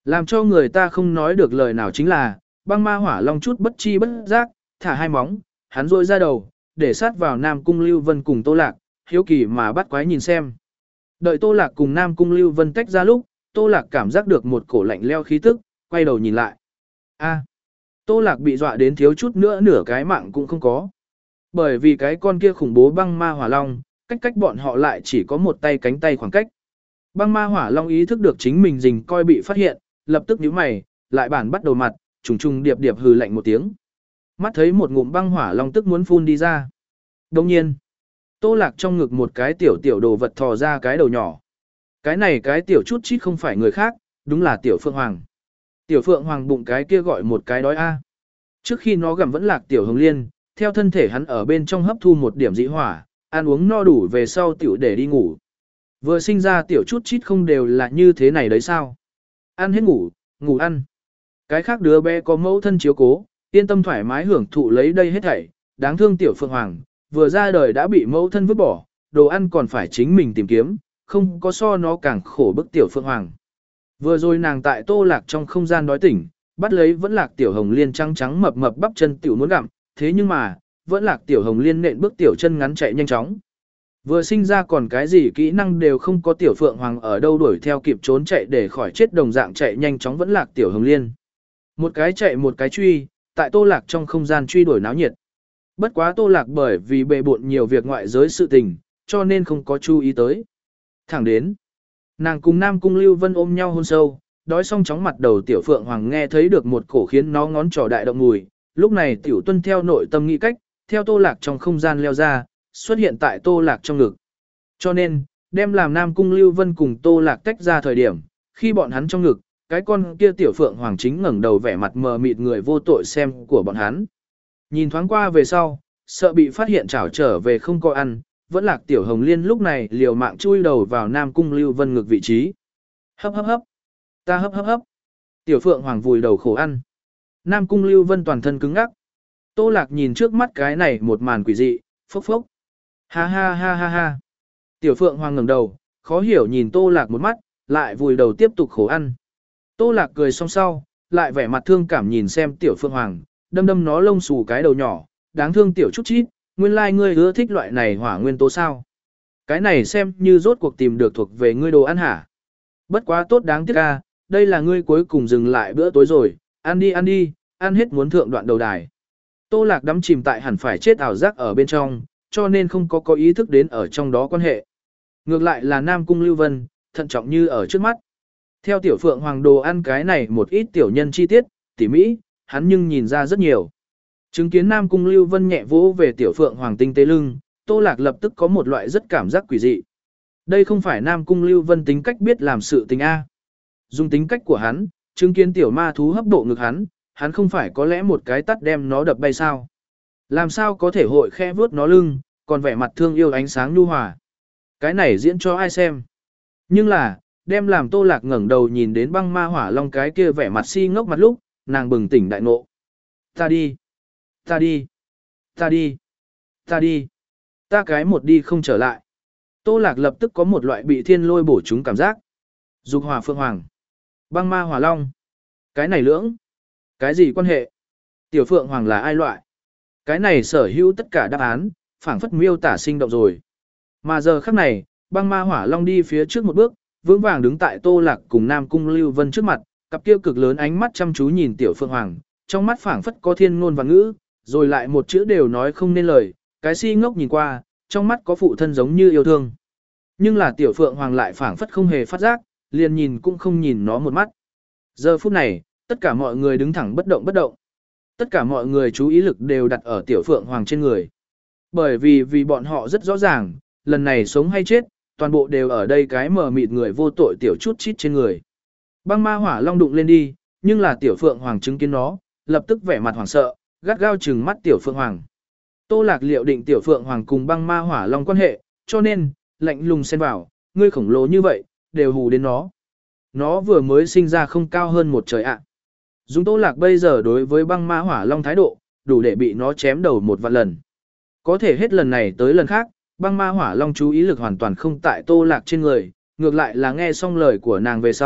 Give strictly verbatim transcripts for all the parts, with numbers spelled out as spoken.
Làm cho người ta không nói được lời nào chính là, băng ma hỏa long chút bất chi bất giác, thả hai móng, hắn rôi ra đầu, để sát vào Nam Cung Lưu Vân cùng Tô Lạc, hiếu kỳ mà bắt quái nhìn xem. Đợi Tô Lạc cùng Nam Cung Lưu Vân tách ra lúc, Tô Lạc cảm giác được một cổ lạnh leo khí tức, quay đầu nhìn lại. A, Tô Lạc bị dọa đến thiếu chút nữa nửa cái mạng cũng không có. Bởi vì cái con kia khủng bố băng ma hỏa long, cách cách bọn họ lại chỉ có một tay cánh tay khoảng cách. Băng ma hỏa long ý thức được chính mình rình coi bị phát hiện, lập tức nhíu mày, lại bản bắt đầu mặt, trùng trùng điệp điệp hừ lạnh một tiếng. Mắt thấy một ngụm băng hỏa long tức muốn phun đi ra. Đồng nhiên, Tô Lạc trong ngực một cái tiểu tiểu đồ vật thò ra cái đầu nhỏ. Cái này cái tiểu chút chít không phải người khác, đúng là tiểu Phượng Hoàng. Tiểu Phượng Hoàng bụng cái kia gọi một cái đói a. Trước khi nó gặm vẫn lạc tiểu Hồng Liên, theo thân thể hắn ở bên trong hấp thu một điểm dị hỏa, ăn uống no đủ về sau tiểu để đi ngủ. Vừa sinh ra tiểu chút chít không đều là như thế này đấy sao? Ăn hết ngủ, ngủ ăn. Cái khác đứa bé có mẫu thân chiếu cố, yên tâm thoải mái hưởng thụ lấy đây hết thảy, đáng thương tiểu Phượng Hoàng, vừa ra đời đã bị mẫu thân vứt bỏ, đồ ăn còn phải chính mình tìm kiếm, không có so nó càng khổ bức tiểu Phượng Hoàng. Vừa rồi nàng tại Tô Lạc trong không gian đói tỉnh, bắt lấy vẫn lạc tiểu Hồng Liên trắng trắng mập mập bắp chân tiểu muốn gặm, thế nhưng mà, vẫn lạc tiểu Hồng Liên nện bước tiểu chân ngắn chạy nhanh chóng. Vừa sinh ra còn cái gì kỹ năng đều không có tiểu Phượng Hoàng ở đâu đuổi theo kịp trốn chạy để khỏi chết đồng dạng chạy nhanh chóng vẫn lạc tiểu Hồng Liên. Một cái chạy một cái truy, tại Tô Lạc trong không gian truy đuổi náo nhiệt. Bất quá Tô Lạc bởi vì bề bộn nhiều việc ngoại giới sự tình, cho nên không có chú ý tới. Thẳng đến, nàng cùng Nam Cung Lưu Vân ôm nhau hôn sâu, đói xong chóng mặt đầu tiểu Phượng Hoàng nghe thấy được một cổ khiến nó ngón trỏ đại động mùi, lúc này tiểu tuân theo nội tâm nghĩ cách, theo Tô Lạc trong không gian leo ra, xuất hiện tại Tô Lạc trong ngực. Cho nên, đem làm Nam Cung Lưu Vân cùng Tô Lạc tách ra thời điểm, khi bọn hắn trong ngực, cái con kia tiểu Phượng Hoàng chính ngẩng đầu vẻ mặt mờ mịt người vô tội xem của bọn hắn. Nhìn thoáng qua về sau, sợ bị phát hiện trảo trở về không có ăn, vẫn lạc tiểu Hồng Liên lúc này liều mạng chui đầu vào Nam Cung Lưu Vân ngực vị trí. Hấp hấp hấp. Ta hấp hấp hấp. Tiểu Phượng Hoàng vùi đầu khổ ăn. Nam Cung Lưu Vân toàn thân cứng ngắc. Tô Lạc nhìn trước mắt cái này một màn quỷ dị, phốc phốc. Ha ha ha ha ha. Tiểu Phượng Hoàng ngẩng đầu, khó hiểu nhìn Tô Lạc một mắt, lại vùi đầu tiếp tục khổ ăn. Tô Lạc cười xong sau, lại vẻ mặt thương cảm nhìn xem Tiểu Phượng Hoàng, đâm đâm nó lông xù cái đầu nhỏ, đáng thương tiểu chút chít, nguyên lai like ngươi ưa thích loại này hỏa nguyên tố sao. Cái này xem như rốt cuộc tìm được thuộc về ngươi đồ ăn hả. Bất quá tốt đáng tiếc ca, đây là ngươi cuối cùng dừng lại bữa tối rồi, ăn đi ăn đi, ăn hết muốn thượng đoạn đầu đài. Tô Lạc đắm chìm tại hẳn phải chết ảo giác ở bên trong, cho nên không có có ý thức đến ở trong đó quan hệ. Ngược lại là Nam Cung Lưu Vân, thận trọng như ở trước mắt. Theo tiểu Phượng Hoàng đồ ăn cái này một ít tiểu nhân chi tiết, tỉ mỹ, hắn nhưng nhìn ra rất nhiều. Chứng kiến Nam Cung Lưu Vân nhẹ vỗ về tiểu Phượng Hoàng tinh tế lưng, Tô Lạc lập tức có một loại rất cảm giác quỷ dị. Đây không phải Nam Cung Lưu Vân tính cách biết làm sự tình A. Dùng tính cách của hắn, chứng kiến tiểu ma thú hấp độ ngực hắn, hắn không phải có lẽ một cái tắt đem nó đập bay sao. Làm sao có thể hội khe vướt nó lưng, còn vẻ mặt thương yêu ánh sáng nhu hòa. Cái này diễn cho ai xem. Nhưng là, đem làm Tô Lạc ngẩng đầu nhìn đến băng ma hỏa long cái kia vẻ mặt si ngốc mặt lúc, nàng bừng tỉnh đại ngộ. Ta đi, ta đi, ta đi, ta đi, ta cái một đi không trở lại. Tô Lạc lập tức có một loại bị thiên lôi bổ trúng cảm giác. Dục hỏa Phượng Hoàng, băng ma hỏa long. Cái này lưỡng, cái gì quan hệ? Tiểu Phượng Hoàng là ai loại? Cái này sở hữu tất cả đáp án, phảng phất miêu tả sinh động rồi. Mà giờ khắc này, băng ma hỏa long đi phía trước một bước, vững vàng đứng tại Tô Lạc cùng Nam Cung Lưu Vân trước mặt, cặp kia cực lớn ánh mắt chăm chú nhìn tiểu Phượng Hoàng, trong mắt phảng phất có thiên ngôn và ngữ, rồi lại một chữ đều nói không nên lời, cái si ngốc nhìn qua, trong mắt có phụ thân giống như yêu thương. Nhưng là tiểu Phượng Hoàng lại phảng phất không hề phát giác, liền nhìn cũng không nhìn nó một mắt. Giờ phút này, tất cả mọi người đứng thẳng bất động bất động. Tất cả mọi người chú ý lực đều đặt ở tiểu Phượng Hoàng trên người. Bởi vì vì bọn họ rất rõ ràng, lần này sống hay chết, toàn bộ đều ở đây cái mờ mịt người vô tội tiểu chút chít trên người. Băng ma hỏa long đụng lên đi, nhưng là tiểu Phượng Hoàng chứng kiến nó, lập tức vẻ mặt hoảng sợ, gắt gao trừng mắt tiểu Phượng Hoàng. Tô Lạc liệu định tiểu Phượng Hoàng cùng băng ma hỏa long quan hệ, cho nên, lạnh lùng xen vào, ngươi khổng lồ như vậy, đều hù đến nó. Nó vừa mới sinh ra không cao hơn một trời ạ. Dùng Tô Lạc bây giờ đối với băng ma hỏa long thái độ, đủ để bị nó chém đầu một vạn lần. Có thể hết lần này tới lần khác, băng ma hỏa long chú ý lực hoàn toàn không tại Tô Lạc trên người, ngược lại là nghe xong lời của nàng về sau,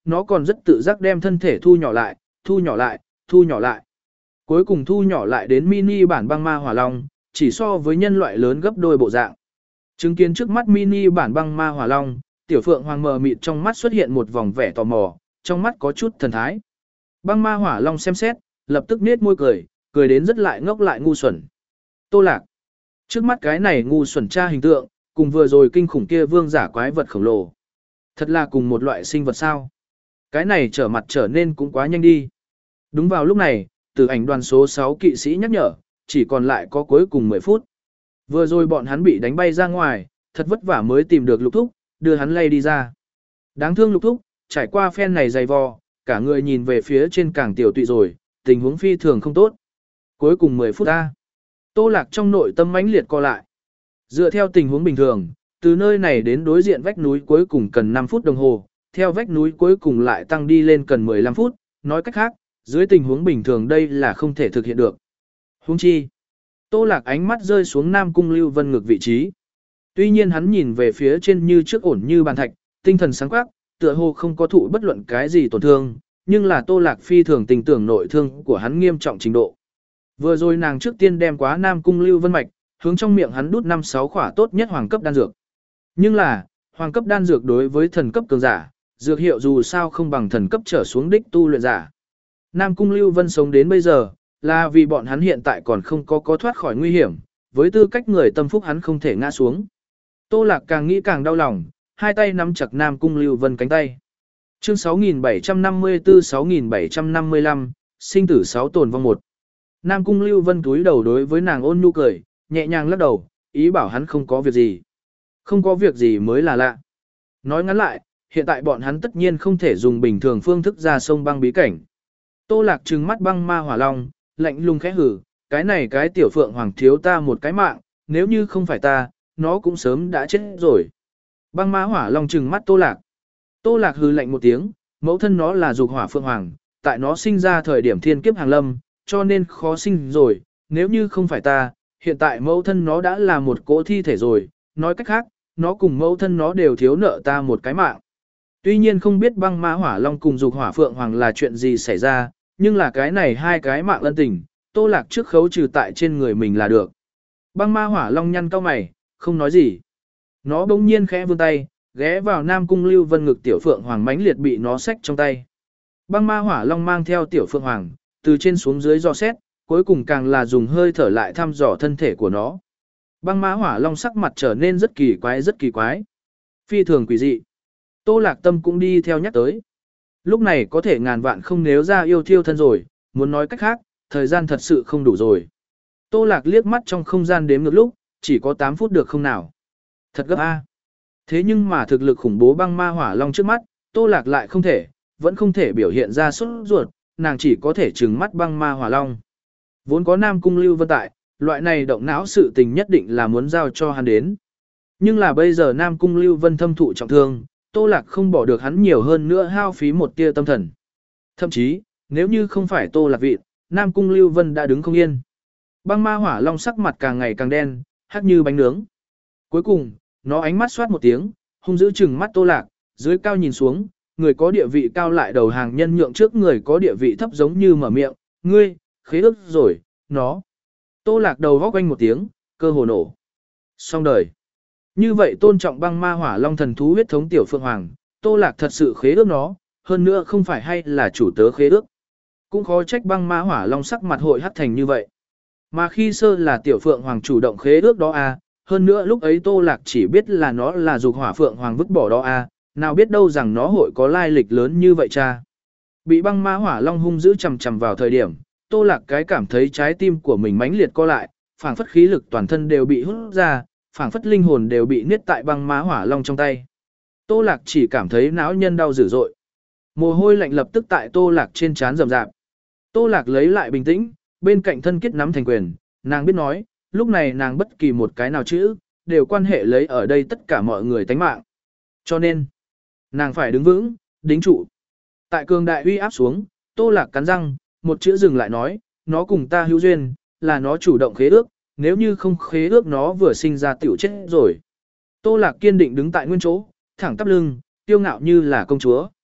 nó còn rất tự giác đem thân thể thu nhỏ lại, thu nhỏ lại, thu nhỏ lại. Cuối cùng thu nhỏ lại đến mini bản băng ma hỏa long, chỉ so với nhân loại lớn gấp đôi bộ dạng. Chứng kiến trước mắt mini bản băng ma hỏa long, tiểu phượng hoàng mờ mịt trong mắt xuất hiện một vòng vẻ tò mò, trong mắt có chút thần thái. Băng ma hỏa long xem xét, lập tức nết môi cười, cười đến rất lại ngốc lại ngu xuẩn. Tô Lạc. Trước mắt cái này ngu xuẩn cha hình tượng, cùng vừa rồi kinh khủng kia vương giả quái vật khổng lồ. Thật là cùng một loại sinh vật sao. Cái này trở mặt trở nên cũng quá nhanh đi. Đúng vào lúc này, từ ảnh đoàn số sáu kỵ sĩ nhắc nhở, chỉ còn lại có cuối cùng mười phút. Vừa rồi bọn hắn bị đánh bay ra ngoài, thật vất vả mới tìm được Lục Thúc, đưa hắn lay đi ra. Đáng thương Lục Thúc, trải qua phen này dày vò, cả người nhìn về phía trên càng tiểu tụy rồi, tình huống phi thường không tốt. Cuối cùng mười phút ta. Tô Lạc trong nội tâm mãnh liệt co lại. Dựa theo tình huống bình thường, từ nơi này đến đối diện vách núi cuối cùng cần năm phút đồng hồ, theo vách núi cuối cùng lại tăng đi lên cần mười lăm phút, nói cách khác, dưới tình huống bình thường đây là không thể thực hiện được. Huống chi, Tô Lạc ánh mắt rơi xuống Nam Cung Lưu Vân ngực vị trí. Tuy nhiên hắn nhìn về phía trên như trước ổn như bàn thạch, tinh thần sáng quắc, tựa hồ không có thụ bất luận cái gì tổn thương, nhưng là Tô Lạc phi thường tình tưởng nội thương của hắn nghiêm trọng trình độ. Vừa rồi nàng trước tiên đem quá Nam Cung Lưu Vân mạch, hướng trong miệng hắn đút năm sáu khỏa tốt nhất hoàng cấp đan dược. Nhưng là, hoàng cấp đan dược đối với thần cấp cường giả, dược hiệu dù sao không bằng thần cấp trở xuống đích tu luyện giả. Nam Cung Lưu Vân sống đến bây giờ, là vì bọn hắn hiện tại còn không có có thoát khỏi nguy hiểm, với tư cách người tâm phúc hắn không thể ngã xuống. Tô Lạc càng nghĩ càng đau lòng, hai tay nắm chặt Nam Cung Lưu Vân cánh tay. Chương sáu nghìn bảy trăm năm mươi tư sáu nghìn bảy trăm năm mươi lăm, sinh tử sáu tồn vong một. Nam Cung Lưu Vân túi đầu đối với nàng ôn nhu cười, nhẹ nhàng lắc đầu, ý bảo hắn không có việc gì. Không có việc gì mới là lạ. Nói ngắn lại, hiện tại bọn hắn tất nhiên không thể dùng bình thường phương thức ra sông băng bí cảnh. Tô Lạc trừng mắt băng ma hỏa long, lạnh lùng khẽ hử, cái này cái tiểu phượng hoàng thiếu ta một cái mạng, nếu như không phải ta, nó cũng sớm đã chết rồi. Băng ma hỏa long trừng mắt Tô Lạc. Tô Lạc hừ lạnh một tiếng, mẫu thân nó là dục hỏa phượng hoàng, tại nó sinh ra thời điểm thiên kiếp hàng lâm, cho nên khó sinh rồi, nếu như không phải ta, hiện tại mẫu thân nó đã là một cỗ thi thể rồi, nói cách khác, nó cùng mẫu thân nó đều thiếu nợ ta một cái mạng. Tuy nhiên không biết băng ma hỏa long cùng dục hỏa phượng hoàng là chuyện gì xảy ra, nhưng là cái này hai cái mạng ân tình, Tô Lạc trước khấu trừ tại trên người mình là được. Băng ma hỏa long nhăn cau mày, không nói gì. Nó bỗng nhiên khẽ vươn tay, ghé vào Nam Cung Lưu Vân ngực tiểu phượng hoàng mãnh liệt bị nó xách trong tay. Băng ma hỏa long mang theo tiểu phượng hoàng, từ trên xuống dưới dò xét, cuối cùng càng là dùng hơi thở lại thăm dò thân thể của nó. Băng ma hỏa long sắc mặt trở nên rất kỳ quái rất kỳ quái. Phi thường quỷ dị. Tô Lạc tâm cũng đi theo nhắc tới. Lúc này có thể ngàn vạn không nếu ra yêu thiêu thân rồi, muốn nói cách khác, thời gian thật sự không đủ rồi. Tô Lạc liếc mắt trong không gian đếm ngược lúc, chỉ có tám phút được không nào. Thật gấp a. Thế nhưng mà thực lực khủng bố băng ma hỏa long trước mắt, Tô Lạc lại không thể, vẫn không thể biểu hiện ra sốt ruột, nàng chỉ có thể trừng mắt băng ma hỏa long. Vốn có Nam Cung Lưu Vân tại, loại này động não sự tình nhất định là muốn giao cho hắn đến. Nhưng là bây giờ Nam Cung Lưu Vân thâm thụ trọng thương, Tô Lạc không bỏ được hắn nhiều hơn nữa hao phí một tia tâm thần. Thậm chí, nếu như không phải Tô Lạc vị, Nam Cung Lưu Vân đã đứng không yên. Băng ma hỏa long sắc mặt càng ngày càng đen, hắt như bánh nướng. Cuối cùng, nó ánh mắt xoát một tiếng, hung dữ chừng mắt Tô Lạc, dưới cao nhìn xuống, người có địa vị cao lại đầu hàng nhân nhượng trước người có địa vị thấp giống như mở miệng, ngươi, khế ước rồi, nó. Tô Lạc đầu góc quanh một tiếng, cơ hồ nổ. Xong đời. Như vậy tôn trọng băng ma hỏa long thần thú huyết thống tiểu phượng hoàng, Tô Lạc thật sự khế ước nó, hơn nữa không phải hay là chủ tớ khế ước. Cũng khó trách băng ma hỏa long sắc mặt hội hắt thành như vậy. Mà khi sơ là tiểu phượng hoàng chủ động khế ước đó à, hơn nữa lúc ấy Tô Lạc chỉ biết là nó là dục hỏa phượng hoàng vứt bỏ đó à, nào biết đâu rằng nó hội có lai lịch lớn như vậy cha. Bị băng ma hỏa long hung dữ chầm chầm vào thời điểm, Tô Lạc cái cảm thấy trái tim của mình mãnh liệt co lại, phảng phất khí lực toàn thân đều bị hút ra, phảng phất linh hồn đều bị niết tại băng ma hỏa long trong tay. Tô Lạc chỉ cảm thấy não nhân đau dữ dội. Mồ hôi lạnh lập tức tại Tô Lạc trên trán rầm rạp. Tô Lạc lấy lại bình tĩnh, bên cạnh thân kết nắm thành quyền, nàng biết nói, lúc này nàng bất kỳ một cái nào chữ, đều quan hệ lấy ở đây tất cả mọi người tánh mạng. Cho nên, nàng phải đứng vững, đính trụ. Tại cường đại uy áp xuống, Tô Lạc cắn răng, một chữ dừng lại nói, nó cùng ta hữu duyên, là nó chủ động khế ước, nếu như không khế ước nó vừa sinh ra tiểu chết rồi. Tô Lạc kiên định đứng tại nguyên chỗ, thẳng tắp lưng, tiêu ngạo như là công chúa.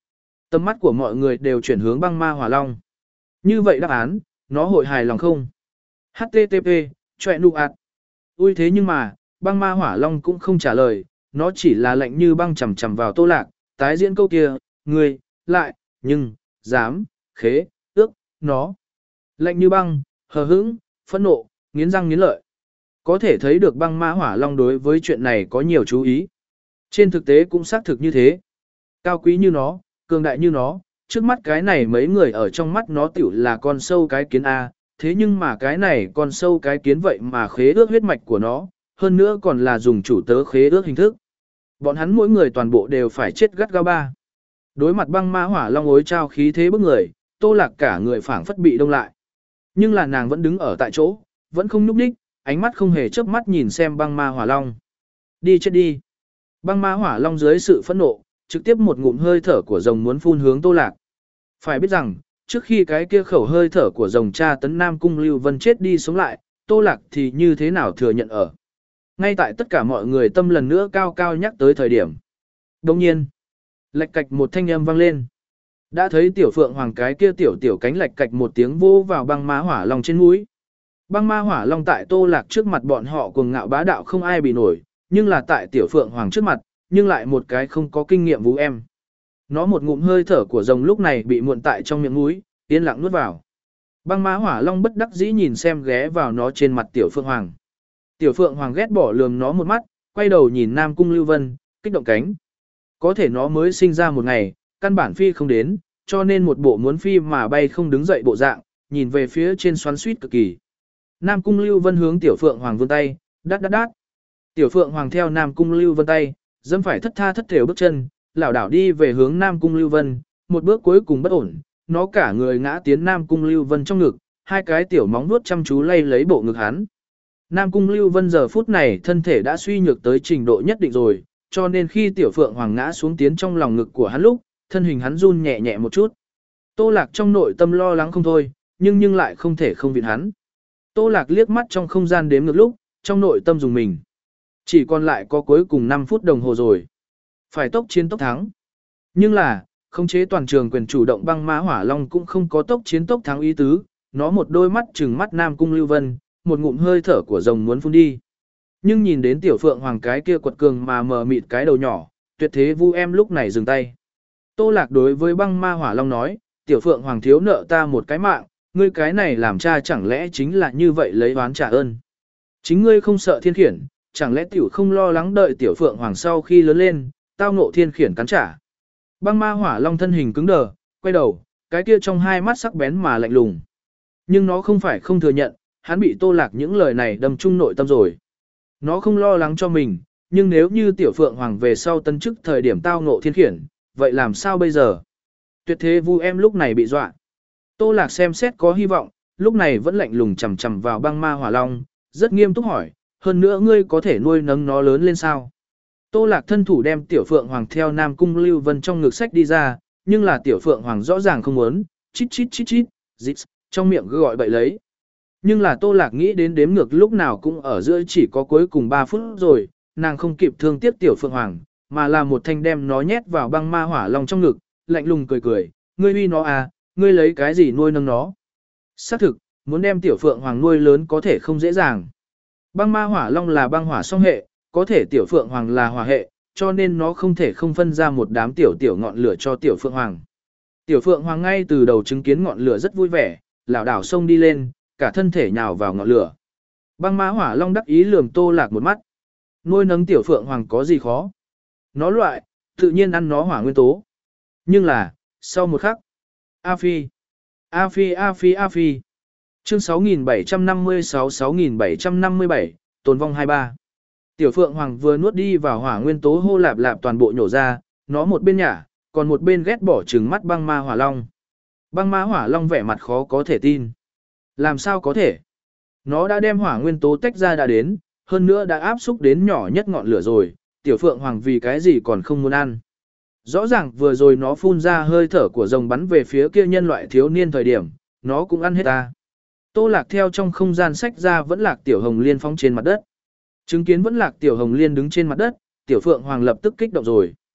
Tầm mắt của mọi người đều chuyển hướng băng ma hỏa long. Như vậy đáp án, nó hội hài lòng không? hát tê tê pê, chọe nụ ạt. Ui thế nhưng mà, băng ma hỏa long cũng không trả lời, nó chỉ là lạnh như băng chầm chầm vào Tô Lạc, tái diễn câu kia, người, lại, nhưng, dám, khế, ước, nó. Lạnh như băng, hờ hững, phẫn nộ, nghiến răng nghiến lợi. Có thể thấy được băng ma hỏa long đối với chuyện này có nhiều chú ý. Trên thực tế cũng xác thực như thế. Cao quý như nó, cường đại như nó, trước mắt cái này mấy người ở trong mắt nó tiểu là con sâu cái kiến A, thế nhưng mà cái này con sâu cái kiến vậy mà khế ước huyết mạch của nó, hơn nữa còn là dùng chủ tớ khế ước hình thức. Bọn hắn mỗi người toàn bộ đều phải chết gắt gao ba. Đối mặt băng ma hỏa long ối trao khí thế bức người, Tô Lạc cả người phảng phất bị đông lại. Nhưng là nàng vẫn đứng ở tại chỗ, vẫn không nhúc đích, ánh mắt không hề chớp mắt nhìn xem băng ma hỏa long. Đi chết đi. Băng ma hỏa long dưới sự phẫn nộ, trực tiếp một ngụm hơi thở của rồng muốn phun hướng Tô Lạc. Phải biết rằng, trước khi cái kia khẩu hơi thở của rồng cha tấn Nam Cung Lưu Vân chết đi sống lại, Tô Lạc thì như thế nào thừa nhận ở. Ngay tại tất cả mọi người tâm lần nữa cao cao nhắc tới thời điểm. Đồng nhiên, lạch cạch một thanh âm vang lên. Đã thấy tiểu phượng hoàng cái kia tiểu tiểu cánh lạch cạch một tiếng vô vào băng ma hỏa long trên mũi. Băng ma hỏa long tại Tô Lạc trước mặt bọn họ cuồng ngạo bá đạo không ai bị nổi, nhưng là tại tiểu phượng hoàng trước mặt, nhưng lại một cái không có kinh nghiệm vũ em. Nó một ngụm hơi thở của rồng lúc này bị muộn tại trong miệng mũi, yên lặng nuốt vào. Băng ma hỏa long bất đắc dĩ nhìn xem ghé vào nó trên mặt tiểu phượng hoàng. Tiểu phượng hoàng ghét bỏ lườm nó một mắt, quay đầu nhìn Nam Cung Lưu Vân, kích động cánh. Có thể nó mới sinh ra một ngày, căn bản phi không đến, cho nên một bộ muốn phi mà bay không đứng dậy bộ dạng, nhìn về phía trên xoắn suýt cực kỳ. Nam Cung Lưu Vân hướng tiểu phượng hoàng vươn tay, đát đát đát. Tiểu phượng hoàng theo Nam Cung Lưu Vân tay, dẫm phải thất tha thất thểu bước chân, lảo đảo đi về hướng Nam Cung Lưu Vân, một bước cuối cùng bất ổn, nó cả người ngã tiến Nam Cung Lưu Vân trong ngực, hai cái tiểu móng vuốt chăm chú lay lấy bộ ngực hắn. Nam Cung Lưu Vân giờ phút này thân thể đã suy nhược tới trình độ nhất định rồi, cho nên khi tiểu phượng hoàng ngã xuống tiến trong lòng ngực của hắn lúc, thân hình hắn run nhẹ nhẹ một chút. Tô Lạc trong nội tâm lo lắng không thôi, nhưng nhưng lại không thể không viện hắn. Tô Lạc liếc mắt trong không gian đếm ngược lúc, trong nội tâm dùng mình. Chỉ còn lại có cuối cùng năm phút đồng hồ rồi. Phải tốc chiến tốc thắng. Nhưng là, khống chế toàn trường quyền chủ động băng ma hỏa long cũng không có tốc chiến tốc thắng ý tứ, nó một đôi mắt trừng mắt Nam Cung Lưu Vân, một ngụm hơi thở của rồng muốn phun đi. Nhưng nhìn đến tiểu phượng hoàng cái kia quật cường mà mờ mịt cái đầu nhỏ, tuyệt thế vu em lúc này dừng tay. Tô Lạc đối với băng ma hỏa long nói, tiểu phượng hoàng thiếu nợ ta một cái mạng, ngươi cái này làm cha chẳng lẽ chính là như vậy lấy oán trả ơn. Chính ngươi không sợ thiên khiển, chẳng lẽ tiểu không lo lắng đợi tiểu phượng hoàng sau khi lớn lên, tao ngộ thiên khiển cắn trả. Băng ma hỏa long thân hình cứng đờ, quay đầu, cái kia trong hai mắt sắc bén mà lạnh lùng. Nhưng nó không phải không thừa nhận, hắn bị Tô Lạc những lời này đâm trung nội tâm rồi. Nó không lo lắng cho mình, nhưng nếu như tiểu phượng hoàng về sau tân chức thời điểm tao ngộ thiên khiển, vậy làm sao bây giờ? Tuyệt thế vu em lúc này bị dọa. Tô Lạc xem xét có hy vọng, lúc này vẫn lạnh lùng chầm chầm vào băng ma hỏa long, rất nghiêm túc hỏi, hơn nữa ngươi có thể nuôi nấng nó lớn lên sao? Tô Lạc thân thủ đem tiểu phượng hoàng theo Nam Cung Lưu Vân trong ngực sách đi ra, nhưng là tiểu phượng hoàng rõ ràng không muốn, chít chít chít chít, dít, trong miệng gọi bậy lấy. Nhưng là Tô Lạc nghĩ đến đếm ngược lúc nào cũng ở giữa chỉ có cuối cùng ba phút rồi, nàng không kịp thương tiếc tiểu phượng hoàng, mà là một thanh đem nó nhét vào băng ma hỏa long trong ngực, lạnh lùng cười cười, ngươi uy nó à, ngươi lấy cái gì nuôi nấng nó? Xác thực, muốn đem tiểu phượng hoàng nuôi lớn có thể không dễ dàng. Băng ma hỏa long là băng hỏa song hệ, có thể tiểu phượng hoàng là hỏa hệ, cho nên nó không thể không phân ra một đám tiểu tiểu ngọn lửa cho tiểu phượng hoàng. Tiểu phượng hoàng ngay từ đầu chứng kiến ngọn lửa rất vui vẻ, lảo đảo xông đi lên, cả thân thể nhào vào ngọn lửa. Băng ma hỏa long đắc ý lườm Tô Lạc một mắt. Nuôi nấng tiểu phượng hoàng có gì khó? Nó loại, tự nhiên ăn nó hỏa nguyên tố. Nhưng là, sau một khắc, A Phi, A Phi A Phi A Phi. Chương sáu nghìn bảy trăm năm mươi sáu sáu nghìn bảy trăm năm mươi bảy, tồn vong hai mươi ba. Tiểu phượng hoàng vừa nuốt đi vào hỏa nguyên tố hô lạp lạp toàn bộ nhổ ra, nó một bên nhả, còn một bên ghét bỏ trừng mắt băng ma hỏa long. Băng ma hỏa long vẻ mặt khó có thể tin. Làm sao có thể? Nó đã đem hỏa nguyên tố tách ra đã đến, hơn nữa đã áp xúc đến nhỏ nhất ngọn lửa rồi, tiểu phượng hoàng vì cái gì còn không muốn ăn. Rõ ràng vừa rồi nó phun ra hơi thở của rồng bắn về phía kia nhân loại thiếu niên thời điểm, nó cũng ăn hết ta. Tô Lạc theo trong không gian sách ra vẫn lạc tiểu hồng liên phóng trên mặt đất. Chứng kiến vẫn lạc tiểu hồng liên đứng trên mặt đất, tiểu phượng hoàng lập tức kích động rồi.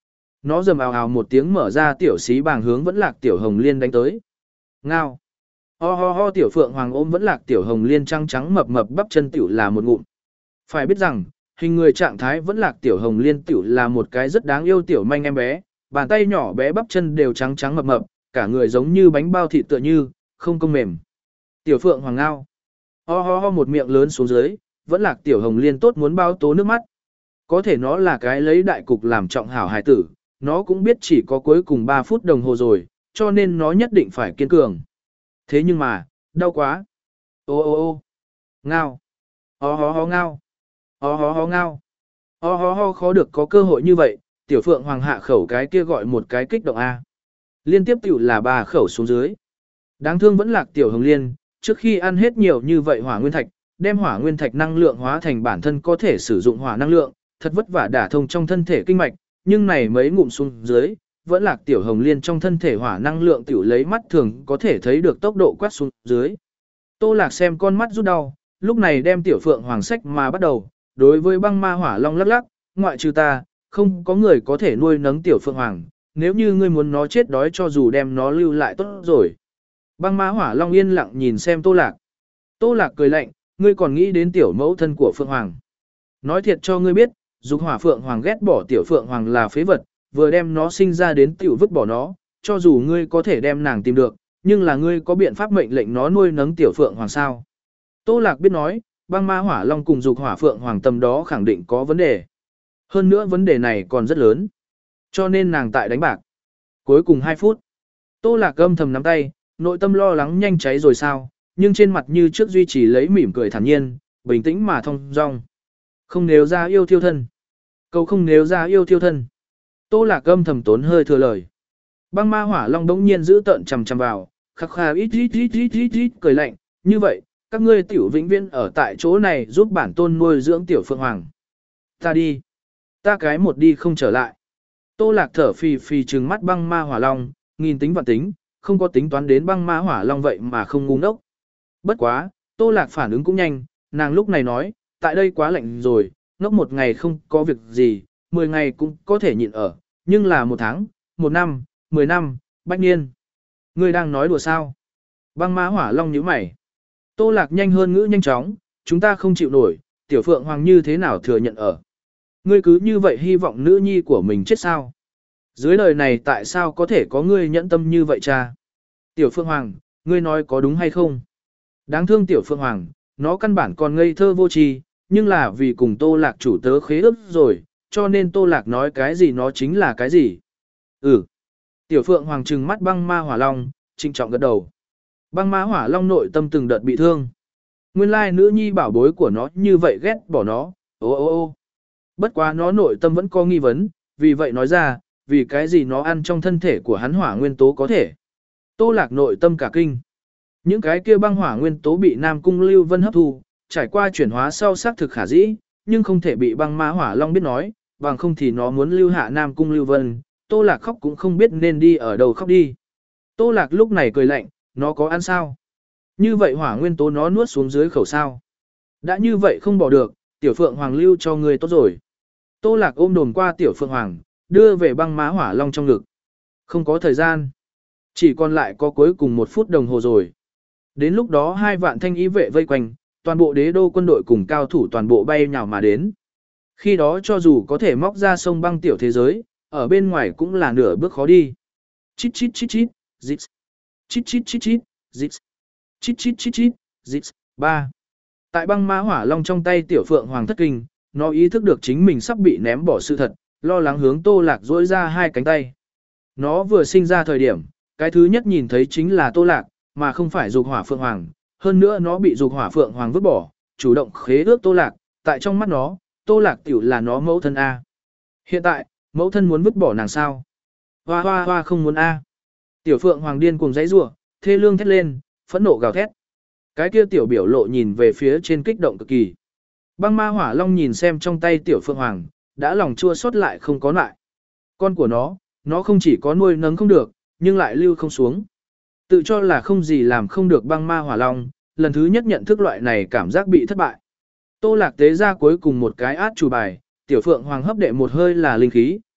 Nó rầm ào ào một tiếng mở ra tiểu xí bàng hướng Vẫn Lạc Tiểu Hồng Liên đánh tới. Ngao. Ho ho ho tiểu phượng hoàng ôm Vẫn Lạc Tiểu Hồng Liên trắng trắng mập mập bắp chân tiểu là một ngụm. Phải biết rằng, hình người trạng thái Vẫn Lạc Tiểu Hồng Liên tiểu là một cái rất đáng yêu tiểu manh em bé, bàn tay nhỏ bé bắp chân đều trắng trắng mập mập, cả người giống như bánh bao thịt tựa như, không công mềm. Tiểu phượng hoàng ngao. Ho ho ho một miệng lớn xuống dưới, Vẫn Lạc Tiểu Hồng Liên tốt muốn bao tố nước mắt. Có thể nó là cái lấy đại cục làm trọng hảo hài tử, nó cũng biết chỉ có cuối cùng ba phút đồng hồ rồi, cho nên nó nhất định phải kiên cường. Thế nhưng mà, đau quá. Ô ô ô ngao. Ho ho ho ngao. Ho ho ho ngao. Ho ho ho khó được có cơ hội như vậy, tiểu phượng hoàng hạ khẩu cái kia gọi một cái kích động A. Liên tiếp tiểu là ba khẩu xuống dưới. Đáng thương Vẫn Lạc Tiểu Hồng Liên, trước khi ăn hết nhiều như vậy hỏa nguyên thạch, đem hỏa nguyên thạch năng lượng hóa thành bản thân có thể sử dụng hỏa năng lượng, thật vất vả đả thông trong thân thể kinh mạch, nhưng này mấy ngụm xuống dưới, Vẫn Lạc Tiểu Hồng Liên trong thân thể hỏa năng lượng tiểu lấy mắt thường có thể thấy được tốc độ quát xuống dưới. Tô Lạc xem con mắt rút đau, lúc này đem tiểu phượng hoàng sách mà bắt đầu, đối với băng ma hỏa long lắc lắc, ngoại trừ ta, không có người có thể nuôi nấng tiểu phượng hoàng, nếu như ngươi muốn nó chết đói cho dù đem nó lưu lại tốt rồi. Băng ma hỏa long yên lặng nhìn xem Tô Lạc. Tô Lạc cười lạnh, ngươi còn nghĩ đến tiểu mẫu thân của phượng hoàng. Nói thiệt cho ngươi biết, dục hỏa phượng hoàng ghét bỏ tiểu phượng hoàng là phế vật, vừa đem nó sinh ra đến tiểu vứt bỏ nó, cho dù ngươi có thể đem nàng tìm được, nhưng là ngươi có biện pháp mệnh lệnh nó nuôi nấng tiểu phượng hoàng sao. Tô Lạc biết nói, băng ma hỏa long cùng dục hỏa phượng hoàng tầm đó khẳng định có vấn đề. Hơn nữa vấn đề này còn rất lớn. Cho nên nàng tại đánh bạc. Cuối cùng hai phút. Tô Lạc âm thầm nắm tay, nội tâm lo lắng nhanh cháy rồi sao, nhưng trên mặt như trước duy trì lấy mỉm cười thản nhiên, bình tĩnh mà thong dong. Không nếu ra yêu thiêu thân. Câu không nếu ra yêu thiêu thân. Tô Lạc âm thầm tốn hơi thừa lời. Băng ma hỏa long đống nhiên giữ tợn chằm chằm vào, khắc khà ít ít ít ít ít ít cười lạnh, như vậy, các ngươi tiểu vĩnh viễn ở tại chỗ này giúp bản tôn nuôi dưỡng tiểu phượng hoàng. Ta đi. Ta cái một đi không trở lại. Tô Lạc thở phì phì trừng mắt băng ma hỏa long, nghìn tính vạn tính, không có tính toán đến băng ma hỏa long vậy mà không ngu ngốc. Bất quá, Tô Lạc phản ứng cũng nhanh, nàng lúc này nói, tại đây quá lạnh rồi, ngốc một ngày không có việc gì, mười ngày cũng có thể nhịn ở, nhưng là một tháng, một năm, mười năm, bách niên. Ngươi đang nói đùa sao? Băng ma hỏa long nhíu mày. Tô Lạc nhanh hơn ngữ nhanh chóng, chúng ta không chịu nổi, tiểu phượng hoàng như thế nào thừa nhận ở. Ngươi cứ như vậy hy vọng nữ nhi của mình chết sao? Dưới đời này tại sao có thể có ngươi nhẫn tâm như vậy cha? Tiểu phượng hoàng, ngươi nói có đúng hay không? Đáng thương tiểu phượng hoàng, nó căn bản còn ngây thơ vô tri, nhưng là vì cùng Tô Lạc chủ tớ khế ước rồi, cho nên Tô Lạc nói cái gì nó chính là cái gì. Ừ. Tiểu phượng hoàng trừng mắt băng ma hỏa long, trinh trọng gật đầu. Băng ma hỏa long nội tâm từng đợt bị thương. Nguyên lai nữ nhi bảo bối của nó như vậy ghét bỏ nó, ô ô ô. Bất quá nó nội tâm vẫn có nghi vấn, vì vậy nói ra, vì cái gì nó ăn trong thân thể của hắn hỏa nguyên tố có thể. Tô Lạc nội tâm cả kinh. Những cái kia băng hỏa nguyên tố bị Nam Cung Lưu Vân hấp thu, trải qua chuyển hóa sau xác thực khả dĩ, nhưng không thể bị băng ma hỏa long biết nói, bằng không thì nó muốn lưu hạ Nam Cung Lưu Vân, Tô Lạc khóc cũng không biết nên đi ở đâu khóc đi. Tô Lạc lúc này cười lạnh, nó có ăn sao? Như vậy hỏa nguyên tố nó nuốt xuống dưới khẩu sao? Đã như vậy không bỏ được, tiểu phượng hoàng lưu cho người tốt rồi. Tô Lạc ôm đồm qua tiểu phượng hoàng, đưa về băng má hỏa long trong ngực. Không có thời gian. Chỉ còn lại có cuối cùng một phút đồng hồ rồi. Đến lúc đó hai vạn thanh ý vệ vây quanh, toàn bộ đế đô quân đội cùng cao thủ toàn bộ bay nhào mà đến. Khi đó cho dù có thể móc ra sông băng tiểu thế giới, ở bên ngoài cũng là nửa bước khó đi. Chít chít chít chít, dít. Chít chít chít chít, dít. Chít chít chít chít, dít. ba. Tại băng ma hỏa long trong tay tiểu phượng hoàng thất kinh, nó ý thức được chính mình sắp bị ném bỏ sự thật, lo lắng hướng Tô Lạc duỗi ra hai cánh tay. Nó vừa sinh ra thời điểm, cái thứ nhất nhìn thấy chính là Tô Lạc, mà không phải dục hỏa phượng hoàng, hơn nữa nó bị dục hỏa phượng hoàng vứt bỏ, chủ động khế ước Tô Lạc, tại trong mắt nó, Tô Lạc tiểu là nó mẫu thân A. Hiện tại, mẫu thân muốn vứt bỏ nàng sao? Hoa hoa hoa không muốn A. Tiểu phượng hoàng điên cuồng giãy giụa, thê lương thét lên, phẫn nộ gào thét. Cái kia tiểu biểu lộ nhìn về phía trên kích động cực kỳ. Băng ma hỏa long nhìn xem trong tay tiểu phượng hoàng, đã lòng chua xót lại không có lại. Con của nó, nó không chỉ có nuôi nấng không được, nhưng lại lưu không xuống. Tự cho là không gì làm không được băng ma hỏa long, lần thứ nhất nhận thức loại này cảm giác bị thất bại. Tô Lạc tế ra cuối cùng một cái át chủ bài, tiểu phượng hoàng hấp đệ một hơi là linh khí,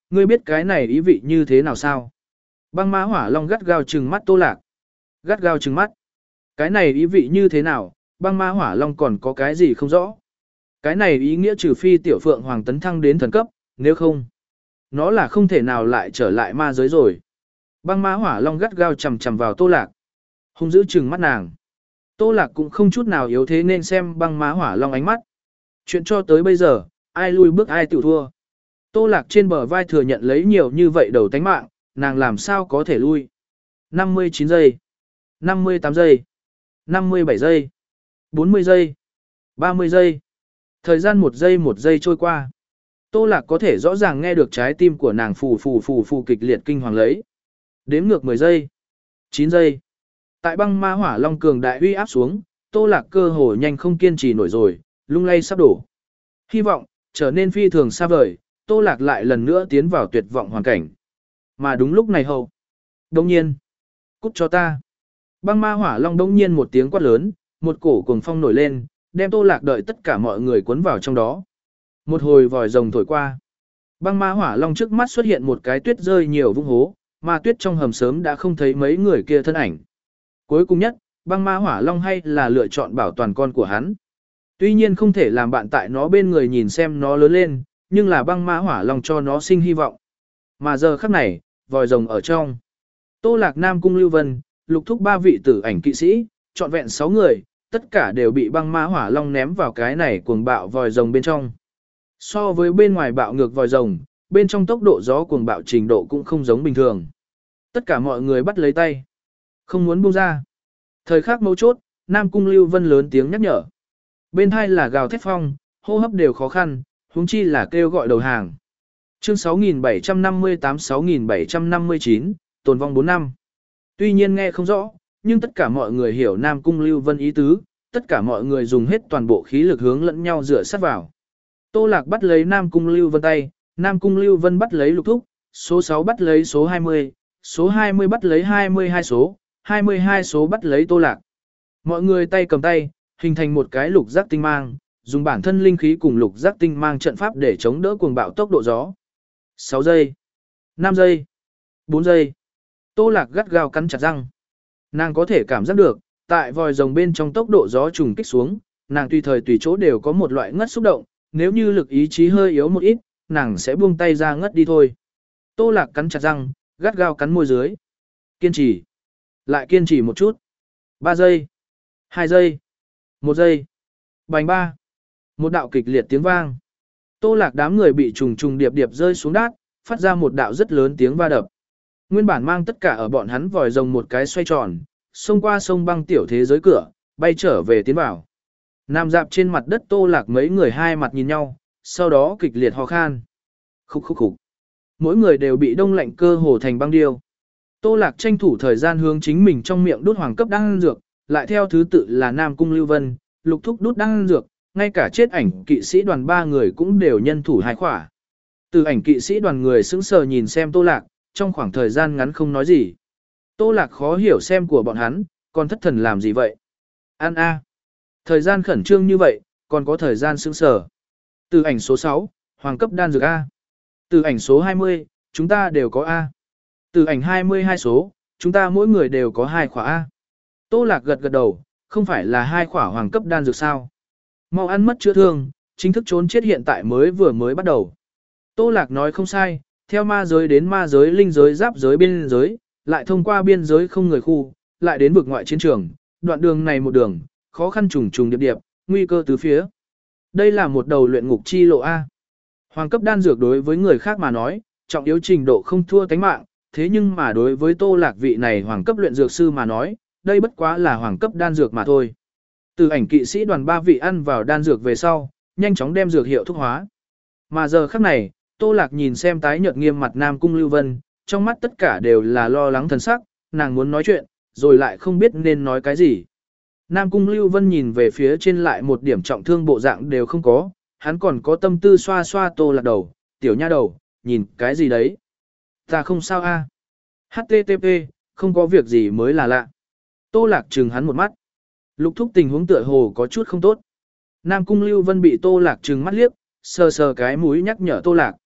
Ngươi biết cái này ý vị như thế nào sao? Băng ma hỏa long gắt gao trừng mắt Tô Lạc. Gắt gao trừng mắt. Cái này ý vị như thế nào, băng ma hỏa long còn có cái gì không rõ. Cái này ý nghĩa trừ phi tiểu phượng hoàng tấn thăng đến thần cấp, nếu không, nó là không thể nào lại trở lại ma giới rồi. Băng ma hỏa long gắt gao chầm chầm vào Tô Lạc. Hung dữ trừng mắt nàng. Tô Lạc cũng không chút nào yếu thế nên xem băng ma hỏa long ánh mắt. Chuyện cho tới bây giờ, ai lui bước ai tự thua. Tô Lạc trên bờ vai thừa nhận lấy nhiều như vậy đầu tánh mạng, nàng làm sao có thể lui. năm mươi chín giây, năm mươi tám giây, năm mươi bảy giây, bốn mươi giây, ba mươi giây. Thời gian một giây một giây trôi qua. Tô Lạc có thể rõ ràng nghe được trái tim của nàng phù phù phù phù kịch liệt kinh hoàng lấy. Đếm ngược mười giây, chín giây. Tại băng ma hỏa long cường đại uy áp xuống, Tô Lạc cơ hồ nhanh không kiên trì nổi rồi, lung lay sắp đổ. Hy vọng trở nên phi thường xa vời, Tô Lạc lại lần nữa tiến vào tuyệt vọng hoàn cảnh. Mà đúng lúc này hậu. Đông nhiên. Cút cho ta. Băng ma hỏa long đông nhiên một tiếng quát lớn, một cổ cuồng phong nổi lên, đem Tô Lạc đợi tất cả mọi người cuốn vào trong đó. Một hồi vòi rồng thổi qua. Băng ma hỏa long trước mắt xuất hiện một cái tuyết rơi nhiều vũng hố, mà tuyết trong hầm sớm đã không thấy mấy người kia thân ảnh. Cuối cùng nhất, băng ma hỏa long hay là lựa chọn bảo toàn con của hắn. Tuy nhiên không thể làm bạn tại nó bên người nhìn xem nó lớn lên, nhưng là băng ma hỏa long cho nó sinh hy vọng. Mà giờ khắc này, vòi rồng ở trong. Tô Lạc, Nam Cung Lưu Vân, Lục Thúc ba vị tử ảnh kỵ sĩ, trọn vẹn sáu người, tất cả đều bị băng ma hỏa long ném vào cái này cuồng bạo vòi rồng bên trong. So với bên ngoài bạo ngược vòi rồng, bên trong tốc độ gió cuồng bạo trình độ cũng không giống bình thường. Tất cả mọi người bắt lấy tay, không muốn buông ra. Thời khắc mấu chốt, Nam Cung Lưu Vân lớn tiếng nhắc nhở. Bên hai là gào thét phong, hô hấp đều khó khăn, huống chi là kêu gọi đầu hàng. Chương sáu nghìn bảy trăm năm mươi tám sáu nghìn bảy trăm năm mươi chín, tồn vong bốn năm. Tuy nhiên nghe không rõ, nhưng tất cả mọi người hiểu Nam Cung Lưu Vân ý tứ, tất cả mọi người dùng hết toàn bộ khí lực hướng lẫn nhau dựa sát vào. Tô Lạc bắt lấy Nam Cung Lưu Vân tay, Nam Cung Lưu Vân bắt lấy Lục Thúc, số sáu bắt lấy số hai mươi, số hai mươi bắt lấy hai mươi hai số, hai mươi hai số bắt lấy Tô Lạc. Mọi người tay cầm tay, hình thành một cái lục giác tinh mang, dùng bản thân linh khí cùng lục giác tinh mang trận pháp để chống đỡ cuồng bạo tốc độ gió. sáu giây, năm giây, bốn giây. Tô Lạc gắt gao cắn chặt răng. Nàng có thể cảm giác được, tại vòi rồng bên trong tốc độ gió trùng kích xuống, nàng tùy thời tùy chỗ đều có một loại ngất xúc động, nếu như lực ý chí hơi yếu một ít, nàng sẽ buông tay ra ngất đi thôi. Tô Lạc cắn chặt răng, gắt gao cắn môi dưới. Kiên trì. Lại kiên trì một chút. ba giây. hai giây. một giây. Bành ba. Một đạo kịch liệt tiếng vang. Tô Lạc đám người bị trùng trùng điệp điệp rơi xuống đát, phát ra một đạo rất lớn tiếng va đập. Nguyên bản mang tất cả ở bọn hắn vòi rồng một cái xoay tròn, xông qua sông băng tiểu thế giới cửa, bay trở về tiến vào. Nằm dạp trên mặt đất Tô Lạc mấy người hai mặt nhìn nhau, sau đó kịch liệt ho khan. Khúc khúc khúc. Mỗi người đều bị đông lạnh cơ hồ thành băng điêu. Tô Lạc tranh thủ thời gian hướng chính mình trong miệng đút hoàng cấp đan dược, lại theo thứ tự là Nam Cung Lưu Vân, Lục Thúc đút đan dược, ngay cả chết ảnh kỵ sĩ đoàn ba người cũng đều nhân thủ hai khỏa. Từ ảnh kỵ sĩ đoàn người sững sờ nhìn xem Tô Lạc, trong khoảng thời gian ngắn không nói gì. Tô Lạc khó hiểu xem của bọn hắn, còn thất thần làm gì vậy? An a. Thời gian khẩn trương như vậy, còn có thời gian sững sờ. Từ ảnh số sáu, hoàng cấp đan dược A. Từ ảnh số hai mươi, chúng ta đều có A. Từ ảnh hai mươi hai số, chúng ta mỗi người đều có hai khỏa A. Tô Lạc gật gật đầu, không phải là hai khỏa hoàng cấp đan dược sao? Mau ăn mất chữa thương, chính thức trốn chết hiện tại mới vừa mới bắt đầu. Tô Lạc nói không sai, theo ma giới đến ma giới linh giới giáp giới biên giới, lại thông qua biên giới không người khu, lại đến vực ngoại chiến trường, đoạn đường này một đường, khó khăn trùng trùng điệp điệp, nguy cơ tứ phía. Đây là một đầu luyện ngục chi lộ A. Hoàng cấp đan dược đối với người khác mà nói, trọng yếu trình độ không thua tánh mạng, thế nhưng mà đối với Tô Lạc vị này hoàng cấp luyện dược sư mà nói, đây bất quá là hoàng cấp đan dược mà thôi. Từ ảnh kỵ sĩ đoàn ba vị ăn vào đan dược về sau, nhanh chóng đem dược hiệu thuốc hóa. Mà giờ khắc này, Tô Lạc nhìn xem tái nhợt nghiêm mặt Nam Cung Lưu Vân, trong mắt tất cả đều là lo lắng thần sắc, nàng muốn nói chuyện, rồi lại không biết nên nói cái gì. Nam Cung Lưu Vân nhìn về phía trên lại một điểm trọng thương bộ dạng đều không có, hắn còn có tâm tư xoa xoa Tô Lạc đầu, tiểu nha đầu, nhìn cái gì đấy? Ta không sao a. hát tê tê pê, không có việc gì mới là lạ. Tô Lạc trừng hắn một mắt. Lục Thúc tình huống tựa hồ có chút không tốt. Nam Cung Lưu Vân bị Tô Lạc trừng mắt liếc, sờ sờ cái mũi nhắc nhở Tô Lạc.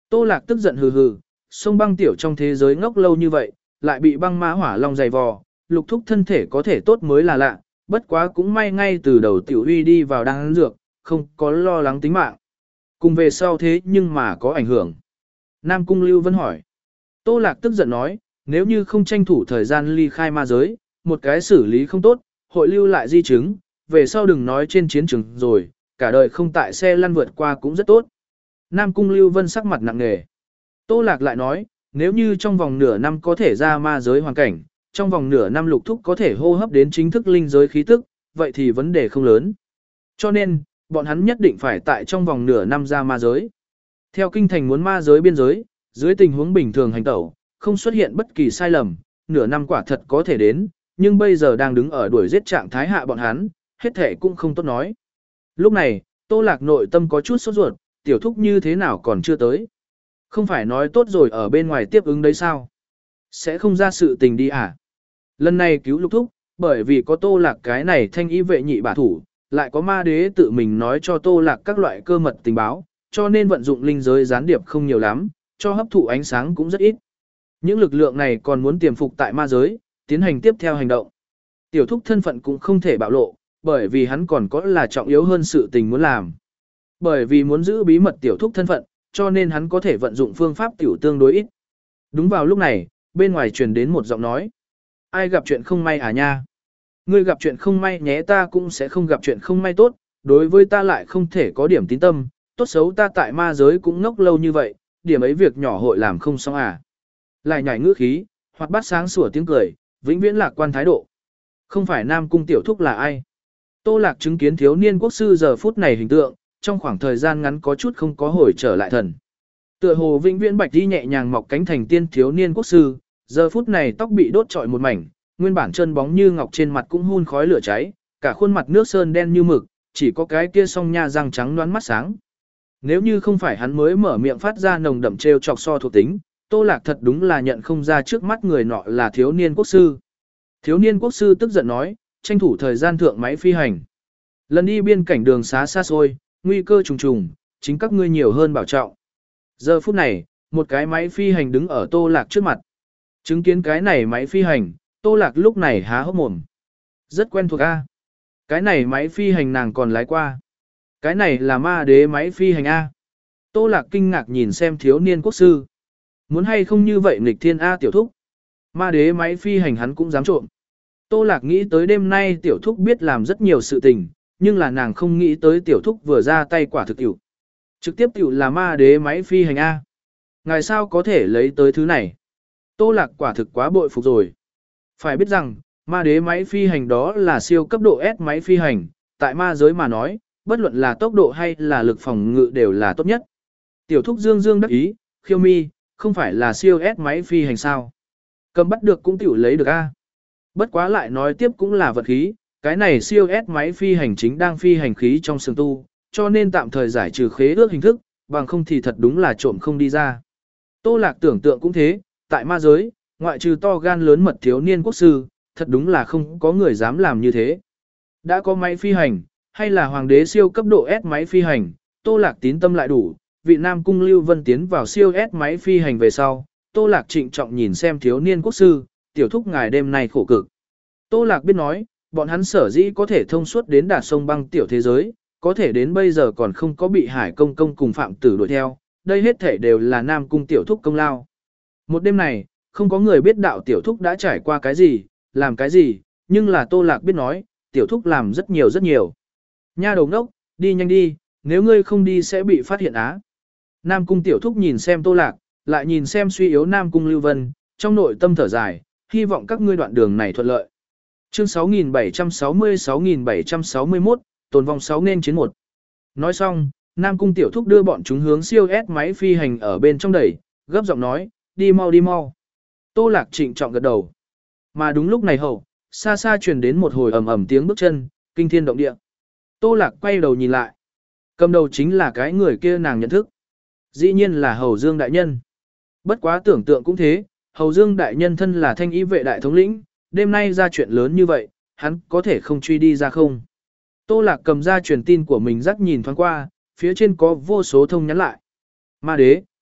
Tô Lạc tức giận hừ hừ, sông băng tiểu trong thế giới ngốc lâu như vậy, lại bị băng ma hỏa long dày vò, lục thúc thân thể có thể tốt mới là lạ, bất quá cũng may ngay từ đầu tiểu huy đi vào đang dược, không có lo lắng tính mạng. Cùng về sau thế nhưng mà có ảnh hưởng. Nam Cung Lưu Vân hỏi. Tô Lạc tức giận nói, nếu như không tranh thủ thời gian ly khai ma giới, một cái xử lý không tốt, hội lưu lại di chứng, về sau đừng nói trên chiến trường rồi, cả đời không tại xe lăn vượt qua cũng rất tốt. Nam Cung Lưu Vân sắc mặt nặng nề. Tô Lạc lại nói, nếu như trong vòng nửa năm có thể ra ma giới hoàn cảnh, trong vòng nửa năm lục thúc có thể hô hấp đến chính thức linh giới khí tức, vậy thì vấn đề không lớn. Cho nên, bọn hắn nhất định phải tại trong vòng nửa năm ra ma giới. Theo kinh thành muốn ma giới biên giới, dưới tình huống bình thường hành tẩu, không xuất hiện bất kỳ sai lầm, nửa năm quả thật có thể đến, nhưng bây giờ đang đứng ở đuổi giết trạng thái hạ bọn hắn, hết thể cũng không tốt nói. Lúc này, Tô Lạc nội tâm có chút sốt ruột, tiểu thúc như thế nào còn chưa tới. Không phải nói tốt rồi ở bên ngoài tiếp ứng đấy sao? Sẽ không ra sự tình đi à? Lần này cứu lục thúc, bởi vì có Tô Lạc cái này thanh ý vệ nhị bả thủ, lại có ma đế tự mình nói cho Tô Lạc các loại cơ mật tình báo, cho nên vận dụng linh giới gián điệp không nhiều lắm, cho hấp thụ ánh sáng cũng rất ít. Những lực lượng này còn muốn tiềm phục tại ma giới, tiến hành tiếp theo hành động. Tiểu thúc thân phận cũng không thể bạo lộ, bởi vì hắn còn có là trọng yếu hơn sự tình muốn làm. Bởi vì muốn giữ bí mật tiểu thúc thân phận, cho nên hắn có thể vận dụng phương pháp tiểu tương đối ít. Đúng vào lúc này, bên ngoài truyền đến một giọng nói. Ai gặp chuyện không may à nha? Ngươi gặp chuyện không may nhé, ta cũng sẽ không gặp chuyện không may tốt, đối với ta lại không thể có điểm tín tâm, tốt xấu ta tại ma giới cũng ngốc lâu như vậy, điểm ấy việc nhỏ hội làm không xong à. Lại nhảy ngữ khí, hoặc bắt sáng sủa tiếng cười, vĩnh viễn lạc quan thái độ. Không phải Nam Cung tiểu thúc là ai? Tô Lạc chứng kiến thiếu niên quốc sư giờ phút này hình tượng, trong khoảng thời gian ngắn có chút không có hồi trở lại thần. Tựa hồ vĩnh viễn bạch đi nhẹ nhàng mọc cánh thành tiên thiếu niên quốc sư, giờ phút này tóc bị đốt trọi một mảnh, nguyên bản chân bóng như ngọc trên mặt cũng hun khói lửa cháy, cả khuôn mặt nước sơn đen như mực, chỉ có cái kia song nha răng trắng loáng mắt sáng. Nếu như không phải hắn mới mở miệng phát ra nồng đậm trêu chọc so thuộc tính, Tô Lạc thật đúng là nhận không ra trước mắt người nọ là thiếu niên quốc sư. Thiếu niên quốc sư tức giận nói, tranh thủ thời gian thượng máy phi hành. Lần đi biên cảnh đường xá xa xôi, nguy cơ trùng trùng, chính các ngươi nhiều hơn bảo trọng. Giờ phút này, một cái máy phi hành đứng ở Tô Lạc trước mặt. Chứng kiến cái này máy phi hành, Tô Lạc lúc này há hốc mồm. Rất quen thuộc a. Cái này máy phi hành nàng còn lái qua. Cái này là ma đế máy phi hành a. Tô Lạc kinh ngạc nhìn xem thiếu niên quốc sư. Muốn hay không như vậy nghịch thiên a tiểu thúc. Ma đế máy phi hành hắn cũng dám trộm. Tô Lạc nghĩ tới đêm nay tiểu thúc biết làm rất nhiều sự tình, nhưng là nàng không nghĩ tới tiểu thúc vừa ra tay quả thực tiểu. Trực tiếp tiểu là ma đế máy phi hành A. Ngài sao có thể lấy tới thứ này? Tô Lạc quả thực quá bội phục rồi. Phải biết rằng, ma đế máy phi hành đó là siêu cấp độ S máy phi hành, tại ma giới mà nói, bất luận là tốc độ hay là lực phòng ngự đều là tốt nhất. Tiểu thúc dương dương đắc ý, khiêu mi, không phải là siêu S máy phi hành sao? Cầm bắt được cũng tiểu lấy được A. Bất quá lại nói tiếp cũng là vật khí, cái này siêu S máy phi hành chính đang phi hành khí trong sừng tu, cho nên tạm thời giải trừ khế ước hình thức, bằng không thì thật đúng là trộm không đi ra. Tô Lạc tưởng tượng cũng thế, tại ma giới, ngoại trừ to gan lớn mật thiếu niên quốc sư, thật đúng là không có người dám làm như thế. Đã có máy phi hành, hay là hoàng đế siêu cấp độ S máy phi hành, Tô Lạc tín tâm lại đủ, vị Nam Cung Lưu Vân tiến vào siêu S máy phi hành về sau, Tô Lạc trịnh trọng nhìn xem thiếu niên quốc sư, tiểu thúc ngài đêm nay khổ cực. Tô Lạc biết nói, bọn hắn sở dĩ có thể thông suốt đến đạt sông băng tiểu thế giới, có thể đến bây giờ còn không có bị Hải Công Công cùng Phạm Tử đuổi theo, đây hết thể đều là Nam Cung tiểu thúc công lao. Một đêm này, không có người biết đạo tiểu thúc đã trải qua cái gì, làm cái gì, nhưng là Tô Lạc biết nói, tiểu thúc làm rất nhiều rất nhiều. Nha đầu ngốc, đi nhanh đi, nếu ngươi không đi sẽ bị phát hiện á. Nam Cung tiểu thúc nhìn xem Tô Lạc, lại nhìn xem suy yếu Nam Cung Lưu Vân, trong nội tâm thở dài, hy vọng các ngươi đoạn đường này thuận lợi. Chương sáu nghìn bảy trăm sáu mươi sáu nghìn bảy trăm sáu mươi mốt, tồn vong sáu nên chiến một. Nói xong, Nam Cung tiểu thúc đưa bọn chúng hướng siêu S máy phi hành ở bên trong đẩy, gấp giọng nói, đi mau đi mau. Tô Lạc trịnh trọng gật đầu. Mà đúng lúc này hậu, xa xa truyền đến một hồi ầm ầm tiếng bước chân, kinh thiên động địa. Tô Lạc quay đầu nhìn lại. Cầm đầu chính là cái người kia nàng nhận thức. Dĩ nhiên là Hầu Dương đại nhân. Bất quá tưởng tượng cũng thế, Hầu Dương đại nhân thân là thanh y vệ đại thống lĩnh, đêm nay ra chuyện lớn như vậy, hắn có thể không truy đi ra không? Tô Lạc cầm ra truyền tin của mình rắc nhìn thoáng qua, phía trên có vô số thông nhắn lại. Ma đế,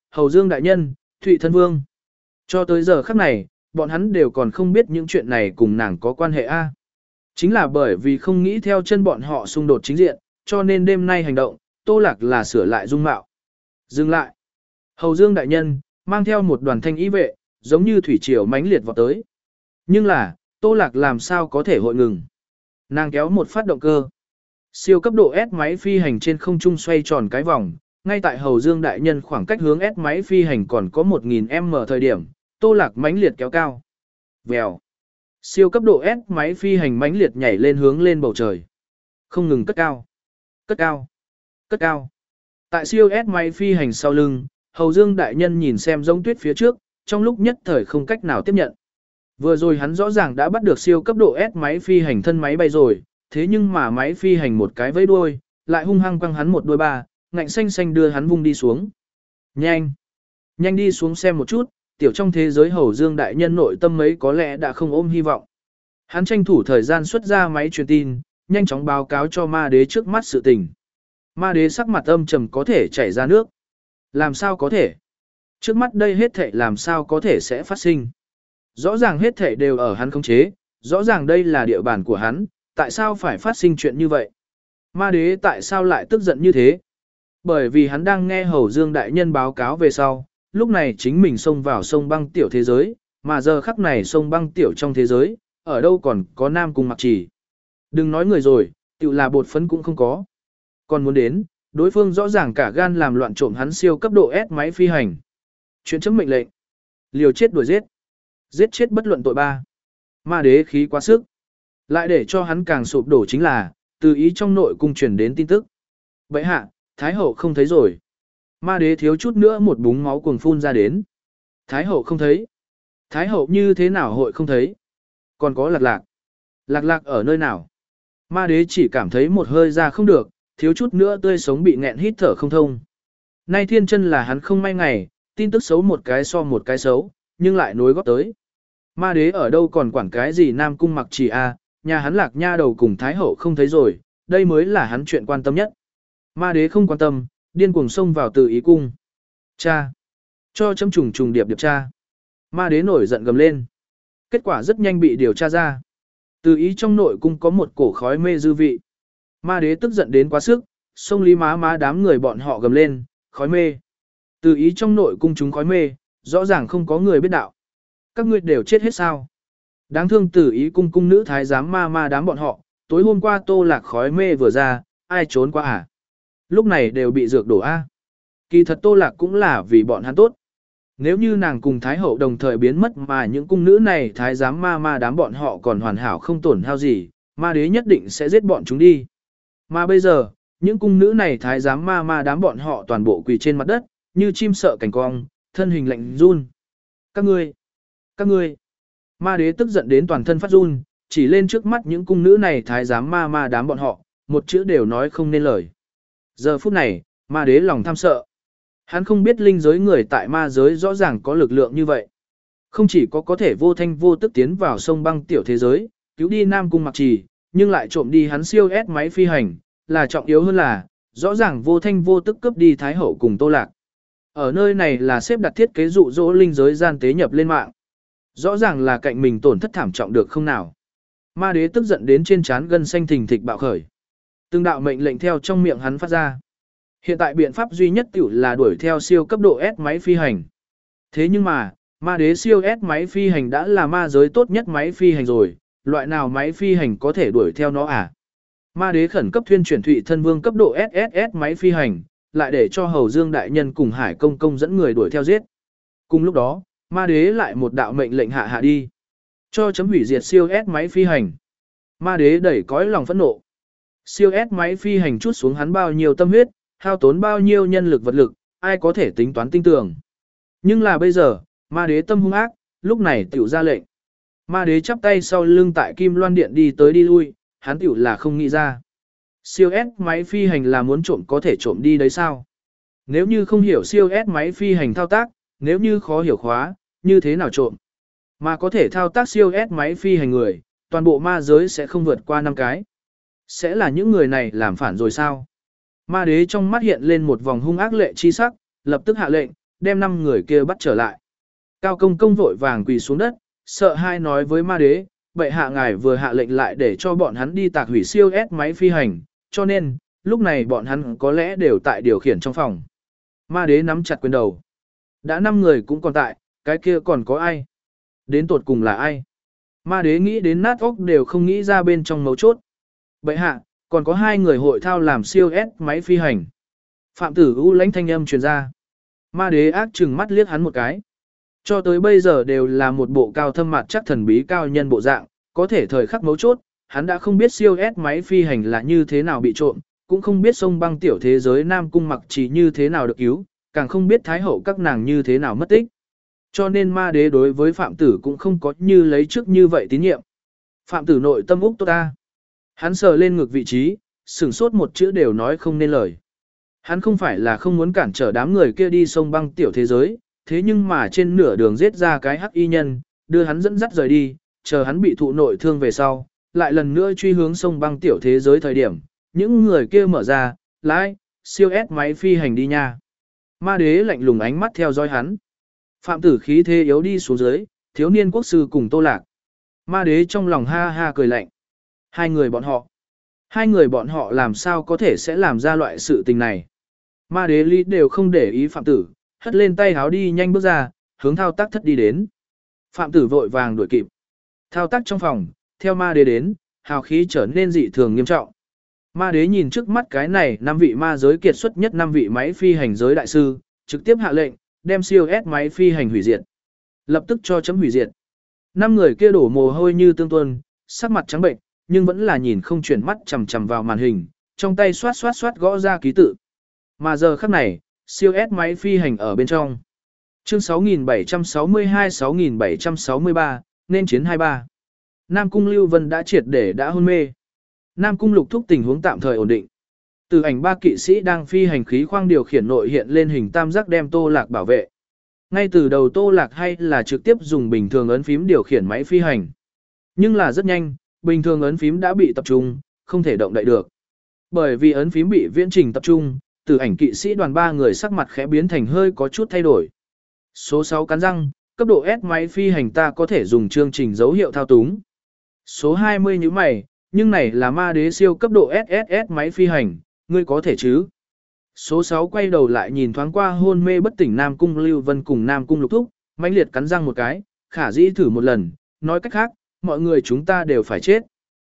Hầu Dương đại nhân, Thụy thân vương. Cho tới giờ khắc này, bọn hắn đều còn không biết những chuyện này cùng nàng có quan hệ a. Chính là bởi vì không nghĩ theo chân bọn họ xung đột chính diện, cho nên đêm nay hành động, Tô Lạc là sửa lại dung mạo. Dừng lại. Hầu Dương đại nhân, mang theo một đoàn thanh ý vệ, giống như thủy triều mãnh liệt vọt tới. Nhưng là, Tô Lạc làm sao có thể hội ngừng. Nàng kéo một phát động cơ. Siêu cấp độ S máy phi hành trên không trung xoay tròn cái vòng, ngay tại Hầu Dương đại nhân khoảng cách hướng S máy phi hành còn có một nghìn mét thời điểm, Tô Lạc mãnh liệt kéo cao. Vèo. Siêu cấp độ S máy phi hành mãnh liệt nhảy lên hướng lên bầu trời. Không ngừng cất cao. Cất cao. Cất cao. Tại siêu S máy phi hành sau lưng, Hầu Dương đại nhân nhìn xem giống tuyết phía trước, trong lúc nhất thời không cách nào tiếp nhận. Vừa rồi hắn rõ ràng đã bắt được siêu cấp độ S máy phi hành thân máy bay rồi, thế nhưng mà máy phi hành một cái vẫy đuôi, lại hung hăng quăng hắn một đuôi ba, ngạnh xanh xanh đưa hắn vung đi xuống. Nhanh! Nhanh đi xuống xem một chút, tiểu trong thế giới Hầu Dương đại nhân nội tâm mấy có lẽ đã không ôm hy vọng. Hắn tranh thủ thời gian xuất ra máy truyền tin, nhanh chóng báo cáo cho ma đế trước mắt sự tình. Ma đế sắc mặt âm trầm có thể chảy ra nước. Làm sao có thể? Trước mắt đây hết thảy làm sao có thể sẽ phát sinh? Rõ ràng hết thảy đều ở hắn khống chế, rõ ràng đây là địa bàn của hắn, tại sao phải phát sinh chuyện như vậy? Ma đế tại sao lại tức giận như thế? Bởi vì hắn đang nghe Hầu Dương đại nhân báo cáo về sau, lúc này chính mình xông vào sông băng tiểu thế giới, mà giờ khắc này sông băng tiểu trong thế giới, ở đâu còn có Nam Cung Mặc Trì. Đừng nói người rồi, tiểu là bột phấn cũng không có. Còn muốn đến, đối phương rõ ràng cả gan làm loạn trộm hắn siêu cấp độ S máy phi hành. Chuyện chấm mệnh lệnh. Liều chết đuổi giết. Giết chết bất luận tội ba. Ma đế khí quá sức. Lại để cho hắn càng sụp đổ chính là, từ ý trong nội cung truyền đến tin tức. Bệ hạ, Thái hậu không thấy rồi. Ma đế thiếu chút nữa một búng máu cuồng phun ra đến. Thái hậu không thấy. Thái hậu như thế nào hội không thấy? Còn có lạc lạc. Lạc lạc ở nơi nào? Ma đế chỉ cảm thấy một hơi ra không được, thiếu chút nữa tươi sống bị nghẹn hít thở không thông. Nay thiên chân là hắn không may ngày, tin tức xấu một cái so một cái xấu, nhưng lại nối góp tới. Ma đế ở đâu còn quản cái gì Nam Cung Mặc Trì a, nhà hắn lạc nha đầu cùng Thái hậu không thấy rồi, đây mới là hắn chuyện quan tâm nhất. Ma đế không quan tâm, điên cuồng xông vào từ ý cung. Cha! Cho chấm trùng trùng điệp điệp cha. Ma đế nổi giận gầm lên. Kết quả rất nhanh bị điều tra ra. Từ ý trong nội cung có một cổ khói mê dư vị. Ma đế tức giận đến quá sức, xông lý má má đám người bọn họ gầm lên, khói mê. Từ ý trong nội cung chúng khói mê, rõ ràng không có người biết đạo. Các ngươi đều chết hết sao? Đáng thương từ ý cung cung nữ thái giám ma ma đám bọn họ, tối hôm qua Tô Lạc khói mê vừa ra, ai trốn qua à? Lúc này đều bị dược đổ a. Kỳ thật Tô Lạc cũng là vì bọn hắn tốt. Nếu như nàng cùng Thái hậu đồng thời biến mất mà những cung nữ này thái giám ma ma đám bọn họ còn hoàn hảo không tổn hao gì, ma đế nhất định sẽ giết bọn chúng đi. Mà bây giờ, những cung nữ này thái giám ma ma đám bọn họ toàn bộ quỳ trên mặt đất, như chim sợ cảnh cong, thân hình lạnh run. Các ngươi, các ngươi. Ma đế tức giận đến toàn thân phát run, chỉ lên trước mắt những cung nữ này thái giám ma ma đám bọn họ, một chữ đều nói không nên lời. Giờ phút này, ma đế lòng tham sợ. Hắn không biết linh giới người tại ma giới rõ ràng có lực lượng như vậy. Không chỉ có có thể vô thanh vô tức tiến vào sông băng tiểu thế giới, cứu đi Nam Cung Mặc Trì, nhưng lại trộm đi hắn siêu S máy phi hành, là trọng yếu hơn là, rõ ràng vô thanh vô tức cướp đi Thái hậu cùng Tô Lạc. Ở nơi này là xếp đặt thiết kế dụ dỗ linh giới gian tế nhập lên mạng. Rõ ràng là cạnh mình tổn thất thảm trọng được không nào. Ma đế tức giận đến trên trán gân xanh thình thịch bạo khởi. Từng đạo mệnh lệnh theo trong miệng hắn phát ra. Hiện tại biện pháp duy nhất tiểu là đuổi theo siêu cấp độ S máy phi hành. Thế nhưng mà, ma đế siêu S máy phi hành đã là ma giới tốt nhất máy phi hành rồi, loại nào máy phi hành có thể đuổi theo nó à? Ma đế khẩn cấp thuyên chuyển Thụy thân vương cấp độ ét ét ét máy phi hành, lại để cho Hầu Dương đại nhân cùng Hải công công dẫn người đuổi theo giết. Cùng lúc đó, ma đế lại một đạo mệnh lệnh hạ hạ đi. Cho chấm hủy diệt siêu S máy phi hành. Ma đế đẩy cõi lòng phẫn nộ. Siêu S máy phi hành chút xuống hắn bao nhiêu tâm huyết, hao tốn bao nhiêu nhân lực vật lực, ai có thể tính toán tinh tường. Nhưng là bây giờ, ma đế tâm hung ác, lúc này tiểu ra lệnh. Ma đế chắp tay sau lưng tại Kim Loan Điện đi tới đi lui, hắn tiểu là không nghĩ ra. Siêu S máy phi hành là muốn trộm có thể trộm đi đấy sao? Nếu như không hiểu siêu S máy phi hành thao tác, nếu như khó hiểu khóa, như thế nào trộm? Mà có thể thao tác siêu S máy phi hành người, toàn bộ ma giới sẽ không vượt qua năm cái. Sẽ là những người này làm phản rồi sao? Ma đế trong mắt hiện lên một vòng hung ác lệ chi sắc, lập tức hạ lệnh, đem năm người kia bắt trở lại. Cao công công vội vàng quỳ xuống đất, sợ hai nói với ma đế, bệ hạ ngài vừa hạ lệnh lại để cho bọn hắn đi tạc hủy siêu S máy phi hành, cho nên, lúc này bọn hắn có lẽ đều tại điều khiển trong phòng. Ma đế nắm chặt quyền đầu. Đã năm người cũng còn tại, cái kia còn có ai? Đến tột cùng là ai? Ma đế nghĩ đến nát óc đều không nghĩ ra bên trong mấu chốt. Bệ hạ, còn có hai người hội thao làm siêu S máy phi hành. Phạm tử u lãnh thanh âm truyền ra. Ma đế ác trừng mắt liếc hắn một cái. Cho tới bây giờ đều là một bộ cao thâm mặt chắc thần bí cao nhân bộ dạng, có thể thời khắc mấu chốt, hắn đã không biết siêu S máy phi hành là như thế nào bị trộm, cũng không biết sông băng tiểu thế giới Nam Cung Mặc Trì như thế nào được cứu, càng không biết Thái hậu các nàng như thế nào mất tích. Cho nên ma đế đối với Phạm tử cũng không có như lấy trước như vậy tín nhiệm. Phạm tử nội tâm úc tốt ta. Hắn sờ lên ngược vị trí, sửng sốt một chữ đều nói không nên lời. Hắn không phải là không muốn cản trở đám người kia đi sông băng tiểu thế giới, thế nhưng mà trên nửa đường giết ra cái hắc y nhân, đưa hắn dẫn dắt rời đi, chờ hắn bị thụ nội thương về sau, lại lần nữa truy hướng sông băng tiểu thế giới thời điểm, những người kia mở ra, lái, siêu S máy phi hành đi nha. Ma đế lạnh lùng ánh mắt theo dõi hắn. Phạm tử khí thế yếu đi xuống dưới, thiếu niên quốc sư cùng Tô Lạc. Ma đế trong lòng ha ha cười lạnh. Hai người bọn họ. Hai người bọn họ làm sao có thể sẽ làm ra loại sự tình này. Ma đế lý đều không để ý Phạm tử, hất lên tay háo đi nhanh bước ra, hướng thao tác thất đi đến. Phạm tử vội vàng đuổi kịp. Thao tác trong phòng, theo ma đế đến, hào khí trở nên dị thường nghiêm trọng. Ma đế nhìn trước mắt cái này năm vị ma giới kiệt xuất nhất năm vị máy phi hành giới đại sư, trực tiếp hạ lệnh, đem siêu S máy phi hành hủy diệt. Lập tức cho chấm hủy diệt. Năm người kia đổ mồ hôi như tương tuôn, sắc mặt trắng bệnh, nhưng vẫn là nhìn không chuyển mắt chằm chằm vào màn hình, trong tay xoát xoát xoát gõ ra ký tự. Mà giờ khắc này, siêu S máy phi hành ở bên trong. Chương sáu nghìn bảy trăm sáu mươi hai sáu nghìn bảy trăm sáu mươi ba, nên chiến hai mươi ba. Nam Cung Lưu Vân đã triệt để đã hôn mê. Nam Cung Lục Thúc tình huống tạm thời ổn định. Từ ảnh ba kỵ sĩ đang phi hành khí khoang điều khiển nội hiện lên hình tam giác đem Tô Lạc bảo vệ. Ngay từ đầu Tô Lạc hay là trực tiếp dùng bình thường ấn phím điều khiển máy phi hành. Nhưng là rất nhanh, bình thường ấn phím đã bị tập trung, không thể động đậy được. Bởi vì ấn phím bị viễn trình tập trung, từ ảnh kỵ sĩ đoàn ba người sắc mặt khẽ biến thành hơi có chút thay đổi. Số sáu cắn răng, cấp độ S máy phi hành ta có thể dùng chương trình dấu hiệu thao túng. Số hai mươi như mày, nhưng này là ma đế siêu cấp độ ét ét ét máy phi hành, ngươi có thể chứ? Số sáu quay đầu lại nhìn thoáng qua hôn mê bất tỉnh Nam Cung Lưu Vân cùng Nam Cung Lục Thúc, mãnh liệt cắn răng một cái, khả dĩ thử một lần, nói cách khác, mọi người chúng ta đều phải chết.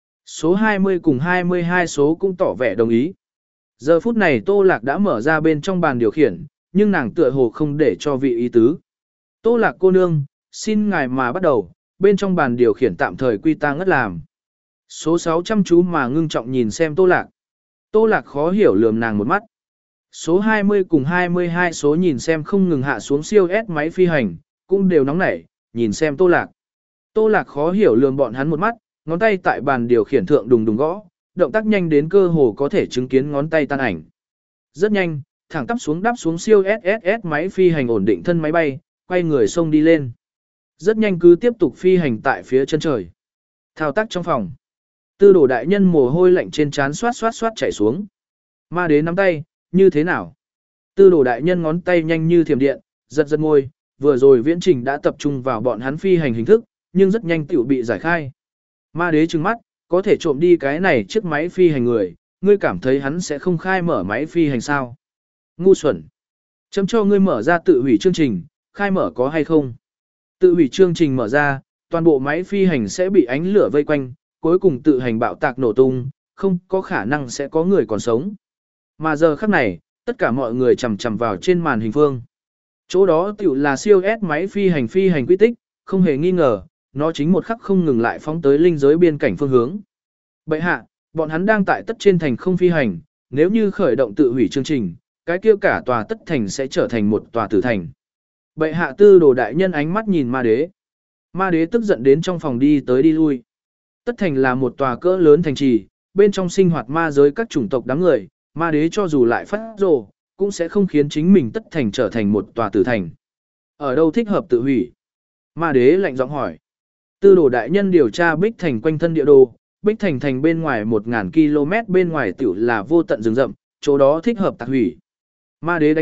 Số hai mươi cùng hai mươi hai số cũng tỏ vẻ đồng ý. Giờ phút này Tô Lạc đã mở ra bên trong bàn điều khiển, nhưng nàng tựa hồ không để cho vị ý tứ. Tô Lạc cô nương, xin ngài mà bắt đầu, bên trong bàn điều khiển tạm thời quy ta ngất làm. Số sáu chăm chú mà ngưng trọng nhìn xem Tô Lạc. Tô Lạc khó hiểu lườm nàng một mắt. Số hai mươi cùng hai mươi hai số nhìn xem không ngừng hạ xuống siêu S máy phi hành, cũng đều nóng nảy, nhìn xem Tô Lạc. Tô Lạc khó hiểu lườm bọn hắn một mắt, ngón tay tại bàn điều khiển thượng đùng đùng gõ, động tác nhanh đến cơ hồ có thể chứng kiến ngón tay tan ảnh. Rất nhanh, thẳng tắp xuống đáp xuống siêu ét ét ét máy phi hành ổn định thân máy bay, quay người xông đi lên. Rất nhanh cứ tiếp tục phi hành tại phía chân trời. Thao tác trong phòng. Tư đồ đại nhân mồ hôi lạnh trên trán xoát xoát xoát chảy xuống. Ma đế nắm tay, như thế nào? Tư đồ đại nhân ngón tay nhanh như thiểm điện, giật giật môi, vừa rồi viễn trình đã tập trung vào bọn hắn phi hành hình thức, nhưng rất nhanh tiểu bị giải khai. Ma đế trừng mắt, có thể trộm đi cái này chiếc máy phi hành người, ngươi cảm thấy hắn sẽ không khai mở máy phi hành sao? Ngu xuẩn. Chấm cho ngươi mở ra tự hủy chương trình, khai mở có hay không? Tự hủy chương trình mở ra, toàn bộ máy phi hành sẽ bị ánh lửa vây quanh, cuối cùng tự hành bạo tạc nổ tung, không có khả năng sẽ có người còn sống. Mà giờ khắc này, tất cả mọi người chầm chầm vào trên màn hình phương. Chỗ đó tiểu là siêu S máy phi hành phi hành quy tích, không hề nghi ngờ, nó chính một khắc không ngừng lại phóng tới linh giới biên cảnh phương hướng. Bệ hạ, bọn hắn đang tại tất trên thành không phi hành, nếu như khởi động tự hủy chương trình, cái kia cả tòa tất thành sẽ trở thành một tòa tử thành. Bệ hạ tư đồ đại nhân ánh mắt nhìn ma đế. Ma đế tức giận đến trong phòng đi tới đi lui. Tất thành là một tòa cỡ lớn thành trì, bên trong sinh hoạt ma giới các chủng tộc đám người, ma đế cho dù lại phát rồ, cũng sẽ không khiến chính mình tất thành trở thành một tòa tử thành. Ở đâu thích hợp tự hủy? Ma đế lạnh giọng hỏi. Tư đồ đại nhân điều tra Bích Thành quanh thân địa đồ, Bích Thành thành bên ngoài một nghìn ki lô mét bên ngoài tiểu là vô tận rừng rậm, chỗ đó thích hợp tạc hủy. Ma đế đánh nhịp,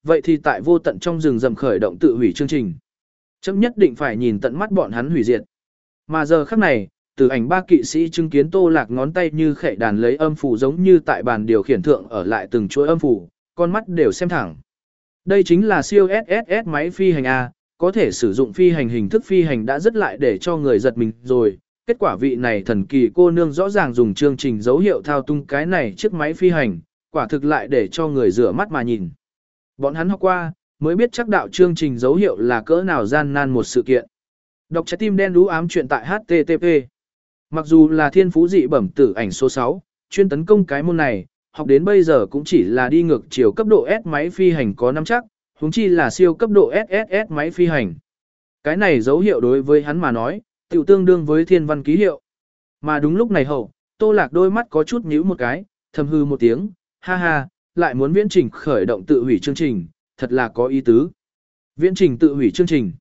vậy thì tại vô tận trong rừng rậm khởi động tự hủy chương trình. Chấm nhất định phải nhìn tận mắt bọn hắn hủy diệt. Mà giờ khắc này, Tử Ảnh ba kỵ sĩ chứng kiến Tô Lạc ngón tay như khệ đàn lấy âm phủ giống như tại bàn điều khiển thượng ở lại từng chuỗi âm phủ, con mắt đều xem thẳng. Đây chính là siêu ét ét ét máy phi hành A, có thể sử dụng phi hành hình thức phi hành đã rất lại để cho người giật mình rồi. Kết quả vị này thần kỳ cô nương rõ ràng dùng chương trình dấu hiệu thao tung cái này chiếc máy phi hành, quả thực lại để cho người rửa mắt mà nhìn. Bọn hắn học qua, mới biết chắc đạo chương trình dấu hiệu là cỡ nào gian nan một sự kiện. Đọc trái tim đen đú ám chuyện tại hát tê tê pê. Mặc dù là thiên phú dị bẩm Tử Ảnh số sáu, chuyên tấn công cái môn này, học đến bây giờ cũng chỉ là đi ngược chiều cấp độ S máy phi hành có nắm chắc, huống chi là siêu cấp độ ét ét ét máy phi hành. Cái này dấu hiệu đối với hắn mà nói, tiểu tương đương với thiên văn ký hiệu. Mà đúng lúc này hậu, Tô Lạc đôi mắt có chút nhíu một cái, thầm hư một tiếng, ha ha, lại muốn viễn trình khởi động tự hủy chương trình, thật là có ý tứ. Viễn trình tự hủy chương trình.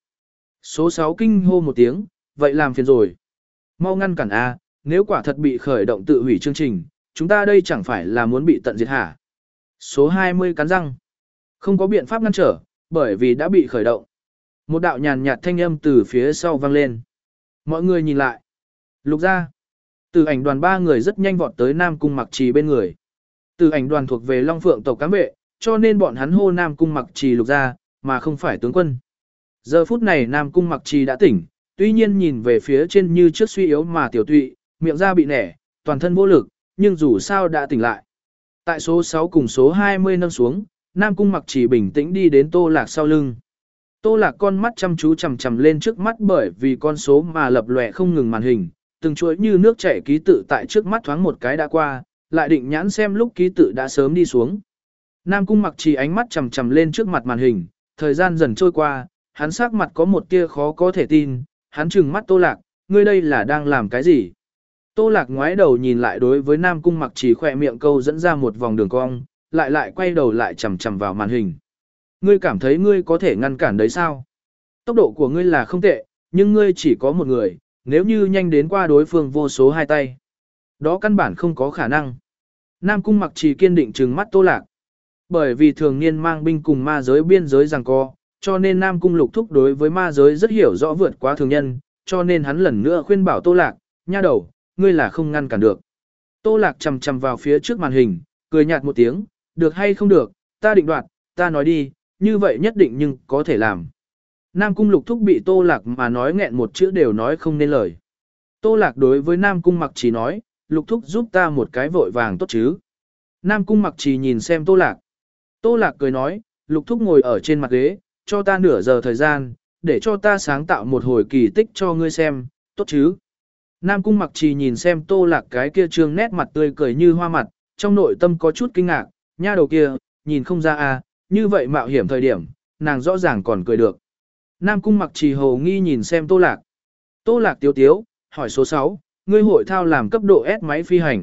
Số sáu kinh hô một tiếng, vậy làm phiền rồi. Mau ngăn cản A, nếu quả thật bị khởi động tự hủy chương trình, chúng ta đây chẳng phải là muốn bị tận diệt hả? Số hai mươi cắn răng. Không có biện pháp ngăn trở, bởi vì đã bị khởi động. Một đạo nhàn nhạt thanh âm từ phía sau vang lên. Mọi người nhìn lại. Lục ra. Từ ảnh đoàn ba người rất nhanh vọt tới Nam Cung Mặc Trì bên người. Từ ảnh đoàn thuộc về Long Phượng tộc cám vệ, cho nên bọn hắn hô Nam Cung Mặc Trì lục ra, mà không phải tướng quân. Giờ phút này Nam Cung Mặc Trì đã tỉnh, tuy nhiên nhìn về phía trên như trước suy yếu mà tiểu tụy, miệng da bị nẻ, toàn thân vô lực, nhưng dù sao đã tỉnh lại. Tại số sáu cùng số hai mươi nâng xuống, Nam Cung Mặc Trì bình tĩnh đi đến Tô Lạc sau lưng. Tô Lạc con mắt chăm chú chằm chằm lên trước mắt bởi vì con số mà lập lòe không ngừng màn hình, từng chuỗi như nước chảy ký tự tại trước mắt thoáng một cái đã qua, lại định nhãn xem lúc ký tự đã sớm đi xuống. Nam Cung Mặc Trì ánh mắt chằm chằm lên trước mặt màn hình, thời gian dần trôi qua, hắn sắc mặt có một tia khó có thể tin, hắn trừng mắt Tô Lạc, ngươi đây là đang làm cái gì? Tô Lạc ngoái đầu nhìn lại đối với Nam Cung Mặc Trì khỏe miệng câu dẫn ra một vòng đường cong, lại lại quay đầu lại chằm chằm vào màn hình. Ngươi cảm thấy ngươi có thể ngăn cản đấy sao? Tốc độ của ngươi là không tệ, nhưng ngươi chỉ có một người, nếu như nhanh đến qua đối phương vô số hai tay. Đó căn bản không có khả năng. Nam Cung Mặc Trì kiên định trừng mắt Tô Lạc. Bởi vì thường niên mang binh cùng ma giới biên giới giằng co, cho nên Nam Cung Lục Thúc đối với ma giới rất hiểu rõ vượt quá thường nhân, cho nên hắn lần nữa khuyên bảo Tô Lạc, nha đầu, ngươi là không ngăn cản được. Tô Lạc chầm chầm vào phía trước màn hình, cười nhạt một tiếng, được hay không được, ta định đoạt, ta nói đi, như vậy nhất định nhưng có thể làm. Nam Cung Lục Thúc bị Tô Lạc mà nói nghẹn một chữ đều nói không nên lời. Tô Lạc đối với Nam Cung Mặc Trì nói, Lục Thúc giúp ta một cái vội vàng tốt chứ. Nam Cung Mặc Trì nhìn xem Tô Lạc. Tô Lạc cười nói, Lục Thúc ngồi ở trên mặt ghế, cho ta nửa giờ thời gian, để cho ta sáng tạo một hồi kỳ tích cho ngươi xem, tốt chứ. Nam Cung Mặc Trì nhìn xem Tô Lạc cái kia trương nét mặt tươi cười như hoa mặt, trong nội tâm có chút kinh ngạc, nha đầu kia, nhìn không ra à, như vậy mạo hiểm thời điểm, nàng rõ ràng còn cười được. Nam Cung Mặc Trì hồ nghi nhìn xem Tô Lạc. Tô Lạc tiếu tiếu, hỏi số sáu, ngươi hội thao làm cấp độ S máy phi hành.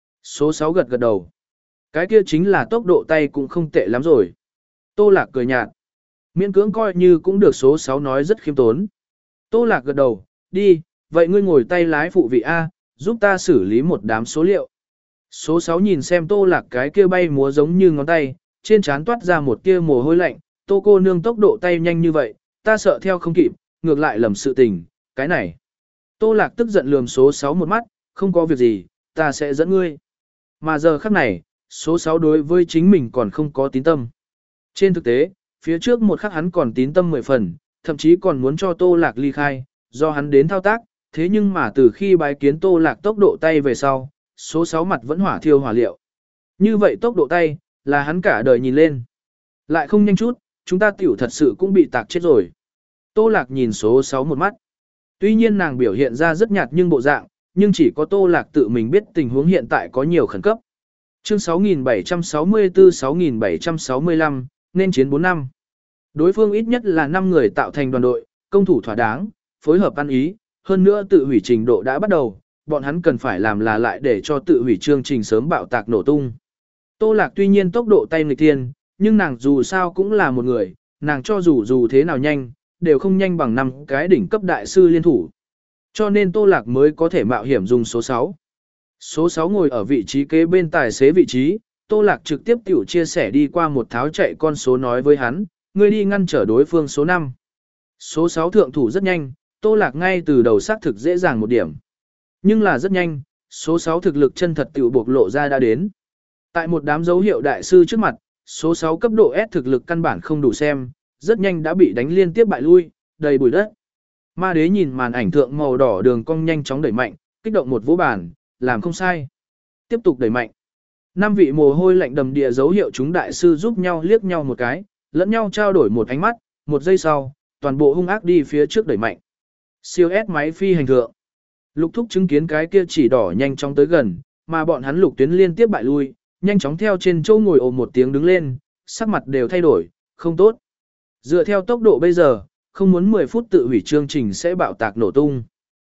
Số sáu gật gật đầu. Cái kia chính là tốc độ tay cũng không tệ lắm rồi. Tô Lạc cười nhạt. Miễn cưỡng coi như cũng được số sáu nói rất khiêm tốn. Tô Lạc gật đầu, đi, vậy ngươi ngồi tay lái phụ vị A, giúp ta xử lý một đám số liệu. Số sáu nhìn xem Tô Lạc cái kia bay múa giống như ngón tay, trên trán toát ra một tia mồ hôi lạnh, Tô cô nương tốc độ tay nhanh như vậy, ta sợ theo không kịp, ngược lại lầm sự tình, cái này. Tô Lạc tức giận lườm số sáu một mắt, không có việc gì, ta sẽ dẫn ngươi. Mà giờ khắc này, số sáu đối với chính mình còn không có tín tâm. Trên thực tế, phía trước một khắc hắn còn tín tâm mười phần, thậm chí còn muốn cho Tô Lạc ly khai, do hắn đến thao tác, thế nhưng mà từ khi bái kiến Tô Lạc tốc độ tay về sau, số sáu mặt vẫn hỏa thiêu hỏa liệu. Như vậy tốc độ tay, là hắn cả đời nhìn lên. Lại không nhanh chút, chúng ta tiểu thật sự cũng bị tạc chết rồi. Tô Lạc nhìn số sáu một mắt. Tuy nhiên nàng biểu hiện ra rất nhạt nhưng bộ dạng, nhưng chỉ có Tô Lạc tự mình biết tình huống hiện tại có nhiều khẩn cấp. Chương sáu nghìn bảy trăm sáu mươi tư sáu nghìn bảy trăm sáu mươi lăm, nên chiến bốn năm. Đối phương ít nhất là năm người tạo thành đoàn đội, công thủ thỏa đáng, phối hợp ăn ý, hơn nữa tự hủy trình độ đã bắt đầu, bọn hắn cần phải làm là lại để cho tự hủy chương trình sớm bạo tạc nổ tung. Tô Lạc tuy nhiên tốc độ tay nghịch thiên, nhưng nàng dù sao cũng là một người, nàng cho dù dù thế nào nhanh, đều không nhanh bằng năm cái đỉnh cấp đại sư liên thủ. Cho nên Tô Lạc mới có thể mạo hiểm dùng số sáu. Số sáu ngồi ở vị trí kế bên tài xế vị trí, Tô Lạc trực tiếp tiểu chia sẻ đi qua một tháo chạy con số nói với hắn, ngươi đi ngăn trở đối phương số năm. Số sáu thượng thủ rất nhanh, Tô Lạc ngay từ đầu xác thực dễ dàng một điểm. Nhưng là rất nhanh, số sáu thực lực chân thật tiểu bộc lộ ra đã đến. Tại một đám dấu hiệu đại sư trước mặt, số sáu cấp độ S thực lực căn bản không đủ xem, rất nhanh đã bị đánh liên tiếp bại lui, đầy bụi đất. Ma đế nhìn màn ảnh thượng màu đỏ đường cong nhanh chóng đẩy mạnh, kích động một vỗ bàn, làm không sai. Tiếp tục đẩy mạnh. Năm vị mồ hôi lạnh đầm địa dấu hiệu chúng đại sư giúp nhau liếc nhau một cái, lẫn nhau trao đổi một ánh mắt, một giây sau, toàn bộ hung ác đi phía trước đẩy mạnh. Siêu S máy phi hành thượng. Lục Thúc chứng kiến cái kia chỉ đỏ nhanh chóng tới gần, mà bọn hắn lục tuyến liên tiếp bại lui, nhanh chóng theo trên châu ngồi ồ một tiếng đứng lên, sắc mặt đều thay đổi, không tốt. Dựa theo tốc độ bây giờ, không muốn mười phút tự hủy chương trình sẽ bạo tạc nổ tung.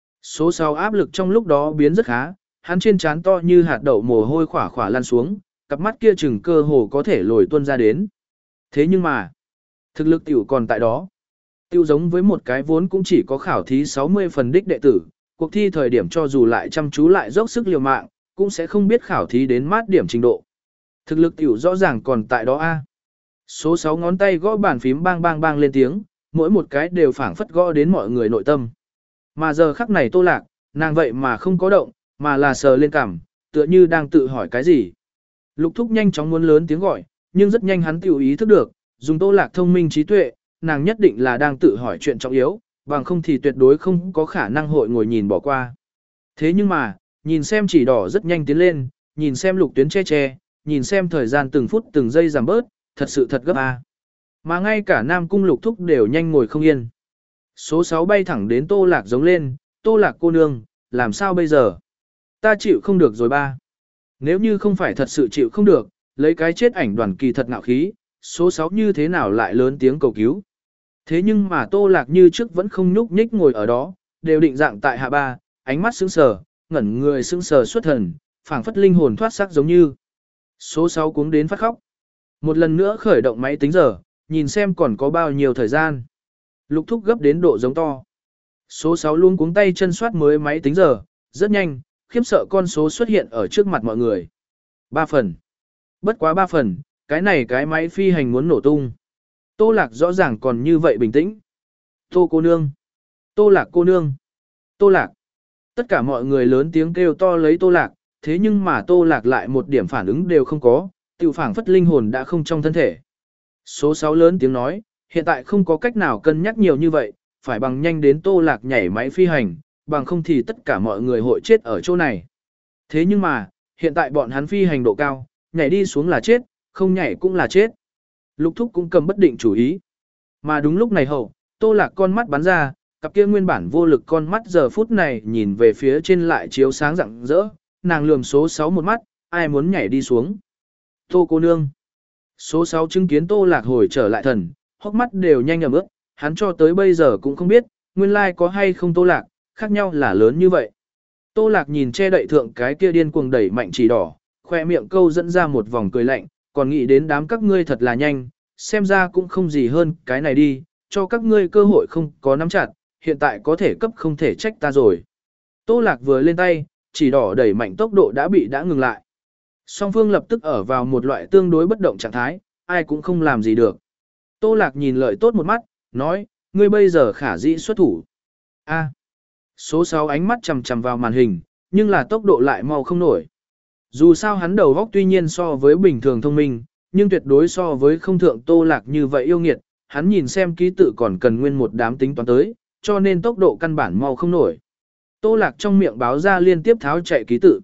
Số sáu áp lực trong lúc đó biến rất khá, hắn trên trán to như hạt đậu mồ hôi khỏa khỏa lăn xuống, cặp mắt kia chừng cơ hồ có thể lồi tuôn ra đến. Thế nhưng mà, thực lực tiểu còn tại đó. Tiêu giống với một cái vốn cũng chỉ có khảo thí sáu mươi phần đích đệ tử, cuộc thi thời điểm cho dù lại chăm chú lại dốc sức liều mạng, cũng sẽ không biết khảo thí đến mát điểm trình độ. Thực lực tiểu rõ ràng còn tại đó a. Số sáu ngón tay gõ bàn phím bang bang bang lên tiếng, mỗi một cái đều phảng phất gõ đến mọi người nội tâm. Mà giờ khắc này Tô Lạc, nàng vậy mà không có động, mà là sờ lên cằm, tựa như đang tự hỏi cái gì. Lục Thúc nhanh chóng muốn lớn tiếng gọi, nhưng rất nhanh hắn tiểu ý thức được, dùng Tô Lạc thông minh trí tuệ, nàng nhất định là đang tự hỏi chuyện trọng yếu, bằng không thì tuyệt đối không có khả năng hội ngồi nhìn bỏ qua. Thế nhưng mà, nhìn xem chỉ đỏ rất nhanh tiến lên, nhìn xem lục tuyến che che, nhìn xem thời gian từng phút từng giây giảm bớt, thật sự thật gấp a. Mà ngay cả Nam Cung Lục Thúc đều nhanh ngồi không yên. Số sáu bay thẳng đến Tô Lạc giống lên, Tô Lạc cô nương, làm sao bây giờ? Ta chịu không được rồi ba. Nếu như không phải thật sự chịu không được, lấy cái chết ảnh đoàn kỳ thật ngạo khí, số sáu như thế nào lại lớn tiếng cầu cứu. Thế nhưng mà Tô Lạc như trước vẫn không nhúc nhích ngồi ở đó, đều định dạng tại hạ ba, ánh mắt sững sờ, ngẩn người sững sờ xuất thần, phảng phất linh hồn thoát xác giống như. Số sáu cuống đến phát khóc. Một lần nữa khởi động máy tính giờ, nhìn xem còn có bao nhiêu thời gian. Lục Thúc gấp đến độ giống to. Số sáu luôn cuống tay chân soát mới máy tính giờ, rất nhanh, khiếp sợ con số xuất hiện ở trước mặt mọi người. Ba phần. Bất quá ba phần, cái này cái máy phi hành muốn nổ tung. Tô Lạc rõ ràng còn như vậy bình tĩnh. Tô cô nương. Tô Lạc cô nương. Tô Lạc. Tất cả mọi người lớn tiếng kêu to lấy Tô Lạc, thế nhưng mà Tô Lạc lại một điểm phản ứng đều không có, tiểu phảng phất linh hồn đã không trong thân thể. Số sáu lớn tiếng nói, hiện tại không có cách nào cân nhắc nhiều như vậy, phải bằng nhanh đến Tô Lạc nhảy máy phi hành, bằng không thì tất cả mọi người hội chết ở chỗ này. Thế nhưng mà, hiện tại bọn hắn phi hành độ cao, nhảy đi xuống là chết, không nhảy cũng là chết. Lục Thúc cũng cầm bất định chủ ý. Mà đúng lúc này hậu, Tô Lạc con mắt bắn ra, cặp kia nguyên bản vô lực con mắt giờ phút này nhìn về phía trên lại chiếu sáng rạng rỡ, nàng lườm số sáu một mắt, ai muốn nhảy đi xuống. Tô cô nương. Số sáu chứng kiến Tô Lạc hồi trở lại thần, hốc mắt đều nhanh ẩm ướt, hắn cho tới bây giờ cũng không biết, nguyên lai có hay không Tô Lạc, khác nhau là lớn như vậy. Tô Lạc nhìn che đậy thượng cái kia điên cuồng đẩy mạnh chỉ đỏ, khoe miệng câu dẫn ra một vòng cười lạnh, còn nghĩ đến đám các ngươi thật là nhanh, xem ra cũng không gì hơn cái này đi, cho các ngươi cơ hội không có nắm chặt, hiện tại có thể cấp không thể trách ta rồi. Tô Lạc vừa lên tay, chỉ đỏ đẩy mạnh tốc độ đã bị đã ngừng lại. Song phương lập tức ở vào một loại tương đối bất động trạng thái, ai cũng không làm gì được. Tô Lạc nhìn lợi tốt một mắt, nói, ngươi bây giờ khả dĩ xuất thủ. A. Số sáu ánh mắt chằm chằm vào màn hình, nhưng là tốc độ lại mau không nổi. Dù sao hắn đầu góc tuy nhiên so với bình thường thông minh, nhưng tuyệt đối so với không thượng Tô Lạc như vậy yêu nghiệt, hắn nhìn xem ký tự còn cần nguyên một đám tính toán tới, cho nên tốc độ căn bản mau không nổi. Tô Lạc trong miệng báo ra liên tiếp tháo chạy ký tự.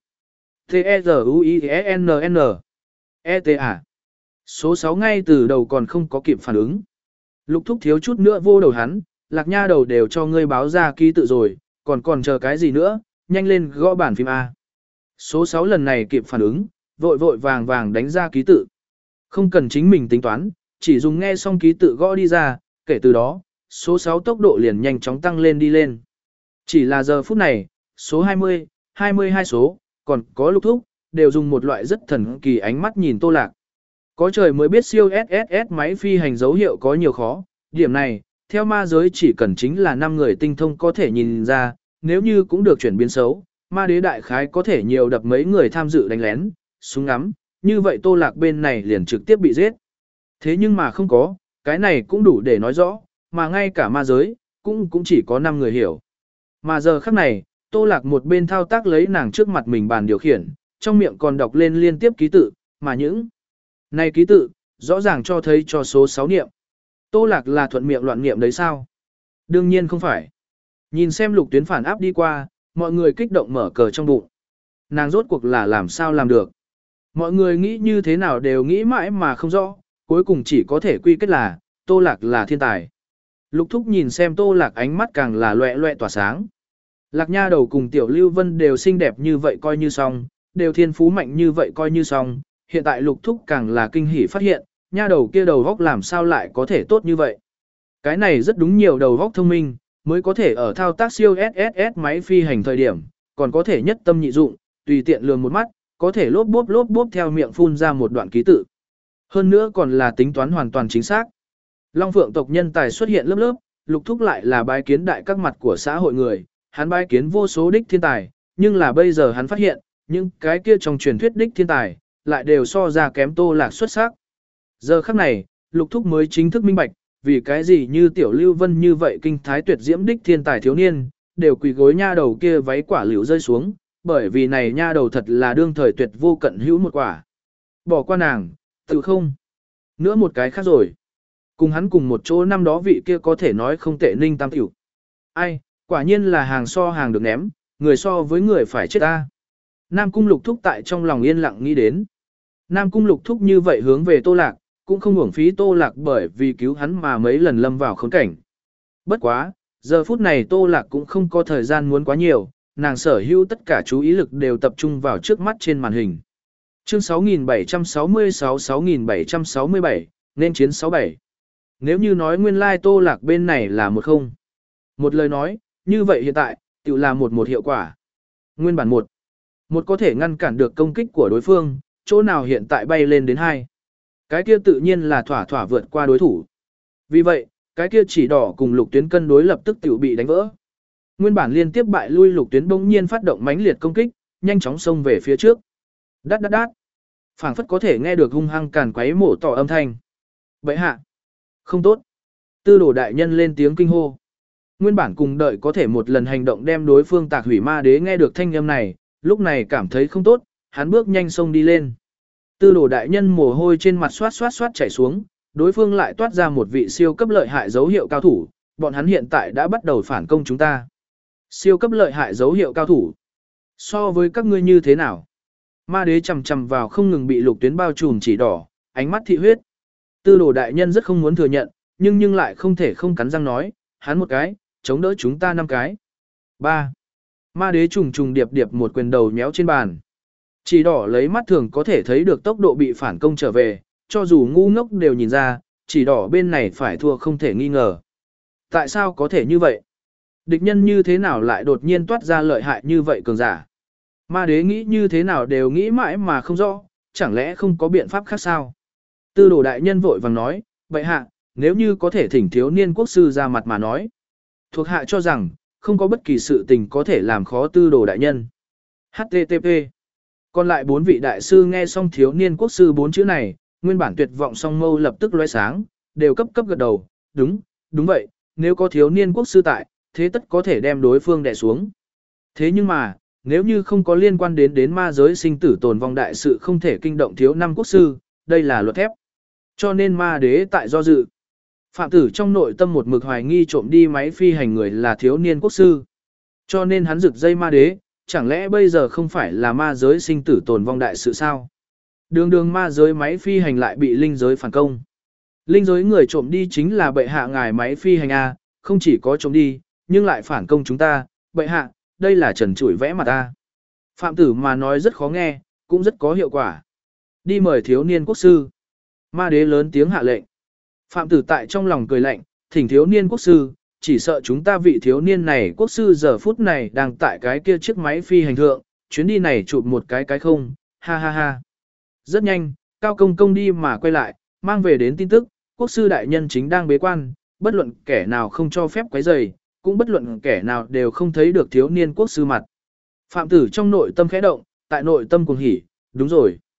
T-E-Z-U-I-E-N-N E-T-A. Số sáu ngay từ đầu còn không có kịp phản ứng. Lục Thúc thiếu chút nữa vô đầu hắn, Lạc nha đầu đều cho ngươi báo ra ký tự rồi, còn còn chờ cái gì nữa, nhanh lên gõ bản phím A. Số sáu lần này kịp phản ứng, vội vội vàng vàng đánh ra ký tự. Không cần chính mình tính toán, chỉ dùng nghe xong ký tự gõ đi ra, kể từ đó, số sáu tốc độ liền nhanh chóng tăng lên đi lên. Chỉ là giờ phút này, số hai mươi, hai mươi hai số, còn có Lục Thúc, đều dùng một loại rất thần kỳ ánh mắt nhìn Tô Lạc. Có trời mới biết siêu ét ét ét máy phi hành dấu hiệu có nhiều khó, điểm này, theo ma giới chỉ cần chính là năm người tinh thông có thể nhìn ra, nếu như cũng được chuyển biến xấu, ma đế đại khái có thể nhiều đập mấy người tham dự đánh lén, súng ngắm, như vậy Tô Lạc bên này liền trực tiếp bị giết. Thế nhưng mà không có, cái này cũng đủ để nói rõ, mà ngay cả ma giới, cũng cũng chỉ có năm người hiểu. Mà giờ khắc này, Tô Lạc một bên thao tác lấy nàng trước mặt mình bàn điều khiển, trong miệng còn đọc lên liên tiếp ký tự, mà những này ký tự, rõ ràng cho thấy cho số sáu niệm. Tô Lạc là thuận miệng loạn niệm đấy sao? Đương nhiên không phải. Nhìn xem Lục Tuyến phản áp đi qua, mọi người kích động mở cờ trong bụng. Nàng rốt cuộc là làm sao làm được? Mọi người nghĩ như thế nào đều nghĩ mãi mà không rõ, cuối cùng chỉ có thể quy kết là, Tô Lạc là thiên tài. Lục Thúc nhìn xem Tô Lạc ánh mắt càng là loẹ loẹ tỏa sáng. Lạc Nha đầu cùng Tiểu Lưu Vân đều xinh đẹp như vậy coi như xong, đều thiên phú mạnh như vậy coi như xong, hiện tại Lục Thúc càng là kinh hỉ phát hiện, nha đầu kia đầu góc làm sao lại có thể tốt như vậy. Cái này rất đúng nhiều đầu góc thông minh, mới có thể ở thao tác siêu ét ét ét máy phi hành thời điểm, còn có thể nhất tâm nhị dụng, tùy tiện lường một mắt, có thể lốp bốp lốp bốp theo miệng phun ra một đoạn ký tự. Hơn nữa còn là tính toán hoàn toàn chính xác. Long Phượng tộc nhân tài xuất hiện lớp lớp, Lục Thúc lại là bái kiến đại các mặt của xã hội người, hắn bái kiến vô số đích thiên tài, nhưng là bây giờ hắn phát hiện, những cái kia trong truyền thuyết đích thiên tài, lại đều so ra kém Tô Lạc xuất sắc. Giờ khắc này, Lục Thúc mới chính thức minh bạch, vì cái gì như Tiểu Lưu Vân như vậy kinh thái tuyệt diễm đích thiên tài thiếu niên, đều quỳ gối nha đầu kia váy quả liễu rơi xuống, bởi vì này nha đầu thật là đương thời tuyệt vô cận hữu một quả. Bỏ qua nàng, tự không. Nữa một cái khác rồi. Cùng hắn cùng một chỗ năm đó vị kia có thể nói không tệ Ninh Tam Tiểu. Ai, quả nhiên là hàng so hàng được ném, người so với người phải chết ta. Nam Cung Lục Thúc tại trong lòng yên lặng nghĩ đến. Nam Cung Lục Thúc như vậy hướng về Tô Lạc, cũng không uổng phí Tô Lạc bởi vì cứu hắn mà mấy lần lâm vào khốn cảnh. Bất quá, giờ phút này Tô Lạc cũng không có thời gian muốn quá nhiều, nàng sở hữu tất cả chú ý lực đều tập trung vào trước mắt trên màn hình. Chương sáu nghìn bảy trăm sáu mươi sáu sáu nghìn bảy trăm sáu mươi bảy, nên chiến sáu bảy. Nếu như nói nguyên lai Tô Lạc bên này là một không. Một lời nói, như vậy hiện tại, tự là một một hiệu quả. Nguyên bản một. Một có thể ngăn cản được công kích của đối phương, chỗ nào hiện tại bay lên đến hai. Cái kia tự nhiên là thỏa thỏa vượt qua đối thủ. Vì vậy, cái kia chỉ đỏ cùng Lục Tuyến cân đối lập tức tự bị đánh vỡ. Nguyên bản liên tiếp bại lui Lục Tuyến bỗng nhiên phát động mãnh liệt công kích, nhanh chóng xông về phía trước. Đát đát đát. Phảng phất có thể nghe được hung hăng càn quấy mổ tỏ âm thanh. Bệ hạ. Không tốt. Tư đồ đại nhân lên tiếng kinh hô. Nguyên bản cùng đợi có thể một lần hành động đem đối phương tạc hủy ma đế nghe được thanh âm này, lúc này cảm thấy không tốt, hắn bước nhanh xông đi lên. Tư đồ đại nhân mồ hôi trên mặt xoát xoát xoát chảy xuống, đối phương lại toát ra một vị siêu cấp lợi hại dấu hiệu cao thủ, bọn hắn hiện tại đã bắt đầu phản công chúng ta. Siêu cấp lợi hại dấu hiệu cao thủ. So với các ngươi như thế nào? Ma đế chầm chầm vào không ngừng bị Lục Tuyến bao trùm chỉ đỏ, ánh mắt thị huyết. Tư đồ đại nhân rất không muốn thừa nhận, nhưng nhưng lại không thể không cắn răng nói, hắn một cái, chống đỡ chúng ta năm cái. ba. Ma đế trùng trùng điệp điệp một quyền đầu méo trên bàn. Chỉ đỏ lấy mắt thường có thể thấy được tốc độ bị phản công trở về, cho dù ngu ngốc đều nhìn ra, chỉ đỏ bên này phải thua không thể nghi ngờ. Tại sao có thể như vậy? Địch nhân như thế nào lại đột nhiên toát ra lợi hại như vậy cường giả? Ma đế nghĩ như thế nào đều nghĩ mãi mà không rõ, chẳng lẽ không có biện pháp khác sao? Tư đồ đại nhân vội vàng nói, vậy hạ, nếu như có thể thỉnh thiếu niên quốc sư ra mặt mà nói. Thuộc hạ cho rằng, không có bất kỳ sự tình có thể làm khó tư đồ đại nhân. hát tê tê pê. Còn lại bốn vị đại sư nghe xong thiếu niên quốc sư bốn chữ này, nguyên bản tuyệt vọng song mâu lập tức lóe sáng, đều cấp cấp gật đầu, đúng, đúng vậy, nếu có thiếu niên quốc sư tại, thế tất có thể đem đối phương đè xuống. Thế nhưng mà, nếu như không có liên quan đến đến ma giới sinh tử tồn vong đại sự không thể kinh động thiếu năm quốc sư, đây là luật thép. Cho nên ma đế tại do dự. Phạm tử trong nội tâm một mực hoài nghi trộm đi máy phi hành người là thiếu niên quốc sư. Cho nên hắn rực dây ma đế, chẳng lẽ bây giờ không phải là ma giới sinh tử tồn vong đại sự sao? Đường đường ma giới máy phi hành lại bị linh giới phản công. Linh giới người trộm đi chính là bệ hạ ngài máy phi hành A, không chỉ có trộm đi, nhưng lại phản công chúng ta, bệ hạ, đây là trần trụi vẽ mặt ta. Phạm tử mà nói rất khó nghe, cũng rất có hiệu quả. Đi mời thiếu niên quốc sư. Ma đế lớn tiếng hạ lệnh. Phạm tử tại trong lòng cười lạnh, thỉnh thiếu niên quốc sư, chỉ sợ chúng ta vị thiếu niên này quốc sư giờ phút này đang tại cái kia chiếc máy phi hành thượng, chuyến đi này chụp một cái cái không, ha ha ha. Rất nhanh, Cao Công Công đi mà quay lại, mang về đến tin tức, quốc sư đại nhân chính đang bế quan, bất luận kẻ nào không cho phép quấy rầy, cũng bất luận kẻ nào đều không thấy được thiếu niên quốc sư mặt. Phạm tử trong nội tâm khẽ động, tại nội tâm cuồng hỉ, đúng rồi.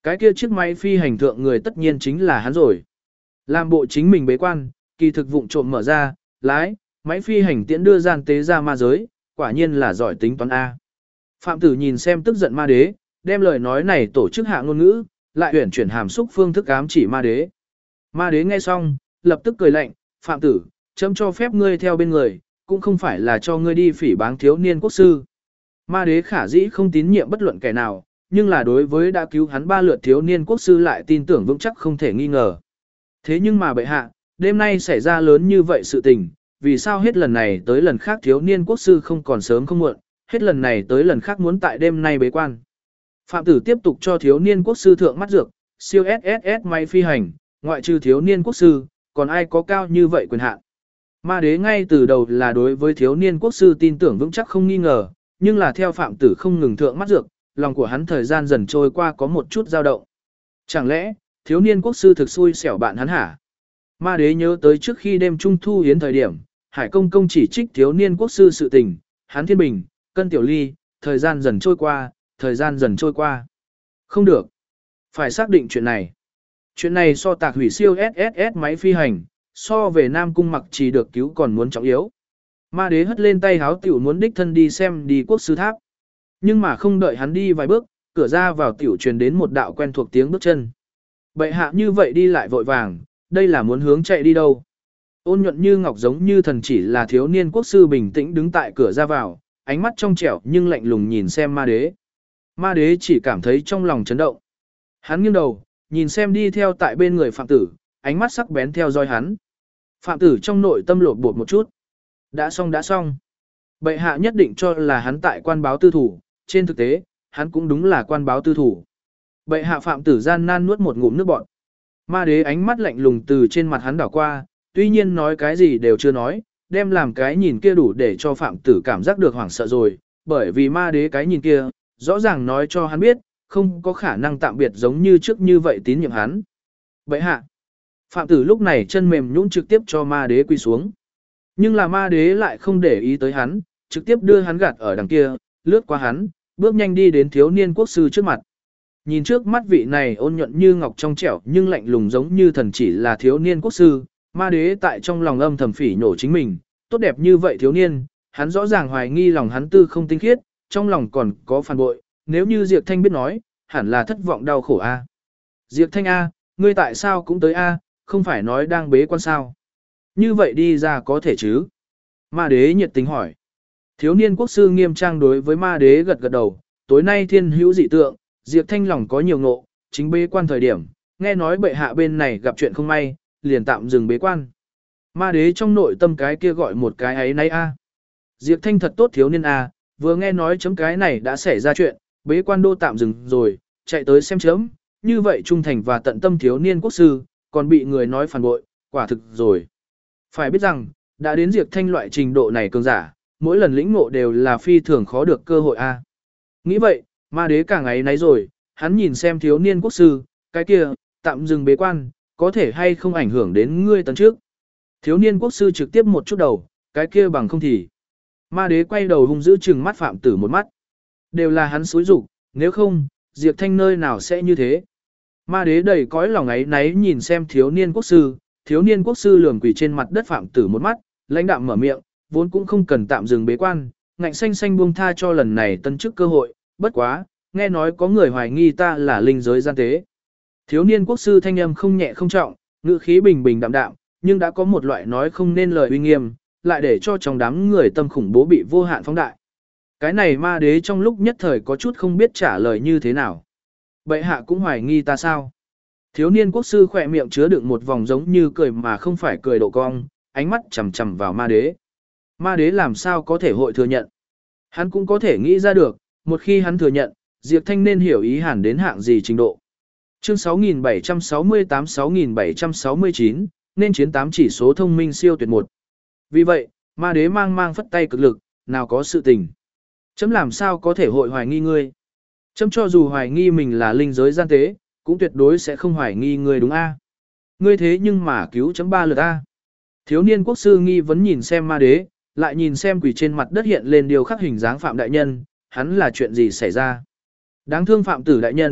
Cái kia chiếc máy phi hành thượng người tất nhiên chính là hắn rồi. Làm bộ chính mình bế quan, kỳ thực vụng trộm mở ra, lái, máy phi hành tiễn đưa gian tế ra ma giới, quả nhiên là giỏi tính toán A. Phạm tử nhìn xem tức giận ma đế, đem lời nói này tổ chức hạ ngôn ngữ, lại huyển chuyển hàm xúc phương thức ám chỉ ma đế. Ma đế nghe xong, lập tức cười lạnh, Phạm tử, chấm cho phép ngươi theo bên người, cũng không phải là cho ngươi đi phỉ báng thiếu niên quốc sư. Ma đế khả dĩ không tín nhiệm bất luận kẻ nào, nhưng là đối với đã cứu hắn ba lượt thiếu niên quốc sư lại tin tưởng vững chắc không thể nghi ngờ. Thế nhưng mà bệ hạ, đêm nay xảy ra lớn như vậy sự tình, vì sao hết lần này tới lần khác thiếu niên quốc sư không còn sớm không muộn, hết lần này tới lần khác muốn tại đêm nay bế quan. Phạm tử tiếp tục cho thiếu niên quốc sư thượng mắt dược, siêu ét ét ét máy phi hành, ngoại trừ thiếu niên quốc sư, còn ai có cao như vậy quyền hạn. Ma đế ngay từ đầu là đối với thiếu niên quốc sư tin tưởng vững chắc không nghi ngờ, nhưng là theo phạm tử không ngừng thượng mắt dược, lòng của hắn thời gian dần trôi qua có một chút dao động. Chẳng lẽ, thiếu niên quốc sư thực xui xẻo bạn hắn hả? Ma đế nhớ tới trước khi đêm trung thu hiến thời điểm, Hải Công Công chỉ trích thiếu niên quốc sư sự tình, hắn thiên bình, cân tiểu ly, thời gian dần trôi qua, thời gian dần trôi qua. Không được. Phải xác định chuyện này. Chuyện này so tạc hủy siêu ét ét ét máy phi hành, so về Nam Cung mặc chỉ được cứu còn muốn trọng yếu. Ma đế hất lên tay háo tiểu muốn đích thân đi xem đi quốc sư tháp. Nhưng mà không đợi hắn đi vài bước, cửa ra vào tiểu truyền đến một đạo quen thuộc tiếng bước chân. Bệ hạ như vậy đi lại vội vàng, đây là muốn hướng chạy đi đâu. Ôn nhuận như ngọc giống như thần chỉ là thiếu niên quốc sư bình tĩnh đứng tại cửa ra vào, ánh mắt trong trẻo nhưng lạnh lùng nhìn xem ma đế. Ma đế chỉ cảm thấy trong lòng chấn động. Hắn nghiêng đầu, nhìn xem đi theo tại bên người phạm tử, ánh mắt sắc bén theo dõi hắn. Phạm tử trong nội tâm lột bột một chút. Đã xong đã xong. Bệ hạ nhất định cho là hắn tại quan báo tư thủ, trên thực tế, hắn cũng đúng là quan báo tư thủ. Bệ hạ phạm tử gian nan nuốt một ngụm nước bọt. Ma đế ánh mắt lạnh lùng từ trên mặt hắn đảo qua, tuy nhiên nói cái gì đều chưa nói, đem làm cái nhìn kia đủ để cho phạm tử cảm giác được hoảng sợ rồi, bởi vì ma đế cái nhìn kia, rõ ràng nói cho hắn biết, không có khả năng tạm biệt giống như trước như vậy tín nhiệm hắn. Bệ hạ, phạm tử lúc này chân mềm nhũn trực tiếp cho ma đế quy xuống. Nhưng là ma đế lại không để ý tới hắn, trực tiếp đưa hắn gạt ở đằng kia, lướt qua hắn, bước nhanh đi đến thiếu niên quốc sư trước mặt. Nhìn trước mắt vị này ôn nhuận như ngọc trong trẻo nhưng lạnh lùng giống như thần chỉ là thiếu niên quốc sư, ma đế tại trong lòng âm thầm phỉ nhổ chính mình, tốt đẹp như vậy thiếu niên, hắn rõ ràng hoài nghi lòng hắn tư không tinh khiết, trong lòng còn có phản bội, nếu như Diệp Thanh biết nói, hẳn là thất vọng đau khổ a. Diệp Thanh a, ngươi tại sao cũng tới a, không phải nói đang bế quan sao? Như vậy đi ra có thể chứ? Ma đế nhiệt tình hỏi. Thiếu niên quốc sư nghiêm trang đối với ma đế gật gật đầu, tối nay thiên hữu dị tượng, Diệp Thanh lòng có nhiều ngộ, chính bế quan thời điểm, nghe nói bệ hạ bên này gặp chuyện không may, liền tạm dừng bế quan. Ma đế trong nội tâm cái kia gọi một cái ấy nấy a. Diệp Thanh thật tốt thiếu niên a, vừa nghe nói chấm cái này đã xảy ra chuyện, bế quan đô tạm dừng rồi, chạy tới xem chấm, như vậy trung thành và tận tâm thiếu niên quốc sư, còn bị người nói phản bội, quả thực rồi. Phải biết rằng, đã đến Diệp Thanh loại trình độ này cường giả, mỗi lần lĩnh ngộ đều là phi thường khó được cơ hội a. Nghĩ vậy, ma đế càng ấy nấy rồi, hắn nhìn xem thiếu niên quốc sư, cái kia, tạm dừng bế quan, có thể hay không ảnh hưởng đến ngươi tấn trước. Thiếu niên quốc sư trực tiếp một chút đầu, cái kia bằng không thì. Ma đế quay đầu hung dữ trừng mắt phạm tử một mắt. Đều là hắn xúi rục, nếu không, Diệp Thanh nơi nào sẽ như thế. Ma đế đầy cõi lòng ấy náy nhìn xem thiếu niên quốc sư, thiếu niên quốc sư lườm quỳ trên mặt đất phạm tử một mắt, lãnh đạm mở miệng, vốn cũng không cần tạm dừng bế quan, ngạnh xanh xanh buông tha cho lần này tân chức cơ hội, bất quá, nghe nói có người hoài nghi ta là linh giới gian tế. Thiếu niên quốc sư thanh âm không nhẹ không trọng, ngữ khí bình bình đạm đạm, nhưng đã có một loại nói không nên lời uy nghiêm, lại để cho trong đám người tâm khủng bố bị vô hạn phóng đại. Cái này ma đế trong lúc nhất thời có chút không biết trả lời như thế nào. Bệ hạ cũng hoài nghi ta sao? Thiếu niên quốc sư khỏe miệng chứa đựng một vòng giống như cười mà không phải cười độ cong, ánh mắt chằm chằm vào ma đế. Ma đế làm sao có thể hội thừa nhận? Hắn cũng có thể nghĩ ra được, một khi hắn thừa nhận, Diệp Thanh nên hiểu ý hẳn đến hạng gì trình độ. Chương sáu nghìn bảy trăm sáu mươi tám sáu nghìn bảy trăm sáu mươi chín, nên chiến tám chỉ số thông minh siêu tuyệt một. Vì vậy, ma đế mang mang phất tay cực lực, nào có sự tình. Chấm làm sao có thể hội hoài nghi ngươi. Chấm cho dù hoài nghi mình là linh giới gian tế, cũng tuyệt đối sẽ không hoài nghi ngươi đúng a. Ngươi thế nhưng mà cứu chấm ba lượt a. Thiếu niên quốc sư nghi vấn nhìn xem ma đế, lại nhìn xem quỷ trên mặt đất hiện lên điều khắc hình dáng Phạm đại nhân, hắn là chuyện gì xảy ra. Đáng thương Phạm tử đại nhân,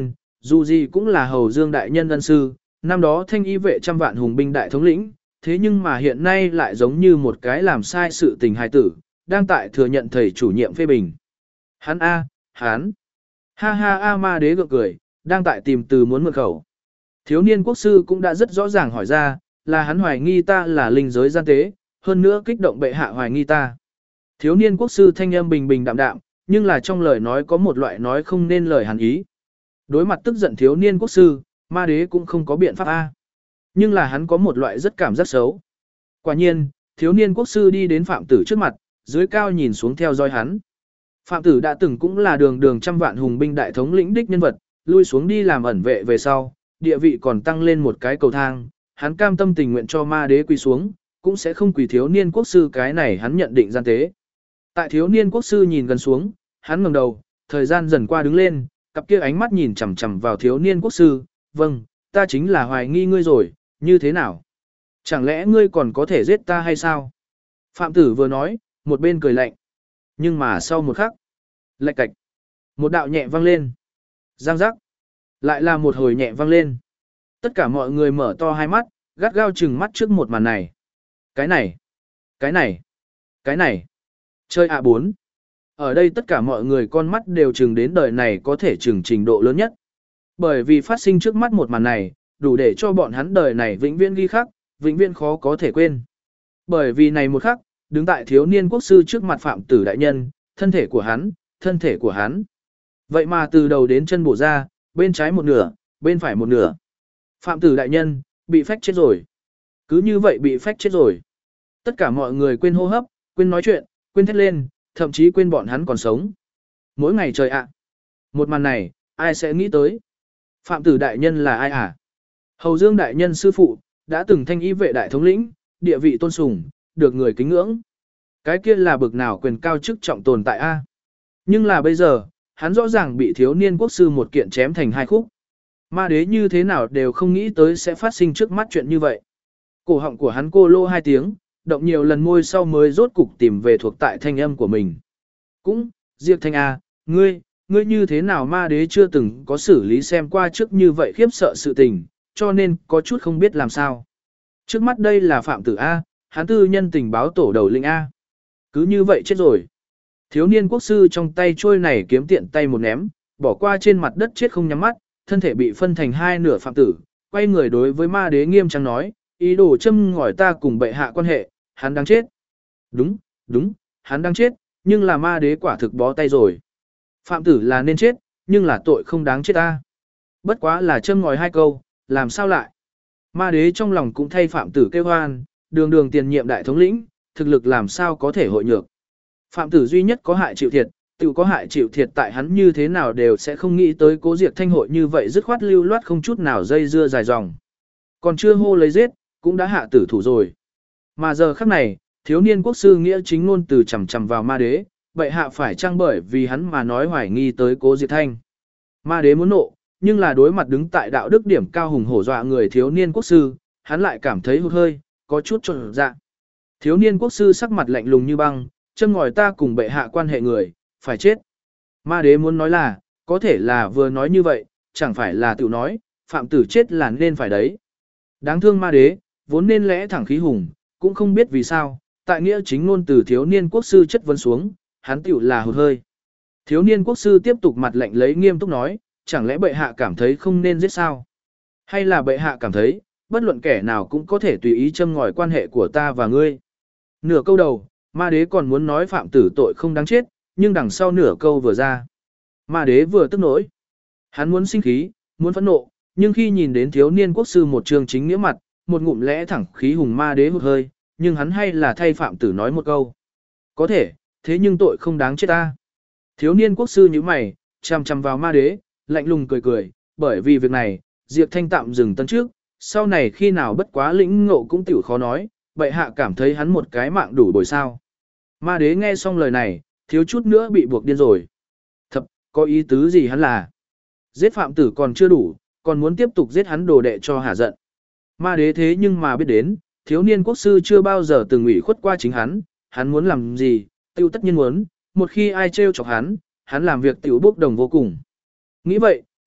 dù gì cũng là Hầu Dương đại nhân ân sư, năm đó thanh y vệ trăm vạn hùng binh đại thống lĩnh, thế nhưng mà hiện nay lại giống như một cái làm sai sự tình hài tử, đang tại thừa nhận thầy chủ nhiệm phê bình. Hắn a, hắn. Ha ha a ma đế gượng cười, đang tại tìm từ muốn mượn khẩu. Thiếu niên quốc sư cũng đã rất rõ ràng hỏi ra, là hắn hoài nghi ta là linh giới gian tế, hơn nữa kích động bệ hạ hoài nghi ta. Thiếu niên quốc sư thanh âm bình bình đạm đạm, nhưng là trong lời nói có một loại nói không nên lời hàn ý. Đối mặt tức giận thiếu niên quốc sư, ma đế cũng không có biện pháp A. Nhưng là hắn có một loại rất cảm giác xấu. Quả nhiên, thiếu niên quốc sư đi đến phạm tử trước mặt, dưới cao nhìn xuống theo dõi hắn. Phạm tử đã từng cũng là đường đường trăm vạn hùng binh đại thống lĩnh đích nhân vật, lui xuống đi làm ẩn vệ về sau, địa vị còn tăng lên một cái cầu thang, hắn cam tâm tình nguyện cho ma đế quỳ xuống, cũng sẽ không quỳ thiếu niên quốc sư cái này hắn nhận định gian tế. Tại thiếu niên quốc sư nhìn gần xuống, hắn ngẩng đầu, thời gian dần qua đứng lên, cặp kia ánh mắt nhìn chằm chằm vào thiếu niên quốc sư, vâng, ta chính là hoài nghi ngươi rồi, như thế nào? Chẳng lẽ ngươi còn có thể giết ta hay sao? Phạm tử vừa nói, một bên cười lạnh. Nhưng mà sau một khắc, lạch cạch, một đạo nhẹ vang lên. Giang giác, lại là một hồi nhẹ vang lên. Tất cả mọi người mở to hai mắt, gắt gao chừng mắt trước một màn này. Cái này, cái này, cái này. Chơi a bốn. Ở đây tất cả mọi người con mắt đều chừng đến đời này có thể chừng trình độ lớn nhất. Bởi vì phát sinh trước mắt một màn này, đủ để cho bọn hắn đời này vĩnh viễn ghi khắc, vĩnh viễn khó có thể quên. Bởi vì này một khắc, đứng tại thiếu niên quốc sư trước mặt phạm tử đại nhân, thân thể của hắn, thân thể của hắn. Vậy mà từ đầu đến chân bổ ra, bên trái một nửa, bên phải một nửa. Phạm tử đại nhân, bị phách chết rồi. Cứ như vậy bị phách chết rồi. Tất cả mọi người quên hô hấp, quên nói chuyện, quên thét lên, thậm chí quên bọn hắn còn sống. Mỗi ngày trời ạ. Một màn này, ai sẽ nghĩ tới? Phạm tử đại nhân là ai à? Hầu Dương đại nhân sư phụ, đã từng thanh y vệ đại thống lĩnh, địa vị tôn sùng, được người kính ngưỡng. Cái kia là bực nào quyền cao chức trọng tồn tại a? Nhưng là bây giờ, hắn rõ ràng bị thiếu niên quốc sư một kiện chém thành hai khúc. Ma đế như thế nào đều không nghĩ tới sẽ phát sinh trước mắt chuyện như vậy. Cổ họng của hắn cô lô hai tiếng, động nhiều lần môi sau mới rốt cục tìm về thuộc tại thanh âm của mình. Cũng, Diệp Thanh A, ngươi, ngươi như thế nào ma đế chưa từng có xử lý xem qua trước như vậy khiếp sợ sự tình, cho nên có chút không biết làm sao. Trước mắt đây là Phạm Tử A, hắn tư nhân tình báo tổ đầu linh A. Cứ như vậy chết rồi. Thiếu niên quốc sư trong tay trôi này kiếm tiện tay một ném, bỏ qua trên mặt đất chết không nhắm mắt, thân thể bị phân thành hai nửa Phạm Tử, quay người đối với ma đế nghiêm trang nói, ý đồ châm ngòi ta cùng bệ hạ quan hệ, hắn đang chết. Đúng, đúng, hắn đang chết, nhưng là ma đế quả thực bó tay rồi. Phạm Tử là nên chết, nhưng là tội không đáng chết ta. Bất quá là châm ngòi hai câu, làm sao lại? Ma đế trong lòng cũng thay Phạm Tử kêu hoan, đường đường tiền nhiệm đại thống lĩnh, thực lực làm sao có thể hội nhược. Phạm Tử duy nhất có hại chịu thiệt, tự có hại chịu thiệt tại hắn như thế nào đều sẽ không nghĩ tới Cố Diệt Thanh hội như vậy dứt khoát lưu loát không chút nào dây dưa dài dòng. Còn chưa hô lấy giết, cũng đã hạ tử thủ rồi. Mà giờ khắc này, thiếu niên quốc sư nghĩa chính ngôn từ chằm chằm vào ma đế, vậy hạ phải chăng bởi vì hắn mà nói hoài nghi tới Cố Diệt Thanh. Ma đế muốn nộ, nhưng là đối mặt đứng tại đạo đức điểm cao hùng hổ dọa người thiếu niên quốc sư, hắn lại cảm thấy hụt hơi, có chút trộn dạ. Thiếu niên quốc sư sắc mặt lạnh lùng như băng, châm ngòi ta cùng bệ hạ quan hệ người, phải chết. Ma đế muốn nói là, có thể là vừa nói như vậy, chẳng phải là tự nói, Phạm Tử chết là nên phải đấy. Đáng thương ma đế, vốn nên lẽ thẳng khí hùng, cũng không biết vì sao, tại nghĩa chính ngôn từ thiếu niên quốc sư chất vấn xuống, hắn tiểu là hụt hơi. Thiếu niên quốc sư tiếp tục mặt lạnh lấy nghiêm túc nói, chẳng lẽ bệ hạ cảm thấy không nên giết sao? Hay là bệ hạ cảm thấy, bất luận kẻ nào cũng có thể tùy ý châm ngòi quan hệ của ta và ngươi? Nửa câu đầu, ma đế còn muốn nói Phạm Tử tội không đáng chết, nhưng đằng sau nửa câu vừa ra. Ma đế vừa tức nổi. Hắn muốn sinh khí, muốn phẫn nộ, nhưng khi nhìn đến thiếu niên quốc sư một trường chính nghĩa mặt, một ngụm lẽ thẳng khí hùng ma đế hụt hơi, nhưng hắn hay là thay Phạm Tử nói một câu. Có thể, thế nhưng tội không đáng chết ta. Thiếu niên quốc sư như mày, chằm chằm vào ma đế, lạnh lùng cười cười, bởi vì việc này, Diệp Thanh tạm dừng tân trước, sau này khi nào bất quá lĩnh ngộ cũng tiểu khó nói, bệ hạ cảm thấy hắn một cái mạng đủ bồi sao. Ma đế nghe xong lời này, thiếu chút nữa bị buộc điên rồi. Thập, có ý tứ gì hắn là? Giết Phạm Tử còn chưa đủ, còn muốn tiếp tục giết hắn đồ đệ cho hả giận. Ma đế thế nhưng mà biết đến, thiếu niên quốc sư chưa bao giờ từng ủy khuất qua chính hắn, hắn muốn làm gì, tiêu tất nhiên muốn, một khi ai trêu chọc hắn, hắn làm việc tiểu bốc đồng vô cùng. Nghĩ vậy,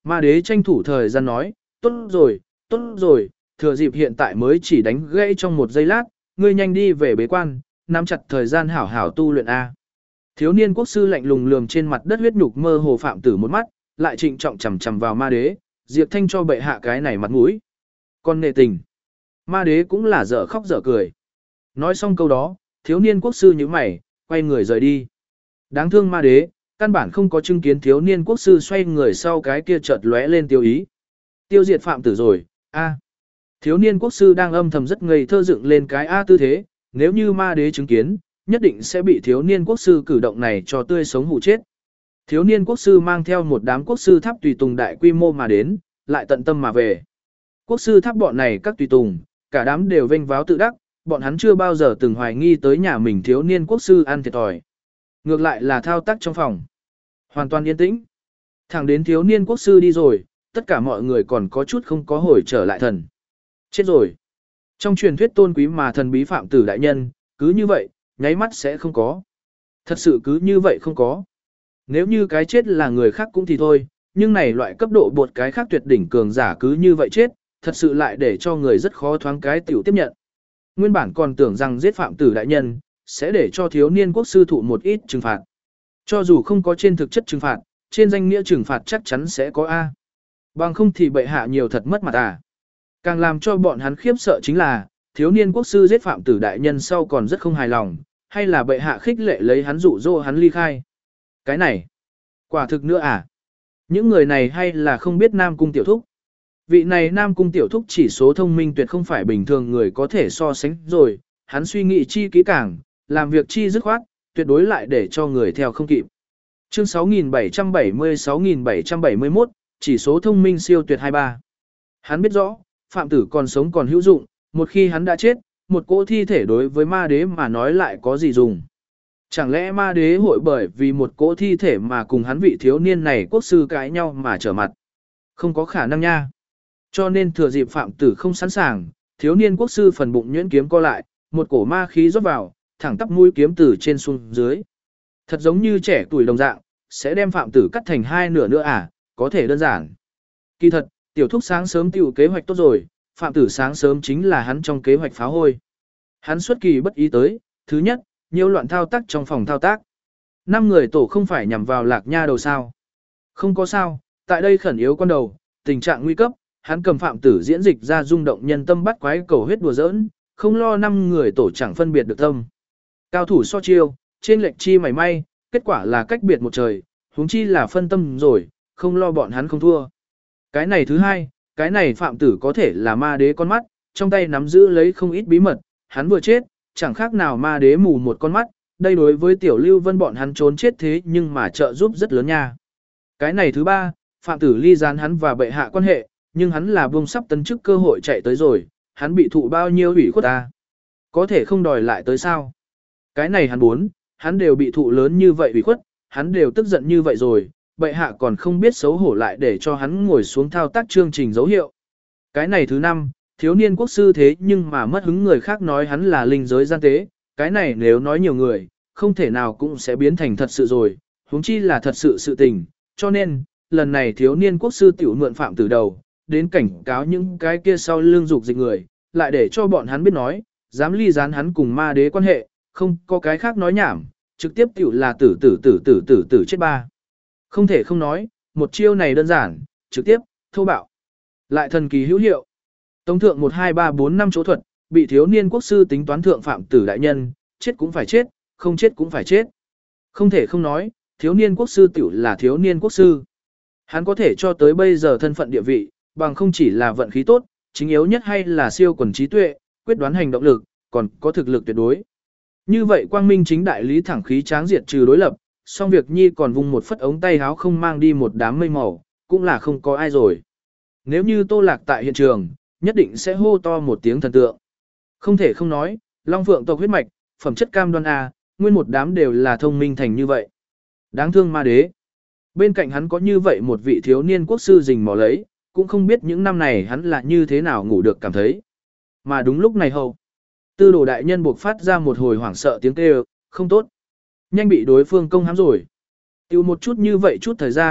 Ma đế tranh thủ thời gian nói, tốt rồi, tốt rồi, thừa dịp hiện tại mới chỉ đánh gãy trong một giây lát, ngươi nhanh đi về bế quan, nắm chặt thời gian hảo hảo tu luyện A. Thiếu niên quốc sư lạnh lùng lườm trên mặt đất huyết nhục mơ hồ phạm tử một mắt, lại trịnh trọng chầm chầm vào ma đế, Diệp Thanh cho bệ hạ cái này mặt mũi. Còn nệ tình. Ma đế cũng là dở khóc dở cười. Nói xong câu đó, thiếu niên quốc sư như mày, quay người rời đi. Đáng thương ma đế, căn bản không có chứng kiến thiếu niên quốc sư xoay người sau cái kia chợt lóe lên tiêu ý. Tiêu diệt phạm tử rồi, a. Thiếu niên quốc sư đang âm thầm rất ngây thơ dựng lên cái a tư thế, nếu như ma đế chứng kiến, nhất định sẽ bị thiếu niên quốc sư cử động này cho tươi sống hụ chết. Thiếu niên quốc sư mang theo một đám quốc sư tháp tùy tùng đại quy mô mà đến, lại tận tâm mà về. Quốc sư tháp bọn này các tùy tùng, cả đám đều vênh váo tự đắc, bọn hắn chưa bao giờ từng hoài nghi tới nhà mình thiếu niên quốc sư ăn thiệt thòi. Ngược lại là thao tác trong phòng. Hoàn toàn yên tĩnh. Thẳng đến thiếu niên quốc sư đi rồi, tất cả mọi người còn có chút không có hồi trở lại thần. Chết rồi. Trong truyền thuyết tôn quý mà thần bí phạm tử đại nhân, cứ như vậy, nháy mắt sẽ không có. Thật sự cứ như vậy không có. Nếu như cái chết là người khác cũng thì thôi, nhưng này loại cấp độ bột cái khác tuyệt đỉnh cường giả cứ như vậy chết, thật sự lại để cho người rất khó thoáng cái tiểu tiếp nhận. Nguyên bản còn tưởng rằng giết phạm tử đại nhân, sẽ để cho thiếu niên quốc sư thụ một ít trừng phạt. Cho dù không có trên thực chất trừng phạt, trên danh nghĩa trừng phạt chắc chắn sẽ có A. Bằng không thì bệ hạ nhiều thật mất mặt à. Càng làm cho bọn hắn khiếp sợ chính là, thiếu niên quốc sư giết phạm tử đại nhân sau còn rất không hài lòng, hay là bệ hạ khích lệ lấy hắn dụ dỗ hắn ly khai. Cái này, quả thực nữa à? Những người này hay là không biết Nam Cung Tiểu Thúc? Vị này Nam Cung Tiểu Thúc chỉ số thông minh tuyệt không phải bình thường người có thể so sánh rồi, hắn suy nghĩ chi kỹ càng, làm việc chi dứt khoát, tuyệt đối lại để cho người theo không kịp. Chương sáu nghìn bảy trăm bảy mươi sáu nghìn bảy trăm bảy mươi mốt, chỉ số thông minh siêu tuyệt hai mươi ba. Hắn biết rõ, phạm tử còn sống còn hữu dụng, một khi hắn đã chết, một cỗ thi thể đối với ma đế mà nói lại có gì dùng. Chẳng lẽ ma đế hội bởi vì một cỗ thi thể mà cùng hắn vị thiếu niên này quốc sư cãi nhau mà trở mặt? Không có khả năng nha. Cho nên thừa dịp phạm tử không sẵn sàng, thiếu niên quốc sư phần bụng nhuyễn kiếm co lại, một cổ ma khí rót vào, thẳng tắp mũi kiếm từ trên xuống dưới. Thật giống như trẻ tuổi đồng dạng, sẽ đem phạm tử cắt thành hai nửa nữa à, có thể đơn giản. Kỳ thật, tiểu thúc sáng sớm tiểu kế hoạch tốt rồi, phạm tử sáng sớm chính là hắn trong kế hoạch phá hôi. Hắn xuất kỳ bất ý tới, thứ nhất, nhiều loạn thao tác trong phòng thao tác. Năm người tổ không phải nhằm vào lạc nha đầu sao. Không có sao, tại đây khẩn yếu con đầu, tình trạng nguy cấp, hắn cầm phạm tử diễn dịch ra rung động nhân tâm bắt quái cầu huyết đùa giỡn, không lo năm người tổ chẳng phân biệt được tâm. Cao thủ so chiêu, trên lệch chi mảy may, kết quả là cách biệt một trời, huống chi là phân tâm rồi, không lo bọn hắn không thua. Cái này thứ hai, cái này phạm tử có thể là ma đế con mắt, trong tay nắm giữ lấy không ít bí mật, hắn vừa chết, chẳng khác nào ma đế mù một con mắt, đây đối với tiểu lưu vân bọn hắn trốn chết thế nhưng mà trợ giúp rất lớn nha. Cái này thứ ba, phạm tử ly gián hắn và bệ hạ quan hệ, nhưng hắn là buông sắp tấn chức cơ hội chạy tới rồi, hắn bị thụ bao nhiêu ủy khuất ta. Có thể không đòi lại tới sao? Cái này hắn muốn, hắn đều bị thụ lớn như vậy ủy khuất, hắn đều tức giận như vậy rồi, bệ hạ còn không biết xấu hổ lại để cho hắn ngồi xuống thao tác chương trình dấu hiệu. Cái này thứ năm, thiếu niên quốc sư thế nhưng mà mất hứng người khác nói hắn là linh giới gian tế, cái này nếu nói nhiều người, không thể nào cũng sẽ biến thành thật sự rồi, huống chi là thật sự sự tình, cho nên, lần này thiếu niên quốc sư tiểu mượn phạm từ đầu, đến cảnh cáo những cái kia sau lưng dục dịch người, lại để cho bọn hắn biết nói, dám ly gián hắn cùng ma đế quan hệ, không có cái khác nói nhảm, trực tiếp tiểu là tử tử tử tử tử tử chết ba. Không thể không nói, một chiêu này đơn giản, trực tiếp, thô bạo, lại thần kỳ hữu hiệu. Tống thượng một hai ba bốn năm chỗ thuật, bị thiếu niên quốc sư tính toán thượng phạm tử đại nhân, chết cũng phải chết, không chết cũng phải chết. Không thể không nói, thiếu niên quốc sư tiểu là thiếu niên quốc sư. Hắn có thể cho tới bây giờ thân phận địa vị, bằng không chỉ là vận khí tốt, chính yếu nhất hay là siêu quần trí tuệ, quyết đoán hành động lực, còn có thực lực tuyệt đối. Như vậy quang minh chính đại lý thẳng khí tráng diệt trừ đối lập, song việc nhi còn vung một phất ống tay háo không mang đi một đám mây màu, cũng là không có ai rồi. Nếu như Tô Lạc tại hiện trường, nhất định sẽ hô to một tiếng thần tượng. Không thể không nói, Long Phượng tộc huyết mạch, phẩm chất cam đoan A, nguyên một đám đều là thông minh thành như vậy. Đáng thương ma đế. Bên cạnh hắn có như vậy một vị thiếu niên quốc sư rình mò lấy, cũng không biết những năm này hắn là như thế nào ngủ được cảm thấy. Mà đúng lúc này hầu, tư đồ đại nhân buộc phát ra một hồi hoảng sợ tiếng kêu, không tốt. Nhanh bị đối phương công hãm rồi. Tiêu một chút như vậy chút thời gian,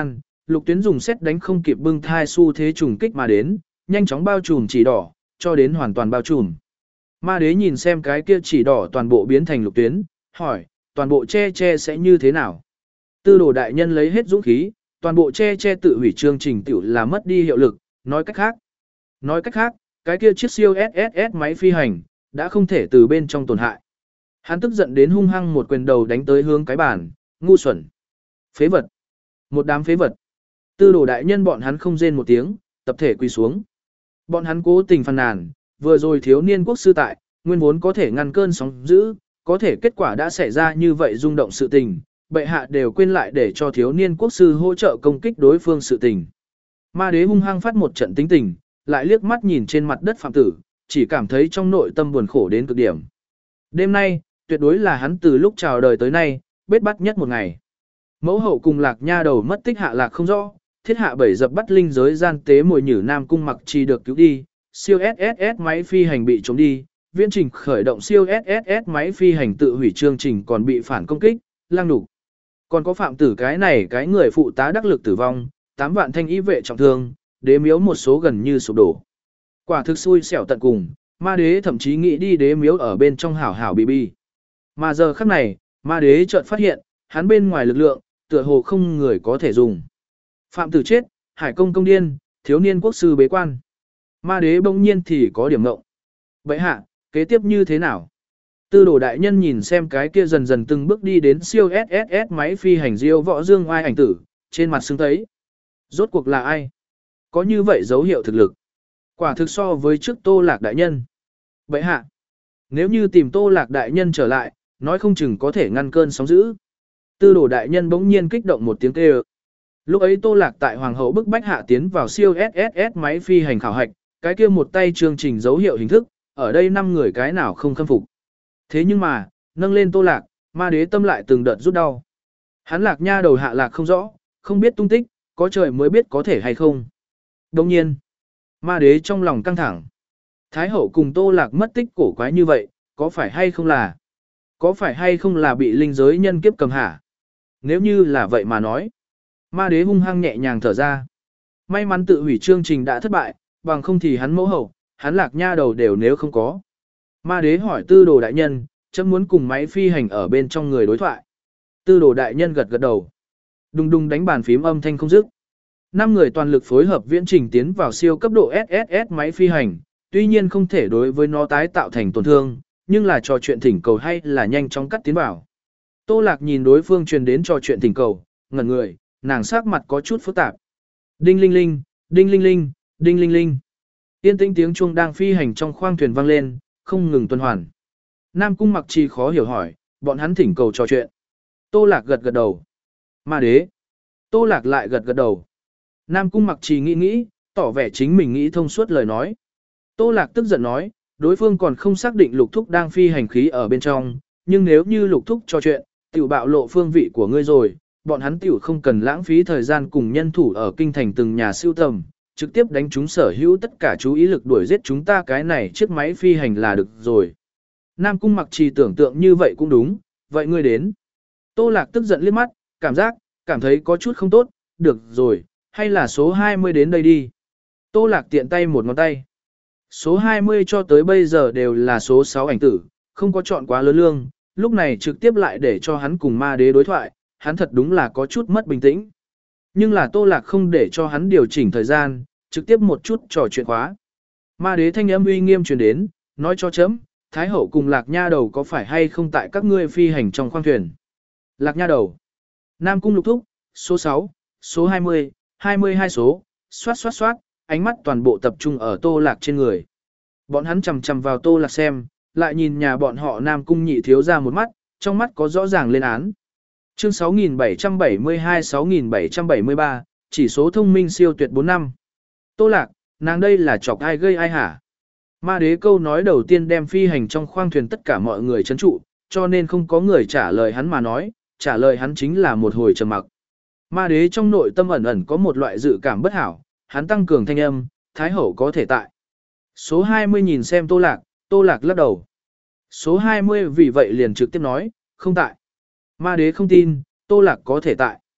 Lục Tuyến dùng xét đánh không kịp bưng thai xu thế trùng kích mà đến, nhanh chóng bao trùm chỉ đỏ, cho đến hoàn toàn bao trùm. Ma đế nhìn xem cái kia chỉ đỏ toàn bộ biến thành Lục Tuyến, hỏi, toàn bộ che che sẽ như thế nào? Tư đồ đại nhân lấy hết dũng khí, toàn bộ che che tự hủy chương trình tiểu là mất đi hiệu lực, nói cách khác. Nói cách khác, cái kia chiếc siêu ét ét ét máy phi hành, đã không thể từ bên trong tổn hại. Hắn tức giận đến hung hăng một quyền đầu đánh tới hướng cái bàn, ngu xuẩn. Phế vật. Một đám phế vật. Tư đồ đại nhân bọn hắn không rên một tiếng, tập thể quỳ xuống. Bọn hắn cố tình phàn nàn, vừa rồi thiếu niên quốc sư tại, nguyên vốn có thể ngăn cơn sóng dữ, có thể kết quả đã xảy ra như vậy rung động sự tình, bệ hạ đều quên lại để cho thiếu niên quốc sư hỗ trợ công kích đối phương sự tình. Ma đế hung hăng phát một trận tính tình, lại liếc mắt nhìn trên mặt đất phạm tử, chỉ cảm thấy trong nội tâm buồn khổ đến cực điểm. Đêm nay, tuyệt đối là hắn từ lúc chào đời tới nay, bết bắt nhất một ngày. Mẫu hậu cùng lạc nha đầu mất tích hạ lạc không rõ, thiết hạ bảy dập bắt linh giới gian tế mồi nhử Nam Cung Mặc Trì được cứu đi, siêu ét ét ét máy phi hành bị trốn đi, viễn trình khởi động siêu ét ét ét máy phi hành tự hủy chương trình còn bị phản công kích, lang đủ. Còn có phạm tử cái này cái người phụ tá đắc lực tử vong, tám vạn thanh y vệ trọng thương, đế miếu một số gần như sụp đổ. Quả thực xui xẻo tận cùng, ma đế thậm chí nghĩ đi đế miếu ở bên trong hảo hảo bì bì. Mà giờ khắc này, ma đế chợt phát hiện, hắn bên ngoài lực lượng, tựa hồ không người có thể dùng. Phạm tử chết, hải công công điên, thiếu niên quốc sư bế quan. Ma đế bỗng nhiên thì có điểm ngộng. Vậy hạ, kế tiếp như thế nào? Tư đồ đại nhân nhìn xem cái kia dần dần từng bước đi đến siêu ét ét ét máy phi hành diêu võ dương oai ảnh tử, trên mặt sưng thấy. Rốt cuộc là ai? Có như vậy dấu hiệu thực lực. Quả thực so với trước Tô Lạc đại nhân. Vậy hạ, nếu như tìm Tô Lạc đại nhân trở lại, nói không chừng có thể ngăn cơn sóng dữ. Tư đồ đại nhân bỗng nhiên kích động một tiếng kêu. Lúc ấy Tô Lạc tại Hoàng hậu bức bách hạ tiến vào siêu ét ét ét máy phi hành khảo hạch, cái kia một tay chương trình dấu hiệu hình thức, ở đây năm người cái nào không khâm phục. Thế nhưng mà, nâng lên Tô Lạc, ma đế tâm lại từng đợt rút đau. Hắn Lạc nha đầu hạ lạc không rõ, không biết tung tích, có trời mới biết có thể hay không. Đồng nhiên, ma đế trong lòng căng thẳng. Thái hậu cùng Tô Lạc mất tích cổ quái như vậy, có phải hay không là? Có phải hay không là bị linh giới nhân kiếp cầm hả? Nếu như là vậy mà nói, ma đế hung hăng nhẹ nhàng thở ra. May mắn tự hủy chương trình đã thất bại, bằng không thì hắn mẫu hậu, hắn Lạc nha đầu đều nếu không có. Ma đế hỏi tư đồ đại nhân, chấm muốn cùng máy phi hành ở bên trong người đối thoại. Tư đồ đại nhân gật gật đầu. Đùng đùng đánh bàn phím âm thanh không dứt. Năm người toàn lực phối hợp viễn trình tiến vào siêu cấp độ ét ét ét máy phi hành, tuy nhiên không thể đối với nó tái tạo thành tổn thương, nhưng là trò chuyện thỉnh cầu hay là nhanh chóng cắt tiến vào. Tô Lạc nhìn đối phương truyền đến trò chuyện thỉnh cầu, ngẩn người, nàng sắc mặt có chút phức tạp. Đinh linh linh, đinh linh linh, đinh linh linh. Yên tĩnh tiếng chuông đang phi hành trong khoang thuyền vang lên, không ngừng tuần hoàn. Nam Cung Mặc Trì khó hiểu hỏi, bọn hắn thỉnh cầu trò chuyện. Tô Lạc gật gật đầu. Ma đế. Tô Lạc lại gật gật đầu. Nam Cung Mặc Trì nghĩ nghĩ, tỏ vẻ chính mình nghĩ thông suốt lời nói. Tô Lạc tức giận nói, đối phương còn không xác định Lục Thúc đang phi hành khí ở bên trong, nhưng nếu như Lục Thúc trò chuyện, tiểu bạo lộ phương vị của ngươi rồi, bọn hắn tiểu không cần lãng phí thời gian cùng nhân thủ ở kinh thành từng nhà siêu tầm, trực tiếp đánh chúng sở hữu tất cả chú ý lực đuổi giết chúng ta cái này chiếc máy phi hành là được rồi. Nam Cung Mặc Trì tưởng tượng như vậy cũng đúng, vậy ngươi đến. Tô Lạc tức giận liếc mắt, cảm giác, cảm thấy có chút không tốt, được rồi, hay là số hai mươi đến đây đi. Tô Lạc tiện tay một ngón tay. Số hai mươi cho tới bây giờ đều là số sáu ảnh tử, không có chọn quá lớn lương, lúc này trực tiếp lại để cho hắn cùng ma đế đối thoại, hắn thật đúng là có chút mất bình tĩnh. Nhưng là Tô Lạc không để cho hắn điều chỉnh thời gian, trực tiếp một chút trò chuyện khóa. Ma đế thanh âm uy nghiêm truyền đến, nói cho chấm, Thái hậu cùng Lạc nha đầu có phải hay không tại các ngươi phi hành trong khoang thuyền. Lạc nha đầu. Nam Cung Lục Thúc, số sáu, số hai mươi, hai mươi hai số, xoát xoát xoát, ánh mắt toàn bộ tập trung ở Tô Lạc trên người. Bọn hắn chầm chầm vào Tô Lạc xem, lại nhìn nhà bọn họ Nam Cung nhị thiếu ra một mắt, trong mắt có rõ ràng lên án. Chương sáu nghìn bảy trăm bảy mươi hai sáu nghìn bảy trăm bảy mươi ba, chỉ số thông minh siêu tuyệt bốn năm. Tô Lạc, nàng đây là chọc ai gây ai hả? Ma đế câu nói đầu tiên đem phi hành trong khoang thuyền tất cả mọi người chấn trụ, cho nên không có người trả lời hắn mà nói, trả lời hắn chính là một hồi trầm mặc. Ma đế trong nội tâm ẩn ẩn có một loại dự cảm bất hảo, hắn tăng cường thanh âm, Thái hậu có thể tại. Số hai mươi nhìn xem Tô Lạc, Tô Lạc lắc đầu. Số hai mươi vì vậy liền trực tiếp nói, không tại. Ma đế không tin, Tô Lạc có thể tại.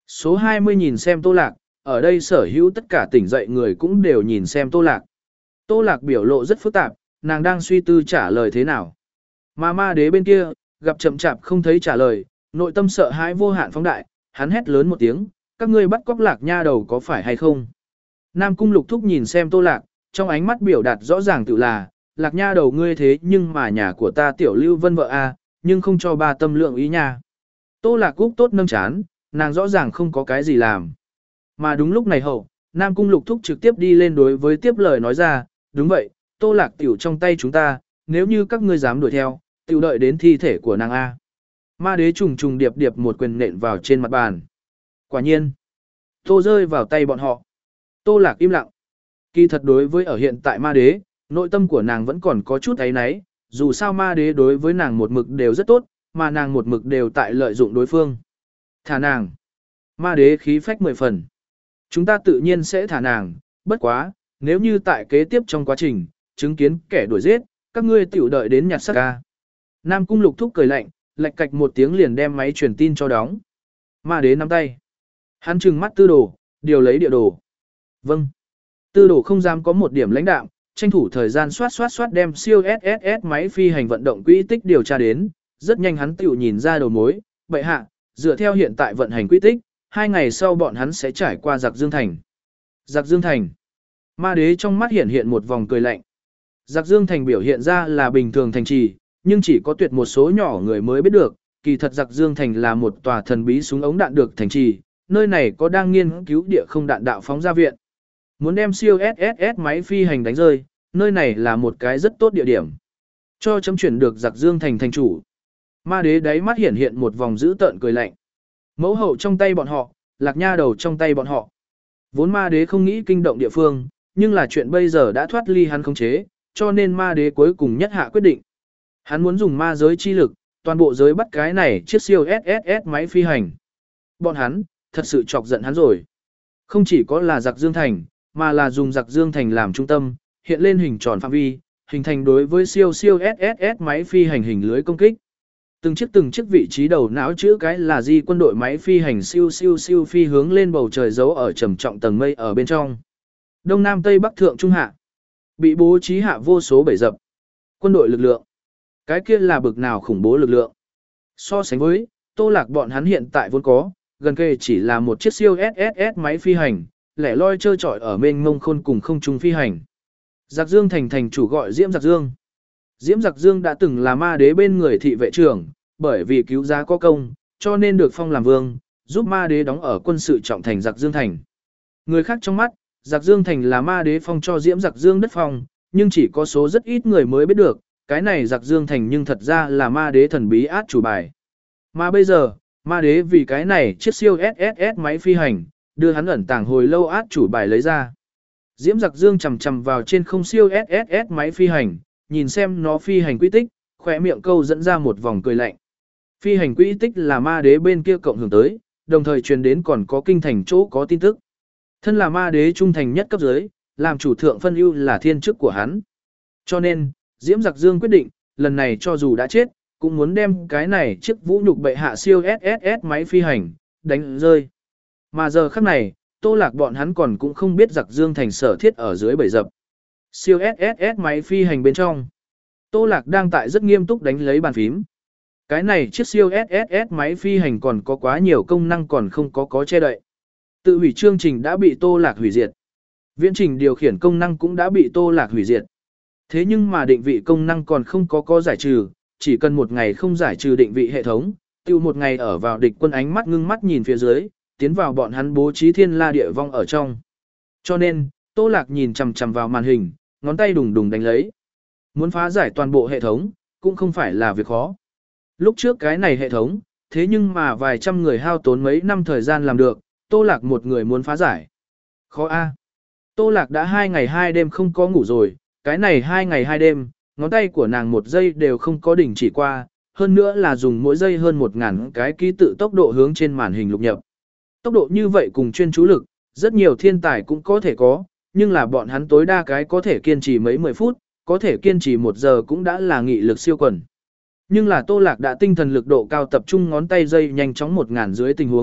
Số hai mươi nhìn xem Tô Lạc, ở đây sở hữu tất cả tỉnh dậy người cũng đều nhìn xem Tô Lạc. Tô Lạc biểu lộ rất phức tạp, nàng đang suy tư trả lời thế nào. Mà ma đế bên kia, gặp chậm chạp không thấy trả lời, nội tâm sợ hãi vô hạn phóng đại, hắn hét lớn một tiếng, các ngươi bắt cóc Lạc Nha đầu có phải hay không? Nam Cung Lục Thúc nhìn xem Tô Lạc, trong ánh mắt biểu đạt rõ ràng tự là, Lạc Nha đầu ngươi thế nhưng mà nhà của ta tiểu Lưu Vân vợ a, nhưng không cho ba tâm lượng ý nha. Tô Lạc Cúc tốt nâng chán, nàng rõ ràng không có cái gì làm. Mà đúng lúc này hậu, Nam Cung Lục Thúc trực tiếp đi lên đối với tiếp lời nói ra, đúng vậy, Tô Lạc tiểu trong tay chúng ta, nếu như các ngươi dám đuổi theo, tiểu đợi đến thi thể của nàng A. Ma đế trùng trùng điệp điệp một quyền nện vào trên mặt bàn. Quả nhiên, Tô rơi vào tay bọn họ. Tô Lạc im lặng. Kỳ thật đối với ở hiện tại ma đế, nội tâm của nàng vẫn còn có chút ấy náy, dù sao ma đế đối với nàng một mực đều rất tốt, mà nàng một mực đều tại lợi dụng đối phương. Thả nàng. Ma đế khí phách mười phần. Chúng ta tự nhiên sẽ thả nàng, bất quá, nếu như tại kế tiếp trong quá trình, chứng kiến kẻ đuổi giết, các ngươi tiểu đợi đến nhặt xác ca. Nam Cung Lục Thúc cười lạnh, lạch cạch một tiếng liền đem máy truyền tin cho đóng. Ma đế nắm tay. Hắn trừng mắt tư đồ, điều lấy địa đồ. Vâng. Tư đồ không dám có một điểm lãnh đạm, tranh thủ thời gian soát soát soát đem siêu ét ét ét máy phi hành vận động quỹ tích điều tra đến, rất nhanh hắn tiểu nhìn ra đầu mối, bậy hạ, dựa theo hiện tại vận hành quỹ tích, hai ngày sau bọn hắn sẽ trải qua Giặc Dương Thành. Giặc Dương Thành. Ma đế trong mắt hiện hiện một vòng cười lạnh. Giặc Dương Thành biểu hiện ra là bình thường thành trì, nhưng chỉ có tuyệt một số nhỏ người mới biết được, kỳ thật Giặc Dương Thành là một tòa thần bí súng ống đạn được thành trì, nơi này có đang nghiên cứu địa không đạn đạo phóng ra viện. Muốn đem siêu ét ét ét máy phi hành đánh rơi, nơi này là một cái rất tốt địa điểm. Cho chấm chuyển được Giặc Dương Thành thành chủ. Ma đế đáy mắt hiện hiện một vòng dữ tợn cười lạnh. Mẫu hậu trong tay bọn họ, Lạc Nha đầu trong tay bọn họ. Vốn ma đế không nghĩ kinh động địa phương, nhưng là chuyện bây giờ đã thoát ly hắn khống chế, cho nên ma đế cuối cùng nhất hạ quyết định. Hắn muốn dùng ma giới chi lực, toàn bộ giới bắt cái này chiếc siêu ét ét ét máy phi hành. Bọn hắn, thật sự chọc giận hắn rồi. Không chỉ có là Giặc Dương Thành, mà là dùng Giặc Dương Thành làm trung tâm, hiện lên hình tròn phạm vi, hình thành đối với siêu siêu ét ét ét máy phi hành hình lưới công kích. Từng chiếc từng chiếc vị trí đầu não chữ cái là di quân đội máy phi hành siêu siêu siêu phi hướng lên bầu trời giấu ở trầm trọng tầng mây ở bên trong. Đông Nam Tây Bắc Thượng Trung Hạ. Bị bố trí hạ vô số bẫy dập. Quân đội lực lượng. Cái kia là bực nào khủng bố lực lượng. So sánh với, Tô Lạc bọn hắn hiện tại vốn có, gần kề chỉ là một chiếc siêu ét ét ét máy phi hành, lẻ loi trơ trọi ở mênh mông khôn cùng không trung phi hành. Giặc Dương Thành thành chủ gọi Diễm Giặc Dương. Diễm Giặc Dương đã từng là ma đế bên người thị vệ trưởng, bởi vì cứu giá có công, cho nên được phong làm vương, giúp ma đế đóng ở quân sự trọng thành Giặc Dương Thành. Người khác trong mắt, Giặc Dương Thành là ma đế phong cho Diễm Giặc Dương đất phong, nhưng chỉ có số rất ít người mới biết được, cái này Giặc Dương Thành nhưng thật ra là ma đế thần bí át chủ bài. Mà bây giờ, ma đế vì cái này chiếc siêu ét ét ét máy phi hành, đưa hắn ẩn tàng hồi lâu át chủ bài lấy ra. Diễm Giặc Dương chầm chầm vào trên không siêu ét ét ét máy phi hành, nhìn xem nó phi hành quy tích, khỏe miệng câu dẫn ra một vòng cười lạnh. Phi hành quy tích là ma đế bên kia cộng hưởng tới, đồng thời truyền đến còn có kinh thành chỗ có tin tức. Thân là ma đế trung thành nhất cấp dưới, làm chủ thượng phân ưu là thiên chức của hắn. Cho nên, Diễm Giặc Dương quyết định, lần này cho dù đã chết, cũng muốn đem cái này chiếc vũ nhục bệ hạ siêu ét ét ét máy phi hành, đánh rơi. Mà giờ khắc này, Tô Lạc bọn hắn còn cũng không biết Giặc Dương Thành sở thiết ở dưới bầy dập. Siêu ét ét ét máy phi hành bên trong. Tô Lạc đang tại rất nghiêm túc đánh lấy bàn phím. Cái này chiếc siêu ét ét ét máy phi hành còn có quá nhiều công năng còn không có có che đậy. Tự hủy chương trình đã bị Tô Lạc hủy diệt. Viễn trình điều khiển công năng cũng đã bị Tô Lạc hủy diệt. Thế nhưng mà định vị công năng còn không có có giải trừ, chỉ cần một ngày không giải trừ định vị hệ thống, tiêu một ngày ở vào địch quân ánh mắt ngưng mắt nhìn phía dưới, tiến vào bọn hắn bố trí thiên la địa vong ở trong. Cho nên, Tô Lạc nhìn chằm chằm vào màn hình, ngón tay đùng đùng đánh lấy. Muốn phá giải toàn bộ hệ thống, cũng không phải là việc khó. Lúc trước cái này hệ thống, thế nhưng mà vài trăm người hao tốn mấy năm thời gian làm được, Tô Lạc một người muốn phá giải. Khó a. Tô Lạc đã hai ngày hai đêm không có ngủ rồi, cái này hai ngày hai đêm, ngón tay của nàng một giây đều không có đỉnh chỉ qua, hơn nữa là dùng mỗi giây hơn một ngàn cái ký tự tốc độ hướng trên màn hình lục nhập. Tốc độ như vậy cùng chuyên chú lực, rất nhiều thiên tài cũng có thể có, nhưng là bọn hắn tối đa cái có thể kiên trì mấy mười phút, có thể kiên trì một giờ cũng đã là nghị lực siêu quần. Nhưng là Tô Lạc đã tinh thần lực độ cao tập trung ngón tay dây nhanh chóng một ngàn dưới tình huống,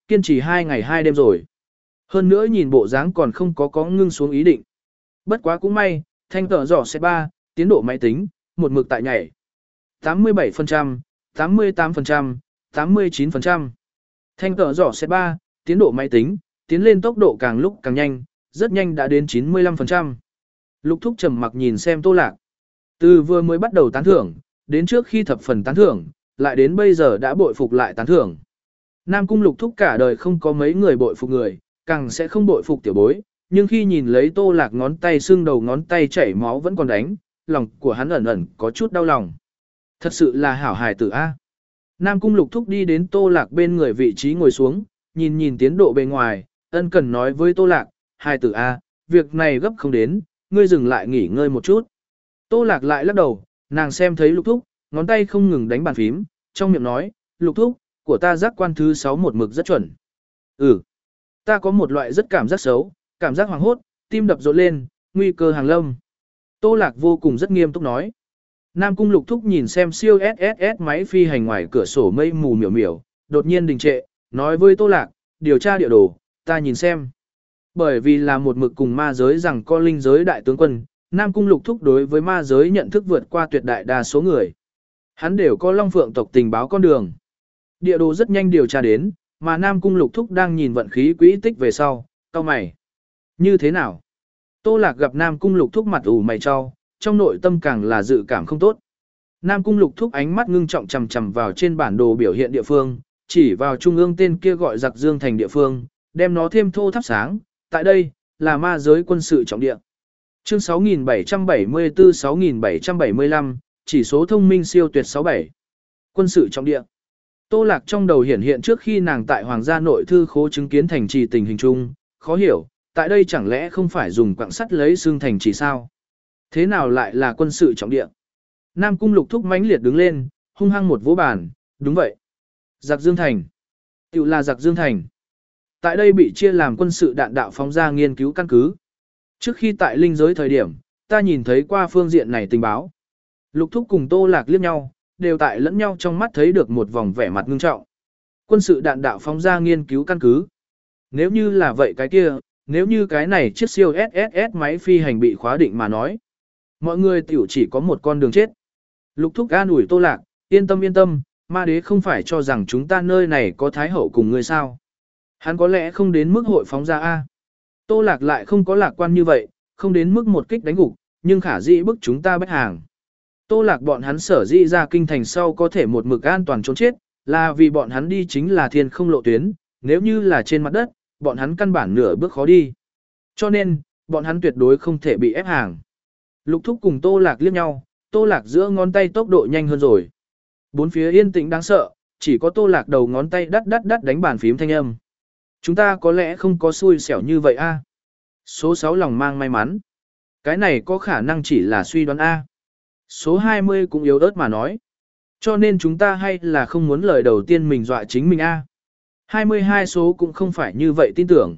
kiên trì hai ngày hai đêm rồi. Hơn nữa nhìn bộ dáng còn không có có ngưng xuống ý định. Bất quá cũng may, thanh tở dò xe ba, tiến độ máy tính, một mực tại nhảy. tám mươi bảy phần trăm, tám mươi tám phần trăm, tám mươi chín phần trăm. Thanh tở dò xe ba, tiến độ máy tính, tiến lên tốc độ càng lúc càng nhanh, rất nhanh đã đến chín mươi lăm phần trăm. Lục Thúc trầm mặc nhìn xem Tô Lạc. Từ vừa mới bắt đầu tán thưởng, đến trước khi thập phần tán thưởng, lại đến bây giờ đã bội phục lại tán thưởng. Nam Cung Lục Thúc cả đời không có mấy người bội phục người, càng sẽ không bội phục tiểu bối, nhưng khi nhìn lấy Tô Lạc ngón tay xương đầu ngón tay chảy máu vẫn còn đánh, lòng của hắn ẩn ẩn có chút đau lòng. Thật sự là hảo hài tử A. Nam Cung Lục Thúc đi đến Tô Lạc bên người vị trí ngồi xuống, nhìn nhìn tiến độ bề ngoài, ân cần nói với Tô Lạc, hài tử A, việc này gấp không đến, ngươi dừng lại nghỉ ngơi một chút. Tô Lạc lại lắc đầu, nàng xem thấy Lục Thúc, ngón tay không ngừng đánh bàn phím, trong miệng nói, Lục Thúc, của ta giác quan thứ sáu một mực rất chuẩn. Ừ, ta có một loại rất cảm giác xấu, cảm giác hoảng hốt, tim đập rộn lên, nguy cơ hàng lâm. Tô Lạc vô cùng rất nghiêm túc nói. Nam Cung Lục Thúc nhìn xem siêu ét ét ét máy phi hành ngoài cửa sổ mây mù miểu miểu, đột nhiên đình trệ, nói với Tô Lạc, điều tra địa đồ, ta nhìn xem. Bởi vì là một mực cùng ma giới rằng co linh giới đại tướng quân, Nam Cung Lục Thúc đối với ma giới nhận thức vượt qua tuyệt đại đa số người. Hắn đều có Long Phượng tộc tình báo con đường. Địa đồ rất nhanh điều tra đến, mà Nam Cung Lục Thúc đang nhìn vận khí quỹ tích về sau, cau mày. Như thế nào? Tô Lạc gặp Nam Cung Lục Thúc mặt ủ mày cho, trong nội tâm càng là dự cảm không tốt. Nam Cung Lục Thúc ánh mắt ngưng trọng chằm chằm vào trên bản đồ biểu hiện địa phương, chỉ vào trung ương tên kia gọi Giặc Dương thành địa phương, đem nó thêm thô thắp sáng, tại đây là ma giới quân sự trọng địa. Chương sáu nghìn bảy trăm bảy mươi tư sáu nghìn bảy trăm bảy mươi lăm, chỉ số thông minh siêu tuyệt sáu mươi bảy. Quân sự trọng địa. Tô Lạc trong đầu hiển hiện trước khi nàng tại Hoàng gia nội thư khố chứng kiến thành trì tình hình chung, khó hiểu, tại đây chẳng lẽ không phải dùng quặng sắt lấy xương thành trì sao? Thế nào lại là quân sự trọng địa? Nam Cung Lục Thúc mãnh liệt đứng lên, hung hăng một vỗ bàn, đúng vậy. Giặc Dương thành. Tự là Giặc Dương thành. Tại đây bị chia làm quân sự đạn đạo phóng ra nghiên cứu căn cứ. Trước khi tại linh giới thời điểm, ta nhìn thấy qua phương diện này tình báo. Lục Thúc cùng Tô Lạc liếc nhau, đều tại lẫn nhau trong mắt thấy được một vòng vẻ mặt ngưng trọng. Quân sự đạn đạo phóng ra nghiên cứu căn cứ. Nếu như là vậy cái kia, nếu như cái này chiếc siêu ét ét ét máy phi hành bị khóa định mà nói, mọi người tiểu chỉ có một con đường chết. Lục Thúc an ủi Tô Lạc, yên tâm yên tâm, ma đế không phải cho rằng chúng ta nơi này có thái hậu cùng người sao. Hắn có lẽ không đến mức hội phóng ra A. Tô Lạc lại không có lạc quan như vậy, không đến mức một kích đánh gục, nhưng khả dĩ bức chúng ta bách hàng. Tô Lạc bọn hắn sở dĩ ra kinh thành sau có thể một mực an toàn trốn chết, là vì bọn hắn đi chính là thiên không lộ tuyến, nếu như là trên mặt đất, bọn hắn căn bản nửa bước khó đi. Cho nên, bọn hắn tuyệt đối không thể bị ép hàng. Lục Thúc cùng Tô Lạc liếc nhau, Tô Lạc giữa ngón tay tốc độ nhanh hơn rồi. Bốn phía yên tĩnh đáng sợ, chỉ có Tô Lạc đầu ngón tay đắt đắt đắt đánh bàn phím thanh âm. Chúng ta có lẽ không có xui xẻo như vậy a. Số sáu lòng mang may mắn. Cái này có khả năng chỉ là suy đoán A. Số hai mươi cũng yếu ớt mà nói. Cho nên chúng ta hay là không muốn lời đầu tiên mình dọa chính mình A. hai mươi hai số cũng không phải như vậy tin tưởng.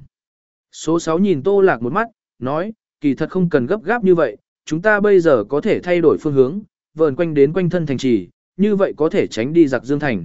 Số sáu nhìn Tô Lạc một mắt, nói, kỳ thật không cần gấp gáp như vậy, chúng ta bây giờ có thể thay đổi phương hướng, vờn quanh đến quanh thân thành trì, như vậy có thể tránh đi Giặc Dương thành.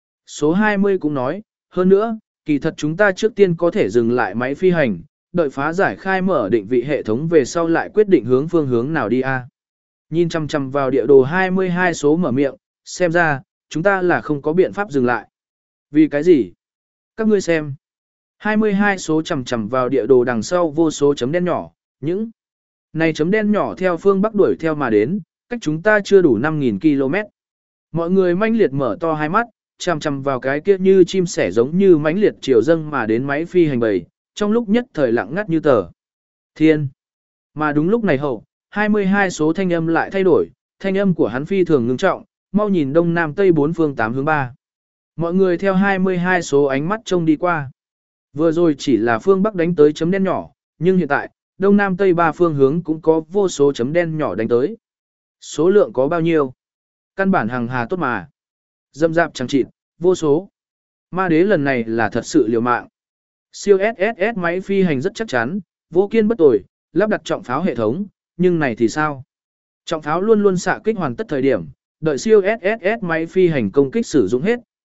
Số hai mươi cũng nói, hơn nữa, kỳ thật chúng ta trước tiên có thể dừng lại máy phi hành, đợi phá giải khai mở định vị hệ thống về sau lại quyết định hướng phương hướng nào đi a. Nhìn chăm chăm vào địa đồ hai mươi hai số mở miệng, xem ra, chúng ta là không có biện pháp dừng lại. Vì cái gì? Các ngươi xem. hai mươi hai số chằm chằm vào địa đồ đằng sau vô số chấm đen nhỏ, những này chấm đen nhỏ theo phương bắc đuổi theo mà đến, cách chúng ta chưa đủ năm nghìn ki lô mét. Mọi người manh liệt mở to hai mắt, chằm chằm vào cái kia như chim sẻ giống như mãnh liệt chiều dâng mà đến máy phi hành bầy, trong lúc nhất thời lặng ngắt như tờ. Thiên. Mà đúng lúc này hậu, hai mươi hai số thanh âm lại thay đổi, thanh âm của hắn phi thường ngưng trọng, mau nhìn đông nam tây bốn phương tám hướng ba. Mọi người theo hai mươi hai số ánh mắt trông đi qua. Vừa rồi chỉ là phương bắc đánh tới chấm đen nhỏ, nhưng hiện tại, đông nam tây ba phương hướng cũng có vô số chấm đen nhỏ đánh tới. Số lượng có bao nhiêu? Căn bản hàng hà tốt mà. Dâm dạp chẳng chịt, vô số. Ma đế lần này là thật sự liều mạng. Siêu ét ét ét máy phi hành rất chắc chắn, vô kiên bất tồi, lắp đặt trọng pháo hệ thống, nhưng này thì sao? Trọng pháo luôn luôn xạ kích hoàn tất thời điểm, đợi siêu ét ét ét máy phi hành công kích sử dụng hết,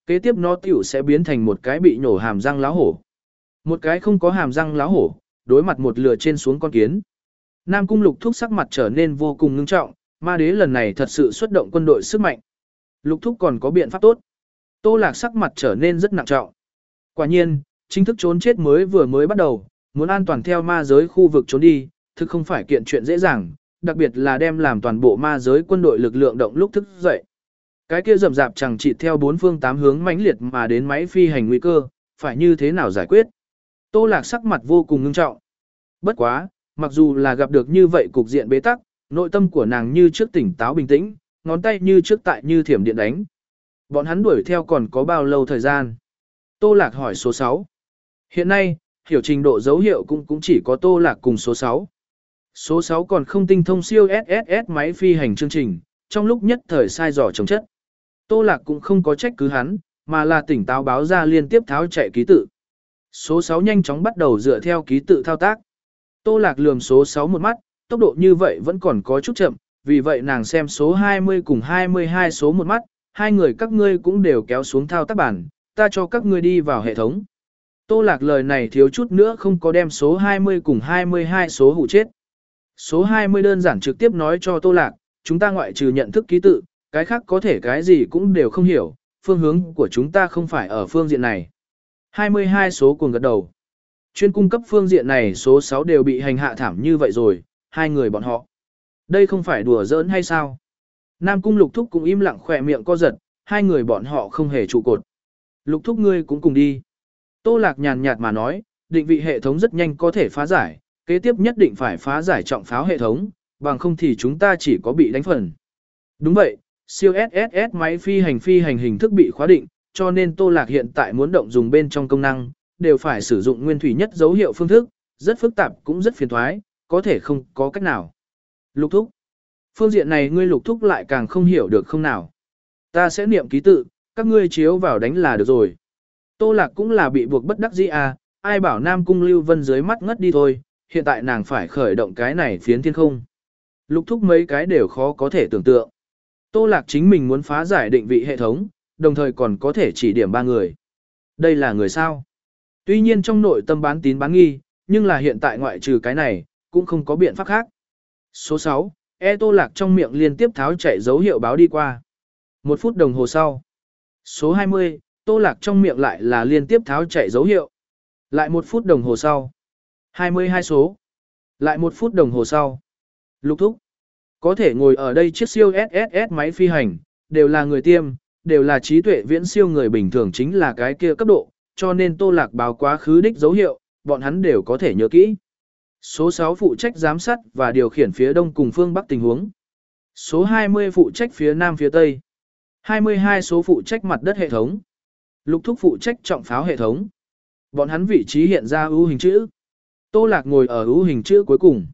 kế tiếp nó tiểu sẽ biến thành một cái bị nhổ hàm răng láo hổ. Một cái không có hàm răng láo hổ, đối mặt một lửa trên xuống con kiến. Nam Cung Lục Thúc sắc mặt trở nên vô cùng ngưng trọng, ma đế lần này thật sự xuất động quân đội sức mạnh. Lục Thúc còn có biện pháp tốt. Tô Lạc sắc mặt trở nên rất nặng trọng. Quả nhiên, chính thức trốn chết mới vừa mới bắt đầu, muốn an toàn theo ma giới khu vực trốn đi, thực không phải kiện chuyện dễ dàng, đặc biệt là đem làm toàn bộ ma giới quân đội lực lượng động lúc thức dậy. Cái kia rầm rạp chẳng chỉ theo bốn phương tám hướng mãnh liệt mà đến máy phi hành nguy cơ, phải như thế nào giải quyết. Tô Lạc sắc mặt vô cùng ngưng trọng. Bất quá, mặc dù là gặp được như vậy cục diện bế tắc, nội tâm của nàng như trước tỉnh táo bình tĩnh, ngón tay như trước tại như thiểm điện đánh. Bọn hắn đuổi theo còn có bao lâu thời gian? Tô Lạc hỏi số sáu. Hiện nay, hiểu trình độ dấu hiệu cũng cũng chỉ có Tô Lạc cùng số sáu. Số sáu còn không tinh thông siêu ét ét ét máy phi hành chương trình, trong lúc nhất thời sai dò chống chất. Tô Lạc cũng không có trách cứ hắn, mà là tỉnh táo báo ra liên tiếp tháo chạy ký tự. Số sáu nhanh chóng bắt đầu dựa theo ký tự thao tác. Tô Lạc lườm số sáu một mắt, tốc độ như vậy vẫn còn có chút chậm, vì vậy nàng xem số hai mươi cùng hai mươi hai số một mắt, hai người các ngươi cũng đều kéo xuống thao tác bản, ta cho các ngươi đi vào hệ thống. Tô Lạc lời này thiếu chút nữa không có đem số hai mươi cùng hai mươi hai số hụ chết. Số hai mươi đơn giản trực tiếp nói cho Tô Lạc, chúng ta ngoại trừ nhận thức ký tự, cái khác có thể cái gì cũng đều không hiểu, phương hướng của chúng ta không phải ở phương diện này. hai mươi hai số cuồng gật đầu. Chuyên cung cấp phương diện này số sáu đều bị hành hạ thảm như vậy rồi, hai người bọn họ. Đây không phải đùa giỡn hay sao? Nam Cung Lục Thúc cũng im lặng khỏe miệng co giật, hai người bọn họ không hề trụ cột. Lục Thúc ngươi cũng cùng đi. Tô Lạc nhàn nhạt mà nói, định vị hệ thống rất nhanh có thể phá giải, kế tiếp nhất định phải phá giải trọng pháo hệ thống, bằng không thì chúng ta chỉ có bị đánh phần. Đúng vậy, siêu ét ét ét máy phi hành phi hành hình thức bị khóa định, cho nên Tô Lạc hiện tại muốn động dùng bên trong công năng, đều phải sử dụng nguyên thủy nhất dấu hiệu phương thức, rất phức tạp cũng rất phiền thoái, có thể không có cách nào. Lục Thúc. Phương diện này ngươi Lục Thúc lại càng không hiểu được không nào. Ta sẽ niệm ký tự, các ngươi chiếu vào đánh là được rồi. Tô Lạc cũng là bị buộc bất đắc dĩ à, ai bảo Nam Cung Lưu Vân dưới mắt ngất đi thôi, hiện tại nàng phải khởi động cái này phiến thiên không. Lục Thúc mấy cái đều khó có thể tưởng tượng. Tô Lạc chính mình muốn phá giải định vị hệ thống, đồng thời còn có thể chỉ điểm ba người. Đây là người sao? Tuy nhiên trong nội tâm bán tín bán nghi, nhưng là hiện tại ngoại trừ cái này, cũng không có biện pháp khác. Số sáu, E Tô Lạc trong miệng liên tiếp tháo chạy dấu hiệu báo đi qua. Một phút đồng hồ sau. Số hai mươi, Tô Lạc trong miệng lại là liên tiếp tháo chạy dấu hiệu. Lại một phút đồng hồ sau. hai mươi hai số. Lại một phút đồng hồ sau. Lục Thúc. Có thể ngồi ở đây chiếc siêu ét ét ét máy phi hành, đều là người tiêm, đều là trí tuệ viễn siêu người bình thường chính là cái kia cấp độ, cho nên Tô Lạc báo quá khứ đích dấu hiệu, bọn hắn đều có thể nhớ kỹ. Số sáu phụ trách giám sát và điều khiển phía đông cùng phương bắc tình huống. Số hai mươi phụ trách phía nam phía tây. hai mươi hai số phụ trách mặt đất hệ thống. Lục Thúc phụ trách trọng pháo hệ thống. Bọn hắn vị trí hiện ra ưu hình chữ. Tô Lạc ngồi ở ưu hình chữ cuối cùng.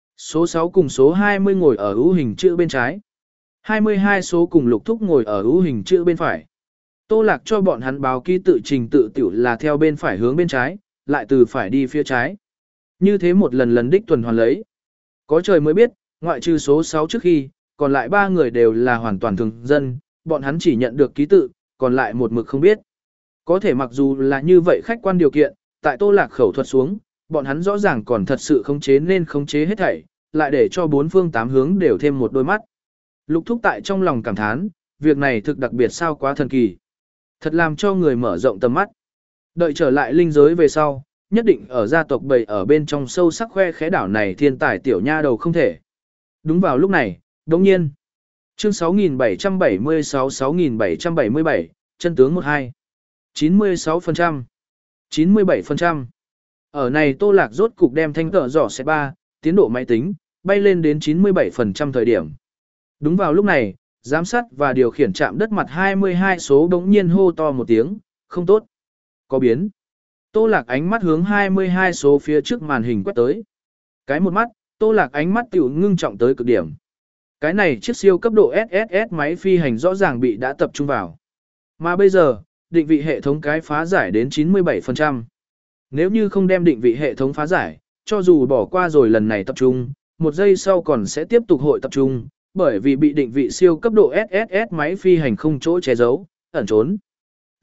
Số sáu cùng số hai mươi ngồi ở ưu hình chữ bên trái. hai mươi hai số cùng Lục Thúc ngồi ở ưu hình chữ bên phải. Tô Lạc cho bọn hắn báo ký tự trình tự tiểu là theo bên phải hướng bên trái, lại từ phải đi phía trái. Như thế một lần lần đích tuần hoàn lấy. Có trời mới biết, ngoại trừ số sáu trước khi, còn lại ba người đều là hoàn toàn thường dân, bọn hắn chỉ nhận được ký tự, còn lại một mực không biết. Có thể mặc dù là như vậy khách quan điều kiện, tại Tô Lạc khẩu thuật xuống, bọn hắn rõ ràng còn thật sự khống chế nên khống chế hết thảy, lại để cho bốn phương tám hướng đều thêm một đôi mắt. Lục Thúc tại trong lòng cảm thán, việc này thực đặc biệt sao quá thần kỳ. Thật làm cho người mở rộng tầm mắt. Đợi trở lại linh giới về sau, nhất định ở gia tộc bầy ở bên trong sâu sắc khoe khẽ đảo này thiên tài tiểu nha đầu không thể. Đúng vào lúc này, đồng nhiên. Chương sáu nghìn bảy trăm bảy mươi sáu sáu nghìn bảy trăm bảy mươi bảy, chân tướng một hai. chín mươi sáu phần trăm. chín mươi bảy phần trăm. Ở này Tô Lạc rốt cục đem thanh tở giỏ xe ba, tiến độ máy tính, bay lên đến chín mươi bảy phần trăm thời điểm. Đúng vào lúc này, giám sát và điều khiển chạm đất mặt hai mươi hai số bỗng nhiên hô to một tiếng, không tốt. Có biến. Tô Lạc ánh mắt hướng hai mươi hai số phía trước màn hình quét tới. Cái một mắt, Tô Lạc ánh mắt tiểu ngưng trọng tới cực điểm. Cái này chiếc siêu cấp độ ét ét ét máy phi hành rõ ràng bị đã tập trung vào. Mà bây giờ, định vị hệ thống cái phá giải đến chín mươi bảy phần trăm. Nếu như không đem định vị hệ thống phá giải, cho dù bỏ qua rồi lần này tập trung, một giây sau còn sẽ tiếp tục hội tập trung, bởi vì bị định vị siêu cấp độ ét ét ét máy phi hành không chỗ che giấu, ẩn trốn.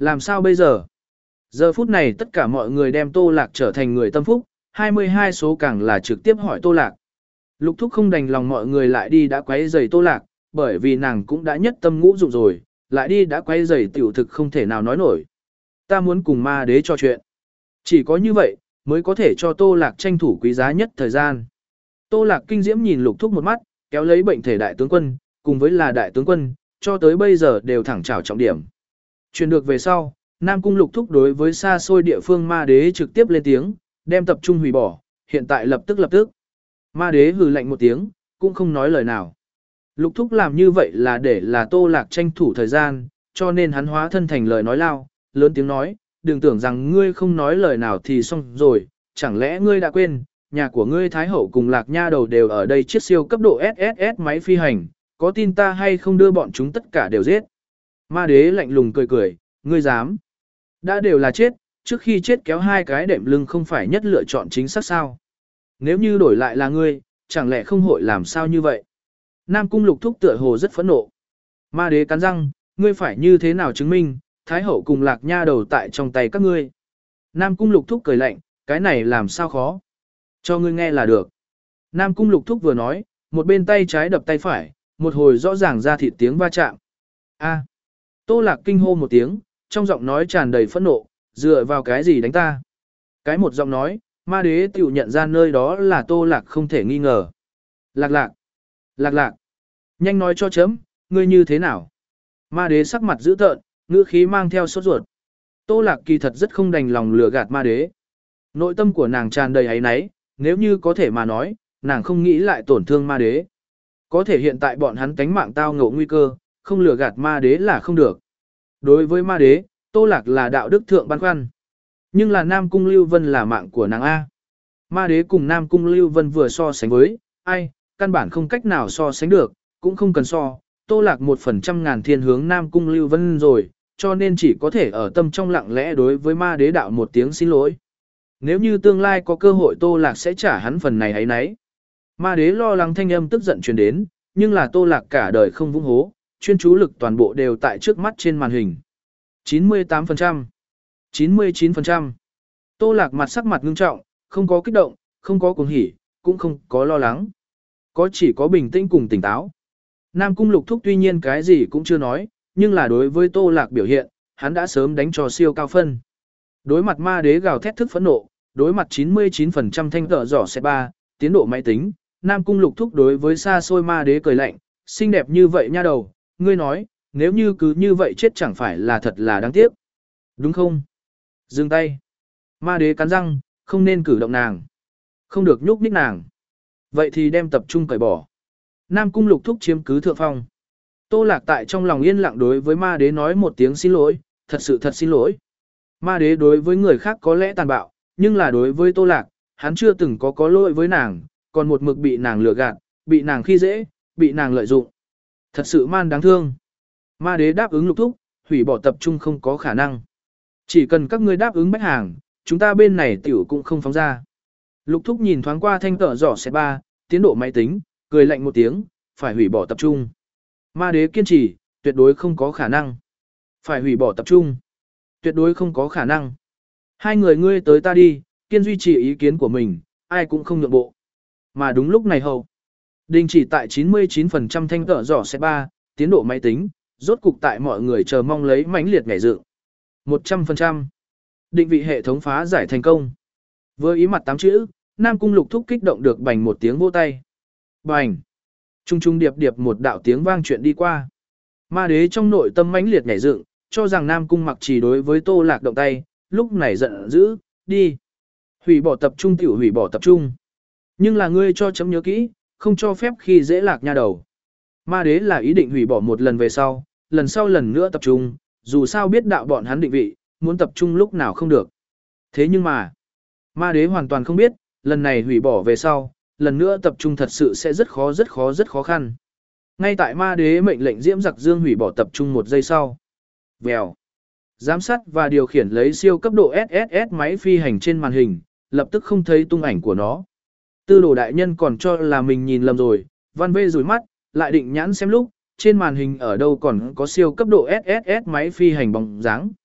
Làm sao bây giờ? Giờ phút này tất cả mọi người đem Tô Lạc trở thành người tâm phúc, hai mươi hai số càng là trực tiếp hỏi Tô Lạc. Lục Thúc không đành lòng mọi người lại đi đã quấy rầy Tô Lạc, bởi vì nàng cũng đã nhất tâm ngũ dụng rồi, lại đi đã quấy rầy tiểu thực không thể nào nói nổi. Ta muốn cùng ma đế trò chuyện. Chỉ có như vậy, mới có thể cho Tô Lạc tranh thủ quý giá nhất thời gian. Tô Lạc kinh diễm nhìn Lục Thúc một mắt, kéo lấy bệnh thể đại tướng quân, cùng với là đại tướng quân, cho tới bây giờ đều thẳng trào trọng điểm. Truyền được về sau, Nam Cung Lục Thúc đối với xa xôi địa phương ma đế trực tiếp lên tiếng, đem tập trung hủy bỏ, hiện tại lập tức lập tức. Ma đế hừ lạnh một tiếng, cũng không nói lời nào. Lục Thúc làm như vậy là để là Tô Lạc tranh thủ thời gian, cho nên hắn hóa thân thành lời nói lao, lớn tiếng nói, đừng tưởng rằng ngươi không nói lời nào thì xong rồi, chẳng lẽ ngươi đã quên, nhà của ngươi Thái Hậu cùng Lạc Nha đầu đều ở đây chiếc siêu cấp độ ét ét ét máy phi hành, có tin ta hay không đưa bọn chúng tất cả đều giết. Ma đế lạnh lùng cười cười, ngươi dám. Đã đều là chết, trước khi chết kéo hai cái đệm lưng không phải nhất lựa chọn chính xác sao. Nếu như đổi lại là ngươi, chẳng lẽ không hội làm sao như vậy. Nam Cung Lục Thúc tựa hồ rất phẫn nộ. Ma đế cắn răng, ngươi phải như thế nào chứng minh, Thái Hậu cùng Lạc Nha đầu tại trong tay các ngươi. Nam Cung Lục Thúc cười lạnh, cái này làm sao khó. Cho ngươi nghe là được. Nam Cung Lục Thúc vừa nói, một bên tay trái đập tay phải, một hồi rõ ràng ra thịt tiếng va chạm. A. Tô Lạc kinh hô một tiếng, trong giọng nói tràn đầy phẫn nộ, dựa vào cái gì đánh ta. Cái một giọng nói, ma đế tiểu nhận ra nơi đó là Tô Lạc không thể nghi ngờ. Lạc lạc. Lạc lạc. Nhanh nói cho chấm, ngươi như thế nào? Ma đế sắc mặt dữ tợn, ngữ khí mang theo sốt ruột. Tô Lạc kỳ thật rất không đành lòng lừa gạt ma đế. Nội tâm của nàng tràn đầy áy náy, nếu như có thể mà nói, nàng không nghĩ lại tổn thương ma đế. Có thể hiện tại bọn hắn tánh mạng tao ngộ nguy cơ, không lừa gạt ma đế là không được. Đối với ma đế, Tô Lạc là đạo đức thượng băn khoăn. Nhưng là Nam Cung Lưu Vân là mạng của nàng A. Ma đế cùng Nam Cung Lưu Vân vừa so sánh với, ai, căn bản không cách nào so sánh được, cũng không cần so. Tô Lạc một phần trăm ngàn thiên hướng Nam Cung Lưu Vân rồi, cho nên chỉ có thể ở tâm trong lặng lẽ đối với ma đế đạo một tiếng xin lỗi. Nếu như tương lai có cơ hội Tô Lạc sẽ trả hắn phần này ấy nấy. Ma đế lo lắng thanh âm tức giận truyền đến, nhưng là Tô Lạc cả đời không vung hố, chuyên chú lực toàn bộ đều tại trước mắt trên màn hình. chín mươi tám phần trăm, chín mươi chín phần trăm. Tô Lạc mặt sắc mặt ngưng trọng, không có kích động, không có cuồng hỉ, cũng không có lo lắng. Có chỉ có bình tĩnh cùng tỉnh táo. Nam Cung Lục Thúc tuy nhiên cái gì cũng chưa nói, nhưng là đối với Tô Lạc biểu hiện, hắn đã sớm đánh cho siêu cao phân. Đối mặt ma đế gào thét thức phẫn nộ, đối mặt chín mươi chín phần trăm thanh tở giỏ xe ba, tiến độ máy tính, Nam Cung Lục Thúc đối với xa xôi ma đế cười lạnh, xinh đẹp như vậy nha đầu, ngươi nói, nếu như cứ như vậy chết chẳng phải là thật là đáng tiếc. Đúng không? Dừng tay. Ma đế cắn răng, không nên cử động nàng. Không được nhúc nhích nàng. Vậy thì đem tập trung cởi bỏ. Nam Cung Lục Thúc chiếm cứ thượng phong. Tô Lạc tại trong lòng yên lặng đối với ma đế nói một tiếng xin lỗi, thật sự thật xin lỗi. Ma đế đối với người khác có lẽ tàn bạo, nhưng là đối với Tô Lạc, hắn chưa từng có có lỗi với nàng, còn một mực bị nàng lừa gạt, bị nàng khi dễ, bị nàng lợi dụng. Thật sự man đáng thương. Ma đế đáp ứng Lục Thúc, hủy bỏ tập trung không có khả năng. Chỉ cần các ngươi đáp ứng bách hàng, chúng ta bên này tiểu cũng không phóng ra. Lục Thúc nhìn thoáng qua thanh tở giỏ xe ba, tiến độ máy tính, cười lạnh một tiếng, phải hủy bỏ tập trung. Ma đế kiên trì, tuyệt đối không có khả năng. Phải hủy bỏ tập trung. Tuyệt đối không có khả năng. Hai người ngươi tới ta đi, kiên duy trì ý kiến của mình, ai cũng không nhượng bộ. Mà đúng lúc này hầu. Đình chỉ tại chín mươi chín phần trăm thanh tở giỏ xe ba, tiến độ máy tính, rốt cục tại mọi người chờ mong lấy mãnh liệt nhảy dựng. một trăm phần trăm. Định vị hệ thống phá giải thành công. Với ý mặt tám chữ, Nam Cung Lục Thúc kích động được bành một tiếng vỗ tay. Bành. Trung trung điệp điệp một đạo tiếng vang chuyện đi qua. Ma đế trong nội tâm mãnh liệt nhảy dựng, cho rằng Nam Cung Mặc chỉ đối với Tô Lạc động tay, lúc này giận dữ, đi. Hủy bỏ tập trung tiểu hủy bỏ tập trung. Nhưng là ngươi cho chấm nhớ kỹ, không cho phép khi dễ Lạc Nha đầu. Ma đế là ý định hủy bỏ một lần về sau, lần sau lần nữa tập trung, dù sao biết đạo bọn hắn định vị, muốn tập trung lúc nào không được. Thế nhưng mà, ma đế hoàn toàn không biết, lần này hủy bỏ về sau, lần nữa tập trung thật sự sẽ rất khó rất khó rất khó khăn. Ngay tại ma đế mệnh lệnh Diễm Giặc Dương hủy bỏ tập trung một giây sau. Vèo. Giám sát và điều khiển lấy siêu cấp độ ét ét ét máy phi hành trên màn hình, lập tức không thấy tung ảnh của nó. Tư đồ đại nhân còn cho là mình nhìn lầm rồi, văn vê rủi mắt, lại định nhãn xem lúc, trên màn hình ở đâu còn có siêu cấp độ ét ét ét máy phi hành bóng dáng.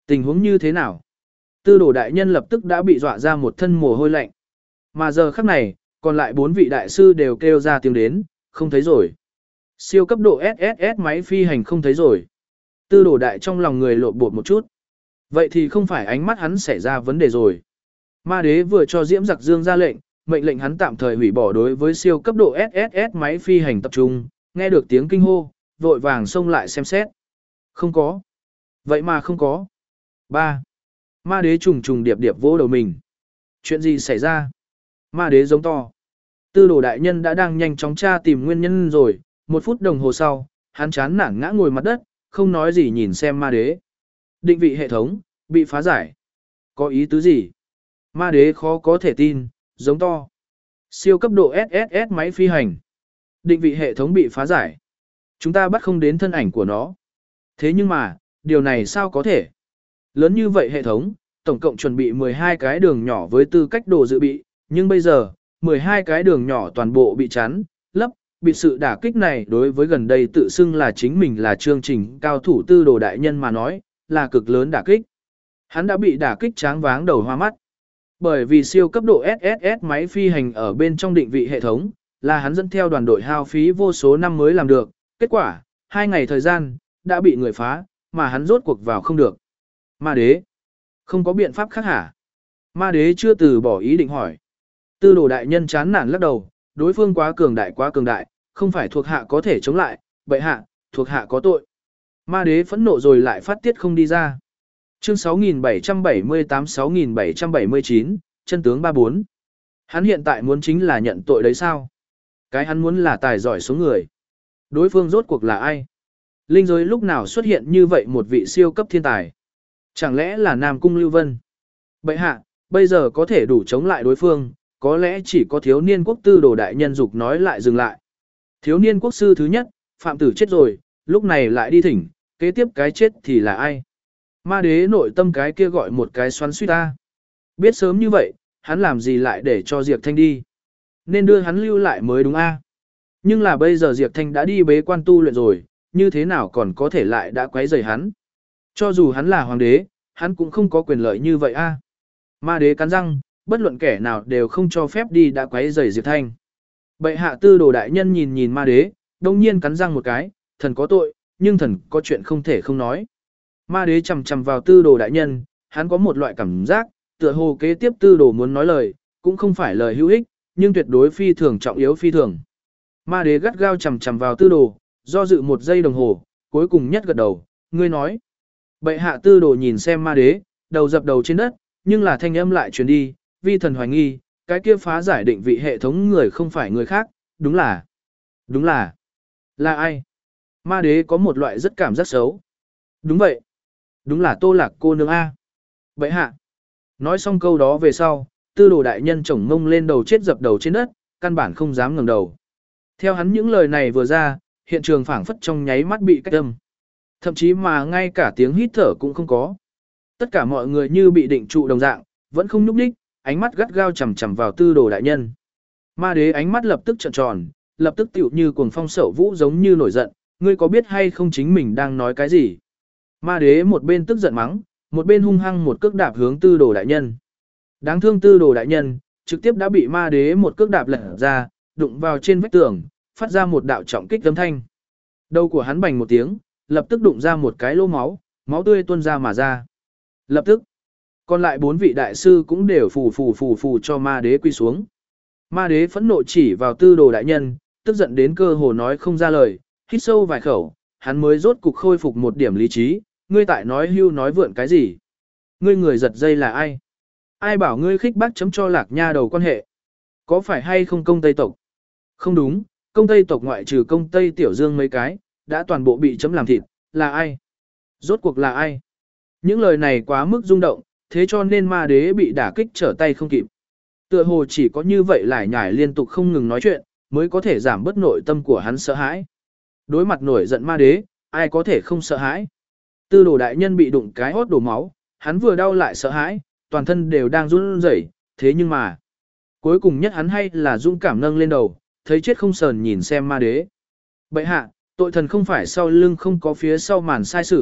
Tình huống như thế nào? Tư đồ đại nhân lập tức đã bị dọa ra một thân mồ hôi lạnh. Mà giờ khắc này, còn lại bốn vị đại sư đều kêu ra tiếng đến, không thấy rồi. Siêu cấp độ ét ét ét máy phi hành không thấy rồi. Tư đồ đại trong lòng người lộn bột một chút. Vậy thì không phải ánh mắt hắn xảy ra vấn đề rồi. Ma đế vừa cho Diễm Giặc Dương ra lệnh, mệnh lệnh hắn tạm thời hủy bỏ đối với siêu cấp độ ét ét ét máy phi hành tập trung, nghe được tiếng kinh hô, vội vàng xông lại xem xét. Không có. Vậy mà không có. ba. Ma đế trùng trùng điệp điệp vỗ đầu mình. Chuyện gì xảy ra? Ma đế giống to. Tư đồ đại nhân đã đang nhanh chóng tra tìm nguyên nhân rồi, một phút đồng hồ sau, hắn chán nản ngã ngồi mặt đất, không nói gì nhìn xem ma đế. Định vị hệ thống, bị phá giải. Có ý tứ gì? Ma đế khó có thể tin, giống to. Siêu cấp độ ét ét ét máy phi hành. Định vị hệ thống bị phá giải. Chúng ta bắt không đến thân ảnh của nó. Thế nhưng mà, điều này sao có thể? Lớn như vậy hệ thống, tổng cộng chuẩn bị mười hai cái đường nhỏ với tư cách đồ dự bị, nhưng bây giờ, mười hai cái đường nhỏ toàn bộ bị chắn, lấp, bị sự đả kích này đối với gần đây tự xưng là chính mình là chương trình cao thủ tư đồ đại nhân mà nói, là cực lớn đả kích. Hắn đã bị đả kích tráng váng đầu hoa mắt. Bởi vì siêu cấp độ ét ét ét máy phi hành ở bên trong định vị hệ thống, là hắn dẫn theo đoàn đội hao phí vô số năm mới làm được, kết quả, hai ngày thời gian, đã bị người phá, mà hắn rốt cuộc vào không được. Ma đế, không có biện pháp khác hả? Ma đế chưa từ bỏ ý định hỏi. Tư đồ đại nhân chán nản lắc đầu, đối phương quá cường đại quá cường đại, không phải thuộc hạ có thể chống lại, bệ hạ, thuộc hạ có tội. Ma đế phẫn nộ rồi lại phát tiết không đi ra. Chương sáu nghìn bảy trăm bảy mươi tám sáu nghìn bảy trăm bảy mươi chín, chân tướng ba bốn. Hắn hiện tại muốn chính là nhận tội đấy sao? Cái hắn muốn là tài giỏi số người. Đối phương rốt cuộc là ai? Linh giới lúc nào xuất hiện như vậy một vị siêu cấp thiên tài? Chẳng lẽ là Nam Cung Lưu Vân? Bệ hạ, bây giờ có thể đủ chống lại đối phương, có lẽ chỉ có thiếu niên quốc tư đồ đại nhân dục nói lại dừng lại. Thiếu niên quốc sư thứ nhất, phạm tử chết rồi, lúc này lại đi thỉnh, kế tiếp cái chết thì là ai? Ma đế nội tâm cái kia gọi một cái xoắn suýt ta. Biết sớm như vậy, hắn làm gì lại để cho Diệp Thanh đi? Nên đưa hắn lưu lại mới đúng a. Nhưng là bây giờ Diệp Thanh đã đi bế quan tu luyện rồi, như thế nào còn có thể lại đã quấy rầy hắn? Cho dù hắn là hoàng đế, hắn cũng không có quyền lợi như vậy a. Ma đế cắn răng, bất luận kẻ nào đều không cho phép đi đã quấy rầy Diệp Thanh. Bệ hạ tư đồ đại nhân nhìn nhìn ma đế, đông nhiên cắn răng một cái, thần có tội, nhưng thần có chuyện không thể không nói. Ma đế chầm chầm vào tư đồ đại nhân, hắn có một loại cảm giác, tựa hồ kế tiếp tư đồ muốn nói lời, cũng không phải lời hữu ích, nhưng tuyệt đối phi thường trọng yếu phi thường. Ma đế gắt gao chầm chầm vào tư đồ, do dự một giây đồng hồ, cuối cùng nhất gật đầu, ngươi nói. Bệ hạ tư đồ nhìn xem ma đế, đầu dập đầu trên đất, nhưng là thanh âm lại truyền đi, vi thần hoài nghi, cái kia phá giải định vị hệ thống người không phải người khác, đúng là, đúng là, là ai? Ma đế có một loại rất cảm giác xấu. Đúng vậy, đúng là Tô Lạc cô nương A. Bệ hạ, nói xong câu đó về sau, tư đồ đại nhân chổng ngông lên đầu chết dập đầu trên đất, căn bản không dám ngẩng đầu. Theo hắn những lời này vừa ra, hiện trường phảng phất trong nháy mắt bị cách âm. Thậm chí mà ngay cả tiếng hít thở cũng không có. Tất cả mọi người như bị định trụ đồng dạng, vẫn không nhúc nhích, ánh mắt gắt gao chằm chằm vào tư đồ đại nhân. Ma đế ánh mắt lập tức trợn tròn, lập tức tựu như cuồng phong sậu vũ giống như nổi giận, ngươi có biết hay không chính mình đang nói cái gì? Ma đế một bên tức giận mắng, một bên hung hăng một cước đạp hướng tư đồ đại nhân. Đáng thương tư đồ đại nhân, trực tiếp đã bị ma đế một cước đạp lật ra, đụng vào trên vách tường, phát ra một đạo trọng kích âm thanh. Đầu của hắn bành một tiếng, lập tức đụng ra một cái lỗ máu, máu tươi tuôn ra mà ra. Lập tức, còn lại bốn vị đại sư cũng đều phù phù phù phù cho ma đế quy xuống. Ma đế phẫn nộ chỉ vào tư đồ đại nhân, tức giận đến cơ hồ nói không ra lời, hít sâu vài khẩu, hắn mới rốt cục khôi phục một điểm lý trí, ngươi tại nói hưu nói vượn cái gì? Ngươi người giật dây là ai? Ai bảo ngươi khích bác chấm cho Lạc Nha đầu quan hệ? Có phải hay không công Tây tộc? Không đúng, công Tây tộc ngoại trừ công Tây Tiểu Dương mấy cái, đã toàn bộ bị chấm làm thịt, là ai? Rốt cuộc là ai? Những lời này quá mức rung động, thế cho nên ma đế bị đả kích trở tay không kịp. Tựa hồ chỉ có như vậy lại nhải liên tục không ngừng nói chuyện, mới có thể giảm bớt nội tâm của hắn sợ hãi. Đối mặt nổi giận ma đế, ai có thể không sợ hãi? Tư đồ đại nhân bị đụng cái hốt đổ máu, hắn vừa đau lại sợ hãi, toàn thân đều đang run rẩy, thế nhưng mà, cuối cùng nhất hắn hay là dũng cảm nâng lên đầu, thấy chết không sờn nhìn xem ma đế. Bệ hạ, tội thần không phải sau lưng không có phía sau màn sai sử,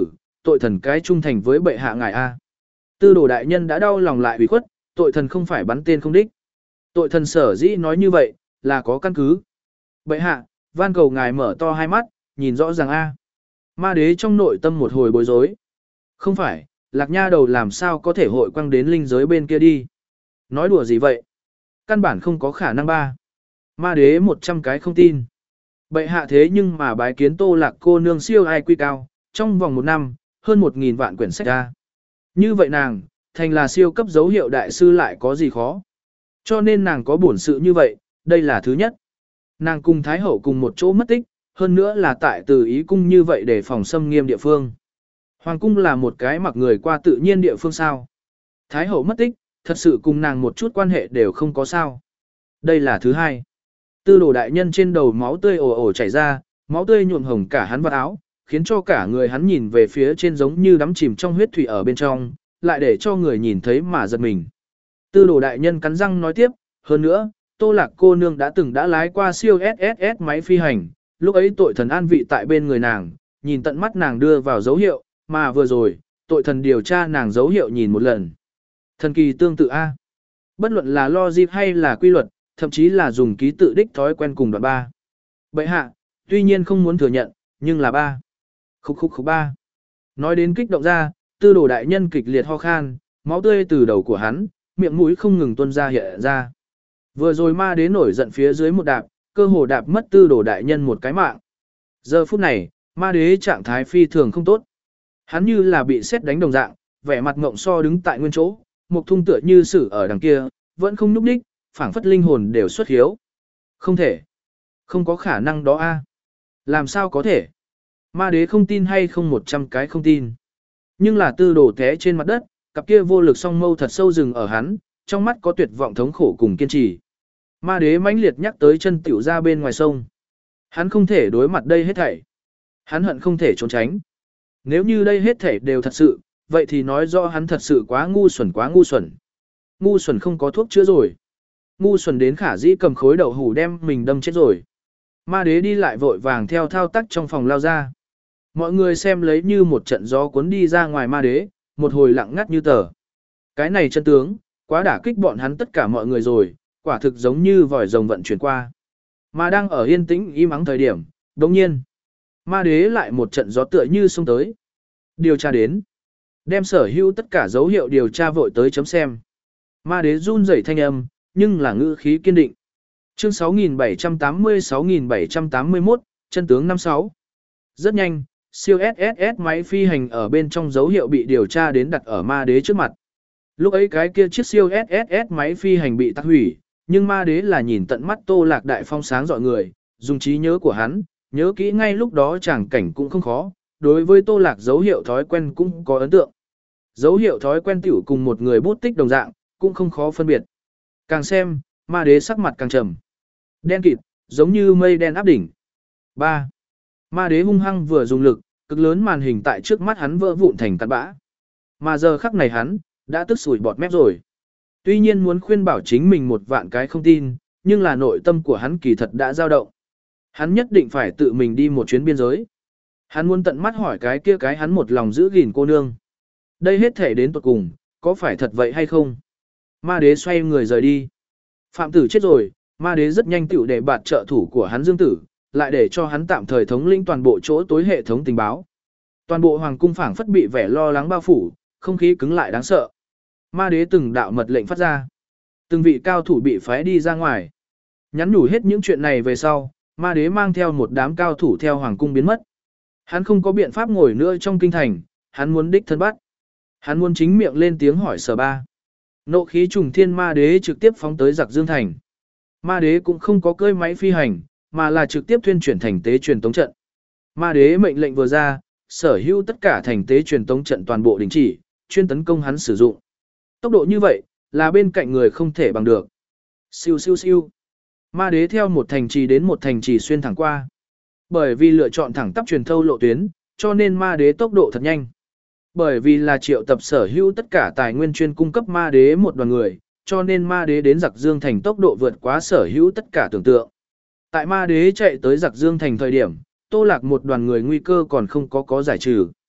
tội thần cái trung thành với bệ hạ ngài a. Tư đồ đại nhân đã đau lòng lại ủy khuất, tội thần không phải bắn tên không đích. Tội thần sở dĩ nói như vậy, là có căn cứ. Bệ hạ, van cầu ngài mở to hai mắt, nhìn rõ ràng a. Ma đế trong nội tâm một hồi bối rối. Không phải, lạc nha đầu làm sao có thể hội quăng đến linh giới bên kia đi. Nói đùa gì vậy? Căn bản không có khả năng ba. Ma đế một trăm cái không tin. Bệ hạ thế nhưng mà bái kiến Tô Lạc cô nương siêu ai quy cao, trong vòng một năm, hơn một nghìn vạn quyển sách ra. Như vậy nàng, thành là siêu cấp dấu hiệu đại sư lại có gì khó. Cho nên nàng có bổn sự như vậy, đây là thứ nhất. Nàng cùng Thái Hậu cùng một chỗ mất tích, hơn nữa là tại từ ý cung như vậy để phòng xâm nghiêm địa phương. Hoàng cung là một cái mặc người qua tự nhiên địa phương sao. Thái Hậu mất tích, thật sự cùng nàng một chút quan hệ đều không có sao. Đây là thứ hai. Tư đồ đại nhân trên đầu máu tươi ồ ồ chảy ra, máu tươi nhuộm hồng cả hắn vào áo, khiến cho cả người hắn nhìn về phía trên giống như đắm chìm trong huyết thủy ở bên trong, lại để cho người nhìn thấy mà giật mình. Tư đồ đại nhân cắn răng nói tiếp, hơn nữa, Tô Lạc cô nương đã từng đã lái qua siêu ét ét ét máy phi hành, lúc ấy tội thần an vị tại bên người nàng, nhìn tận mắt nàng đưa vào dấu hiệu, mà vừa rồi, tội thần điều tra nàng dấu hiệu nhìn một lần. Thần kỳ tương tự A. Bất luận là logic hay là quy luật, thậm chí là dùng ký tự đích thói quen cùng đoạn ba. Bệ hạ, tuy nhiên không muốn thừa nhận, nhưng là ba. Khúc khúc khúc ba. Nói đến kích động ra, tư đồ đại nhân kịch liệt ho khan, máu tươi từ đầu của hắn, miệng mũi không ngừng tuôn ra hiện ra. Vừa rồi ma đế nổi giận phía dưới một đạp, cơ hồ đạp mất tư đồ đại nhân một cái mạng. Giờ phút này, ma đế trạng thái phi thường không tốt. Hắn như là bị sét đánh đồng dạng, vẻ mặt ngộng so đứng tại nguyên chỗ, một thung tựa như sử ở đằng kia, vẫn không nhúc nhích, phảng phất linh hồn đều xuất hiếu. Không thể. Không có khả năng đó a. Làm sao có thể? Ma đế không tin hay không một trăm cái không tin. Nhưng là tư đồ té trên mặt đất, cặp kia vô lực song mâu thật sâu rừng ở hắn, trong mắt có tuyệt vọng thống khổ cùng kiên trì. Ma đế mãnh liệt nhắc tới chân tiểu ra bên ngoài sông. Hắn không thể đối mặt đây hết thảy. Hắn hận không thể trốn tránh. Nếu như đây hết thảy đều thật sự, vậy thì nói rõ hắn thật sự quá ngu xuẩn quá ngu xuẩn. Ngu xuẩn không có thuốc chữa rồi. Ngu xuẩn đến khả dĩ cầm khối đậu hủ đem mình đâm chết rồi. Ma đế đi lại vội vàng theo thao tác trong phòng lao ra. Mọi người xem lấy như một trận gió cuốn đi ra ngoài ma đế, một hồi lặng ngắt như tờ. Cái này chân tướng, quá đả kích bọn hắn tất cả mọi người rồi, quả thực giống như vòi rồng vận chuyển qua. Mà đang ở yên tĩnh im ắng thời điểm, đồng nhiên, ma đế lại một trận gió tựa như xông tới. Điều tra đến. Đem sở hữu tất cả dấu hiệu điều tra vội tới chấm xem. Ma đế run rẩy thanh âm, nhưng là ngữ khí kiên định. Chương sáu nghìn bảy trăm tám mươi sáu nghìn bảy trăm tám mươi mốt, chân tướng năm sáu. Rất nhanh, siêu ét ét ét máy phi hành ở bên trong dấu hiệu bị điều tra đến đặt ở ma đế trước mặt. Lúc ấy cái kia chiếc siêu ét ét ét máy phi hành bị tắc hủy, nhưng ma đế là nhìn tận mắt Tô Lạc đại phong sáng dọi người, dùng trí nhớ của hắn, nhớ kỹ ngay lúc đó chẳng cảnh cũng không khó, đối với Tô Lạc dấu hiệu thói quen cũng có ấn tượng. Dấu hiệu thói quen tiểu cùng một người bút tích đồng dạng, cũng không khó phân biệt. Càng xem, ma đế sắc mặt càng trầm. Đen kịt, giống như mây đen áp đỉnh. ba. Ma đế hung hăng vừa dùng lực, cực lớn màn hình tại trước mắt hắn vỡ vụn thành cát bã. Mà giờ khắc này hắn, đã tức sủi bọt mép rồi. Tuy nhiên muốn khuyên bảo chính mình một vạn cái không tin, nhưng là nội tâm của hắn kỳ thật đã dao động. Hắn nhất định phải tự mình đi một chuyến biên giới. Hắn muốn tận mắt hỏi cái kia cái hắn một lòng giữ gìn cô nương. Đây hết thể đến tuột cùng, có phải thật vậy hay không? Ma đế xoay người rời đi. Phạm tử chết rồi, ma đế rất nhanh tiểu để bạt trợ thủ của hắn Dương Tử, lại để cho hắn tạm thời thống lĩnh toàn bộ chỗ tối hệ thống tình báo. Toàn bộ hoàng cung phảng phất bị vẻ lo lắng bao phủ, không khí cứng lại đáng sợ. Ma đế từng đạo mật lệnh phát ra. Từng vị cao thủ bị phái đi ra ngoài. Nhắn nhủ hết những chuyện này về sau, ma đế mang theo một đám cao thủ theo hoàng cung biến mất. Hắn không có biện pháp ngồi nữa trong kinh thành, hắn muốn đích thân bắt. Hắn muốn chính miệng lên tiếng hỏi sở ba. Nộ khí trùng thiên ma đế trực tiếp phóng tới giặc Dương Thành. Ma đế cũng không có cơi máy phi hành, mà là trực tiếp thuyên chuyển thành tế truyền tống trận. Ma đế mệnh lệnh vừa ra, sở hữu tất cả thành tế truyền tống trận toàn bộ đình chỉ, chuyên tấn công hắn sử dụng. Tốc độ như vậy, là bên cạnh người không thể bằng được. Siêu siêu siêu. Ma đế theo một thành trì đến một thành trì xuyên thẳng qua. Bởi vì lựa chọn thẳng tắp truyền thâu lộ tuyến, cho nên ma đế tốc độ thật nhanh. Bởi vì là triệu tập sở hữu tất cả tài nguyên chuyên cung cấp ma đế một đoàn người, cho nên ma đế đến giặc Dương Thành tốc độ vượt quá sở hữu tất cả tưởng tượng. Tại ma đế chạy tới giặc Dương Thành thời điểm, Tô Lạc một đoàn người nguy cơ còn không có có giải trừ.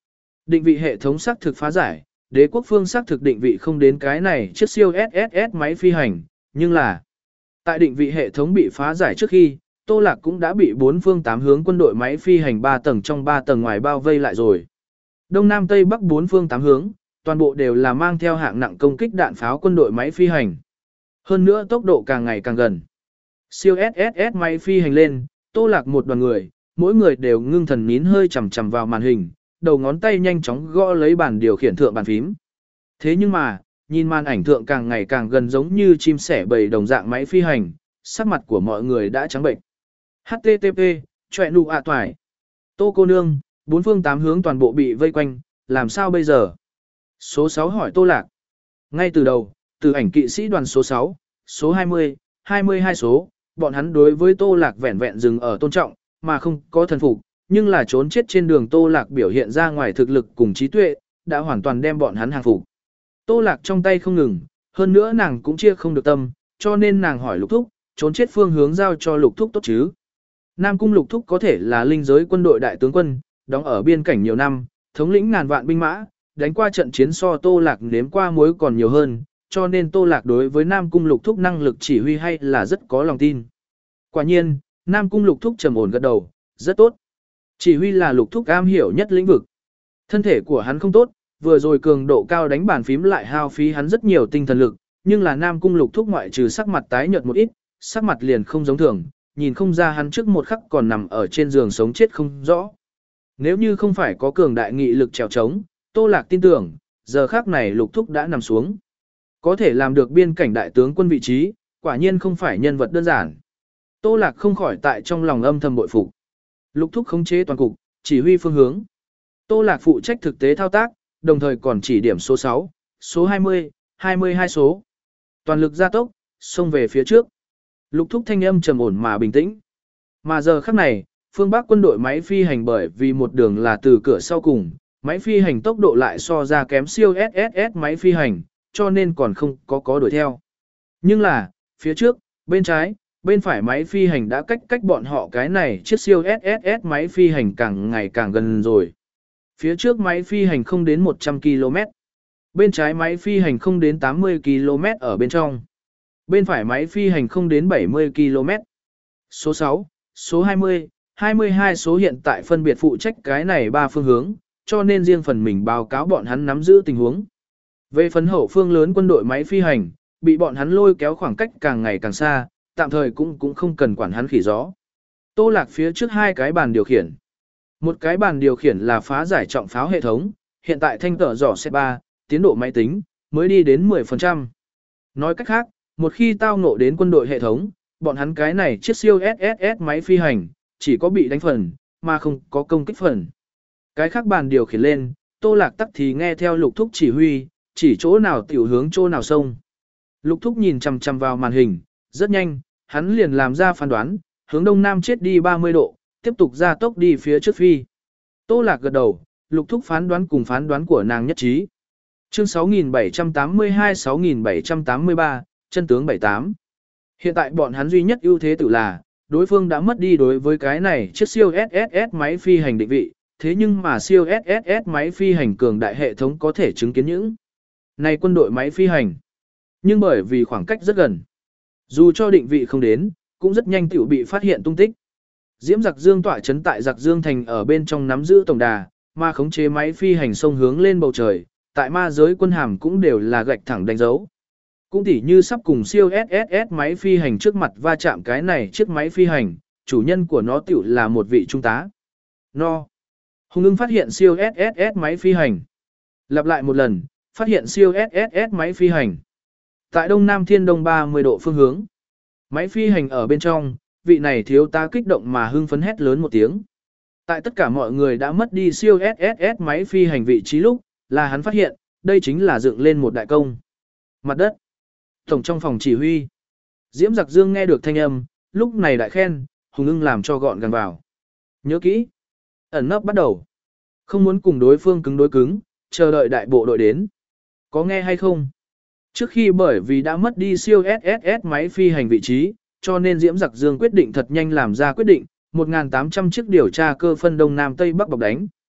Định vị hệ thống xác thực phá giải, đế quốc phương xác thực định vị không đến cái này chiếc siêu ét ét ét máy phi hành, nhưng là tại định vị hệ thống bị phá giải trước khi, Tô Lạc cũng đã bị bốn phương tám hướng quân đội máy phi hành ba tầng trong ba tầng ngoài bao vây lại rồi. Đông Nam Tây Bắc bốn phương tám hướng, toàn bộ đều là mang theo hạng nặng công kích đạn pháo quân đội máy phi hành. Hơn nữa tốc độ càng ngày càng gần. Siêu ét ét ét máy phi hành lên, Tô Lạc một đoàn người, mỗi người đều ngưng thần nín hơi chằm chằm vào màn hình, đầu ngón tay nhanh chóng gõ lấy bàn điều khiển thượng bàn phím. Thế nhưng mà, nhìn màn ảnh thượng càng ngày càng gần giống như chim sẻ bầy đồng dạng máy phi hành, sắc mặt của mọi người đã trắng bệnh. hát tê tê pê, chọe nụ ạ toài. Tô cô nương, bốn phương tám hướng toàn bộ bị vây quanh, làm sao bây giờ? Số sáu hỏi Tô Lạc. Ngay từ đầu, từ ảnh kỵ sĩ đoàn số sáu, số hai mươi, hai mươi hai số, bọn hắn đối với Tô Lạc vẹn vẹn dừng ở tôn trọng, mà không có thần phục, nhưng là trốn chết trên đường Tô Lạc biểu hiện ra ngoài thực lực cùng trí tuệ, đã hoàn toàn đem bọn hắn hàng phục. Tô Lạc trong tay không ngừng, hơn nữa nàng cũng chia không được tâm, cho nên nàng hỏi Lục Thúc, trốn chết phương hướng giao cho Lục Thúc tốt chứ. Nam Cung Lục Thúc có thể là linh giới quân đội đại tướng quân, đóng ở biên cảnh nhiều năm, thống lĩnh ngàn vạn binh mã, đánh qua trận chiến so Tô Lạc nếm qua muối còn nhiều hơn, cho nên Tô Lạc đối với Nam Cung Lục Thúc năng lực chỉ huy hay là rất có lòng tin. Quả nhiên, Nam Cung Lục Thúc trầm ổn gật đầu, rất tốt. Chỉ huy là Lục Thúc am hiểu nhất lĩnh vực. Thân thể của hắn không tốt, vừa rồi cường độ cao đánh bàn phím lại hao phí hắn rất nhiều tinh thần lực, nhưng là Nam Cung Lục Thúc ngoại trừ sắc mặt tái nhợt một ít, sắc mặt liền không giống thường, nhìn không ra hắn trước một khắc còn nằm ở trên giường sống chết không rõ. Nếu như không phải có cường đại nghị lực trèo trống, Tô Lạc tin tưởng, giờ khắc này Lục Thúc đã nằm xuống. Có thể làm được biên cảnh đại tướng quân vị trí, quả nhiên không phải nhân vật đơn giản. Tô Lạc không khỏi tại trong lòng âm thầm bội phục. Lục Thúc khống chế toàn cục, chỉ huy phương hướng. Tô Lạc phụ trách thực tế thao tác, đồng thời còn chỉ điểm số sáu, số hai mươi, hai mươi hai số. Toàn lực gia tốc, xông về phía trước. Lục Thúc thanh âm trầm ổn mà bình tĩnh. Mà giờ khắc này, phương Bắc quân đội máy phi hành bởi vì một đường là từ cửa sau cùng, máy phi hành tốc độ lại so ra kém siêu ét ét ét máy phi hành, cho nên còn không có có đuổi theo. Nhưng là, phía trước, bên trái, bên phải máy phi hành đã cách cách bọn họ cái này chiếc siêu ét ét ét máy phi hành càng ngày càng gần rồi. Phía trước máy phi hành không đến một trăm ki lô mét. Bên trái máy phi hành không đến tám mươi ki lô mét ở bên trong. Bên phải máy phi hành không đến bảy mươi ki lô mét. Số sáu, số hai mươi, hai mươi hai số hiện tại phân biệt phụ trách cái này ba phương hướng, cho nên riêng phần mình báo cáo bọn hắn nắm giữ tình huống. Về phần hậu phương lớn quân đội máy phi hành, bị bọn hắn lôi kéo khoảng cách càng ngày càng xa, tạm thời cũng cũng không cần quản hắn khỉ gió. Tô Lạc phía trước hai cái bàn điều khiển. Một cái bàn điều khiển là phá giải trọng pháo hệ thống, hiện tại thanh tở giỏ xe ba, tiến độ máy tính, mới đi đến mười phần trăm. Nói cách khác, một khi tao ngộ đến quân đội hệ thống, bọn hắn cái này chiếc siêu ét ét ét máy phi hành, chỉ có bị đánh phần, mà không có công kích phần. Cái khác bàn điều khiển lên, Tô Lạc tắc thì nghe theo Lục Thúc chỉ huy, chỉ chỗ nào tiểu hướng chỗ nào sông. Lục Thúc nhìn chằm chằm vào màn hình, rất nhanh, hắn liền làm ra phán đoán, hướng đông nam chết đi ba mươi độ, tiếp tục ra tốc đi phía trước phi. Tô Lạc gật đầu, Lục Thúc phán đoán cùng phán đoán của nàng nhất trí. Chương sáu nghìn bảy trăm tám mươi hai sáu nghìn bảy trăm tám mươi ba, chân tướng bảy tám. Hiện tại bọn hắn duy nhất ưu thế tự là, đối phương đã mất đi đối với cái này chiếc siêu ét ét ét máy phi hành định vị, thế nhưng mà siêu ét ét ét máy phi hành cường đại hệ thống có thể chứng kiến những này quân đội máy phi hành. Nhưng bởi vì khoảng cách rất gần, dù cho định vị không đến, cũng rất nhanh tiểu bị phát hiện tung tích. Diễm Giặc Dương tọa trấn tại Giặc Dương thành ở bên trong nắm giữ tổng đà, mà khống chế máy phi hành sông hướng lên bầu trời, tại ma giới quân hàm cũng đều là gạch thẳng đánh dấu. Cũng tỉ như sắp cùng siêu ét ét ét máy phi hành trước mặt va chạm cái này chiếc máy phi hành, chủ nhân của nó tiểu là một vị trung tá. No. Hùng ưng phát hiện siêu ét ét ét máy phi hành. Lặp lại một lần, phát hiện siêu ét ét ét máy phi hành. Tại đông nam thiên đông ba mươi độ phương hướng. Máy phi hành ở bên trong, vị này thiếu tá kích động mà hưng phấn hét lớn một tiếng. Tại tất cả mọi người đã mất đi siêu ét ét ét máy phi hành vị trí lúc, là hắn phát hiện, đây chính là dựng lên một đại công. Mặt đất. Tổng trong phòng chỉ huy. Diễm Giặc Dương nghe được thanh âm, lúc này đại khen, Hùng ưng làm cho gọn gàng vào. Nhớ kỹ. Ẩn nấp bắt đầu. Không muốn cùng đối phương cứng đối cứng, chờ đợi đại bộ đội đến. Có nghe hay không? Trước khi bởi vì đã mất đi siêu ét ét ét máy phi hành vị trí, cho nên Diễm Giặc Dương quyết định thật nhanh làm ra quyết định, một nghìn tám trăm chiếc điều tra cơ phân đông nam tây bắc bọc đánh.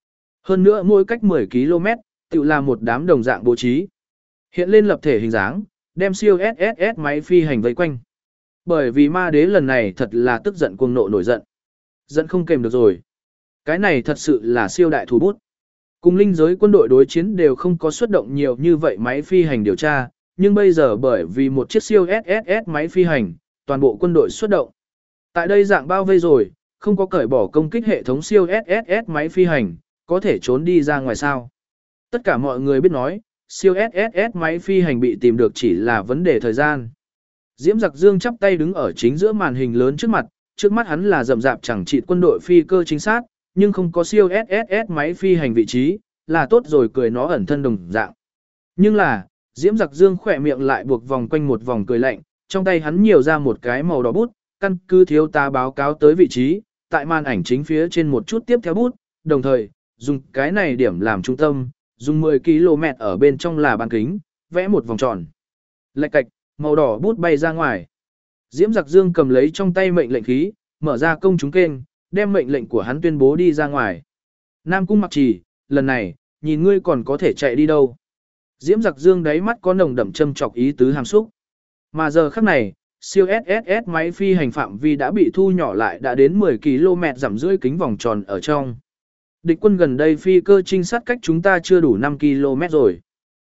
Hơn nữa mỗi cách mười ki lô mét, tự là một đám đồng dạng bố trí. Hiện lên lập thể hình dáng, đem siêu ét ét ét máy phi hành vây quanh. Bởi vì ma đế lần này thật là tức giận cuồng nộ nổi giận. Giận không kềm được rồi. Cái này thật sự là siêu đại thủ bút. Cùng linh giới quân đội đối chiến đều không có xuất động nhiều như vậy máy phi hành điều tra, nhưng bây giờ bởi vì một chiếc siêu ét ét ét máy phi hành, toàn bộ quân đội xuất động. Tại đây dạng bao vây rồi, không có cởi bỏ công kích hệ thống siêu ét ét ét máy phi hành, có thể trốn đi ra ngoài sao. Tất cả mọi người biết nói, siêu ét ét ét máy phi hành bị tìm được chỉ là vấn đề thời gian. Diễm Giặc Dương chắp tay đứng ở chính giữa màn hình lớn trước mặt, trước mắt hắn là rậm rạp chẳng chịt quân đội phi cơ chính xác, nhưng không có siêu ét ét ét máy phi hành vị trí, là tốt rồi cười nó ẩn thân đồng dạng. Nhưng là, Diễm Giặc Dương khỏe miệng lại buộc vòng quanh một vòng cười lạnh, trong tay hắn nhiều ra một cái màu đỏ bút, căn cứ thiếu tá báo cáo tới vị trí, tại màn ảnh chính phía trên một chút tiếp theo bút, đồng thời, dùng cái này điểm làm trung tâm, dùng mười ki lô mét ở bên trong là bán kính, vẽ một vòng tròn. Lạch cạch, màu đỏ bút bay ra ngoài. Diễm Giặc Dương cầm lấy trong tay mệnh lệnh khí, mở ra công chúng kênh, đem mệnh lệnh của hắn tuyên bố đi ra ngoài. Nam Cung Mặc Trì, lần này, nhìn ngươi còn có thể chạy đi đâu. Diễm Giặc Dương đáy mắt có nồng đậm châm chọc ý tứ hàm xúc. Mà giờ khắc này, siêu ét ét ét máy phi hành phạm vi đã bị thu nhỏ lại đã đến mười ki lô mét giảm rưỡi kính vòng tròn ở trong. Địch quân gần đây phi cơ trinh sát cách chúng ta chưa đủ năm ki lô mét rồi.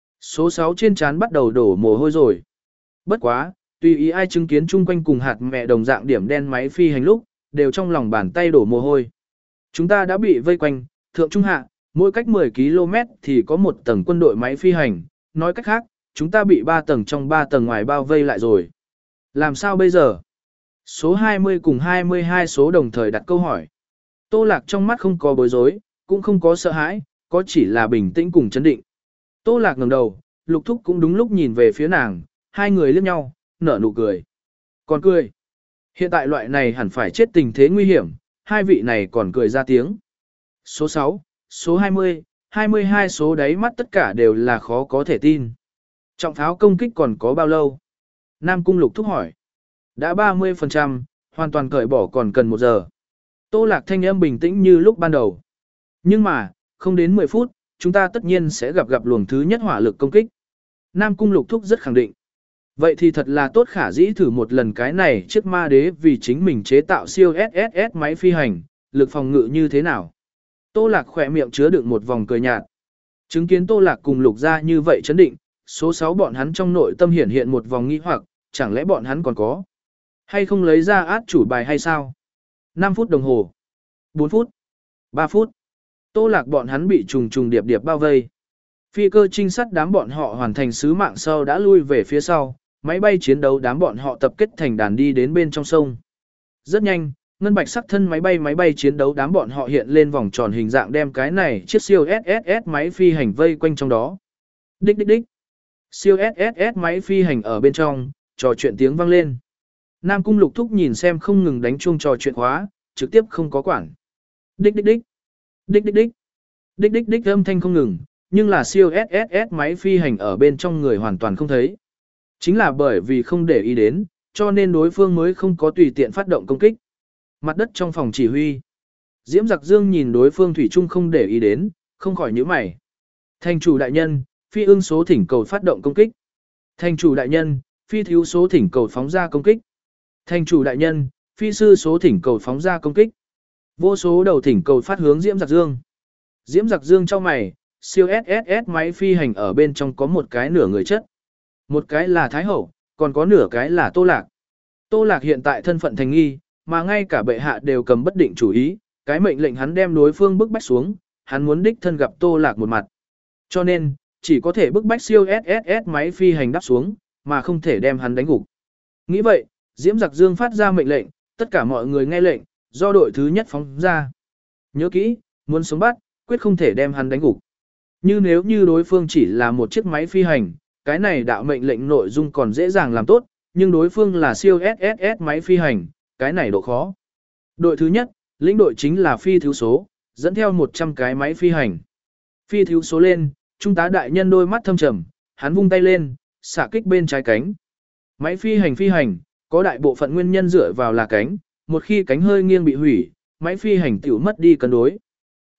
Số sáu trên trán bắt đầu đổ mồ hôi rồi. Bất quá, tùy ý ai chứng kiến chung quanh cùng hạt mẹ đồng dạng điểm đen máy phi hành lúc, đều trong lòng bàn tay đổ mồ hôi. Chúng ta đã bị vây quanh, thượng trung hạ, mỗi cách mười ki lô mét thì có một tầng quân đội máy phi hành, nói cách khác, chúng ta bị ba tầng trong ba tầng ngoài bao vây lại rồi. Làm sao bây giờ? Số hai mươi cùng hai mươi hai số đồng thời đặt câu hỏi. Tô Lạc trong mắt không có bối rối, cũng không có sợ hãi, có chỉ là bình tĩnh cùng chấn định. Tô Lạc ngẩng đầu, Lục Thúc cũng đúng lúc nhìn về phía nàng, hai người liếc nhau, nở nụ cười. Còn cười. Hiện tại loại này hẳn phải chết tình thế nguy hiểm, hai vị này còn cười ra tiếng. Số sáu, số hai mươi, hai mươi hai số đáy mắt tất cả đều là khó có thể tin. Trọng pháo công kích còn có bao lâu? Nam Cung Lục Thúc hỏi. Đã ba mươi phần trăm, hoàn toàn cởi bỏ còn cần một giờ. Tô Lạc thanh âm bình tĩnh như lúc ban đầu. Nhưng mà, không đến mười phút, chúng ta tất nhiên sẽ gặp gặp luồng thứ nhất hỏa lực công kích. Nam Cung Lục Thúc rất khẳng định. Vậy thì thật là tốt khả dĩ thử một lần cái này chiếc ma đế vì chính mình chế tạo siêu ét ét ét máy phi hành, lực phòng ngự như thế nào. Tô Lạc khỏe miệng chứa đựng một vòng cười nhạt. Chứng kiến Tô Lạc cùng Lục gia như vậy chấn định, số sáu bọn hắn trong nội tâm hiển hiện một vòng nghi hoặc, chẳng lẽ bọn hắn còn có hay không lấy ra át chủ bài hay sao? năm phút đồng hồ, bốn phút, ba phút. Tô Lạc bọn hắn bị trùng trùng điệp điệp bao vây. Phi cơ trinh sát đám bọn họ hoàn thành sứ mạng sau đã lui về phía sau, máy bay chiến đấu đám bọn họ tập kết thành đàn đi đến bên trong sông. Rất nhanh, ngân bạch sắc thân máy bay máy bay chiến đấu đám bọn họ hiện lên vòng tròn hình dạng đem cái này chiếc siêu ét ét ét máy phi hành vây quanh trong đó. Đích đích đích. Siêu ét ét ét máy phi hành ở bên trong, trò chuyện tiếng vang lên. Nam Cung Lục Thúc nhìn xem không ngừng đánh chuông trò chuyện khóa, trực tiếp không có quản. Đích đích đích. Đích đích đích. Đích đích đích âm thanh không ngừng, nhưng là siêu ét ét ét máy phi hành ở bên trong người hoàn toàn không thấy. Chính là bởi vì không để ý đến, cho nên đối phương mới không có tùy tiện phát động công kích. Mặt đất trong phòng chỉ huy. Diễm Giặc Dương nhìn đối phương thủy chung không để ý đến, không khỏi nhíu mày. Thành chủ đại nhân, phi ưng số thỉnh cầu phát động công kích. Thành chủ đại nhân, phi thiếu số thỉnh cầu phóng ra công kích. Thành chủ đại nhân, phi sư số thỉnh cầu phóng ra công kích. Vô số đầu thỉnh cầu phát hướng Diễm Giặc Dương. Diễm Giặc Dương cho mày, siêu ét ét ét máy phi hành ở bên trong có một cái nửa người chất. Một cái là Thái Hậu, còn có nửa cái là Tô Lạc. Tô Lạc hiện tại thân phận thành nghi, mà ngay cả bệ hạ đều cầm bất định chủ ý, cái mệnh lệnh hắn đem đối phương bức bách xuống, hắn muốn đích thân gặp Tô Lạc một mặt. Cho nên, chỉ có thể bức bách siêu ét ét ét máy phi hành đáp xuống, mà không thể đem hắn đánh gục. Nghĩ vậy, Diễm Giặc Dương phát ra mệnh lệnh, tất cả mọi người nghe lệnh, do đội thứ nhất phóng ra. Nhớ kỹ, muốn sống bắt, quyết không thể đem hắn đánh gục. Như nếu như đối phương chỉ là một chiếc máy phi hành, cái này đạo mệnh lệnh nội dung còn dễ dàng làm tốt, nhưng đối phương là siêu ét ét ét máy phi hành, cái này độ khó. Đội thứ nhất, lĩnh đội chính là phi thiếu số, dẫn theo một trăm cái máy phi hành. Phi thiếu số lên, trung tá đại nhân đôi mắt thâm trầm, hắn vung tay lên, xạ kích bên trái cánh. Máy phi hành phi hành, có đại bộ phận nguyên nhân dựa vào là cánh, một khi cánh hơi nghiêng bị hủy, máy phi hành tiểu mất đi cân đối.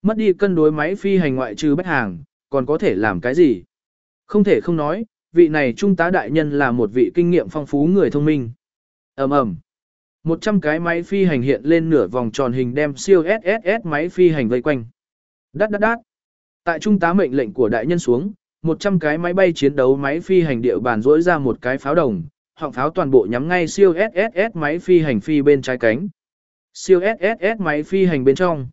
Mất đi cân đối máy phi hành ngoại trừ bách hàng, còn có thể làm cái gì? Không thể không nói, vị này trung tá đại nhân là một vị kinh nghiệm phong phú người thông minh. Ầm ầm. một trăm cái máy phi hành hiện lên nửa vòng tròn hình đem siêu ét ét ét máy phi hành vây quanh. Đát đát đát. Tại trung tá mệnh lệnh của đại nhân xuống, một trăm cái máy bay chiến đấu máy phi hành địa bàn rỗi ra một cái pháo đồng, họng pháo toàn bộ nhắm ngay siêu ét ét ét máy phi hành phi bên trái cánh. Siêu ét ét ét máy phi hành bên trong.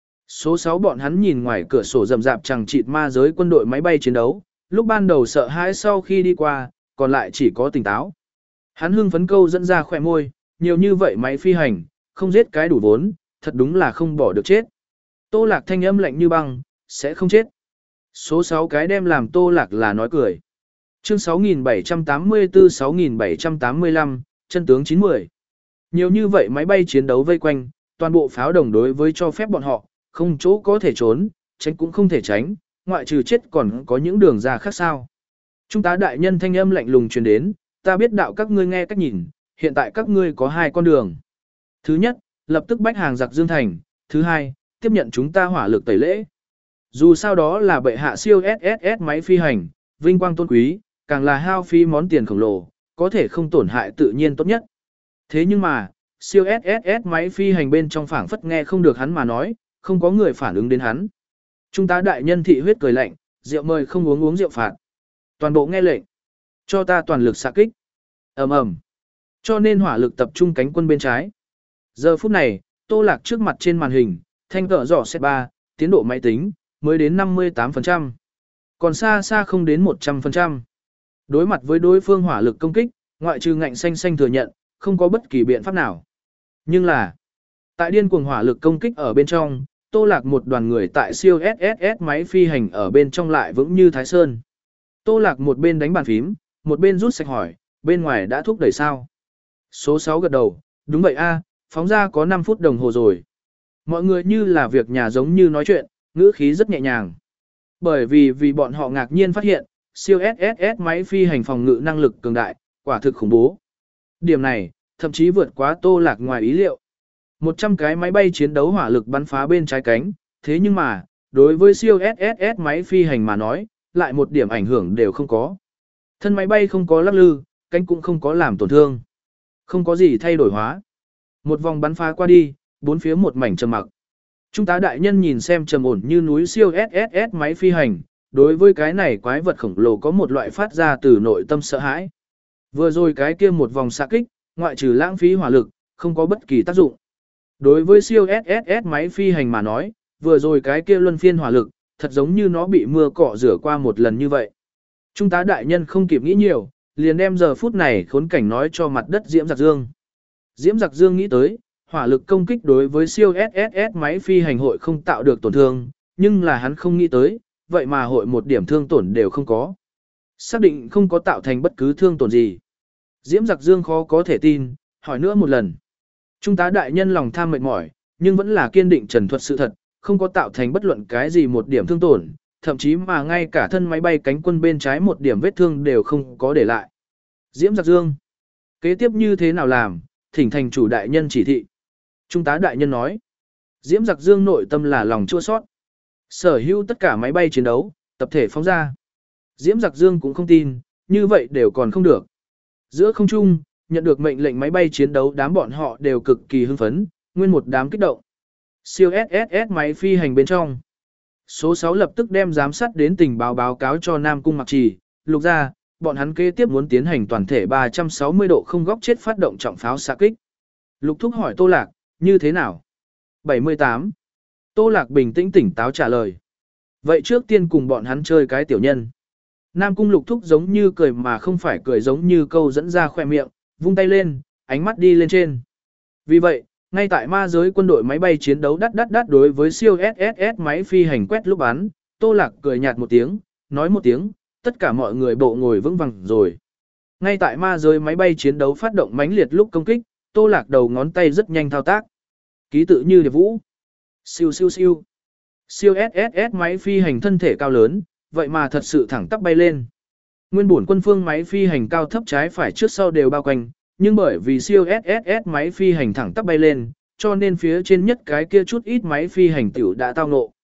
Số sáu bọn hắn nhìn ngoài cửa sổ rậm rạp chẳng chịt ma giới quân đội máy bay chiến đấu, lúc ban đầu sợ hãi sau khi đi qua, còn lại chỉ có tỉnh táo. Hắn hưng phấn câu dẫn ra khỏe môi, nhiều như vậy máy phi hành, không giết cái đủ vốn, thật đúng là không bỏ được chết. Tô Lạc thanh âm lạnh như băng, sẽ không chết. Số sáu cái đem làm Tô Lạc là nói cười. Chương sáu nghìn bảy trăm tám mươi tư sáu nghìn bảy trăm tám mươi lăm, chân tướng chín mươi. Nhiều như vậy máy bay chiến đấu vây quanh, toàn bộ pháo đồng đối với cho phép bọn họ, không chỗ có thể trốn, tránh cũng không thể tránh, ngoại trừ chết còn có những đường ra khác sao. Trung tá đại nhân thanh âm lạnh lùng truyền đến, ta biết đạo các ngươi nghe cách nhìn, hiện tại các ngươi có hai con đường. Thứ nhất, lập tức bách hàng giặc Dương Thành, thứ hai, tiếp nhận chúng ta hỏa lực tẩy lễ. Dù sao đó là bệ hạ siêu ét ét ét máy phi hành, vinh quang tôn quý, càng là hao phí món tiền khổng lồ, có thể không tổn hại tự nhiên tốt nhất. Thế nhưng mà, siêu ét ét ét máy phi hành bên trong phảng phất nghe không được hắn mà nói, không có người phản ứng đến hắn. Trung tá đại nhân thị huyết cười lạnh, rượu mời không uống uống rượu phạt. Toàn bộ nghe lệnh, cho ta toàn lực xạ kích. Ầm ầm. Cho nên hỏa lực tập trung cánh quân bên trái. Giờ phút này, Tô Lạc trước mặt trên màn hình, thanh cỡ dò set ba, tiến độ máy tính, mới đến năm mươi tám phần trăm. Còn xa xa không đến một trăm phần trăm. Đối mặt với đối phương hỏa lực công kích, ngoại trừ ngạnh xanh xanh thừa nhận, không có bất kỳ biện pháp nào. Nhưng là, tại điên cuồng hỏa lực công kích ở bên trong, Tô Lạc một đoàn người tại siêu ét ét ét máy phi hành ở bên trong lại vững như Thái Sơn. Tô Lạc một bên đánh bàn phím, một bên rút sạch hỏi, bên ngoài đã thúc đẩy sao? Số sáu gật đầu, đúng vậy a, phóng ra có năm phút đồng hồ rồi. Mọi người như là việc nhà giống như nói chuyện, ngữ khí rất nhẹ nhàng. Bởi vì vì bọn họ ngạc nhiên phát hiện, siêu ét ét ét máy phi hành phòng ngự năng lực cường đại, quả thực khủng bố. Điểm này, thậm chí vượt quá Tô Lạc ngoài ý liệu. một trăm cái máy bay chiến đấu hỏa lực bắn phá bên trái cánh, thế nhưng mà, đối với siêu ét ét ét máy phi hành mà nói, lại một điểm ảnh hưởng đều không có. Thân máy bay không có lắc lư, cánh cũng không có làm tổn thương. Không có gì thay đổi hóa. Một vòng bắn phá qua đi, bốn phía một mảnh trầm mặc. Trung tá đại nhân nhìn xem trầm ổn như núi siêu ét ét ét máy phi hành, đối với cái này quái vật khổng lồ có một loại phát ra từ nội tâm sợ hãi. Vừa rồi cái kia một vòng xạ kích, ngoại trừ lãng phí hỏa lực, không có bất kỳ tác dụng. Đối với siêu ét ét ét máy phi hành mà nói, vừa rồi cái kia luân phiên hỏa lực, thật giống như nó bị mưa cọ rửa qua một lần như vậy. Trung tá đại nhân không kịp nghĩ nhiều, liền đem giờ phút này khốn cảnh nói cho mặt đất Diễm Giặc Dương. Diễm Giặc Dương nghĩ tới, hỏa lực công kích đối với siêu ét ét ét máy phi hành hội không tạo được tổn thương, nhưng là hắn không nghĩ tới, vậy mà hội một điểm thương tổn đều không có. Xác định không có tạo thành bất cứ thương tổn gì. Diễm Giặc Dương khó có thể tin, hỏi nữa một lần. Trung tá đại nhân lòng tham mệt mỏi, nhưng vẫn là kiên định trần thuật sự thật, không có tạo thành bất luận cái gì một điểm thương tổn, thậm chí mà ngay cả thân máy bay cánh quân bên trái một điểm vết thương đều không có để lại. Diễm Giặc Dương, kế tiếp như thế nào làm, thỉnh thành chủ đại nhân chỉ thị. Trung tá đại nhân nói, Diễm Giặc Dương nội tâm là lòng chua sót. Sở hữu tất cả máy bay chiến đấu, tập thể phóng ra. Diễm Giặc Dương cũng không tin, như vậy đều còn không được. Giữa không trung, nhận được mệnh lệnh máy bay chiến đấu đám bọn họ đều cực kỳ hưng phấn, nguyên một đám kích động. Siêu ét ét ét máy phi hành bên trong. Số sáu lập tức đem giám sát đến tình báo báo cáo cho Nam Cung Mặc Trì, Lục gia, bọn hắn kế tiếp muốn tiến hành toàn thể ba trăm sáu mươi độ không góc chết phát động trọng pháo xạ kích. Lục Thúc hỏi Tô Lạc, như thế nào? bảy mươi tám. Tô Lạc bình tĩnh tỉnh táo trả lời. Vậy trước tiên cùng bọn hắn chơi cái tiểu nhân. Nam Cung Lục Thúc giống như cười mà không phải cười, giống như câu dẫn ra khoe miệng, vung tay lên, ánh mắt đi lên trên. Vì vậy, ngay tại ma giới quân đội máy bay chiến đấu đắt đắt đắt đối với siêu ét ét ét máy phi hành quét lúc bắn, Tô Lạc cười nhạt một tiếng, nói một tiếng, tất cả mọi người bộ ngồi vững vàng rồi. Ngay tại ma giới máy bay chiến đấu phát động mãnh liệt lúc công kích, Tô Lạc đầu ngón tay rất nhanh thao tác. Ký tự như điệp vũ. Siêu siêu siêu. Siêu ét ét ét máy phi hành thân thể cao lớn, vậy mà thật sự thẳng tắp bay lên. Nguyên bổn quân phương máy phi hành cao thấp trái phải trước sau đều bao quanh, nhưng bởi vì siêu ét ét ét máy phi hành thẳng tắp bay lên, cho nên phía trên nhất cái kia chút ít máy phi hành tiểu đã tao ngộ.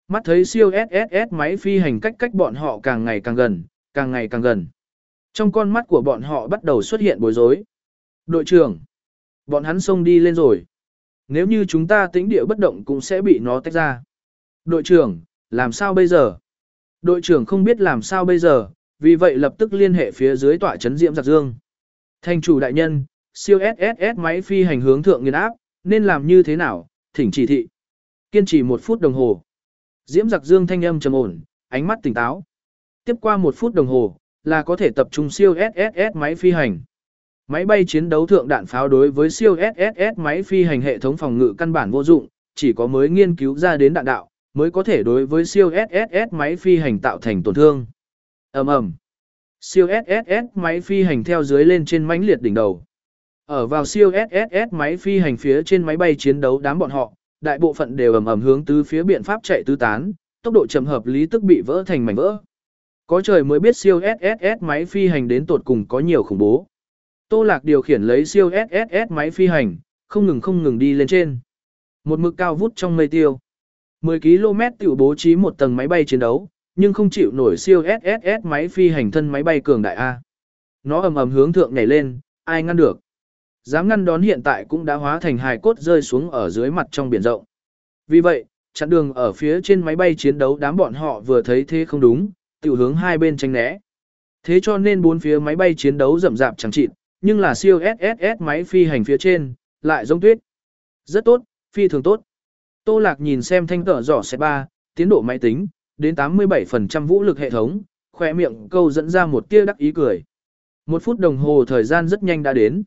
Mắt thấy siêu ét ét ét máy phi hành cách cách bọn họ càng ngày càng gần, càng ngày càng gần. Trong con mắt của bọn họ bắt đầu xuất hiện bối rối. Đội trưởng, bọn hắn xông đi lên rồi. Nếu như chúng ta tĩnh địa bất động cũng sẽ bị nó tách ra. Đội trưởng, làm sao bây giờ? Đội trưởng không biết làm sao bây giờ, vì vậy lập tức liên hệ phía dưới tọa trấn Diễm Giặc Dương. Thành chủ đại nhân, siêu ét ét ét máy phi hành hướng thượng nghiền áp, nên làm như thế nào? Thỉnh chỉ thị. Kiên trì một phút đồng hồ. Diễm Giặc Dương thanh âm trầm ổn, ánh mắt tỉnh táo. Tiếp qua một phút đồng hồ, là có thể tập trung siêu ét ét ét máy phi hành. Máy bay chiến đấu thượng đạn pháo đối với siêu ét ét ét máy phi hành hệ thống phòng ngự căn bản vô dụng, chỉ có mới nghiên cứu ra đến đạn đạo, mới có thể đối với siêu ét ét ét máy phi hành tạo thành tổn thương. Ầm ầm. Siêu ét ét ét máy phi hành theo dưới lên trên mãnh liệt đỉnh đầu. Ở vào siêu ét ét ét máy phi hành phía trên máy bay chiến đấu đám bọn họ, đại bộ phận đều ầm ầm hướng tứ phía biện pháp chạy tứ tán, tốc độ chậm hợp lý tức bị vỡ thành mảnh vỡ. Có trời mới biết siêu ét ét ét máy phi hành đến tột cùng có nhiều khủng bố. Tô Lạc điều khiển lấy siêu ét ét ét máy phi hành, không ngừng không ngừng đi lên trên. Một mực cao vút trong mây tiêu. mười ki lô mét tiểu bố trí một tầng máy bay chiến đấu, nhưng không chịu nổi siêu ét ét ét máy phi hành thân máy bay cường đại A. Nó ầm ầm hướng thượng nhảy lên, ai ngăn được. Dám ngăn đón hiện tại cũng đã hóa thành hài cốt rơi xuống ở dưới mặt trong biển rộng. Vì vậy, chặn đường ở phía trên máy bay chiến đấu đám bọn họ vừa thấy thế không đúng, tiểu hướng hai bên tránh né. Thế cho nên bốn phía máy bay chiến đấu rậm rạp chẳng chịt, nhưng là siêu ét ét ét máy phi hành phía trên, lại giống tuyết. Rất tốt, phi thường tốt. Tô Lạc nhìn xem thanh tở giỏ xe ba, tiến độ máy tính, đến tám mươi bảy phần trăm vũ lực hệ thống, khỏe miệng câu dẫn ra một tia đắc ý cười. Một phút đồng hồ thời gian rất nhanh đã đến.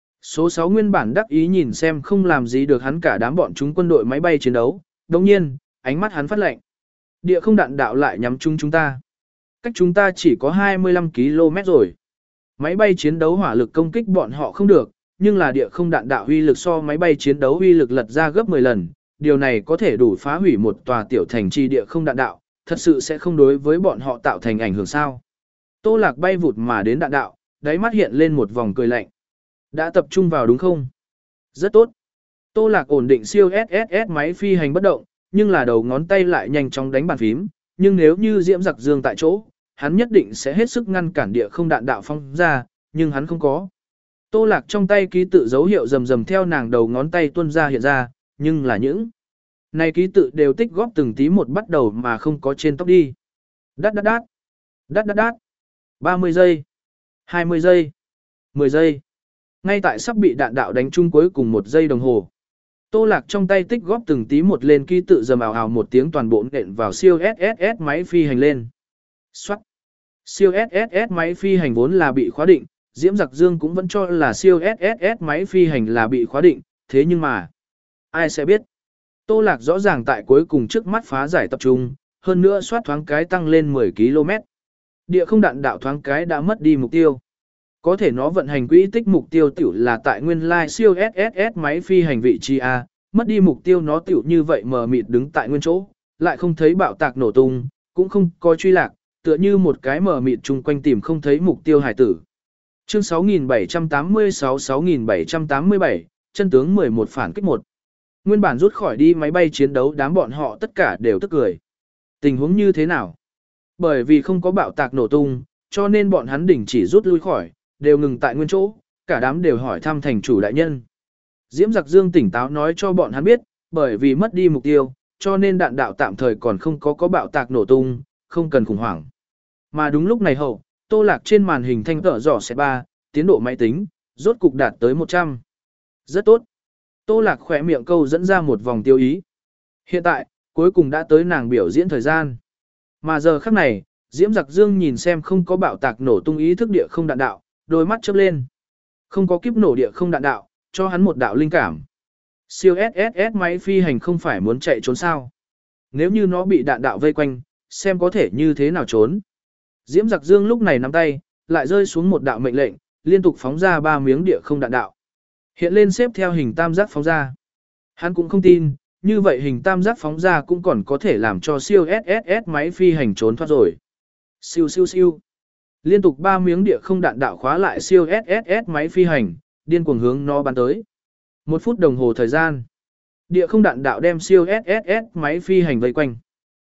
Số sáu nguyên bản đắc ý nhìn xem không làm gì được hắn cả đám bọn chúng quân đội máy bay chiến đấu, đồng nhiên, ánh mắt hắn phát lạnh. Địa không đạn đạo lại nhắm chung chúng ta. Cách chúng ta chỉ có hai mươi lăm ki lô mét rồi. Máy bay chiến đấu hỏa lực công kích bọn họ không được, nhưng là địa không đạn đạo uy lực so máy bay chiến đấu uy lực lật ra gấp mười lần, điều này có thể đủ phá hủy một tòa tiểu thành trì địa không đạn đạo, thật sự sẽ không đối với bọn họ tạo thành ảnh hưởng sao. Tô Lạc bay vụt mà đến đạn đạo, đáy mắt hiện lên một vòng cười lạnh. Đã tập trung vào đúng không? Rất tốt. Tô Lạc ổn định siêu ét ét ét máy phi hành bất động, nhưng là đầu ngón tay lại nhanh chóng đánh bàn phím, nhưng nếu như Diễm Giặc Dương tại chỗ, hắn nhất định sẽ hết sức ngăn cản địa không đạn đạo phong ra, nhưng hắn không có. Tô Lạc trong tay ký tự dấu hiệu rầm rầm theo nàng đầu ngón tay tuôn ra hiện ra, nhưng là những này ký tự đều tích góp từng tí một bắt đầu mà không có trên tóc đi. Đát đát đát, đát đát đát, ba mươi giây, hai mươi giây, mười giây. Ngay tại sắp bị đạn đạo đánh trúng cuối cùng một giây đồng hồ. Tô Lạc trong tay tích góp từng tí một lên ký tự rầm ào ào một tiếng toàn bộ nện vào siêu ét ét ét máy phi hành lên. Xoát. Siêu ét ét ét máy phi hành vốn là bị khóa định, Diễm Giặc Dương cũng vẫn cho là siêu ét ét ét máy phi hành là bị khóa định, thế nhưng mà, ai sẽ biết. Tô Lạc rõ ràng tại cuối cùng trước mắt phá giải tập trung, hơn nữa soát thoáng cái tăng lên mười ki lô mét. Địa không đạn đạo thoáng cái đã mất đi mục tiêu. Có thể nó vận hành quỹ tích mục tiêu tiểu là tại nguyên lai siêu ét ét ét máy phi hành vị trí A, mất đi mục tiêu nó tiểu như vậy mờ mịt đứng tại nguyên chỗ, lại không thấy bạo tạc nổ tung, cũng không có truy lạc, tựa như một cái mờ mịt chung quanh tìm không thấy mục tiêu hải tử. Chương sáu nghìn bảy trăm tám mươi sáu sáu nghìn bảy trăm tám mươi bảy, chân tướng mười một phản kích một. Nguyên bản rút khỏi đi máy bay chiến đấu đám bọn họ tất cả đều tức cười. Tình huống như thế nào? Bởi vì không có bạo tạc nổ tung, cho nên bọn hắn đỉnh chỉ rút lui khỏi, đều ngừng tại nguyên chỗ, cả đám đều hỏi thăm thành chủ đại nhân. Diễm Giặc Dương tỉnh táo nói cho bọn hắn biết, bởi vì mất đi mục tiêu, cho nên đạn đạo tạm thời còn không có có bạo tạc nổ tung, không cần khủng hoảng. Mà đúng lúc này hậu, Tô Lạc trên màn hình thanh tở dò xe ba, tiến độ máy tính, rốt cục đạt tới một trăm. Rất tốt. Tô Lạc khỏe miệng câu dẫn ra một vòng tiêu ý. Hiện tại, cuối cùng đã tới nàng biểu diễn thời gian. Mà giờ khắc này, Diễm Giặc Dương nhìn xem không có bạo tạc nổ tung ý thức địa không đạn đạo, đôi mắt chớp lên. Không có kiếp nổ địa không đạn đạo, cho hắn một đạo linh cảm. Siêu ét ét ét máy phi hành không phải muốn chạy trốn sao? Nếu như nó bị đạn đạo vây quanh, xem có thể như thế nào trốn. Diễm Giặc Dương lúc này nắm tay, lại rơi xuống một đạo mệnh lệnh, liên tục phóng ra ba miếng địa không đạn đạo. Hiện lên xếp theo hình tam giác phóng ra. Hắn cũng không tin, như vậy hình tam giác phóng ra cũng còn có thể làm cho siêu ét ét ét máy phi hành trốn thoát rồi. Siêu siêu siêu. Liên tục ba miếng địa không đạn đạo khóa lại siêu ét ét ét máy phi hành, điên cuồng hướng nó bắn tới. Một phút đồng hồ thời gian. Địa không đạn đạo đem siêu ét ét ét máy phi hành vây quanh.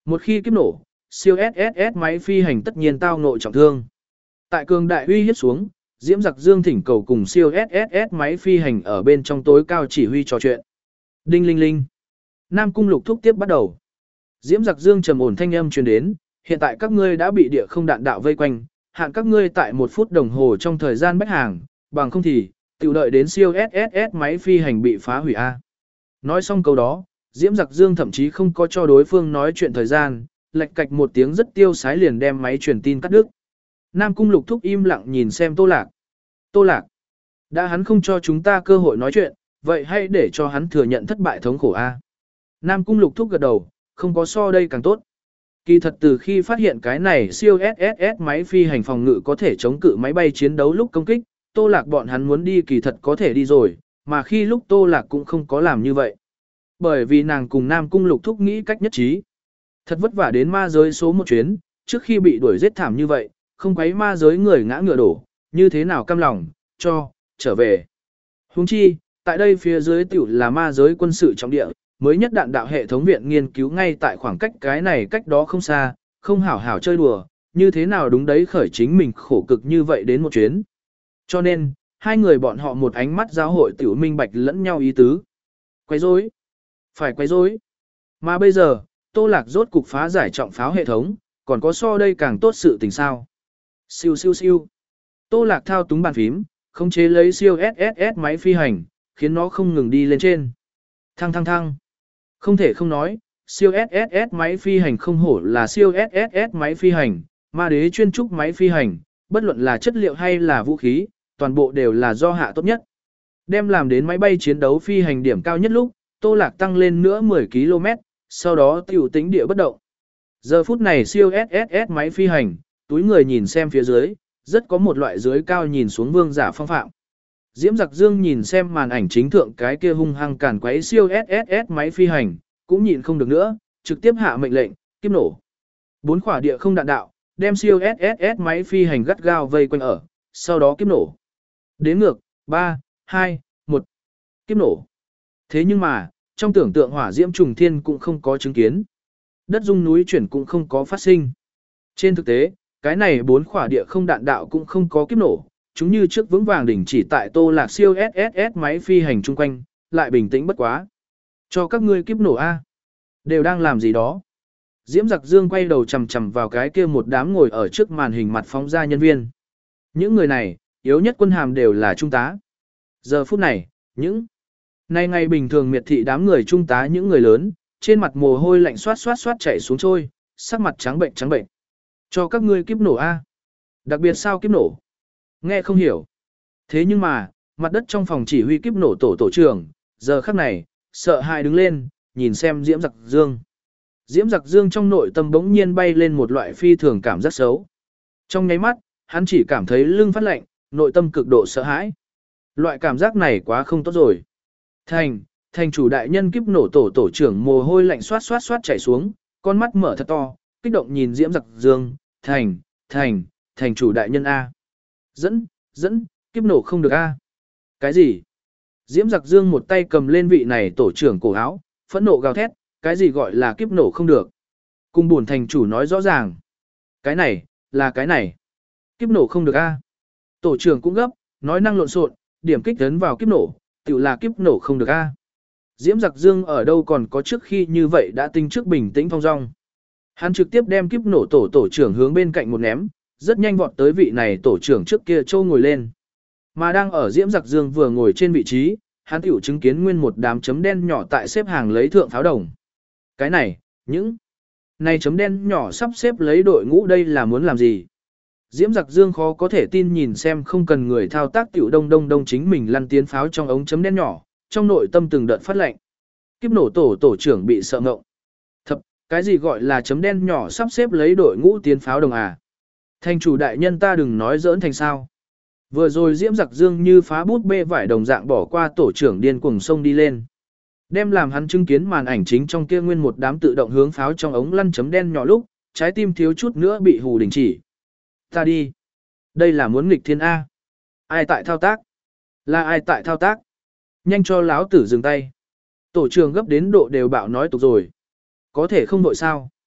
Một khi kiếp nổ, siêu ét ét ét máy phi hành tất nhiên tao ngộ trọng thương. Tại cường đại uy hiếp xuống, Diễm Giặc Dương thỉnh cầu cùng siêu ét ét ét máy phi hành ở bên trong tối cao chỉ huy trò chuyện. Đinh linh linh. Nam Cung Lục thúc tiếp bắt đầu. Diễm Giặc Dương trầm ổn thanh âm truyền đến, hiện tại các ngươi đã bị địa không đạn đạo vây quanh, hạn các ngươi tại một phút đồng hồ trong thời gian bách hàng, bằng không thì, tiểu đợi đến siêu ét ét ét máy phi hành bị phá hủy A. Nói xong câu đó, Diễm Giặc Dương thậm chí không có cho đối phương nói chuyện thời gian, lệch cạch một tiếng rất tiêu sái liền đem máy truyền tin cắt đứt. Nam Cung Lục thúc im lặng nhìn xem Tô Lạc. Tô Lạc, đã hắn không cho chúng ta cơ hội nói chuyện, vậy hãy để cho hắn thừa nhận thất bại thống khổ A. Nam Cung Lục thúc gật đầu, không có so đây càng tốt. Kỳ thật từ khi phát hiện cái này siêu ét ét ét máy phi hành phòng ngự có thể chống cự máy bay chiến đấu lúc công kích, Tô Lạc bọn hắn muốn đi kỳ thật có thể đi rồi, mà khi lúc Tô Lạc cũng không có làm như vậy. Bởi vì nàng cùng Nam Cung Lục thúc nghĩ cách nhất trí. Thật vất vả đến ma giới số một chuyến, trước khi bị đuổi giết thảm như vậy, không quấy ma giới người ngã ngựa đổ, như thế nào cam lòng, cho, trở về. Huống chi, tại đây phía dưới tiểu là ma giới quân sự trọng địa, mới nhất đạn đạo hệ thống viện nghiên cứu ngay tại khoảng cách cái này cách đó không xa, không hảo hảo chơi đùa, như thế nào đúng đấy khởi chính mình khổ cực như vậy đến một chuyến. Cho nên, hai người bọn họ một ánh mắt giáo hội tiểu minh bạch lẫn nhau ý tứ. Quấy rối, phải quấy rối. Mà bây giờ, Tô Lạc rốt cục phá giải trọng pháo hệ thống, còn có so đây càng tốt sự tình sao. Siêu siêu siêu. Tô Lạc thao túng bàn phím, khống chế lấy siêu ét ét ét máy phi hành, khiến nó không ngừng đi lên trên. Thăng thăng thăng. Không thể không nói, siêu ét ét ét máy phi hành không hổ là siêu ét ét ét máy phi hành, ma đế chuyên trúc máy phi hành, bất luận là chất liệu hay là vũ khí, toàn bộ đều là do hạ tốt nhất. Đem làm đến máy bay chiến đấu phi hành điểm cao nhất lúc, Tô Lạc tăng lên nữa mười ki lô mét, sau đó tiểu tính địa bất động. Giờ phút này siêu ét ét ét máy phi hành, túi người nhìn xem phía dưới, rất có một loại dưới cao nhìn xuống vương giả phong phạm. Diễm Giặc Dương nhìn xem màn ảnh chính thượng cái kia hung hăng càn quấy siêu ét ét ét máy phi hành, cũng nhịn không được nữa, trực tiếp hạ mệnh lệnh, kiếp nổ. Bốn quả địa không đạn đạo, đem siêu ét ét ét máy phi hành gắt gao vây quanh ở, sau đó kiếp nổ. Đến ngược, ba, hai, một, kiếp nổ. Thế nhưng mà, trong tưởng tượng hỏa diễm trùng thiên cũng không có chứng kiến. Đất rung núi chuyển cũng không có phát sinh. Trên thực tế, cái này bốn quả địa không đạn đạo cũng không có kiếp nổ, chúng như trước vững vàng đỉnh chỉ tại Tô Lạc siêu ét ét ét máy phi hành chung quanh, lại bình tĩnh bất quá. Cho các ngươi kiếp nổ A. Đều đang làm gì đó. Diễm Giặc Dương quay đầu chầm chầm vào cái kia một đám ngồi ở trước màn hình mặt phóng ra nhân viên. Những người này, yếu nhất quân hàm đều là trung tá. Giờ phút này, những nay ngày bình thường miệt thị đám người trung tá những người lớn, trên mặt mồ hôi lạnh xoát xoát xoát chảy xuống trôi, sắc mặt trắng bệnh trắng bệnh. Cho các ngươi kiếp nổ A. Đặc biệt sao kiếp nổ? Nghe không hiểu. Thế nhưng mà, mặt đất trong phòng chỉ huy kiếp nổ tổ tổ trưởng, giờ khắc này, sợ hãi đứng lên, nhìn xem Diễm Giặc Dương. Diễm Giặc Dương trong nội tâm bỗng nhiên bay lên một loại phi thường cảm giác xấu. Trong nháy mắt, hắn chỉ cảm thấy lưng phát lạnh, nội tâm cực độ sợ hãi. Loại cảm giác này quá không tốt rồi. Thành, thành chủ đại nhân kiếp nổ tổ tổ trưởng mồ hôi lạnh xoát xoát xoát chảy xuống, con mắt mở thật to, kích động nhìn Diễm Giặc Dương, thành, thành, thành chủ đại nhân A. Dẫn, dẫn, kiếp nổ không được A. Cái gì? Diễm Giặc Dương một tay cầm lên vị này tổ trưởng cổ áo, phẫn nộ gào thét, cái gì gọi là kiếp nổ không được? Cùng buồn thành chủ nói rõ ràng. Cái này, là cái này. Kiếp nổ không được A. Tổ trưởng cũng gấp, nói năng lộn xộn, điểm kích ấn vào kiếp nổ, tự là kiếp nổ không được A. Diễm Giặc Dương ở đâu còn có trước khi như vậy đã tinh trước bình tĩnh phong dong. Hắn trực tiếp đem kiếp nổ tổ tổ trưởng hướng bên cạnh một ném, rất nhanh vọt tới vị này tổ trưởng trước kia châu ngồi lên. Mà đang ở Diễm Giặc Dương vừa ngồi trên vị trí, hắn tiểu chứng kiến nguyên một đám chấm đen nhỏ tại xếp hàng lấy thượng pháo đồng. Cái này, những này chấm đen nhỏ sắp xếp lấy đội ngũ đây là muốn làm gì? Diễm Giặc Dương khó có thể tin nhìn xem không cần người thao tác tiểu đông đông đông chính mình lăn tiến pháo trong ống chấm đen nhỏ, trong nội tâm từng đợt phát lệnh. Kiếp nổ tổ tổ trưởng bị sợ ngộng. Thập, cái gì gọi là chấm đen nhỏ sắp xếp lấy đội ngũ tiến pháo đồng à? Thành chủ đại nhân ta đừng nói giỡn thành sao. Vừa rồi Diễm Giặc Dương như phá bút bê vải đồng dạng bỏ qua tổ trưởng điên cuồng sông đi lên. Đem làm hắn chứng kiến màn ảnh chính trong kia nguyên một đám tự động hướng pháo trong ống lăn chấm đen nhỏ lúc, trái tim thiếu chút nữa bị hù đình chỉ. Ta đi. Đây là muốn nghịch thiên A. Ai tại thao tác? Là ai tại thao tác? Nhanh cho láo tử dừng tay. Tổ trưởng gấp đến độ đều bạo nói tục rồi. Có thể không đội sao.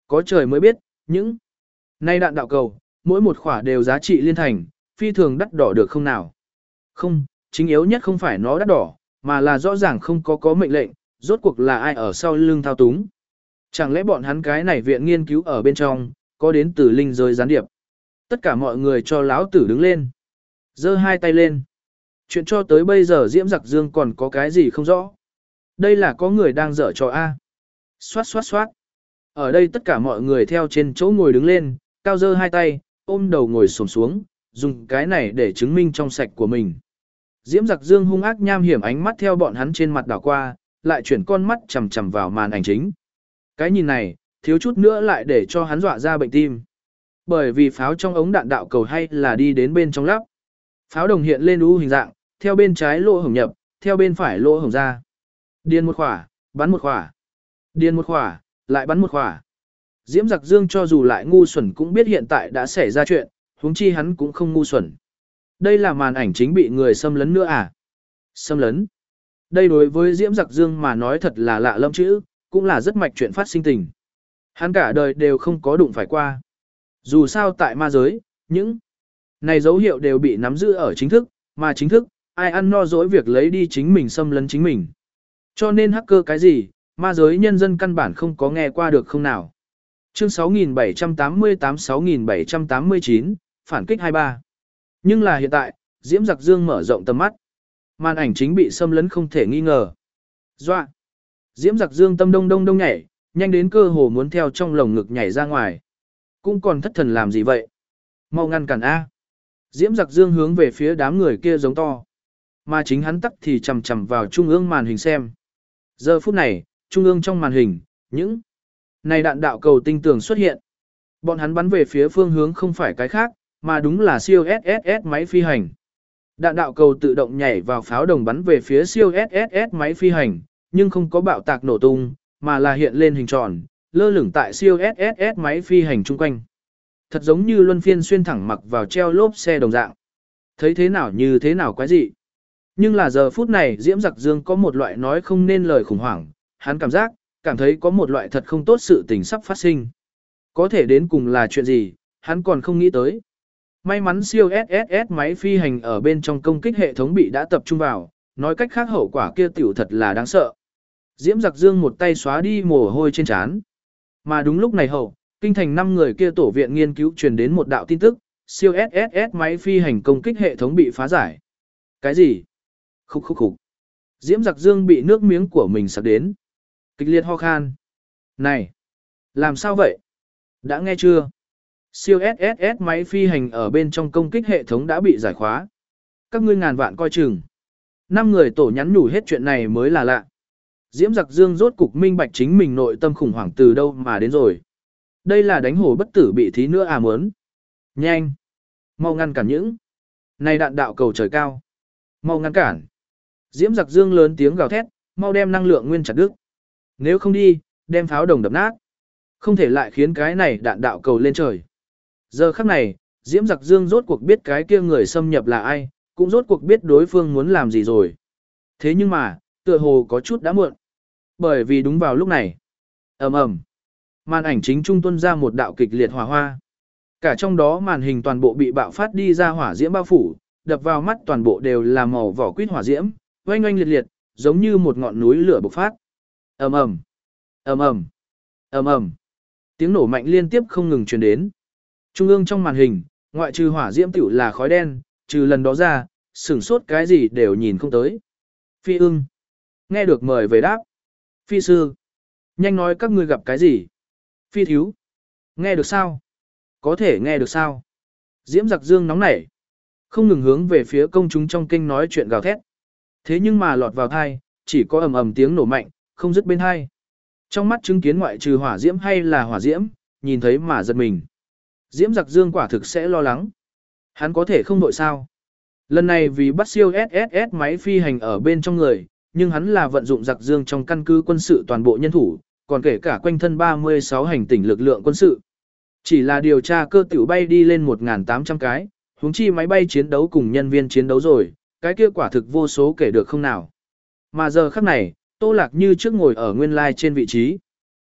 Có trời mới biết, những nay đạn đạo cầu, mỗi một khỏa đều giá trị liên thành, phi thường đắt đỏ được không nào? Không, chính yếu nhất không phải nó đắt đỏ, mà là rõ ràng không có có mệnh lệnh, rốt cuộc là ai ở sau lưng thao túng. Chẳng lẽ bọn hắn cái này viện nghiên cứu ở bên trong, có đến từ linh giới gián điệp. Tất cả mọi người cho lão tử đứng lên. Giơ hai tay lên. Chuyện cho tới bây giờ Diễm Giặc Dương còn có cái gì không rõ. Đây là có người đang dở trò A. Xoát xoát xoát. Ở đây tất cả mọi người theo trên chỗ ngồi đứng lên, cao giơ hai tay, ôm đầu ngồi xổm xuống, dùng cái này để chứng minh trong sạch của mình. Diễm Giặc Dương hung ác nham hiểm ánh mắt theo bọn hắn trên mặt đảo qua, lại chuyển con mắt chằm chằm vào màn ảnh chính. Cái nhìn này, thiếu chút nữa lại để cho hắn dọa ra bệnh tim. Bởi vì pháo trong ống đạn đạo cầu hay là đi đến bên trong lắp. Pháo đồng hiện lên u hình dạng, theo bên trái lỗ hổng nhập, theo bên phải lỗ hổng ra. Điên một khỏa, bắn một khỏa. Điên một khỏa, lại bắn một khỏa. Diễm Giặc Dương cho dù lại ngu xuẩn cũng biết hiện tại đã xảy ra chuyện, huống chi hắn cũng không ngu xuẩn. Đây là màn ảnh chính bị người xâm lấn nữa à? Xâm lấn. Đây đối với Diễm Giặc Dương mà nói thật là lạ lẫm chữ, cũng là rất mạch chuyện phát sinh tình. Hắn cả đời đều không có đụng phải qua. Dù sao tại ma giới, những này dấu hiệu đều bị nắm giữ ở chính thức, mà chính thức, ai ăn no dỗi việc lấy đi chính mình xâm lấn chính mình. Cho nên hacker cái gì, ma giới nhân dân căn bản không có nghe qua được không nào. Chương sáu nghìn bảy trăm tám mươi tám sáu nghìn bảy trăm tám mươi chín, phản kích hai mươi ba. Nhưng là hiện tại, Diễm Giặc Dương mở rộng tầm mắt. Màn ảnh chính bị xâm lấn không thể nghi ngờ. Doa. Diễm Giặc Dương tâm đông đông đông nhảy, nhanh đến cơ hồ muốn theo trong lồng ngực nhảy ra ngoài. Cũng còn thất thần làm gì vậy? Mau ngăn cản A. Diễm Giặc Dương hướng về phía đám người kia giống to. Mà chính hắn tắc thì chầm chầm vào trung ương màn hình xem. Giờ phút này, trung ương trong màn hình, những này đạn đạo cầu tinh tường xuất hiện. Bọn hắn bắn về phía phương hướng không phải cái khác, mà đúng là siêu ét ét ét máy phi hành. Đạn đạo cầu tự động nhảy vào pháo đồng bắn về phía siêu ét ét ét máy phi hành, nhưng không có bạo tạc nổ tung, mà là hiện lên hình tròn, lơ lửng tại siêu ét ét ét máy phi hành chung quanh. Thật giống như luân phiên xuyên thẳng mặc vào treo lốp xe đồng dạng. Thấy thế nào như thế nào quái dị. Nhưng là giờ phút này Diễm Giặc Dương có một loại nói không nên lời khủng hoảng, hắn cảm giác, cảm thấy có một loại thật không tốt sự tình sắp phát sinh. Có thể đến cùng là chuyện gì, hắn còn không nghĩ tới. May mắn siêu ét ét ét máy phi hành ở bên trong công kích hệ thống bị đã tập trung vào, nói cách khác hậu quả kia tiểu thật là đáng sợ. Diễm Giặc Dương một tay xóa đi mồ hôi trên trán. Mà đúng lúc này hậu, kinh thành năm người kia tổ viện nghiên cứu truyền đến một đạo tin tức, siêu ét ét ét máy phi hành công kích hệ thống bị phá giải. Cái gì? Khúc khúc khúc. Diễm Giặc Dương bị nước miếng của mình sặc đến. Kịch liệt ho khan. Này! Làm sao vậy? Đã nghe chưa? Siêu ét ét ét máy phi hành ở bên trong công kích hệ thống đã bị giải khóa. Các ngươi ngàn vạn coi chừng. Năm người tổ nhắn nhủ hết chuyện này mới là lạ. Diễm Giặc Dương rốt cục minh bạch chính mình nội tâm khủng hoảng từ đâu mà đến rồi. Đây là đánh hổ bất tử bị thí nữa à muốn. Nhanh! Mau ngăn cản những. Này đạn đạo cầu trời cao. Mau ngăn cản. Diễm Giặc Dương lớn tiếng gào thét, mau đem năng lượng nguyên chặt đứt. Nếu không đi, đem pháo đồng đập nát. Không thể lại khiến cái này đạn đạo cầu lên trời. Giờ khắc này, Diễm Giặc Dương rốt cuộc biết cái kia người xâm nhập là ai, cũng rốt cuộc biết đối phương muốn làm gì rồi. Thế nhưng mà, tựa hồ có chút đã muộn. Bởi vì đúng vào lúc này, ầm ầm, màn ảnh chính trung tuân ra một đạo kịch liệt hỏa hoa. Cả trong đó màn hình toàn bộ bị bạo phát đi ra hỏa diễm bao phủ, đập vào mắt toàn bộ đều là màu vỏ quýt hỏa diễm, oanh oanh liệt liệt, giống như một ngọn núi lửa bộc phát. Ầm ầm, ầm ầm, ầm ầm. Tiếng nổ mạnh liên tiếp không ngừng truyền đến. Trung ương trong màn hình, ngoại trừ hỏa diễm tiểu là khói đen, trừ lần đó ra, sửng sốt cái gì đều nhìn không tới. Phi ưng. Nghe được mời về đáp. Phi sư. Nhanh nói các ngươi gặp cái gì. Phi thiếu. Nghe được sao? Có thể nghe được sao? Diễm Giặc Dương nóng nảy. Không ngừng hướng về phía công chúng trong kênh nói chuyện gào thét. Thế nhưng mà lọt vào thai, chỉ có ầm ầm tiếng nổ mạnh, không dứt bên hai. Trong mắt chứng kiến ngoại trừ hỏa diễm hay là hỏa diễm, nhìn thấy mà giật mình. Diễm Giặc Dương quả thực sẽ lo lắng. Hắn có thể không đội sao. Lần này vì bắt siêu ét ét ét máy phi hành ở bên trong người, nhưng hắn là vận dụng Giặc Dương trong căn cứ quân sự toàn bộ nhân thủ, còn kể cả quanh thân ba mươi sáu hành tỉnh lực lượng quân sự. Chỉ là điều tra cơ tiểu bay đi lên một nghìn tám trăm cái, huống chi máy bay chiến đấu cùng nhân viên chiến đấu rồi, cái kia quả thực vô số kể được không nào. Mà giờ khắc này, Tô Lạc như trước ngồi ở nguyên lai trên vị trí.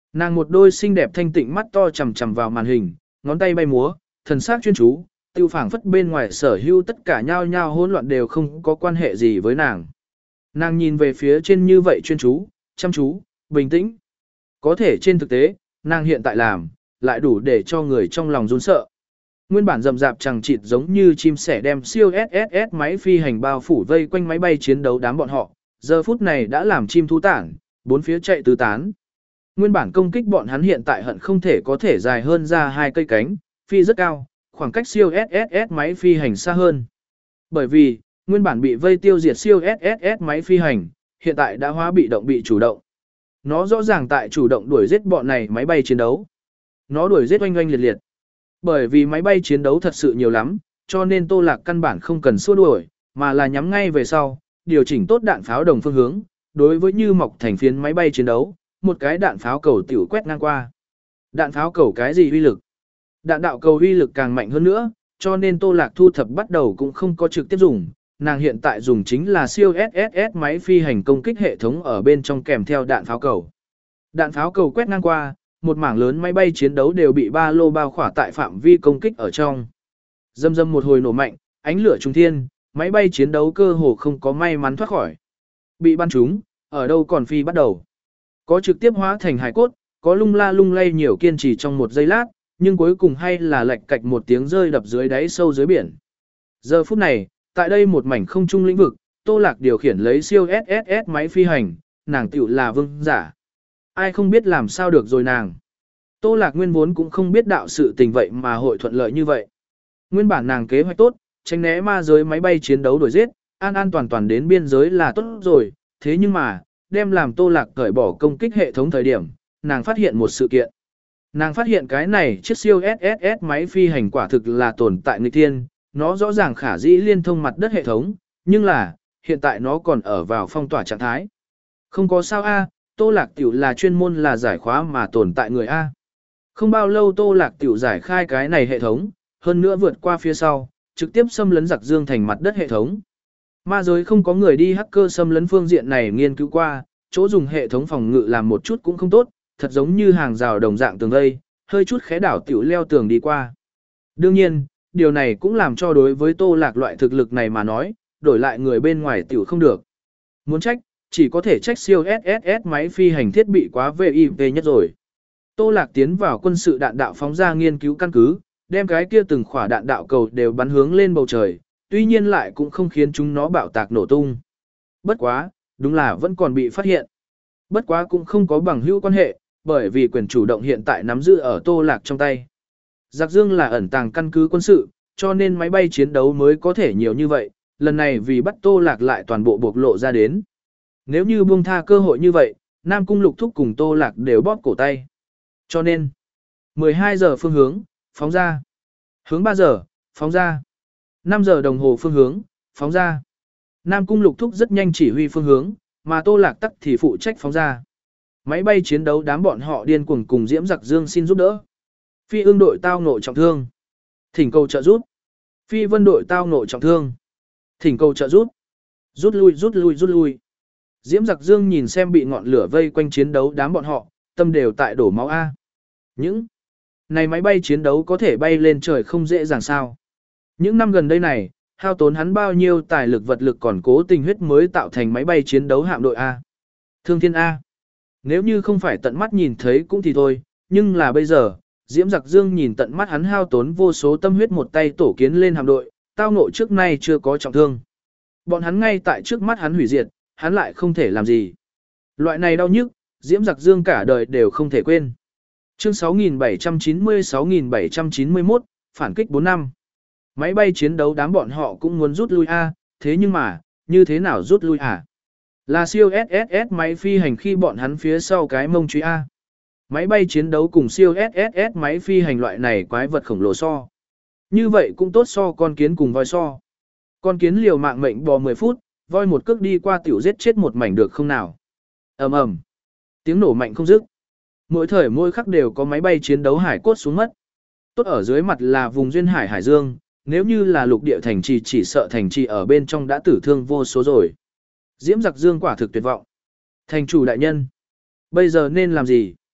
Nàng một đôi xinh đẹp thanh tịnh mắt to chằm chằm vào màn hình, ngón tay bay múa, thần sắc chuyên chú, tiêu phảng phất bên ngoài sở hữu tất cả nhao nhao hỗn loạn đều không có quan hệ gì với nàng. Nàng nhìn về phía trên như vậy chuyên chú, chăm chú, bình tĩnh. Có thể trên thực tế, nàng hiện tại làm, lại đủ để cho người trong lòng run sợ. Nguyên bản rậm rạp chẳng chịt giống như chim sẻ đem siêu ét ét ét máy phi hành bao phủ vây quanh máy bay chiến đấu đám bọn họ, giờ phút này đã làm chim thú tản, bốn phía chạy tứ tán. Nguyên bản công kích bọn hắn hiện tại hận không thể có thể dài hơn ra hai cây cánh, phi rất cao, khoảng cách siêu ét ét ét máy phi hành xa hơn. Bởi vì, nguyên bản bị vây tiêu diệt siêu ét ét ét máy phi hành, hiện tại đã hóa bị động bị chủ động. Nó rõ ràng tại chủ động đuổi giết bọn này máy bay chiến đấu. Nó đuổi giết oanh oanh liệt liệt. Bởi vì máy bay chiến đấu thật sự nhiều lắm, cho nên Tô Lạc căn bản không cần xua đuổi, mà là nhắm ngay về sau, điều chỉnh tốt đạn pháo đồng phương hướng, đối với như mọc thành phiến máy bay chiến đấu, một cái đạn pháo cầu tiểu quét ngang qua. Đạn pháo cầu cái gì uy lực? Đạn đạo cầu uy lực càng mạnh hơn nữa, cho nên Tô Lạc thu thập bắt đầu cũng không có trực tiếp dùng, nàng hiện tại dùng chính là siêu ét ét ét máy phi hành công kích hệ thống ở bên trong kèm theo đạn pháo cầu. Đạn pháo cầu quét ngang qua, một mảng lớn máy bay chiến đấu đều bị ba lô bao khỏa tại phạm vi công kích ở trong. Dâm dâm một hồi nổ mạnh, ánh lửa trùng thiên, máy bay chiến đấu cơ hồ không có may mắn thoát khỏi. Bị bắn trúng, ở đâu còn phi bắt đầu. Có trực tiếp hóa thành hài cốt, có lung la lung lay nhiều kiên trì trong một giây lát, nhưng cuối cùng hay là lệch cạch một tiếng rơi đập dưới đáy sâu dưới biển. Giờ phút này, tại đây một mảnh không trung lĩnh vực, Tô Lạc điều khiển lấy siêu ét ét ét máy phi hành, nàng tiểu là vương giả. Ai không biết làm sao được rồi nàng. Tô Lạc nguyên vốn cũng không biết đạo sự tình vậy mà hội thuận lợi như vậy. Nguyên bản nàng kế hoạch tốt, tránh né ma giới máy bay chiến đấu đuổi giết, an an toàn toàn đến biên giới là tốt rồi, thế nhưng mà, đem làm Tô Lạc cởi bỏ công kích hệ thống thời điểm, nàng phát hiện một sự kiện. Nàng phát hiện cái này chiếc siêu ét ét ét máy phi hành quả thực là tồn tại nghịch thiên, nó rõ ràng khả dĩ liên thông mặt đất hệ thống, nhưng là, hiện tại nó còn ở vào phong tỏa trạng thái. Không có sao a, Tô Lạc tiểu là chuyên môn là giải khóa mà tồn tại người A. Không bao lâu Tô Lạc tiểu giải khai cái này hệ thống, hơn nữa vượt qua phía sau, trực tiếp xâm lấn giặc dương thành mặt đất hệ thống. Ma giới không có người đi hacker xâm lấn phương diện này nghiên cứu qua, chỗ dùng hệ thống phòng ngự làm một chút cũng không tốt, thật giống như hàng rào đồng dạng tường vây, hơi chút khé đảo tiểu leo tường đi qua. Đương nhiên, điều này cũng làm cho đối với Tô Lạc loại thực lực này mà nói, đổi lại người bên ngoài tiểu không được. Muốn trách, chỉ có thể trách siêu ét ét ét máy phi hành thiết bị quá vê i pê nhất rồi. Tô Lạc tiến vào quân sự đạn đạo phóng ra nghiên cứu căn cứ, đem cái kia từng khỏa đạn đạo cầu đều bắn hướng lên bầu trời, tuy nhiên lại cũng không khiến chúng nó bạo tạc nổ tung. Bất quá, đúng là vẫn còn bị phát hiện. Bất quá cũng không có bằng hữu quan hệ, bởi vì quyền chủ động hiện tại nắm giữ ở Tô Lạc trong tay. Giặc Dương là ẩn tàng căn cứ quân sự, cho nên máy bay chiến đấu mới có thể nhiều như vậy, lần này vì bắt Tô Lạc lại toàn bộ bộc lộ ra đến. Nếu như buông tha cơ hội như vậy, Nam Cung Lục Thúc cùng Tô Lạc đều bóp cổ tay. Cho nên, mười hai giờ phương hướng, phóng ra. Hướng ba giờ, phóng ra. năm giờ đồng hồ phương hướng, phóng ra. Nam Cung Lục Thúc rất nhanh chỉ huy phương hướng, mà Tô Lạc tắc thì phụ trách phóng ra. Máy bay chiến đấu đám bọn họ điên cuồng cùng Diễm Giặc Dương xin giúp đỡ. Phi ương đội tao ngộ trọng thương. Thỉnh cầu trợ giúp. Phi vân đội tao ngộ trọng thương. Thỉnh cầu trợ giúp. Rút lui rút lui rút lui. Diễm Giặc Dương nhìn xem bị ngọn lửa vây quanh chiến đấu đám bọn họ, tâm đều tại đổ máu A. Những này máy bay chiến đấu có thể bay lên trời không dễ dàng sao. Những năm gần đây này, hao tốn hắn bao nhiêu tài lực vật lực còn cố tình huyết mới tạo thành máy bay chiến đấu hạm đội A. Thương thiên A. Nếu như không phải tận mắt nhìn thấy cũng thì thôi, nhưng là bây giờ, Diễm Giặc Dương nhìn tận mắt hắn hao tốn vô số tâm huyết một tay tổ kiến lên hạm đội, tao ngộ trước nay chưa có trọng thương. Bọn hắn ngay tại trước mắt hắn hủy diệt, hắn lại không thể làm gì. Loại này đau nhức, Diễm Giặc Dương cả đời đều không thể quên. Chương sáu nghìn bảy trăm chín mươi sáu nghìn bảy trăm chín mươi mốt, phản kích bốn năm. Máy bay chiến đấu đám bọn họ cũng muốn rút lui A, thế nhưng mà, như thế nào rút lui à? Là siêu ét ét ét máy phi hành khi bọn hắn phía sau cái mông truy A. Máy bay chiến đấu cùng siêu ét ét ét máy phi hành loại này quái vật khổng lồ so. Như vậy cũng tốt so con kiến cùng voi so. Con kiến liều mạng mệnh bò mười phút, voi một cước đi qua tiểu giết chết một mảnh được không nào. Ầm ầm. Tiếng nổ mạnh không dứt. Mỗi thời mỗi khắc đều có máy bay chiến đấu hải cốt xuống mất. Tốt ở dưới mặt là vùng duyên hải Hải Dương, nếu như là lục địa thành trì chỉ sợ thành trì ở bên trong đã tử thương vô số rồi. Diễm Giặc Dương quả thực tuyệt vọng. Thành chủ đại nhân, bây giờ nên làm gì?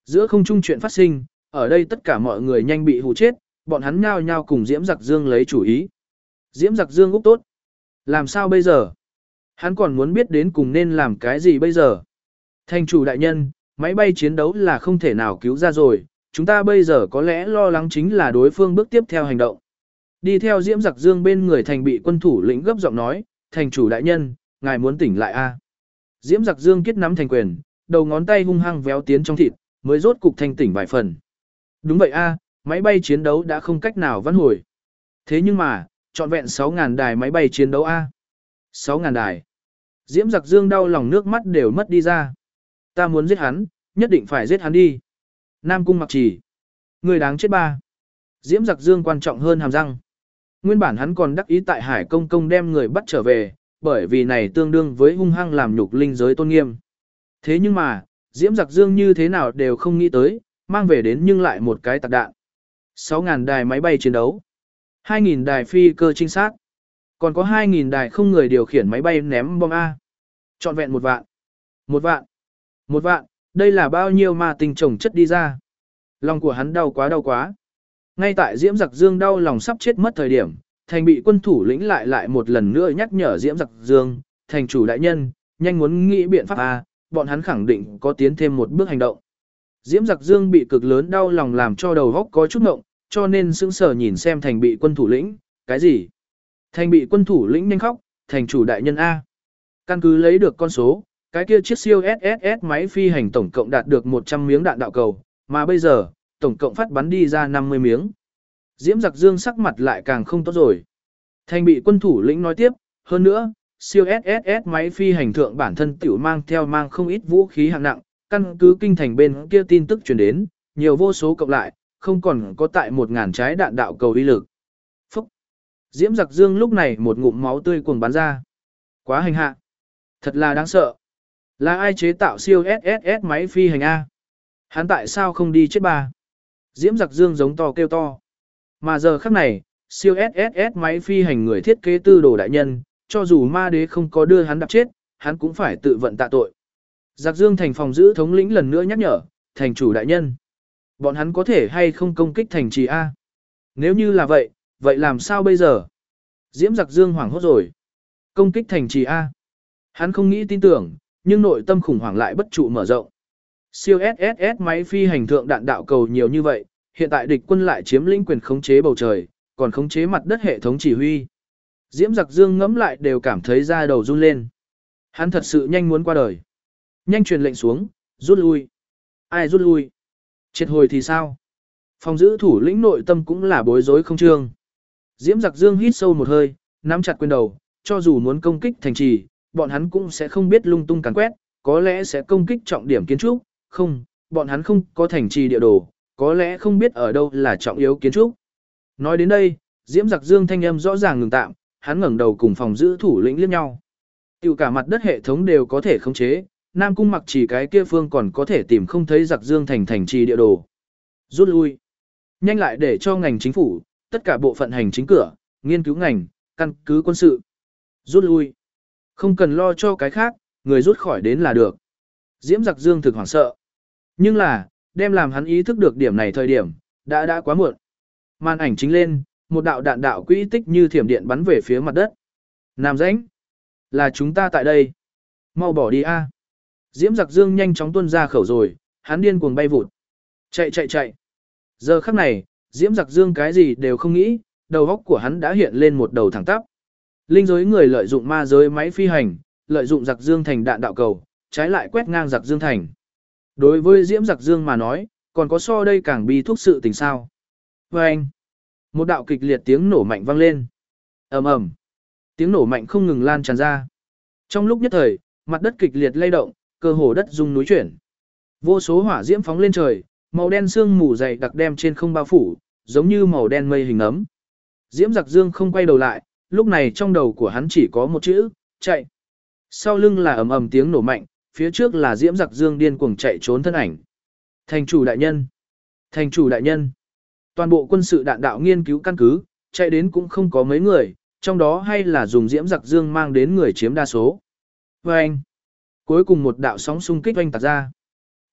Giữa không trung chuyện phát sinh, ở đây tất cả mọi người nhanh bị hù chết, bọn hắn nhao nhao cùng Diễm Giặc Dương lấy chủ ý. Diễm Giặc Dương úc tốt. Làm sao bây giờ? Hắn còn muốn biết đến cùng nên làm cái gì bây giờ? Thành chủ đại nhân, máy bay chiến đấu là không thể nào cứu ra rồi, chúng ta bây giờ có lẽ lo lắng chính là đối phương bước tiếp theo hành động. Đi theo Diễm Giặc Dương bên người thành bị quân thủ lĩnh gấp giọng nói, thành chủ đại nhân, ngài muốn tỉnh lại a? À? Diễm Giặc Dương kết nắm thành quyền, đầu ngón tay hung hăng véo tiến trong thịt, mới rốt cục thanh tỉnh vài phần. Đúng vậy a, à, máy bay chiến đấu đã không cách nào vãn hồi. Thế nhưng mà, trọn vẹn sáu nghìn đài máy bay chiến đấu a. À? sáu nghìn đài. Diễm Giặc Dương đau lòng nước mắt đều mất đi ra. Ta muốn giết hắn, nhất định phải giết hắn đi. Nam Cung Mặc Trì. Người đáng chết ba. Diễm Giặc Dương quan trọng hơn hàm răng. Nguyên bản hắn còn đắc ý tại Hải Công Công đem người bắt trở về, bởi vì này tương đương với hung hăng làm nhục linh giới tôn nghiêm. Thế nhưng mà, Diễm Giặc Dương như thế nào đều không nghĩ tới, mang về đến nhưng lại một cái tạc đạn. sáu nghìn đài máy bay chiến đấu, hai nghìn đài phi cơ trinh sát, còn có hai nghìn đài không người điều khiển máy bay ném bom A. Trọn vẹn một vạn. Một vạn. Một vạn, đây là bao nhiêu ma tinh chồng chất đi ra. Lòng của hắn đau quá đau quá. Ngay tại Diễm Giặc Dương đau lòng sắp chết mất thời điểm, thành bị quân thủ lĩnh lại lại một lần nữa nhắc nhở Diễm Giặc Dương, thành chủ đại nhân, nhanh muốn nghĩ biện pháp A, bọn hắn khẳng định có tiến thêm một bước hành động. Diễm Giặc Dương bị cực lớn đau lòng làm cho đầu óc có chút ngộng, cho nên sững sờ nhìn xem thành bị quân thủ lĩnh, cái gì? Thành bị quân thủ lĩnh nhanh khóc, thành chủ đại nhân A. Căn cứ lấy được con số, cái kia chiếc siêu ét ét ét máy phi hành tổng cộng đạt được một trăm miếng đạn đạo cầu, mà bây giờ, tổng cộng phát bắn đi ra năm mươi miếng. Diễm Giặc Dương sắc mặt lại càng không tốt rồi. Thành bị quân thủ lĩnh nói tiếp, hơn nữa, siêu ét ét ét máy phi hành thượng bản thân tiểu mang theo mang không ít vũ khí hạng nặng, căn cứ kinh thành bên kia tin tức truyền đến, nhiều vô số cộng lại, không còn có tại một ngàn trái đạn đạo cầu uy lực. Phúc! Diễm Giặc Dương lúc này một ngụm máu tươi cuồng bắn ra. Quá hành hạ! Thật là đáng sợ! Là ai chế tạo siêu ét ét ét máy phi hành A? Hắn tại sao không đi chết ba? Diễm Giặc Dương giống to kêu to. Mà giờ khắc này, siêu ét ét ét máy phi hành người thiết kế tư đồ đại nhân, cho dù ma đế không có đưa hắn đập chết, hắn cũng phải tự vận tạ tội. Giặc Dương thành phòng giữ thống lĩnh lần nữa nhắc nhở, thành chủ đại nhân. Bọn hắn có thể hay không công kích thành trì A? Nếu như là vậy, vậy làm sao bây giờ? Diễm Giặc Dương hoảng hốt rồi. Công kích thành trì A. Hắn không nghĩ tin tưởng, nhưng nội tâm khủng hoảng lại bất trụ mở rộng. Siêu ét ét ét máy phi hành thượng đạn đạo cầu nhiều như vậy, hiện tại địch quân lại chiếm lĩnh quyền khống chế bầu trời, còn khống chế mặt đất hệ thống chỉ huy. Diễm Giặc Dương ngẫm lại đều cảm thấy da đầu run lên. Hắn thật sự nhanh muốn qua đời. Nhanh truyền lệnh xuống, rút lui. Ai rút lui? Triệt hồi thì sao? Phòng giữ thủ lĩnh nội tâm cũng là bối rối không trương. Diễm Giặc Dương hít sâu một hơi, nắm chặt quyền đầu, cho dù muốn công kích thành trì, bọn hắn cũng sẽ không biết lung tung càn quét, có lẽ sẽ công kích trọng điểm kiến trúc, không, bọn hắn không có thành trì địa đồ, có lẽ không biết ở đâu là trọng yếu kiến trúc. Nói đến đây, Diễm Giặc Dương thanh âm rõ ràng ngừng tạm, hắn ngẩng đầu cùng phòng giữ thủ lĩnh liếc nhau. Tiểu cả mặt đất hệ thống đều có thể khống chế, Nam Cung Mặc Trì cái kia phương còn có thể tìm không thấy Giặc Dương thành thành trì địa đồ. Rút lui. Nhanh lại để cho ngành chính phủ, tất cả bộ phận hành chính cửa, nghiên cứu ngành, căn cứ quân sự. Rút lui. Không cần lo cho cái khác, người rút khỏi đến là được. Diễm Giặc Dương thực hoảng sợ. Nhưng là, đem làm hắn ý thức được điểm này thời điểm, đã đã quá muộn. Màn ảnh chính lên, một đạo đạn đạo quỹ tích như thiểm điện bắn về phía mặt đất. Nam rãnh. Là chúng ta tại đây. Mau bỏ đi a. Diễm Giặc Dương nhanh chóng tuôn ra khẩu rồi, hắn điên cuồng bay vụt. Chạy chạy chạy. Giờ khắc này, Diễm Giặc Dương cái gì đều không nghĩ, đầu óc của hắn đã hiện lên một đầu thẳng tắp. Linh giới người lợi dụng ma giới máy phi hành, lợi dụng Giặc Dương thành đạn đạo cầu, trái lại quét ngang Giặc Dương thành. Đối với Diễm Giặc Dương mà nói, còn có so đây càng bi thuốc sự tình sao. Và anh, một đạo kịch liệt tiếng nổ mạnh vang lên. Ầm ầm, tiếng nổ mạnh không ngừng lan tràn ra. Trong lúc nhất thời, mặt đất kịch liệt lay động, cơ hồ đất rung núi chuyển. Vô số hỏa diễm phóng lên trời, màu đen sương mù dày đặc đem trên không bao phủ, giống như màu đen mây hình ấm. Diễm Giặc Dương không quay đầu lại, lúc này trong đầu của hắn chỉ có một chữ, chạy. Sau lưng là ầm ầm tiếng nổ mạnh, phía trước là Diễm Giặc Dương điên cuồng chạy trốn thân ảnh. Thành chủ đại nhân, thành chủ đại nhân. Toàn bộ quân sự đạn đạo nghiên cứu căn cứ, chạy đến cũng không có mấy người, trong đó hay là dùng Diễm Giặc Dương mang đến người chiếm đa số. Và anh, cuối cùng một đạo sóng xung kích oanh tạc ra.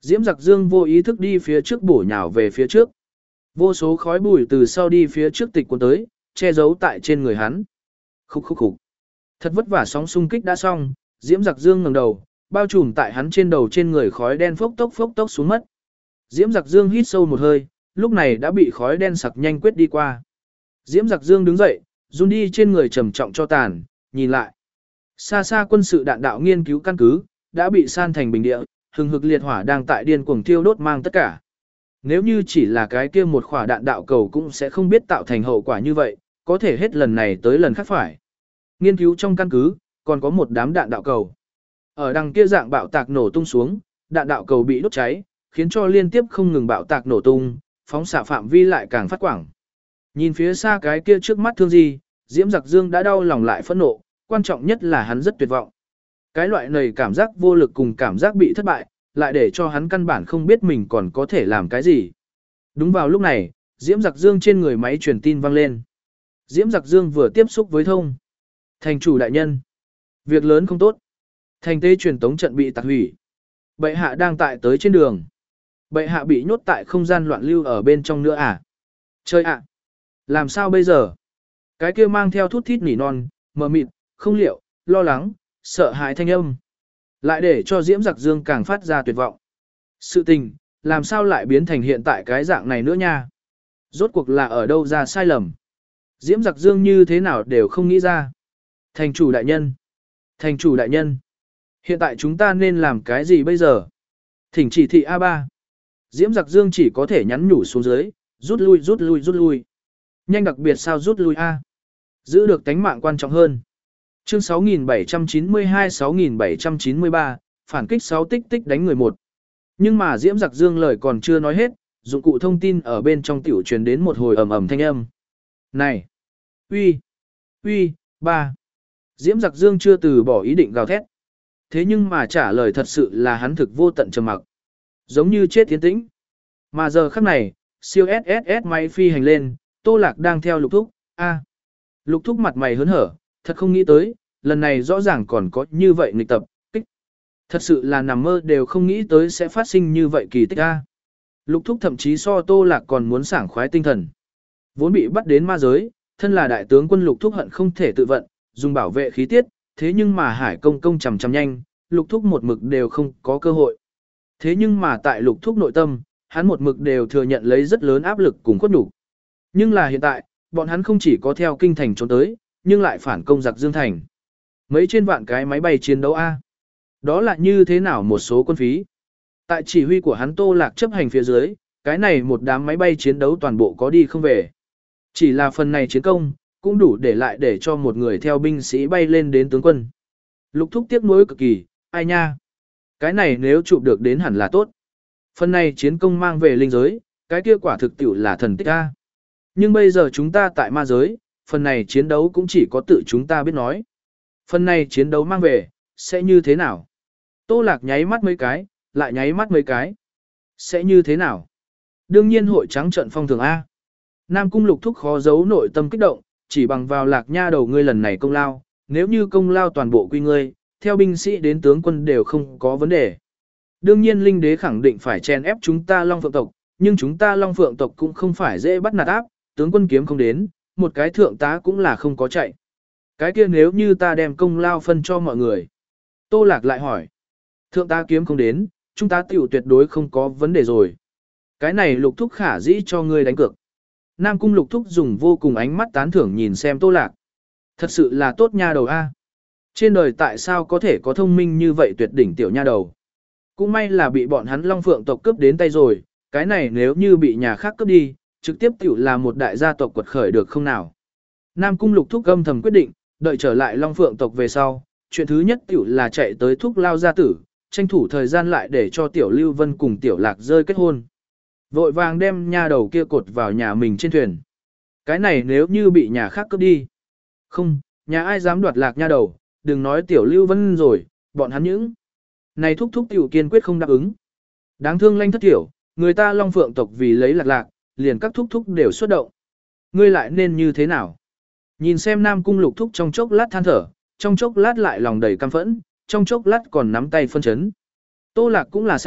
Diễm Giặc Dương vô ý thức đi phía trước bổ nhào về phía trước. Vô số khói bụi từ sau đi phía trước tịch cuốn tới, che giấu tại trên người hắn. Khúc khúc khúc. Thật vất vả sóng xung kích đã xong, Diễm Giặc Dương ngẩng đầu, bao trùm tại hắn trên đầu trên người khói đen phốc tốc phốc tốc xuống mất. Diễm Giặc Dương hít sâu một hơi, lúc này đã bị khói đen sặc nhanh quyết đi qua. Diễm Giặc Dương đứng dậy, run đi trên người trầm trọng cho tàn, nhìn lại. Xa xa quân sự đạn đạo nghiên cứu căn cứ, đã bị san thành bình địa, hừng hực liệt hỏa đang tại điên cuồng thiêu đốt mang tất cả. Nếu như chỉ là cái kia một quả đạn đạo cầu cũng sẽ không biết tạo thành hậu quả như vậy, có thể hết lần này tới lần khác phải. Nghiên cứu trong căn cứ, còn có một đám đạn đạo cầu. Ở đằng kia dạng bạo tạc nổ tung xuống, đạn đạo cầu bị đốt cháy, khiến cho liên tiếp không ngừng bạo tạc nổ tung, phóng xạ phạm vi lại càng phát quảng. Nhìn phía xa cái kia trước mắt thương gì, Diễm Giặc Dương đã đau lòng lại phẫn nộ, quan trọng nhất là hắn rất tuyệt vọng. Cái loại này cảm giác vô lực cùng cảm giác bị thất bại, lại để cho hắn căn bản không biết mình còn có thể làm cái gì. Đúng vào lúc này, Diễm Giặc Dương trên người máy truyền tin vang lên. Diễm Giặc Dương vừa tiếp xúc với thông. Thành chủ đại nhân. Việc lớn không tốt. Thành tế truyền tống trận bị tạc hủy. Bệ hạ đang tại tới trên đường. Bệ hạ bị nhốt tại không gian loạn lưu ở bên trong nữa à? Chơi ạ! Làm sao bây giờ? Cái kia mang theo thút thít nỉ non, mờ mịt, không liệu, lo lắng, sợ hãi thanh âm. Lại để cho Diễm Giặc Dương càng phát ra tuyệt vọng. Sự tình, làm sao lại biến thành hiện tại cái dạng này nữa nha? Rốt cuộc là ở đâu ra sai lầm? Diễm Giặc Dương như thế nào đều không nghĩ ra. Thành chủ đại nhân! Thành chủ đại nhân! Hiện tại chúng ta nên làm cái gì bây giờ? Thỉnh chỉ thị a ba. Diễm Giặc Dương chỉ có thể nhắn nhủ xuống dưới, rút lui rút lui rút lui. Nhanh đặc biệt sao rút lui a? Giữ được tánh mạng quan trọng hơn. Chương sáu nghìn bảy trăm chín mươi hai sáu nghìn bảy trăm chín mươi ba, phản kích sáu tích tích đánh người một. Nhưng mà Diễm Giặc Dương lời còn chưa nói hết, dụng cụ thông tin ở bên trong tiểu truyền đến một hồi ầm ầm thanh âm. Này! Uy! Uy! Ba! Diễm Giặc Dương chưa từ bỏ ý định gào thét. Thế nhưng mà trả lời thật sự là hắn thực vô tận trầm mặc. Giống như chết tiến tĩnh. Mà giờ khắc này, siêu ét ét ét máy phi hành lên, Tô Lạc đang theo Lục Thúc. A. Lục Thúc mặt mày hớn hở, thật không nghĩ tới, lần này rõ ràng còn có như vậy nghịch tập, kích. Thật sự là nằm mơ đều không nghĩ tới sẽ phát sinh như vậy kỳ tích a. Lục Thúc thậm chí so Tô Lạc còn muốn sảng khoái tinh thần. Vốn bị bắt đến ma giới, thân là đại tướng quân Lục Thúc hận không thể tự vận, dùng bảo vệ khí tiết, thế nhưng mà Hải Công công chằm chằm nhanh, Lục Thúc một mực đều không có cơ hội. Thế nhưng mà tại Lục Thúc nội tâm, hắn một mực đều thừa nhận lấy rất lớn áp lực cùng khuất nhục. Nhưng là hiện tại, bọn hắn không chỉ có theo kinh thành trốn tới, nhưng lại phản công giặc Dương thành. Mấy trên vạn cái máy bay chiến đấu A. Đó là như thế nào một số quân phí. Tại chỉ huy của hắn Tô Lạc chấp hành phía dưới, cái này một đám máy bay chiến đấu toàn bộ có đi không về. Chỉ là phần này chiến công, cũng đủ để lại để cho một người theo binh sĩ bay lên đến tướng quân. Lục Thúc tiếc nuối cực kỳ, ai nha. Cái này nếu chụp được đến hẳn là tốt. Phần này chiến công mang về linh giới, cái kia quả thực tiểu là thần tích A. Nhưng bây giờ chúng ta tại ma giới, phần này chiến đấu cũng chỉ có tự chúng ta biết nói. Phần này chiến đấu mang về, sẽ như thế nào? Tô Lạc nháy mắt mấy cái, lại nháy mắt mấy cái. Sẽ như thế nào? Đương nhiên hội trắng trận phong thường A. Nam Cung Lục Thúc khó giấu nội tâm kích động, chỉ bằng vào Lạc nha đầu ngươi lần này công lao, nếu như công lao toàn bộ quy ngươi, theo binh sĩ đến tướng quân đều không có vấn đề. Đương nhiên Linh Đế khẳng định phải chen ép chúng ta Long Phượng tộc, nhưng chúng ta Long Phượng tộc cũng không phải dễ bắt nạt áp, tướng quân kiếm không đến, một cái thượng tá cũng là không có chạy. Cái kia nếu như ta đem công lao phân cho mọi người. Tô Lạc lại hỏi. Thượng tá kiếm không đến, chúng ta tiểu tuyệt đối không có vấn đề rồi. Cái này Lục Thúc khả dĩ cho ngươi đánh cược. Nam Cung Lục Thúc dùng vô cùng ánh mắt tán thưởng nhìn xem Tô Lạc. Thật sự là tốt nha đầu A. Trên đời tại sao có thể có thông minh như vậy tuyệt đỉnh tiểu nha đầu. Cũng may là bị bọn hắn Long Phượng tộc cướp đến tay rồi, cái này nếu như bị nhà khác cướp đi, trực tiếp tiểu là một đại gia tộc quật khởi được không nào. Nam Cung Lục Thúc âm thầm quyết định, đợi trở lại Long Phượng tộc về sau, chuyện thứ nhất tiểu là chạy tới Thúc Lao gia tử, tranh thủ thời gian lại để cho tiểu Lưu Vân cùng tiểu Lạc rơi kết hôn. Vội vàng đem nha đầu kia cột vào nhà mình trên thuyền. Cái này nếu như bị nhà khác cướp đi. Không, nhà ai dám đoạt Lạc nha đầu, đừng nói tiểu Lưu Vân rồi, bọn hắn những. Này Thúc Thúc tiểu kiên quyết không đáp ứng. Đáng thương Lanh Thất Tiểu, người ta Long Phượng tộc vì lấy Lạc Lạc, liền các Thúc Thúc đều xuất động. Ngươi lại nên như thế nào? Nhìn xem Nam Cung Lục Thúc trong chốc lát than thở, trong chốc lát lại lòng đầy căm phẫn, trong chốc lát còn nắm tay phân chấn. Tô Lạc cũng là say,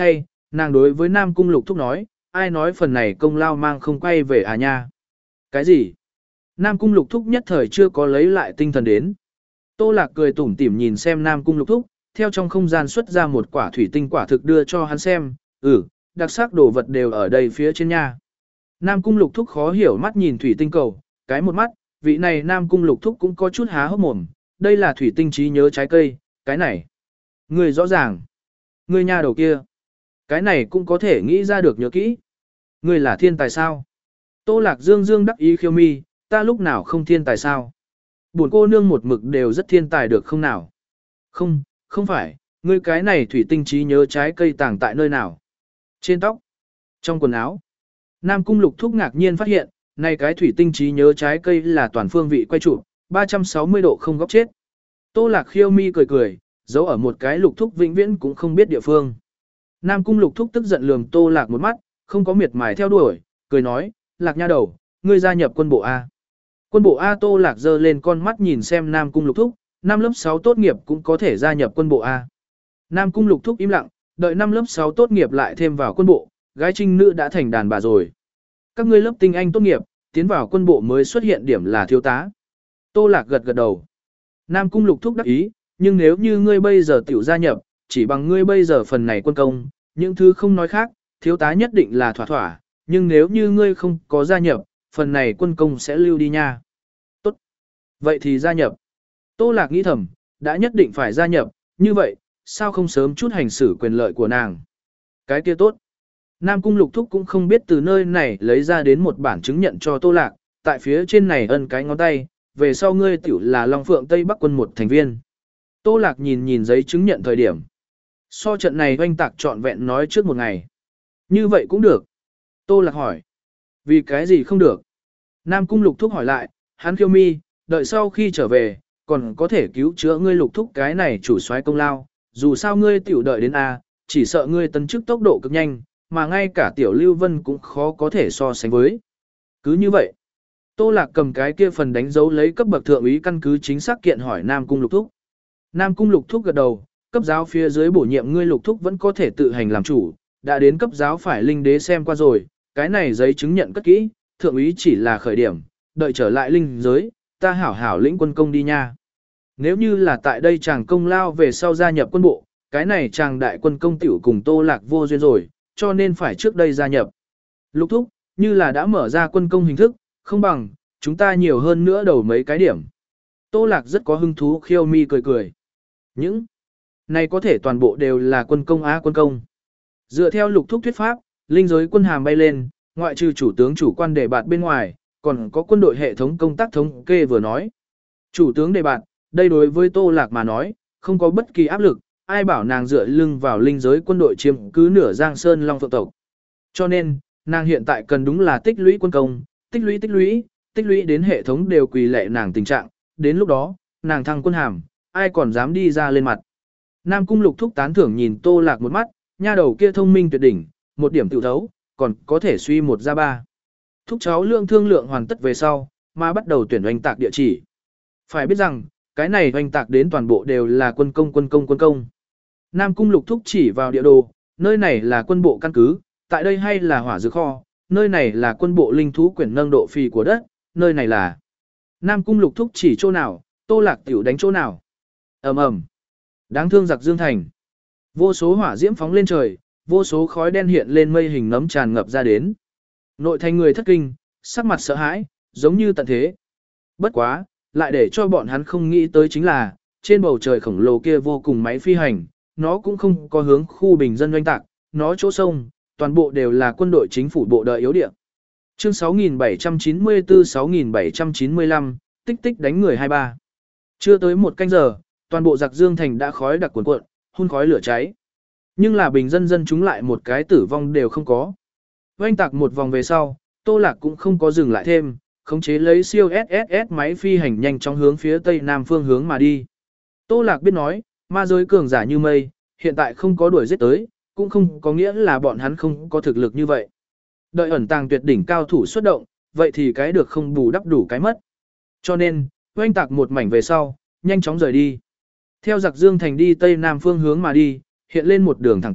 Nàng đối với Nam Cung Lục Thúc nói, ai nói phần này công lao mang không quay về à nha. Cái gì? Nam Cung Lục Thúc nhất thời chưa có lấy lại tinh thần đến. Tô Lạc cười tủm tỉm nhìn xem Nam Cung Lục Thúc, theo trong không gian xuất ra một quả thủy tinh quả thực đưa cho hắn xem, ừ, đặc sắc đồ vật đều ở đây phía trên nha. Nam Cung Lục Thúc khó hiểu mắt nhìn thủy tinh cầu, cái một mắt, vị này Nam Cung Lục Thúc cũng có chút há hốc mồm, đây là thủy tinh trí nhớ trái cây, cái này. Người rõ ràng. Người nhà đầu kia. Cái này cũng có thể nghĩ ra được nhớ kỹ. Người là thiên tài sao? Tô Lạc Dương Dương đắc ý khiêu mi, ta lúc nào không thiên tài sao? Buồn cô nương một mực đều rất thiên tài được không nào? Không, không phải, ngươi cái này thủy tinh trí nhớ trái cây tàng tại nơi nào? Trên tóc, trong quần áo. Nam Cung Lục Thúc ngạc nhiên phát hiện, này cái thủy tinh trí nhớ trái cây là toàn phương vị quay trụ, ba trăm sáu mươi độ không góc chết. Tô Lạc khiêu mi cười cười, giấu ở một cái Lục Thúc vĩnh viễn cũng không biết địa phương. Nam Cung Lục Thúc tức giận lườm Tô Lạc một mắt, không có miệt mài theo đuổi, cười nói, Lạc nha đầu, ngươi gia nhập quân bộ A. Quân bộ A. Tô Lạc giơ lên con mắt nhìn xem Nam Cung Lục Thúc, năm lớp sáu tốt nghiệp cũng có thể gia nhập quân bộ A. Nam Cung Lục Thúc im lặng, đợi năm lớp sáu tốt nghiệp lại thêm vào quân bộ, gái trinh nữ đã thành đàn bà rồi. Các ngươi lớp tinh anh tốt nghiệp, tiến vào quân bộ mới xuất hiện điểm là thiếu tá. Tô Lạc gật gật đầu. Nam Cung Lục Thúc đắc ý, nhưng nếu như ngươi bây giờ tiểu gia nhập, chỉ bằng ngươi bây giờ phần này quân công, những thứ không nói khác, thiếu tá nhất định là thỏa thỏa, nhưng nếu như ngươi không có gia nhập, phần này quân công sẽ lưu đi nha. Tốt. Vậy thì gia nhập. Tô Lạc nghĩ thầm, đã nhất định phải gia nhập, như vậy, sao không sớm chút hành xử quyền lợi của nàng. Cái kia tốt. Nam Cung Lục Thúc cũng không biết từ nơi này lấy ra đến một bản chứng nhận cho Tô Lạc, tại phía trên này ân cái ngón tay, về sau ngươi tiểu là Long Phượng Tây Bắc quân một thành viên. Tô Lạc nhìn nhìn giấy chứng nhận thời điểm. So trận này oanh tạc trọn vẹn nói trước một ngày. Như vậy cũng được. Tô Lạc hỏi. Vì cái gì không được? Nam Cung Lục Thúc hỏi lại, hắn khiêu mi, đợi sau khi trở về, còn có thể cứu chữa ngươi Lục Thúc cái này chủ soái công lao, dù sao ngươi tiểu đợi đến A, chỉ sợ ngươi tấn chức tốc độ cực nhanh, mà ngay cả tiểu Lưu Vân cũng khó có thể so sánh với. Cứ như vậy, Tô Lạc cầm cái kia phần đánh dấu lấy cấp bậc thượng úy căn cứ chính xác kiện hỏi Nam Cung Lục Thúc. Nam Cung Lục Thúc gật đầu, cấp giáo phía dưới bổ nhiệm ngươi Lục Thúc vẫn có thể tự hành làm chủ, đã đến cấp giáo phải linh đế xem qua rồi, cái này giấy chứng nhận cất kỹ, thượng úy chỉ là khởi điểm, đợi trở lại linh giới, ta hảo hảo lĩnh quân công đi nha. Nếu như là tại đây chàng công lao về sau gia nhập quân bộ, cái này chàng đại quân công tiểu cùng Tô Lạc vô duyên rồi, cho nên phải trước đây gia nhập. Lục Thúc, như là đã mở ra quân công hình thức, không bằng, chúng ta nhiều hơn nữa đầu mấy cái điểm. Tô Lạc rất có hứng thú khiêu mi cười cười. Những này có thể toàn bộ đều là quân công á quân công. Dựa theo Lục Thúc thuyết pháp, linh giới quân hàm bay lên, ngoại trừ chủ tướng chủ quan đề bạt bên ngoài, còn có quân đội hệ thống công tác thống kê vừa nói. Chủ tướng đề bạt, đây đối với Tô Lạc mà nói, không có bất kỳ áp lực, ai bảo nàng dựa lưng vào linh giới quân đội chiếm cứ nửa Giang Sơn Long Phượng tộc. Cho nên, nàng hiện tại cần đúng là tích lũy quân công, tích lũy tích lũy, tích lũy đến hệ thống đều quỳ lệ nàng tình trạng, đến lúc đó, nàng thăng quân hàm, ai còn dám đi ra lên mặt. Nam Cung Lục Thúc tán thưởng nhìn Tô Lạc một mắt, nha đầu kia thông minh tuyệt đỉnh, một điểm tự thấu, còn có thể suy một ra ba. Thúc cháu lượng thương lượng hoàn tất về sau, mà bắt đầu tuyển oanh tạc địa chỉ. Phải biết rằng, cái này oanh tạc đến toàn bộ đều là quân công quân công quân công. Nam Cung Lục Thúc chỉ vào địa đồ, nơi này là quân bộ căn cứ, tại đây hay là hỏa dược kho, nơi này là quân bộ linh thú quyển nâng độ phì của đất, nơi này là. Nam Cung Lục Thúc chỉ chỗ nào, Tô Lạc tiểu đánh chỗ nào. Ầm ầm. Đáng thương giặc Dương Thành. Vô số hỏa diễm phóng lên trời, vô số khói đen hiện lên mây hình nấm tràn ngập ra đến. Nội thành người thất kinh, sắc mặt sợ hãi, giống như tận thế. Bất quá, lại để cho bọn hắn không nghĩ tới chính là, trên bầu trời khổng lồ kia vô cùng máy phi hành, nó cũng không có hướng khu bình dân doanh tạc, nó chỗ sông, toàn bộ đều là quân đội chính phủ bộ đội yếu địa. Chương sáu nghìn bảy trăm chín mươi tư sáu nghìn bảy trăm chín mươi lăm, tích tích đánh người hai ba. Chưa tới một canh giờ, toàn bộ giặc Dương Thành đã khói đặc cuồn cuộn, hun khói lửa cháy. Nhưng là bình dân dân chúng lại một cái tử vong đều không có. Oanh tạc một vòng về sau, Tô Lạc cũng không có dừng lại thêm, khống chế lấy siêu ét ét ét máy phi hành nhanh chóng hướng phía tây nam phương hướng mà đi. Tô Lạc biết nói, ma giới cường giả như mây, hiện tại không có đuổi giết tới, cũng không có nghĩa là bọn hắn không có thực lực như vậy. Đợi ẩn tàng tuyệt đỉnh cao thủ xuất động, vậy thì cái được không bù đắp đủ cái mất. Cho nên, oanh tạc một mảnh về sau, nhanh chóng rời đi. Theo giặc Dương Thành đi tây nam phương hướng mà đi, hiện lên một đường thẳng tắp,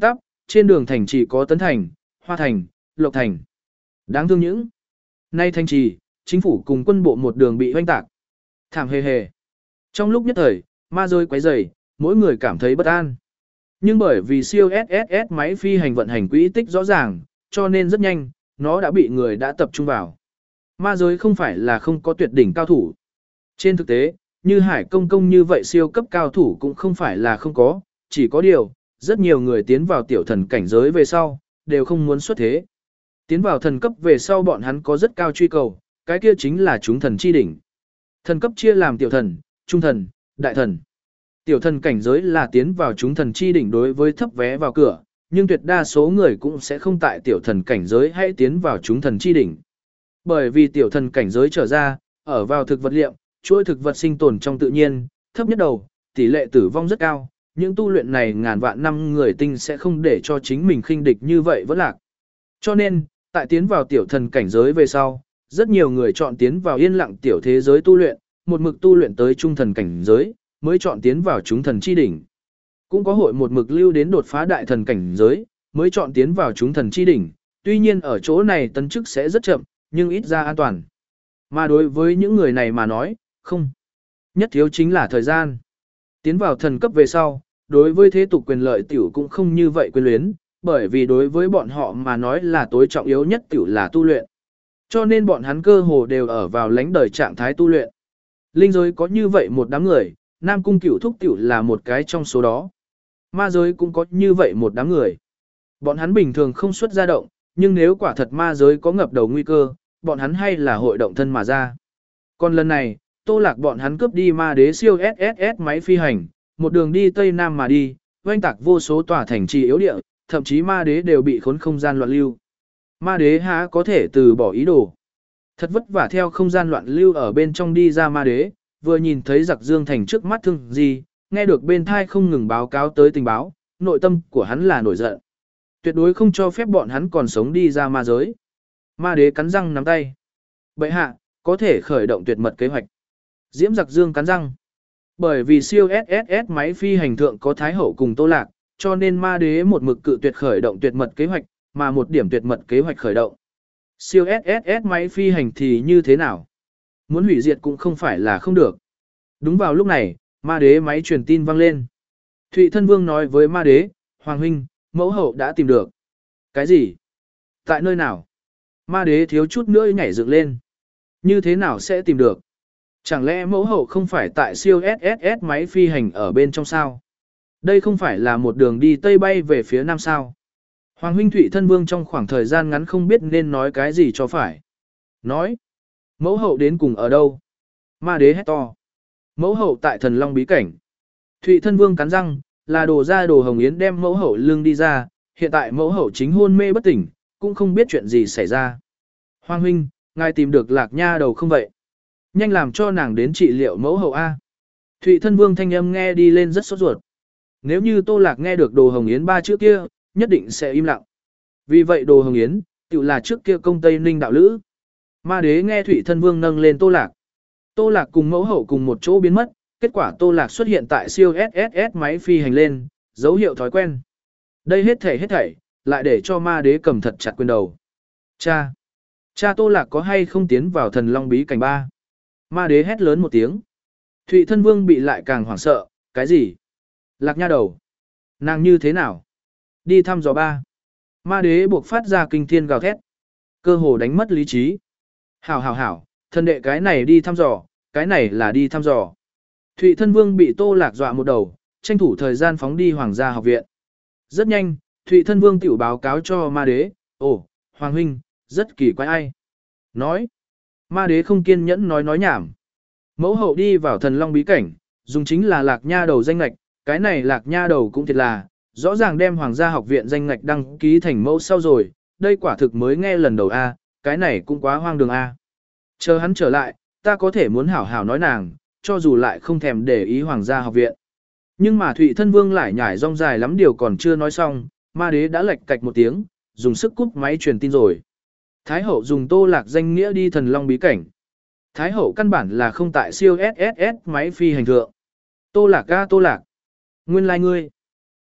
trên đường thành chỉ có Tấn Thành, Hoa Thành, Lộc Thành. Đáng thương những nay thành trì, chính phủ cùng quân bộ một đường bị hoanh tạc. Thảm hề hề. Trong lúc nhất thời, ma giới quấy rầy, mỗi người cảm thấy bất an. Nhưng bởi vì siêu ét ét ét máy phi hành vận hành quỹ tích rõ ràng, cho nên rất nhanh, nó đã bị người đã tập trung vào. Ma giới không phải là không có tuyệt đỉnh cao thủ. Trên thực tế, như Hải Công Công như vậy siêu cấp cao thủ cũng không phải là không có, chỉ có điều, rất nhiều người tiến vào tiểu thần cảnh giới về sau, đều không muốn xuất thế. Tiến vào thần cấp về sau bọn hắn có rất cao truy cầu, cái kia chính là chúng thần chi đỉnh. Thần cấp chia làm tiểu thần, trung thần, đại thần. Tiểu thần cảnh giới là tiến vào chúng thần chi đỉnh đối với thấp vé vào cửa, nhưng tuyệt đa số người cũng sẽ không tại tiểu thần cảnh giới hay tiến vào chúng thần chi đỉnh. Bởi vì tiểu thần cảnh giới trở ra, ở vào thực vật liệu, chuỗi thực vật sinh tồn trong tự nhiên, thấp nhất đầu, tỷ lệ tử vong rất cao, những tu luyện này ngàn vạn năm người tinh sẽ không để cho chính mình khinh địch như vậy vẫn lạc. Cho nên, tại tiến vào tiểu thần cảnh giới về sau, rất nhiều người chọn tiến vào yên lặng tiểu thế giới tu luyện, một mực tu luyện tới trung thần cảnh giới, mới chọn tiến vào chúng thần chi đỉnh. Cũng có hội một mực lưu đến đột phá đại thần cảnh giới, mới chọn tiến vào chúng thần chi đỉnh, tuy nhiên ở chỗ này tấn chức sẽ rất chậm, nhưng ít ra an toàn. Mà đối với những người này mà nói, không. Nhất thiếu chính là thời gian. Tiến vào thần cấp về sau, đối với thế tục quyền lợi tiểu cũng không như vậy quyền luyến, bởi vì đối với bọn họ mà nói là tối trọng yếu nhất tiểu là tu luyện. Cho nên bọn hắn cơ hồ đều ở vào lãnh đời trạng thái tu luyện. Linh giới có như vậy một đám người, Nam Cung Cửu Thúc tiểu là một cái trong số đó. Ma giới cũng có như vậy một đám người. Bọn hắn bình thường không xuất ra động, nhưng nếu quả thật ma giới có ngập đầu nguy cơ, bọn hắn hay là hội động thân mà ra. Còn lần này, Tô Lạc bọn hắn cướp đi ma đế siêu ét ét ét máy phi hành, một đường đi Tây Nam mà đi, oanh tạc vô số tòa thành trì yếu địa, thậm chí ma đế đều bị khốn không gian loạn lưu. Ma đế há có thể từ bỏ ý đồ. Thật vất vả theo không gian loạn lưu ở bên trong đi ra ma đế, vừa nhìn thấy giặc Dương Thành trước mắt thương gì, nghe được bên thai không ngừng báo cáo tới tình báo, nội tâm của hắn là nổi giận. Tuyệt đối không cho phép bọn hắn còn sống đi ra ma giới. Ma đế cắn răng nắm tay. Bệ hạ, có thể khởi động tuyệt mật kế hoạch. Diễm giặc Dương cắn răng. Bởi vì siêu ét ét ét máy phi hành thượng có Thái Hậu cùng Tô Lạc, cho nên ma đế một mực cự tuyệt khởi động tuyệt mật kế hoạch, mà một điểm tuyệt mật kế hoạch khởi động. Siêu ét ét ét máy phi hành thì như thế nào? Muốn hủy diệt cũng không phải là không được. Đúng vào lúc này, ma đế máy truyền tin vang lên. Thụy Thân Vương nói với ma đế, Hoàng huynh, mẫu hậu đã tìm được. Cái gì? Tại nơi nào? Ma đế thiếu chút nữa nhảy dựng lên. Như thế nào sẽ tìm được? Chẳng lẽ mẫu hậu không phải tại siêu ét ét ét máy phi hành ở bên trong sao? Đây không phải là một đường đi Tây bay về phía Nam sao? Hoàng huynh Thụy Thân Vương trong khoảng thời gian ngắn không biết nên nói cái gì cho phải. Nói. Mẫu hậu đến cùng ở đâu? Ma đế hét to. Mẫu hậu tại Thần Long bí cảnh. Thụy Thân Vương cắn răng, là đồ ra đồ hồng yến đem mẫu hậu lưng đi ra, hiện tại mẫu hậu chính hôn mê bất tỉnh, cũng không biết chuyện gì xảy ra. Hoàng huynh, ngài tìm được Lạc Nha đầu không vậy? Nhanh làm cho nàng đến trị liệu mẫu hậu A. Thụy Thân Vương thanh âm nghe đi lên rất sốt ruột. Nếu như Tô Lạc nghe được đồ hồng yến ba chữ kia, nhất định sẽ im lặng. Vì vậy đồ hồng yến, tự là trước kia công Tây Ninh đạo lữ. Ma đế nghe Thụy Thân Vương nâng lên Tô Lạc. Tô Lạc cùng mẫu hậu cùng một chỗ biến mất, kết quả Tô Lạc xuất hiện tại siêu ét ét ét máy phi hành lên, dấu hiệu thói quen. Đây hết thảy hết thảy, lại để cho ma đế cầm thật chặt quyền đầu. Cha! Cha Tô Lạc có hay không tiến vào Thần Long bí cảnh ba? Ma đế hét lớn một tiếng. Thụy Thân Vương bị lại càng hoảng sợ, cái gì? Lạc Nha đầu. Nàng như thế nào? Đi thăm dò ba. Ma đế buộc phát ra kinh thiên gào thét. Cơ hồ đánh mất lý trí. Hảo hảo hảo, thân đệ cái này đi thăm dò, cái này là đi thăm dò. Thụy Thân Vương bị Tô Lạc dọa một đầu, tranh thủ thời gian phóng đi Hoàng gia học viện. Rất nhanh, Thụy Thân Vương tiểu báo cáo cho ma đế, ồ, Hoàng huynh, rất kỳ quái ai. Nói. Ma đế không kiên nhẫn nói nói nhảm. Mẫu hậu đi vào Thần Long bí cảnh, dùng chính là Lạc Nha đầu danh ngạch, cái này Lạc Nha đầu cũng thiệt là, rõ ràng đem Hoàng gia học viện danh ngạch đăng ký thành mẫu sau rồi, đây quả thực mới nghe lần đầu a, cái này cũng quá hoang đường a. Chờ hắn trở lại, ta có thể muốn hảo hảo nói nàng, cho dù lại không thèm để ý Hoàng gia học viện. Nhưng mà Thụy Thân Vương lại nhải rong dài lắm điều còn chưa nói xong, ma đế đã lệch cạch một tiếng, dùng sức cúp máy truyền tin rồi. Thái hậu dùng Tô Lạc danh nghĩa đi Thần Long bí cảnh. Thái hậu căn bản là không tại siêu ét ét ét máy phi hành thượng. Tô Lạc ga Tô Lạc. Nguyên lai like ngươi.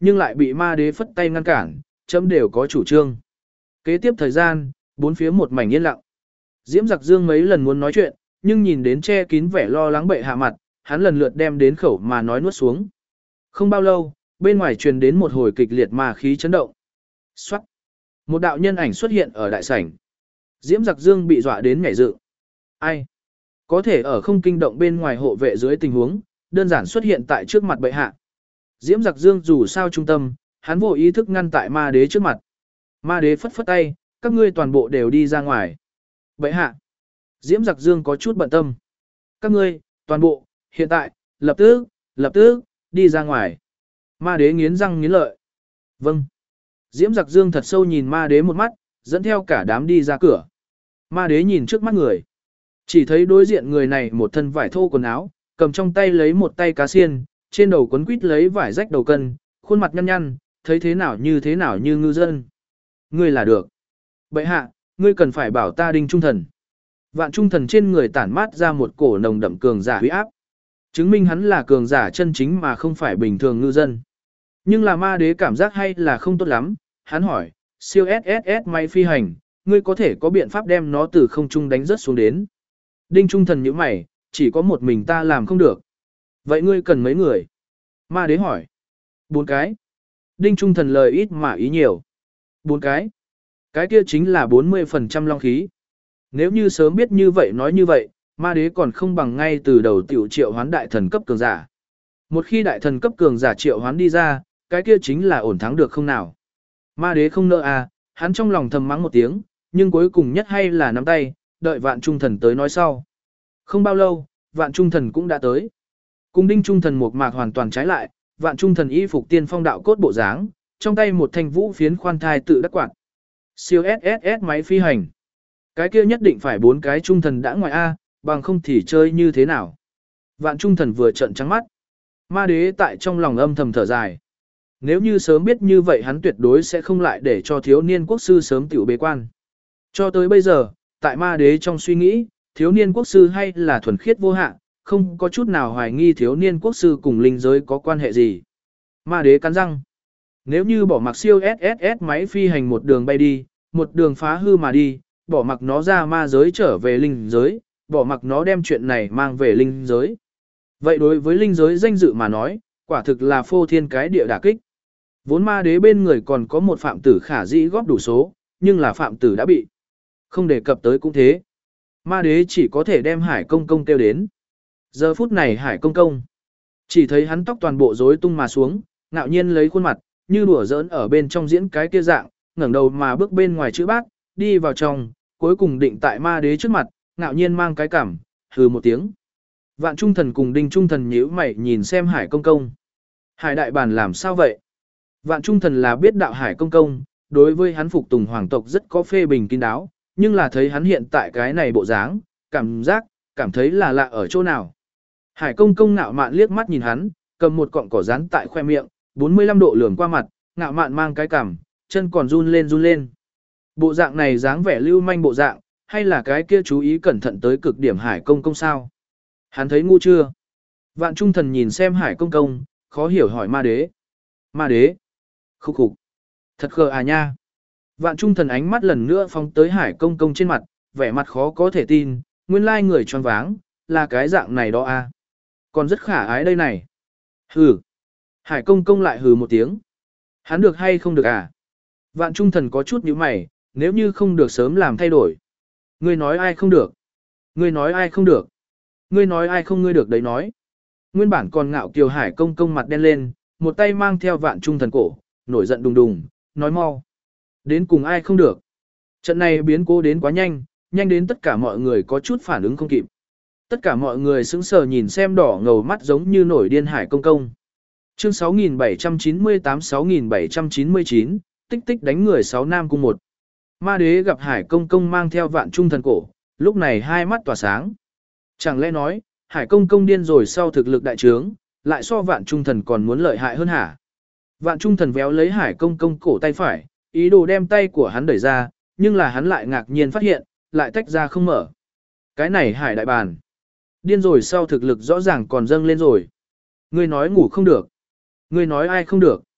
nhưng lại bị ma đế phất tay ngăn cản, chấm đều có chủ trương. Kế tiếp thời gian, bốn phía một mảnh yên lặng. Diễm Giặc Dương mấy lần muốn nói chuyện, nhưng nhìn đến che kín vẻ lo lắng bệ hạ mặt, hắn lần lượt đem đến khẩu mà nói nuốt xuống. Không bao lâu, bên ngoài truyền đến một hồi kịch liệt ma khí chấn động. Xoát! Một đạo nhân ảnh xuất hiện ở đại sảnh. Diễm Giặc Dương bị dọa đến nhảy dựng. Ai? Có thể ở không kinh động bên ngoài hộ vệ dưới tình huống, đơn giản xuất hiện tại trước mặt bệ hạ. Diễm Giặc Dương dù sao trung tâm, hắn vô ý thức ngăn tại ma đế trước mặt. Ma đế phất phất tay, các ngươi toàn bộ đều đi ra ngoài. Bệ hạ. Diễm Giặc Dương có chút bận tâm. Các ngươi, toàn bộ, hiện tại, lập tức, lập tức, đi ra ngoài. Ma đế nghiến răng nghiến lợi. Vâng. Diễm Giặc Dương thật sâu nhìn ma đế một mắt, dẫn theo cả đám đi ra cửa. Ma đế nhìn trước mắt người. Chỉ thấy đối diện người này một thân vải thô quần áo, cầm trong tay lấy một tay cá xiên, trên đầu quấn quít lấy vải rách đầu cân, khuôn mặt nhăn nhăn, thấy thế nào như thế nào như ngư dân. Ngươi là được. Bệ hạ, ngươi cần phải bảo ta Đinh Trung Thần. Vạn Trung Thần trên người tản mát ra một cổ nồng đậm cường giả huy áp. Chứng minh hắn là cường giả chân chính mà không phải bình thường ngư dân. Nhưng là ma đế cảm giác hay là không tốt lắm, hắn hỏi, siêu ét ét ét máy phi hành, ngươi có thể có biện pháp đem nó từ không trung đánh rớt xuống đến. Đinh Trung Thần nhíu mày, chỉ có một mình ta làm không được. Vậy ngươi cần mấy người? Ma đế hỏi. Bốn cái. Đinh Trung Thần lời ít mà ý nhiều. Bốn cái. Cái kia chính là bốn mươi phần trăm long khí. Nếu như sớm biết như vậy nói như vậy, ma đế còn không bằng ngay từ đầu tiểu triệu hoán đại thần cấp cường giả. Một khi đại thần cấp cường giả triệu hoán đi ra, cái kia chính là ổn thắng được không nào. Ma đế không nỡ à, hắn trong lòng thầm mắng một tiếng, nhưng cuối cùng nhất hay là nắm tay, đợi Vạn Trung Thần tới nói sau. Không bao lâu, Vạn Trung Thần cũng đã tới. Cùng Đinh Trung Thần một mạc hoàn toàn trái lại, Vạn Trung Thần y phục tiên phong đạo cốt bộ dáng, trong tay một thanh vũ phiến khoan thai tự đắc quạt. Siêu ét ét ét máy phi hành. Cái kia nhất định phải bốn cái Trung Thần đã ngoài A, bằng không thì chơi như thế nào. Vạn Trung Thần vừa trợn trắng mắt. Ma đế tại trong lòng âm thầm thở dài. Nếu như sớm biết như vậy hắn tuyệt đối sẽ không lại để cho thiếu niên quốc sư sớm tiểu bế quan. Cho tới bây giờ, tại ma đế trong suy nghĩ, thiếu niên quốc sư hay là thuần khiết vô hạn, không có chút nào hoài nghi thiếu niên quốc sư cùng linh giới có quan hệ gì. Ma đế cắn răng. Nếu như bỏ mặc siêu ét ét ét máy phi hành một đường bay đi, một đường phá hư mà đi, bỏ mặc nó ra ma giới trở về linh giới, bỏ mặc nó đem chuyện này mang về linh giới. Vậy đối với linh giới danh dự mà nói, quả thực là phô thiên cái địa đả kích. Vốn ma đế bên người còn có một phạm tử khả dĩ góp đủ số, nhưng là phạm tử đã bị. Không đề cập tới cũng thế. Ma đế chỉ có thể đem Hải Công Công kêu đến. Giờ phút này Hải Công Công. Chỉ thấy hắn tóc toàn bộ rối tung mà xuống, ngạo nhiên lấy khuôn mặt, như đùa giỡn ở bên trong diễn cái kia dạng, ngẩng đầu mà bước bên ngoài chữ bát, đi vào trong, cuối cùng định tại ma đế trước mặt, ngạo nhiên mang cái cảm, hừ một tiếng. Vạn Trung Thần cùng Đinh Trung Thần nhíu mày nhìn xem Hải Công Công. Hải đại bản làm sao vậy? Vạn Trung Thần là biết đạo Hải Công Công, đối với hắn phục tùng hoàng tộc rất có phê bình kín đáo, nhưng là thấy hắn hiện tại cái này bộ dáng, cảm giác, cảm thấy là lạ ở chỗ nào. Hải Công Công ngạo mạn liếc mắt nhìn hắn, cầm một cọng cỏ rán tại khoe miệng, bốn mươi lăm độ lườm qua mặt, ngạo mạn mang cái cằm, chân còn run lên run lên. Bộ dạng này dáng vẻ lưu manh bộ dạng, hay là cái kia chú ý cẩn thận tới cực điểm Hải Công Công sao? Hắn thấy ngu chưa? Vạn Trung Thần nhìn xem Hải Công Công, khó hiểu hỏi ma đế. Ma đế? Khúc khục. Thật khờ à nha. Vạn Trung Thần ánh mắt lần nữa phóng tới Hải Công Công trên mặt, vẻ mặt khó có thể tin, nguyên lai người choáng váng, là cái dạng này đó à. Còn rất khả ái đây này. Hừ. Hải Công Công lại hừ một tiếng. Hắn được hay không được à? Vạn Trung Thần có chút nhíu mày, nếu như không được sớm làm thay đổi. Ngươi nói ai không được? Ngươi nói ai không được? Ngươi nói ai không ngươi được đấy nói. Nguyên bản còn ngạo kiều Hải Công Công mặt đen lên, một tay mang theo Vạn Trung Thần cổ, nổi giận đùng đùng, nói mau. Đến cùng ai không được? Trận này biến cố đến quá nhanh, nhanh đến tất cả mọi người có chút phản ứng không kịp. Tất cả mọi người sững sờ nhìn xem đỏ ngầu mắt giống như nổi điên Hải Công Công. Chương sáu nghìn bảy trăm chín mươi tám sáu nghìn bảy trăm chín mươi chín, tích tích đánh người sáu nam cung một. Ma đế gặp Hải Công Công mang theo Vạn Trung Thần cổ, lúc này hai mắt tỏa sáng. Chẳng lẽ nói, Hải Công Công điên rồi sau thực lực đại trướng, lại so Vạn Trung Thần còn muốn lợi hại hơn hả? Vạn Trung Thần véo lấy Hải Công Công cổ tay phải, ý đồ đem tay của hắn đẩy ra, nhưng là hắn lại ngạc nhiên phát hiện, lại tách ra không mở. Cái này Hải đại bàn. Điên rồi sau thực lực rõ ràng còn dâng lên rồi. Ngươi nói ngủ không được. Ngươi nói ai không được.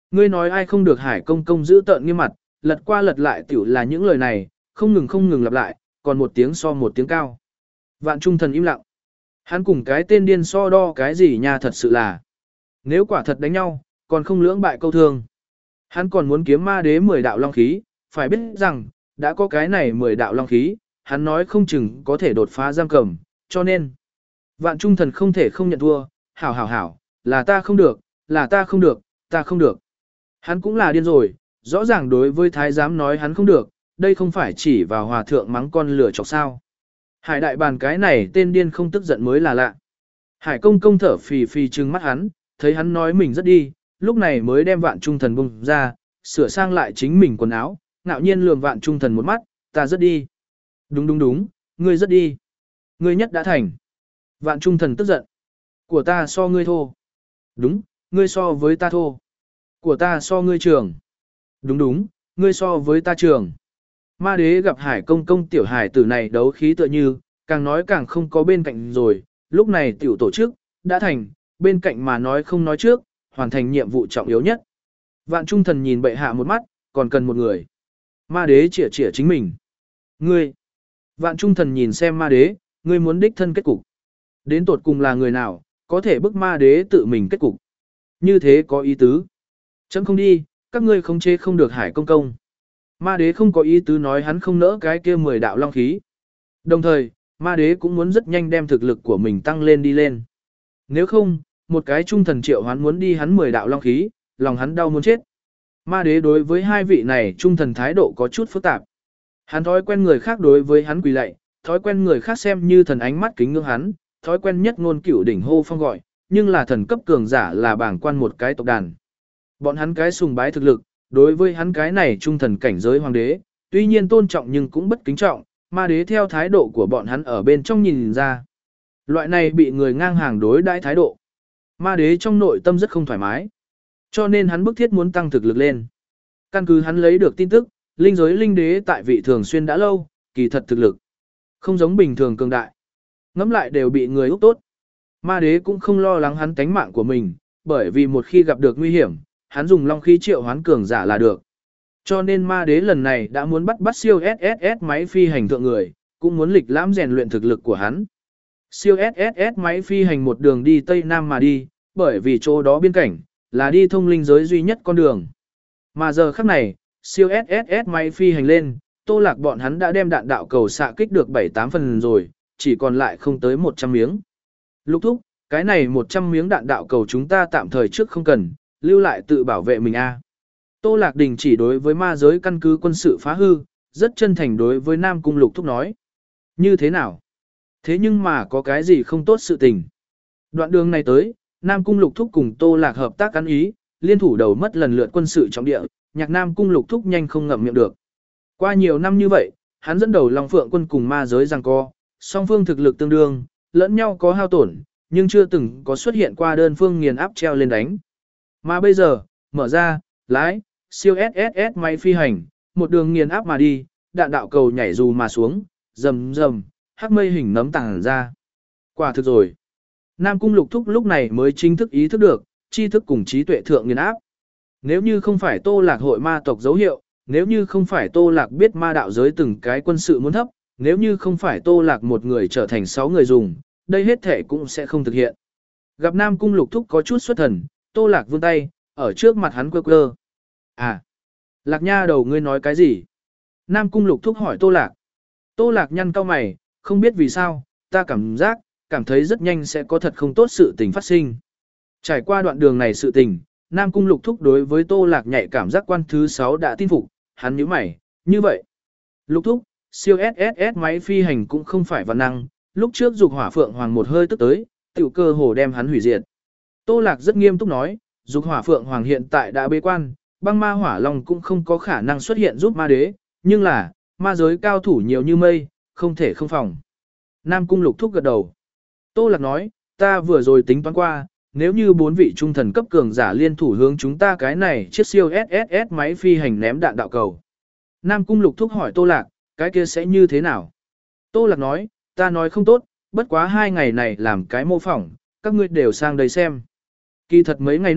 Ngươi nói ai không được Hải Công Công giữ tợn nghiêm mặt, lật qua lật lại tiểu là những lời này, không ngừng không ngừng lặp lại, còn một tiếng so một tiếng cao. Vạn Trung Thần im lặng. Hắn cùng cái tên điên so đo cái gì nha, thật sự là. Nếu quả thật đánh nhau, còn không lưỡng bại câu thương. Hắn còn muốn kiếm ma đế mười đạo long khí, phải biết rằng, đã có cái này mười đạo long khí, hắn nói không chừng có thể đột phá giam cầm, cho nên. Vạn Trung Thần không thể không nhận thua, hảo hảo hảo, là ta không được, là ta không được, ta không được. Hắn cũng là điên rồi, rõ ràng đối với thái giám nói hắn không được, đây không phải chỉ vào hòa thượng mắng con lửa chọc sao. Hải đại bàn cái này tên điên không tức giận mới là lạ. Hải công công thở phì phì trừng mắt hắn, thấy hắn nói mình rất đi, lúc này mới đem Vạn Trung Thần bung ra, sửa sang lại chính mình quần áo, ngạo nhiên lườm Vạn Trung Thần một mắt, ta rất đi. Đúng đúng đúng, ngươi rất đi. Ngươi nhất đã thành. Vạn Trung Thần tức giận. Của ta so ngươi thô. Đúng, ngươi so với ta thô. Của ta so ngươi trường. Đúng đúng, ngươi so với ta trường. Ma đế gặp Hải công công tiểu hải tử này đấu khí tựa như, càng nói càng không có bên cạnh rồi, lúc này tiểu tổ chức, đã thành, bên cạnh mà nói không nói trước, hoàn thành nhiệm vụ trọng yếu nhất. Vạn Trung Thần nhìn bệ hạ một mắt, còn cần một người. Ma đế chỉa chỉa chính mình. Ngươi. Vạn Trung Thần nhìn xem ma đế, ngươi muốn đích thân kết cục. Đến tột cùng là người nào, có thể bức ma đế tự mình kết cục. Như thế có ý tứ. Chấm không đi, các ngươi không chế không được Hải công công. Ma đế không có ý tứ nói hắn không nỡ cái kia mười đạo long khí. Đồng thời, ma đế cũng muốn rất nhanh đem thực lực của mình tăng lên đi lên. Nếu không, một cái trung thần triệu hắn muốn đi hắn mười đạo long khí, lòng hắn đau muốn chết. Ma đế đối với hai vị này trung thần thái độ có chút phức tạp. Hắn thói quen người khác đối với hắn quỳ lạy, thói quen người khác xem như thần ánh mắt kính ngưỡng hắn, thói quen nhất ngôn cửu đỉnh hô phong gọi, nhưng là thần cấp cường giả là bảng quan một cái tộc đàn. Bọn hắn cái sùng bái thực lực, đối với hắn cái này trung thần cảnh giới hoàng đế, tuy nhiên tôn trọng nhưng cũng bất kính trọng, ma đế theo thái độ của bọn hắn ở bên trong nhìn ra. Loại này bị người ngang hàng đối đãi thái độ. Ma đế trong nội tâm rất không thoải mái. Cho nên hắn bức thiết muốn tăng thực lực lên. Căn cứ hắn lấy được tin tức, linh giới linh đế tại vị thường xuyên đã lâu, kỳ thật thực lực. Không giống bình thường cường đại. Ngắm lại đều bị người úc tốt. Ma đế cũng không lo lắng hắn tánh mạng của mình, bởi vì một khi gặp được nguy hiểm, hắn dùng long khí triệu hoán cường giả là được. Cho nên ma đế lần này đã muốn bắt bắt siêu ét ét ét máy phi hành thượng người, cũng muốn lịch lãm rèn luyện thực lực của hắn. Siêu ét ét ét máy phi hành một đường đi Tây Nam mà đi, bởi vì chỗ đó biên cảnh, là đi thông linh giới duy nhất con đường. Mà giờ khắc này, siêu ét ét ét máy phi hành lên, Tô Lạc bọn hắn đã đem đạn đạo cầu xạ kích được bảy tám phần rồi, chỉ còn lại không tới một trăm miếng. Lục thúc, cái này một trăm miếng đạn đạo cầu chúng ta tạm thời trước không cần, lưu lại tự bảo vệ mình a. Tô Lạc Đình chỉ đối với ma giới căn cứ quân sự phá hư, rất chân thành đối với Nam Cung Lục thúc nói. Như thế nào? Thế nhưng mà có cái gì không tốt sự tình. Đoạn đường này tới, Nam Cung Lục thúc cùng Tô Lạc hợp tác ăn ý, liên thủ đầu mất lần lượt quân sự trọng địa, nhạc Nam Cung Lục thúc nhanh không ngậm miệng được. Qua nhiều năm như vậy, hắn dẫn đầu Long Phượng quân cùng ma giới giằng co, song phương thực lực tương đương, lẫn nhau có hao tổn, nhưng chưa từng có xuất hiện qua đơn phương nghiền áp treo lên đánh. Mà bây giờ, mở ra, lái, siêu ét ét ét máy phi hành, một đường nghiền áp mà đi, đạn đạo cầu nhảy dù mà xuống, rầm rầm, hắc mây hình nấm tàng ra. Quả thực rồi. Nam Cung Lục thúc lúc này mới chính thức ý thức được, tri thức cùng trí tuệ thượng nghiền áp. Nếu như không phải Tô Lạc hội ma tộc dấu hiệu, nếu như không phải Tô Lạc biết ma đạo giới từng cái quân sự muốn thấp, nếu như không phải Tô Lạc một người trở thành sáu người dùng, đây hết thể cũng sẽ không thực hiện. Gặp Nam Cung Lục thúc có chút xuất thần, Tô Lạc vươn tay, ở trước mặt hắn quơ quơ. À, Lạc nha đầu ngươi nói cái gì? Nam Cung Lục thúc hỏi Tô Lạc. Tô Lạc nhăn cau mày, không biết vì sao, ta cảm giác, cảm thấy rất nhanh sẽ có thật không tốt sự tình phát sinh. Trải qua đoạn đường này sự tình, Nam Cung Lục thúc đối với Tô Lạc nhạy cảm giác quan thứ sáu đã tin phục, hắn nhíu mày, như vậy. Lục thúc, siêu ét ét ét máy phi hành cũng không phải văn năng, lúc trước dục hỏa phượng hoàng một hơi tức tới, tiểu cơ hồ đem hắn hủy diệt. Tô Lạc rất nghiêm túc nói, dục hỏa phượng hoàng hiện tại đã bế quan, băng ma hỏa long cũng không có khả năng xuất hiện giúp ma đế, nhưng là, ma giới cao thủ nhiều như mây, không thể không phòng. Nam Cung Lục thúc gật đầu. Tô Lạc nói, ta vừa rồi tính toán qua, nếu như bốn vị trung thần cấp cường giả liên thủ hướng chúng ta cái này chiếc siêu ét ét ét máy phi hành ném đạn đạo cầu. Nam Cung Lục thúc hỏi Tô Lạc, cái kia sẽ như thế nào? Tô Lạc nói, ta nói không tốt, bất quá hai ngày này làm cái mô phỏng, các ngươi đều sang đây xem. Kỳ thật mấy ngày nay,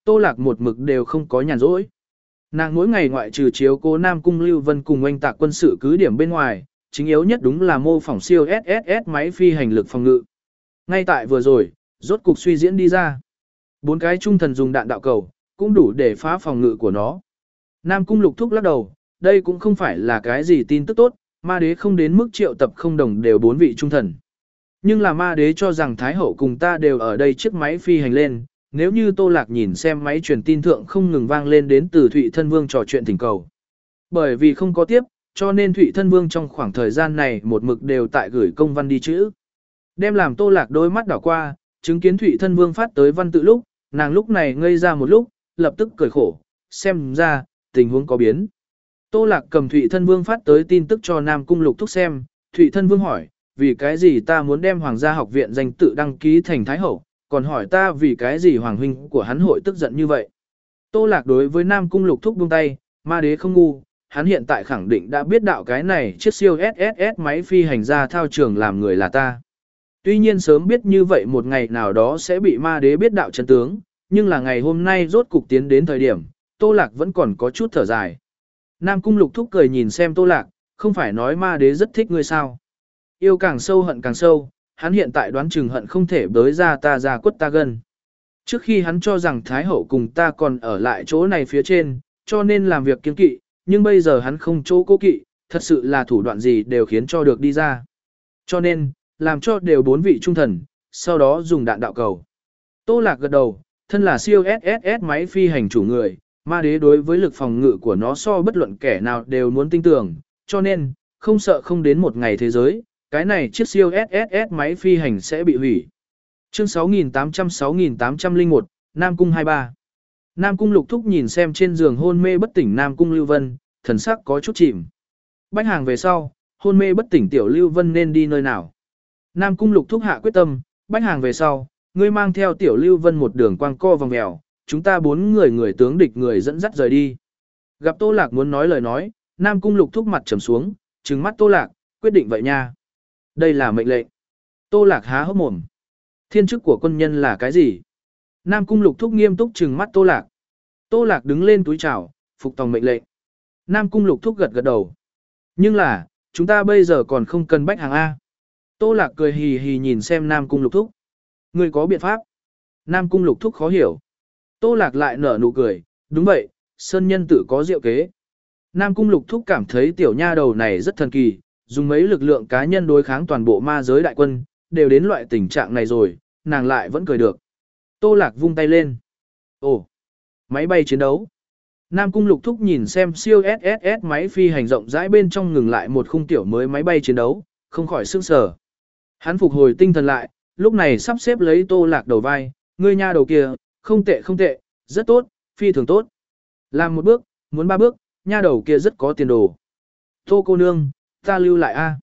Tô Lạc một mực đều không có nhàn rỗi. Nàng mỗi ngày ngoại trừ chiếu cố Nam Cung Lưu Vân cùng oanh tạc quân sự cứ điểm bên ngoài, chính yếu nhất đúng là mô phỏng siêu ét ét ét máy phi hành lực phòng ngự. Ngay tại vừa rồi, rốt cục suy diễn đi ra. Bốn cái trung thần dùng đạn đạo cầu, cũng đủ để phá phòng ngự của nó. Nam Cung Lục Thúc lắc đầu, đây cũng không phải là cái gì tin tức tốt, ma đế không đến mức triệu tập không đồng đều bốn vị trung thần. Nhưng là ma đế cho rằng Thái Hậu cùng ta đều ở đây chiếc máy phi hành lên, nếu như Tô Lạc nhìn xem máy truyền tin thượng không ngừng vang lên đến từ Thụy Thân Vương trò chuyện thỉnh cầu. Bởi vì không có tiếp, cho nên Thụy Thân Vương trong khoảng thời gian này một mực đều tại gửi công văn đi chữ. Đem làm Tô Lạc đôi mắt đảo qua, chứng kiến Thụy Thân Vương phát tới văn tự lúc, nàng lúc này ngây ra một lúc, lập tức cười khổ, xem ra, tình huống có biến. Tô Lạc cầm Thụy Thân Vương phát tới tin tức cho Nam Cung Lục Thúc xem, Thụy Thân Vương hỏi, vì cái gì ta muốn đem Hoàng gia học viện danh tự đăng ký thành Thái Hậu, còn hỏi ta vì cái gì Hoàng huynh của hắn hội tức giận như vậy. Tô Lạc đối với Nam Cung Lục Thúc buông tay, ma đế không ngu, hắn hiện tại khẳng định đã biết đạo cái này chiếc siêu ét ét ét máy phi hành ra thao trường làm người là ta. Tuy nhiên sớm biết như vậy một ngày nào đó sẽ bị ma đế biết đạo chân tướng, nhưng là ngày hôm nay rốt cục tiến đến thời điểm, Tô Lạc vẫn còn có chút thở dài. Nam Cung Lục Thúc cười nhìn xem Tô Lạc, không phải nói ma đế rất thích ngươi sao. Yêu càng sâu hận càng sâu, hắn hiện tại đoán chừng hận không thể bới ra ta ra quất ta gần. Trước khi hắn cho rằng Thái Hậu cùng ta còn ở lại chỗ này phía trên, cho nên làm việc kiên kỵ, nhưng bây giờ hắn không chỗ cố kỵ, thật sự là thủ đoạn gì đều khiến cho được đi ra. Cho nên, làm cho đều bốn vị trung thần, sau đó dùng đạn đạo cầu. Tô Lạc gật đầu, thân là siêu ét ét ét máy phi hành chủ người, ma đế đối với lực phòng ngự của nó so bất luận kẻ nào đều muốn tin tưởng, cho nên, không sợ không đến một ngày thế giới, cái này chiếc siêu ét ét ét máy phi hành sẽ bị hủy. Chương sáu nghìn tám trăm sáu nghìn tám trăm lẻ một, Nam Cung hai mươi ba. Nam Cung Lục Thúc nhìn xem trên giường hôn mê bất tỉnh Nam Cung Lưu Vân, thần sắc có chút chìm. Bách hàng về sau, hôn mê bất tỉnh tiểu Lưu Vân nên đi nơi nào? Nam Cung Lục Thúc hạ quyết tâm, bách hàng về sau, ngươi mang theo tiểu Lưu Vân một đường quang co vòng mèo, chúng ta bốn người người tướng địch người dẫn dắt rời đi. Gặp Tô Lạc muốn nói lời nói, Nam Cung Lục Thúc mặt trầm xuống, trừng mắt Tô Lạc, quyết định vậy nha. Đây là mệnh lệnh. Tô Lạc há hốc mồm. Thiên chức của quân nhân là cái gì? Nam Cung Lục Thúc nghiêm túc trừng mắt Tô Lạc. Tô Lạc đứng lên túi chào, phục tòng mệnh lệnh. Nam Cung Lục Thúc gật gật đầu. Nhưng là, chúng ta bây giờ còn không cần bách hàng A. Tô Lạc cười hì hì nhìn xem Nam Cung Lục Thúc. Ngươi có biện pháp? Nam Cung Lục Thúc khó hiểu. Tô Lạc lại nở nụ cười, đúng vậy, sơn nhân tử có diệu kế. Nam Cung Lục Thúc cảm thấy tiểu nha đầu này rất thần kỳ, dùng mấy lực lượng cá nhân đối kháng toàn bộ ma giới đại quân, đều đến loại tình trạng này rồi, nàng lại vẫn cười được. Tô Lạc vung tay lên. Ồ, máy bay chiến đấu. Nam Cung Lục Thúc nhìn xem siêu ét ét ét máy phi hành rộng rãi bên trong ngừng lại một khung tiểu mới máy bay chiến đấu, không khỏi sửng sở. Hắn phục hồi tinh thần lại, lúc này sắp xếp lấy Tô Lạc đầu vai, ngươi nha đầu kia, không tệ không tệ, rất tốt, phi thường tốt. Làm một bước, muốn ba bước, nha đầu kia rất có tiền đồ. Tô cô nương, ta lưu lại a.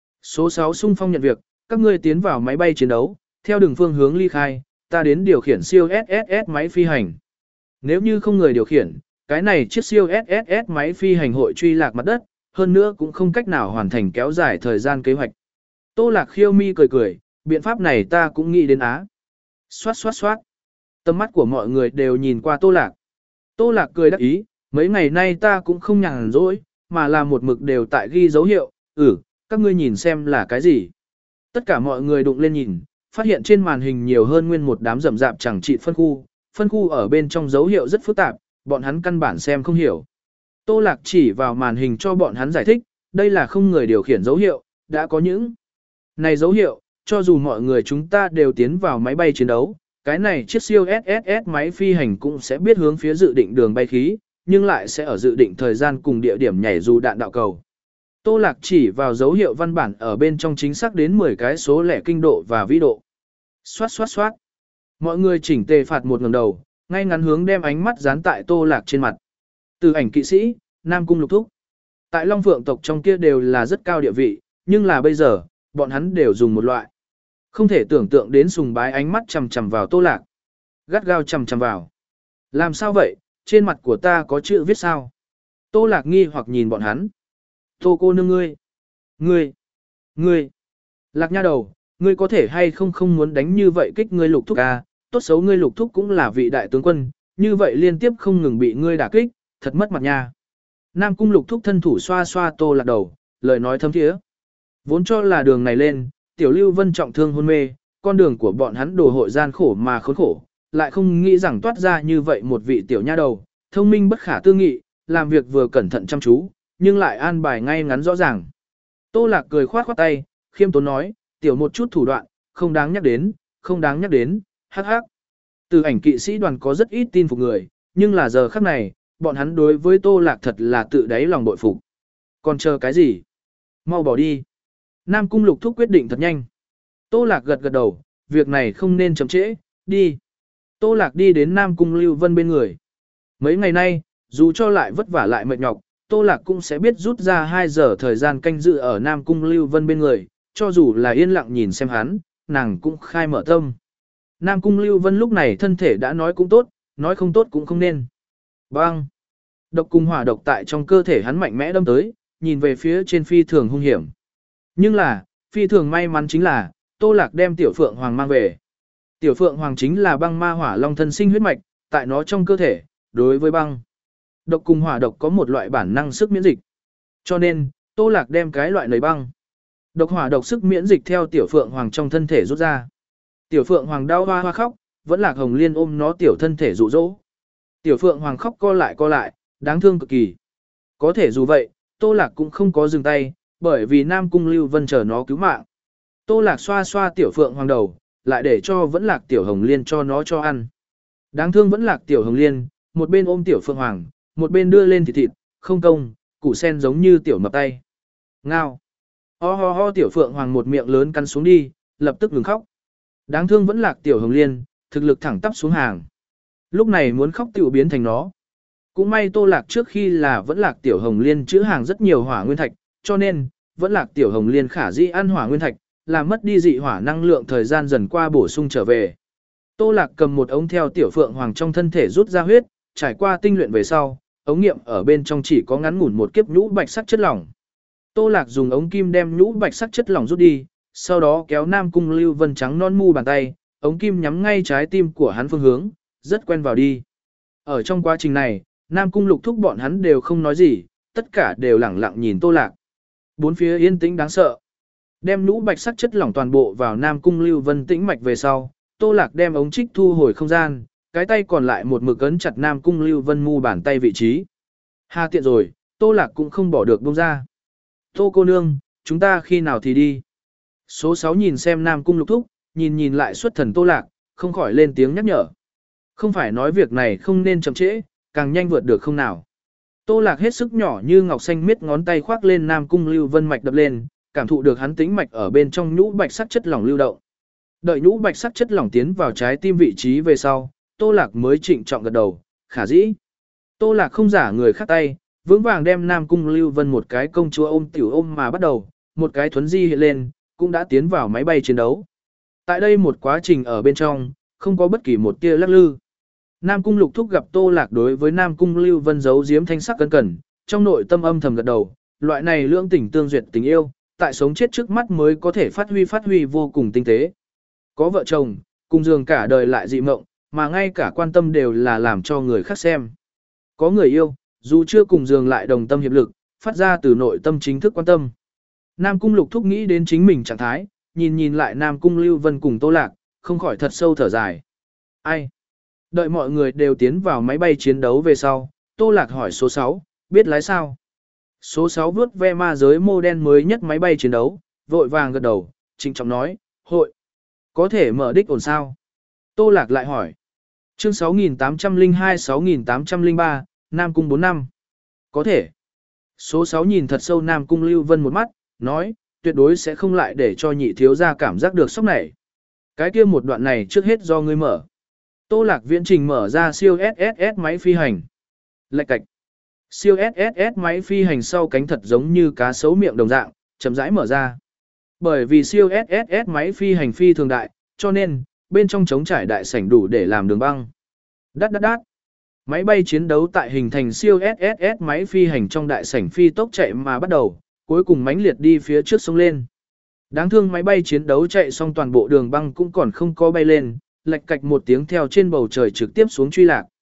Số sáu xung phong nhận việc, các ngươi tiến vào máy bay chiến đấu, theo đường phương hướng ly khai, ta đến điều khiển siêu ét ét ét máy phi hành. Nếu như không người điều khiển, cái này chiếc siêu ét ét ét máy phi hành hội truy lạc mặt đất, hơn nữa cũng không cách nào hoàn thành kéo dài thời gian kế hoạch. Tô Lạc khiêu mi cười cười, biện pháp này ta cũng nghĩ đến á. Xoát xoát xoát. Tầm mắt của mọi người đều nhìn qua Tô Lạc. Tô Lạc cười đắc ý, mấy ngày nay ta cũng không nhàn rỗi, mà là một mực đều tại ghi dấu hiệu, ừ, các ngươi nhìn xem là cái gì. Tất cả mọi người đụng lên nhìn, phát hiện trên màn hình nhiều hơn nguyên một đám rậm rạp chẳng trị phân khu, phân khu ở bên trong dấu hiệu rất phức tạp, bọn hắn căn bản xem không hiểu. Tô Lạc chỉ vào màn hình cho bọn hắn giải thích, đây là không người điều khiển dấu hiệu, đã có những này dấu hiệu, cho dù mọi người chúng ta đều tiến vào máy bay chiến đấu, cái này chiếc siêu ét ét ét máy phi hành cũng sẽ biết hướng phía dự định đường bay khí, nhưng lại sẽ ở dự định thời gian cùng địa điểm nhảy dù đạn đạo cầu. Tô Lạc chỉ vào dấu hiệu văn bản ở bên trong chính xác đến mười cái số lẻ kinh độ và vĩ độ. Xoát xoát xoát. Mọi người chỉnh tề phạt một ngẩng đầu, ngay ngắn hướng đem ánh mắt dán tại Tô Lạc trên mặt. Từ ảnh kỵ sĩ, Nam Cung Lục Thúc. Tại Long Phượng tộc trong kia đều là rất cao địa vị, nhưng là bây giờ, bọn hắn đều dùng một loại. Không thể tưởng tượng đến sùng bái ánh mắt chằm chằm vào Tô Lạc. Gắt gao chằm chằm vào. Làm sao vậy, trên mặt của ta có chữ viết sao? Tô Lạc nghi hoặc nhìn bọn hắn. Tô cô nương ngươi. Ngươi. Ngươi. Lạc nha đầu, ngươi có thể hay không không muốn đánh như vậy kích ngươi Lục Thúc à, tốt xấu ngươi Lục Thúc cũng là vị đại tướng quân, như vậy liên tiếp không ngừng bị ngươi đả kích, thật mất mặt nha. Nam Cung Lục Thúc thân thủ xoa xoa Tô Lạc đầu, lời nói thấm thiế. Vốn cho là đường này lên, Tiểu Lưu Vân trọng thương hôn mê, con đường của bọn hắn đồ hội gian khổ mà khốn khổ, lại không nghĩ rằng toát ra như vậy một vị tiểu nha đầu, thông minh bất khả tư nghị, làm việc vừa cẩn thận chăm chú, nhưng lại an bài ngay ngắn rõ ràng. Tô Lạc cười khoát khoát tay, khiêm tốn nói, tiểu một chút thủ đoạn, không đáng nhắc đến, không đáng nhắc đến, hắc hắc. Từ ảnh kỵ sĩ đoàn có rất ít tin phục người, nhưng là giờ khắc này, bọn hắn đối với Tô Lạc thật là tự đáy lòng bội phục. Còn chờ cái gì? Mau bỏ đi. Nam Cung Lục Thúc quyết định thật nhanh. Tô Lạc gật gật đầu, việc này không nên chậm trễ, đi. Tô Lạc đi đến Nam Cung Lưu Vân bên người. Mấy ngày nay, dù cho lại vất vả lại mệt nhọc, Tô Lạc cũng sẽ biết rút ra hai giờ thời gian canh dự ở Nam Cung Lưu Vân bên người, cho dù là yên lặng nhìn xem hắn, nàng cũng khai mở tâm. Nam Cung Lưu Vân lúc này thân thể đã nói cũng tốt, nói không tốt cũng không nên. Bang! Độc cùng hỏa độc tại trong cơ thể hắn mạnh mẽ đâm tới, nhìn về phía trên phi thường hung hiểm. Nhưng là, phi thường may mắn chính là, Tô Lạc đem Tiểu Phượng Hoàng mang về. Tiểu Phượng Hoàng chính là băng ma hỏa long thân sinh huyết mạch, tại nó trong cơ thể, đối với băng. Độc cùng hỏa độc có một loại bản năng sức miễn dịch. Cho nên, Tô Lạc đem cái loại nầy băng. Độc hỏa độc sức miễn dịch theo Tiểu Phượng Hoàng trong thân thể rút ra. Tiểu Phượng Hoàng đau hoa hoa khóc, vẫn Lạc Hồng Liên ôm nó tiểu thân thể dụ dỗ. Tiểu Phượng Hoàng khóc co lại co lại, đáng thương cực kỳ. Có thể dù vậy, Tô Lạc cũng không có dừng tay, bởi vì Nam Cung Lưu Vân chờ nó cứu mạng. Tô Lạc xoa xoa Tiểu Phượng Hoàng đầu, lại để cho vẫn Lạc Tiểu Hồng Liên cho nó cho ăn. Đáng thương vẫn Lạc Tiểu Hồng Liên, một bên ôm Tiểu Phượng Hoàng, một bên đưa lên thịt thịt, không công, củ sen giống như tiểu mập tay. Ngao. Ho ho ho Tiểu Phượng Hoàng một miệng lớn cắn xuống đi, lập tức ngừng khóc. Đáng thương vẫn Lạc Tiểu Hồng Liên, thực lực thẳng tắp xuống hàng. Lúc này muốn khóc tiểu biến thành nó. Cũng may Tô Lạc trước khi là vẫn Lạc Tiểu Hồng Liên chữ hàng rất nhiều hỏa nguyên thạch, cho nên, vẫn Lạc Tiểu Hồng Liên khả dĩ ăn hỏa nguyên thạch, làm mất đi dị hỏa năng lượng thời gian dần qua bổ sung trở về. Tô Lạc cầm một ống theo Tiểu Phượng Hoàng trong thân thể rút ra huyết, trải qua tinh luyện về sau, ống nghiệm ở bên trong chỉ có ngắn ngủn một kiếp nhũ bạch sắc chất lỏng. Tô Lạc dùng ống kim đem nhũ bạch sắc chất lỏng rút đi, sau đó kéo Nam Cung Lưu Vân trắng non mu bàn tay, ống kim nhắm ngay trái tim của hắn phương hướng, rất quen vào đi. Ở trong quá trình này, Nam Cung Lục Thúc bọn hắn đều không nói gì, tất cả đều lẳng lặng nhìn Tô Lạc. Bốn phía yên tĩnh đáng sợ. Đem nhũ bạch sắc chất lỏng toàn bộ vào Nam Cung Lưu Vân tĩnh mạch về sau, Tô Lạc đem ống trích thu hồi không gian, cái tay còn lại một mực ấn chặt Nam Cung Lưu Vân mu bàn tay vị trí. Hà tiện rồi, Tô Lạc cũng không bỏ được buông ra. Tô cô nương, chúng ta khi nào thì đi. Số sáu nhìn xem Nam Cung Lục Thúc, nhìn nhìn lại xuất thần Tô Lạc, không khỏi lên tiếng nhắc nhở. Không phải nói việc này không nên chậm trễ, càng nhanh vượt được không nào. Tô Lạc hết sức nhỏ như ngọc xanh miết ngón tay khoác lên Nam Cung Lưu Vân mạch đập lên, cảm thụ được hắn tĩnh mạch ở bên trong nhũ bạch sắc chất lỏng lưu động. Đợi nhũ bạch sắc chất lỏng tiến vào trái tim vị trí về sau, Tô Lạc mới trịnh trọng gật đầu, khả dĩ. Tô Lạc không giả người khác tay, vững vàng đem Nam Cung Lưu Vân một cái công chúa ôm tiểu ôm mà bắt đầu, một cái thuấn di hiện lên, cũng đã tiến vào máy bay chiến đấu. Tại đây một quá trình ở bên trong, không có bất kỳ một tia lắc lư. Nam Cung Lục Thúc gặp Tô Lạc đối với Nam Cung Lưu Vân giấu giếm thanh sắc cẩn cẩn, trong nội tâm âm thầm gật đầu, loại này lưỡng tình tương duyệt tình yêu, tại sống chết trước mắt mới có thể phát huy phát huy vô cùng tinh tế. Có vợ chồng, cùng giường cả đời lại dị mộng, mà ngay cả quan tâm đều là làm cho người khác xem. Có người yêu, dù chưa cùng giường lại đồng tâm hiệp lực, phát ra từ nội tâm chính thức quan tâm. Nam Cung Lục Thúc nghĩ đến chính mình trạng thái, nhìn nhìn lại Nam Cung Lưu Vân cùng Tô Lạc, không khỏi thật sâu thở dài. Ai? Đợi mọi người đều tiến vào máy bay chiến đấu về sau, Tô Lạc hỏi số sáu, biết lái sao? Số sáu vuốt ve ma giới mô đen mới nhất máy bay chiến đấu, vội vàng gật đầu, trịnh trọng nói, hội. Có thể mở đích ổn sao? Tô Lạc lại hỏi. Chương sáu nghìn tám trăm lẻ hai sáu nghìn tám trăm lẻ ba, Nam Cung bốn năm. Có thể. Số sáu nhìn thật sâu Nam Cung Lưu Vân một mắt, nói, tuyệt đối sẽ không lại để cho nhị thiếu gia cảm giác được sốc này. Cái kia một đoạn này trước hết do ngươi mở. Tô Lạc viễn trình mở ra siêu ét ét ét máy phi hành. Lạch cạch. Siêu ét ét ét máy phi hành sau cánh thật giống như cá sấu miệng đồng dạng, chậm rãi mở ra. Bởi vì siêu ét ét ét máy phi hành phi thường đại, cho nên, bên trong trống trải đại sảnh đủ để làm đường băng. Đát đát đát. Máy bay chiến đấu tại hình thành siêu ét ét ét máy phi hành trong đại sảnh phi tốc chạy mà bắt đầu, cuối cùng mãnh liệt đi phía trước sông lên. Đáng thương máy bay chiến đấu chạy xong toàn bộ đường băng cũng còn không có bay lên, lạch cạch một tiếng theo trên bầu trời trực tiếp xuống truy lạc.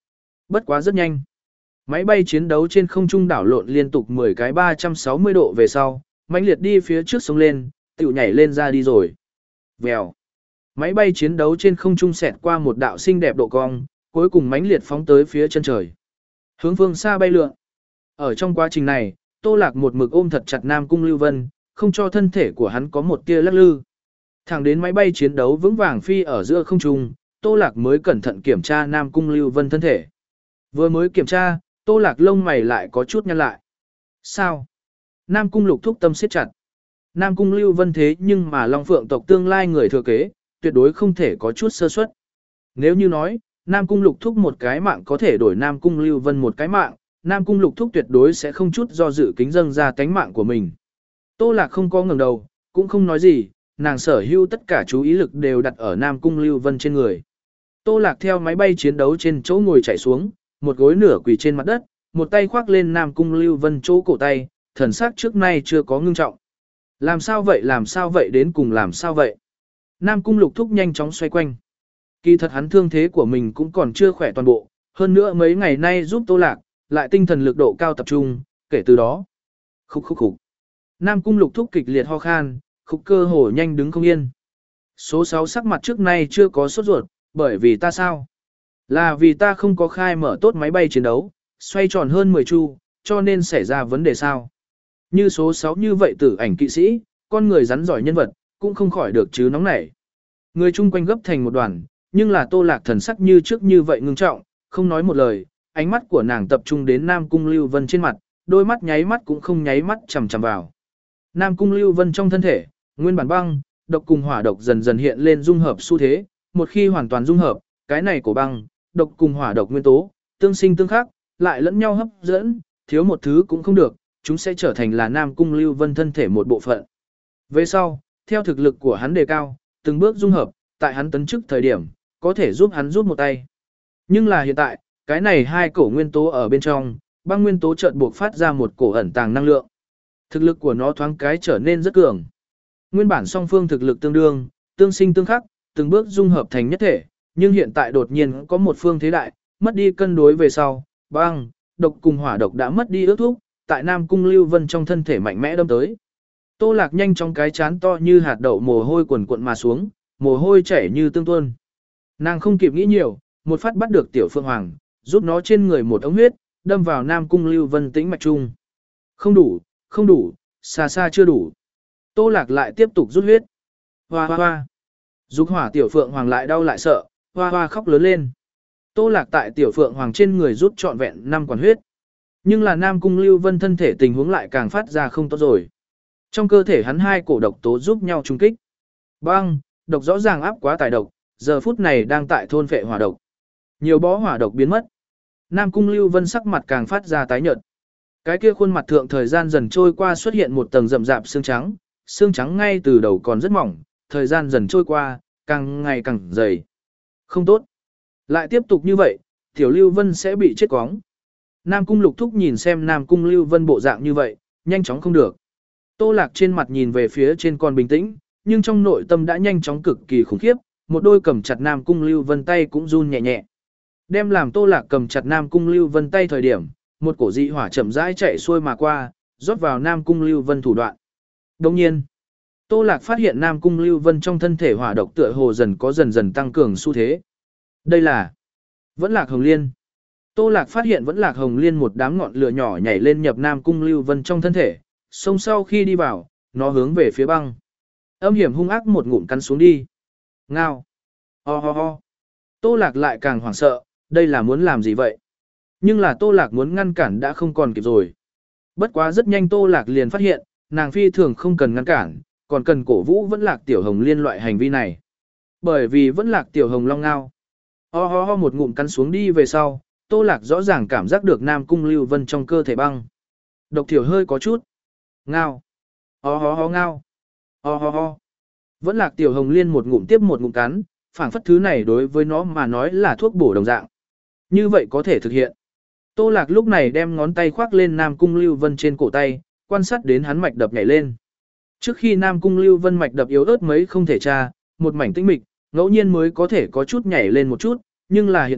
Bất quá rất nhanh. Máy bay chiến đấu trên không trung đảo lộn liên tục mười cái ba trăm sáu mươi độ về sau, mãnh liệt đi phía trước sông lên, tựu nhảy lên ra đi rồi. Vèo. Máy bay chiến đấu trên không trung xẹt qua một đạo xinh đẹp độ cong, cuối cùng mãnh liệt phóng tới phía chân trời. Hướng phương xa bay lượn. Ở trong quá trình này, Tô Lạc một mực ôm thật chặt Nam Cung Lưu Vân, không cho thân thể của hắn có một tia lắc lư. Thẳng đến máy bay chiến đấu vững vàng phi ở giữa không trung, Tô Lạc mới cẩn thận kiểm tra Nam Cung Lưu Vân thân thể. Vừa mới kiểm tra, Tô Lạc lông mày lại có chút nhăn lại. Sao? Nam Cung Lục thúc tâm siết chặt. Nam Cung Lưu Vân thế nhưng mà Long Phượng tộc tương lai người thừa kế, tuyệt đối không thể có chút sơ suất. Nếu như nói, Nam Cung Lục thúc một cái mạng có thể đổi Nam Cung Lưu Vân một cái mạng, Nam Cung Lục thúc tuyệt đối sẽ không chút do dự kính dâng ra tánh mạng của mình. Tô Lạc không có ngẩng đầu, cũng không nói gì, nàng sở hữu tất cả chú ý lực đều đặt ở Nam Cung Lưu Vân trên người. Tô Lạc theo máy bay chiến đấu trên chỗ ngồi chạy xuống, một gối nửa quỳ trên mặt đất, một tay khoác lên Nam Cung Lưu Vân chỗ cổ tay, thần sắc trước nay chưa có ngưng trọng. Làm sao vậy làm sao vậy đến cùng làm sao vậy? Nam Cung Lục thúc nhanh chóng xoay quanh. Kỳ thật hắn thương thế của mình cũng còn chưa khỏe toàn bộ, hơn nữa mấy ngày nay giúp Tô Lạc, lại tinh thần lực độ cao tập trung, kể từ đó. Khúc khúc khúc. Nam Cung Lục thúc kịch liệt ho khan, khúc cơ hồ nhanh đứng không yên. Số sáu sắc mặt trước nay chưa có sốt ruột, bởi vì ta sao? Là vì ta không có khai mở tốt máy bay chiến đấu, xoay tròn hơn mười chu, cho nên xảy ra vấn đề sao? Như số sáu như vậy tử ảnh kỵ sĩ, con người rắn giỏi nhân vật, cũng không khỏi được chứ nóng nảy. Người chung quanh gấp thành một đoàn, nhưng là Tô Lạc thần sắc như trước như vậy ngưng trọng, không nói một lời, ánh mắt của nàng tập trung đến Nam Cung Lưu Vân trên mặt, đôi mắt nháy mắt cũng không nháy mắt chằm chằm vào. Nam Cung Lưu Vân trong thân thể, nguyên bản băng, độc cùng hỏa độc dần dần hiện lên dung hợp xu thế, một khi hoàn toàn dung hợp, cái này của băng, độc cùng hỏa độc nguyên tố, tương sinh tương khắc, lại lẫn nhau hấp dẫn, thiếu một thứ cũng không được, chúng sẽ trở thành là Nam Cung Lưu Vân thân thể một bộ phận. Về sau, theo thực lực của hắn đề cao, từng bước dung hợp, tại hắn tấn chức thời điểm, có thể giúp hắn giúp một tay. Nhưng là hiện tại, cái này hai cổ nguyên tố ở bên trong, băng nguyên tố chợt buộc phát ra một cổ ẩn tàng năng lượng. Thực lực của nó thoáng cái trở nên rất cường. Nguyên bản song phương thực lực tương đương, tương sinh tương khắc, từng bước dung hợp thành nhất thể, nhưng hiện tại đột nhiên có một phương thế đại, mất đi cân đối về sau, băng, độc cùng hỏa độc đã mất đi ước thúc, tại Nam Cung Lưu Vân trong thân thể mạnh mẽ đâm tới. Tô Lạc nhanh trong cái chán to như hạt đậu mồ hôi quần cuộn mà xuống, mồ hôi chảy như tương tuôn. Nàng không kịp nghĩ nhiều, một phát bắt được Tiểu Phượng Hoàng, giúp nó trên người một ống huyết, đâm vào Nam Cung Lưu Vân tĩnh mạch trung. Không đủ, không đủ, xa xa chưa đủ. Tô Lạc lại tiếp tục rút huyết. Hoa hoa hoa. Dục hỏa Tiểu Phượng Hoàng lại đau lại sợ, hoa hoa khóc lớn lên. Tô Lạc tại Tiểu Phượng Hoàng trên người rút trọn vẹn năm quản huyết. Nhưng là Nam Cung Lưu Vân thân thể tình huống lại càng phát ra không tốt rồi. Trong cơ thể hắn hai cổ độc tố giúp nhau trung kích. Băng, độc rõ ràng áp quá tải độc, giờ phút này đang tại thôn phệ hỏa độc. Nhiều bó hỏa độc biến mất. Nam Cung Lưu Vân sắc mặt càng phát ra tái nhợt. Cái kia khuôn mặt thượng thời gian dần trôi qua xuất hiện một tầng rậm rạp xương trắng, xương trắng ngay từ đầu còn rất mỏng, thời gian dần trôi qua, càng ngày càng dày. Không tốt. Lại tiếp tục như vậy, Tiểu Lưu Vân sẽ bị chết quóng. Nam Cung Lục thúc nhìn xem Nam Cung Lưu Vân bộ dạng như vậy, nhanh chóng không được. Tô Lạc trên mặt nhìn về phía trên còn bình tĩnh, nhưng trong nội tâm đã nhanh chóng cực kỳ khủng khiếp, một đôi cầm chặt Nam Cung Lưu Vân tay cũng run nhẹ nhẹ. Đem làm Tô Lạc cầm chặt Nam Cung Lưu Vân tay thời điểm, một cổ dị hỏa chậm rãi chạy xuôi mà qua, rót vào Nam Cung Lưu Vân thủ đoạn. Đồng nhiên, Tô Lạc phát hiện Nam Cung Lưu Vân trong thân thể hỏa độc tựa hồ dần có dần dần tăng cường xu thế. Đây là Vẫn Lạc Hồng Liên. Tô Lạc phát hiện Vẫn Lạc Hồng Liên một đám ngọn lửa nhỏ nhảy lên nhập Nam Cung Lưu Vân trong thân thể, xong sau khi đi vào, nó hướng về phía băng. Âm hiểm hung ác một ngụm cắn xuống đi. Ngao. Ho ho ho. Tô Lạc lại càng hoảng sợ, đây là muốn làm gì vậy? Nhưng là Tô Lạc muốn ngăn cản đã không còn kịp rồi. Bất quá rất nhanh Tô Lạc liền phát hiện, nàng phi thường không cần ngăn cản, còn cần cổ vũ Vẫn Lạc Tiểu Hồng Liên loại hành vi này. Bởi vì Vẫn Lạc Tiểu Hồng Long ngao. Ho ho ho một ngụm cắn xuống đi về sau, Tô Lạc rõ ràng cảm giác được Nam Cung Lưu Vân trong cơ thể băng. Độc thiểu hơi có chút. Ngao. Ho ho ho ngao. Ho ho ho. Vẫn Lạc Tiểu Hồng Liên một ngụm tiếp một ngụm cắn, phảng phất thứ này đối với nó mà nói là thuốc bổ đồng dạng. Như vậy có thể thực hiện. Tô Lạc lúc này đem ngón tay khoác lên Nam Cung Lưu Vân trên cổ tay, quan sát đến hắn mạch đập nhảy lên. Trước khi Nam Cung Lưu Vân mạch đập yếu ớt mấy không thể tra, một mảnh tĩnh mịch, ngẫu nhiên mới có thể có chút nhảy lên một chút, nhưng là hiện tại,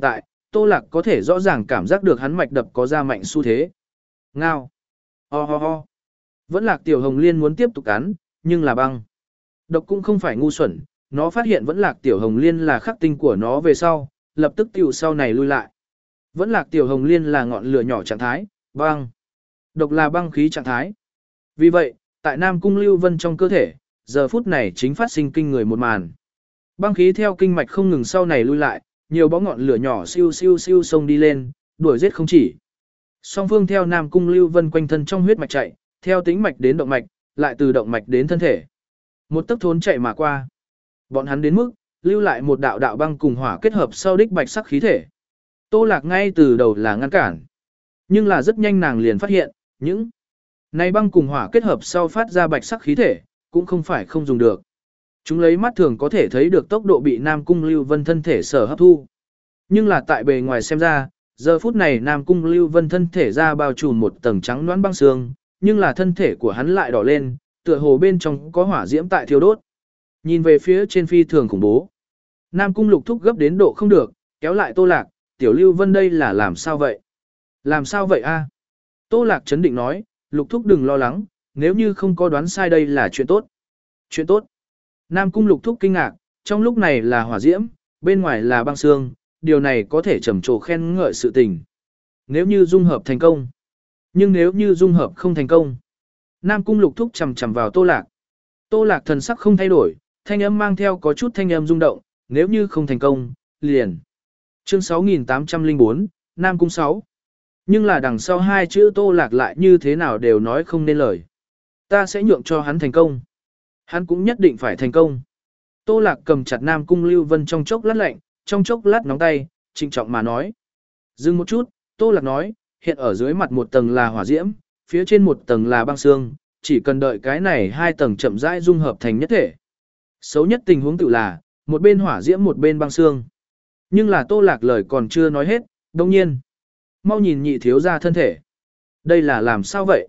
Tô Lạc có thể rõ ràng cảm giác được hắn mạch đập có ra mạnh xu thế. Ngao. Ho ho ho. Vẫn Lạc Tiểu Hồng Liên muốn tiếp tục cắn, nhưng là băng. Độc cũng không phải ngu xuẩn, nó phát hiện Vẫn Lạc Tiểu Hồng Liên là khắc tinh của nó về sau, lập tức tiểu sau này lui lại. Vẫn Lạc Tiểu Hồng Liên là ngọn lửa nhỏ trạng thái, băng. Độc là băng khí trạng thái. Vì vậy, tại Nam Cung Lưu Vân trong cơ thể, giờ phút này chính phát sinh kinh người một màn. Băng khí theo kinh mạch không ngừng sau này lui lại, nhiều bó ngọn lửa nhỏ siêu siêu siêu xông đi lên, đuổi giết không chỉ. Song phương theo Nam Cung Lưu Vân quanh thân trong huyết mạch chạy, theo tĩnh mạch đến động mạch, lại từ động mạch đến thân thể. Một tấc thốn chạy mà qua. Bọn hắn đến mức, lưu lại một đạo đạo băng cùng hỏa kết hợp sau đích bạch sắc khí thể. Tô Lạc ngay từ đầu là ngăn cản. Nhưng là rất nhanh nàng liền phát hiện, những này băng cùng hỏa kết hợp sau phát ra bạch sắc khí thể, cũng không phải không dùng được. Chúng lấy mắt thường có thể thấy được tốc độ bị Nam Cung Lưu Vân thân thể sở hấp thu. Nhưng là tại bề ngoài xem ra, giờ phút này Nam Cung Lưu Vân thân thể ra bao trùm một tầng trắng loãng băng xương, nhưng là thân thể của hắn lại đỏ lên, tựa hồ bên trong có hỏa diễm tại thiêu đốt. Nhìn về phía trên phi thường khủng bố. Nam Cung Lục Thúc gấp đến độ không được, kéo lại Tô Lạc, Tiểu Lưu Vân đây là làm sao vậy? Làm sao vậy a? Tô Lạc chấn định nói, Lục Thúc đừng lo lắng, nếu như không có đoán sai đây là chuyện tốt. Chuyện tốt. Nam Cung Lục Thúc kinh ngạc, trong lúc này là hỏa diễm, bên ngoài là băng xương, điều này có thể trầm trồ khen ngợi sự tình. Nếu như dung hợp thành công. Nhưng nếu như dung hợp không thành công. Nam Cung Lục Thúc chầm chầm vào Tô Lạc. Tô Lạc thần sắc không thay đổi, thanh âm mang theo có chút thanh âm rung động, nếu như không thành công, liền. Chương sáu nghìn tám trăm lẻ bốn, Nam Cung sáu. Nhưng là đằng sau hai chữ Tô Lạc lại như thế nào đều nói không nên lời. Ta sẽ nhượng cho hắn thành công. Hắn cũng nhất định phải thành công. Tô Lạc cầm chặt Nam Cung Lưu Vân trong chốc lát lạnh, trong chốc lát nóng tay, trịnh trọng mà nói. Dừng một chút, Tô Lạc nói, hiện ở dưới mặt một tầng là hỏa diễm, phía trên một tầng là băng xương, chỉ cần đợi cái này hai tầng chậm rãi dung hợp thành nhất thể. Xấu nhất tình huống tự là, một bên hỏa diễm một bên băng xương. Nhưng là Tô Lạc lời còn chưa nói hết, đồng nhiên. Mau nhìn nhị thiếu ra thân thể. Đây là làm sao vậy?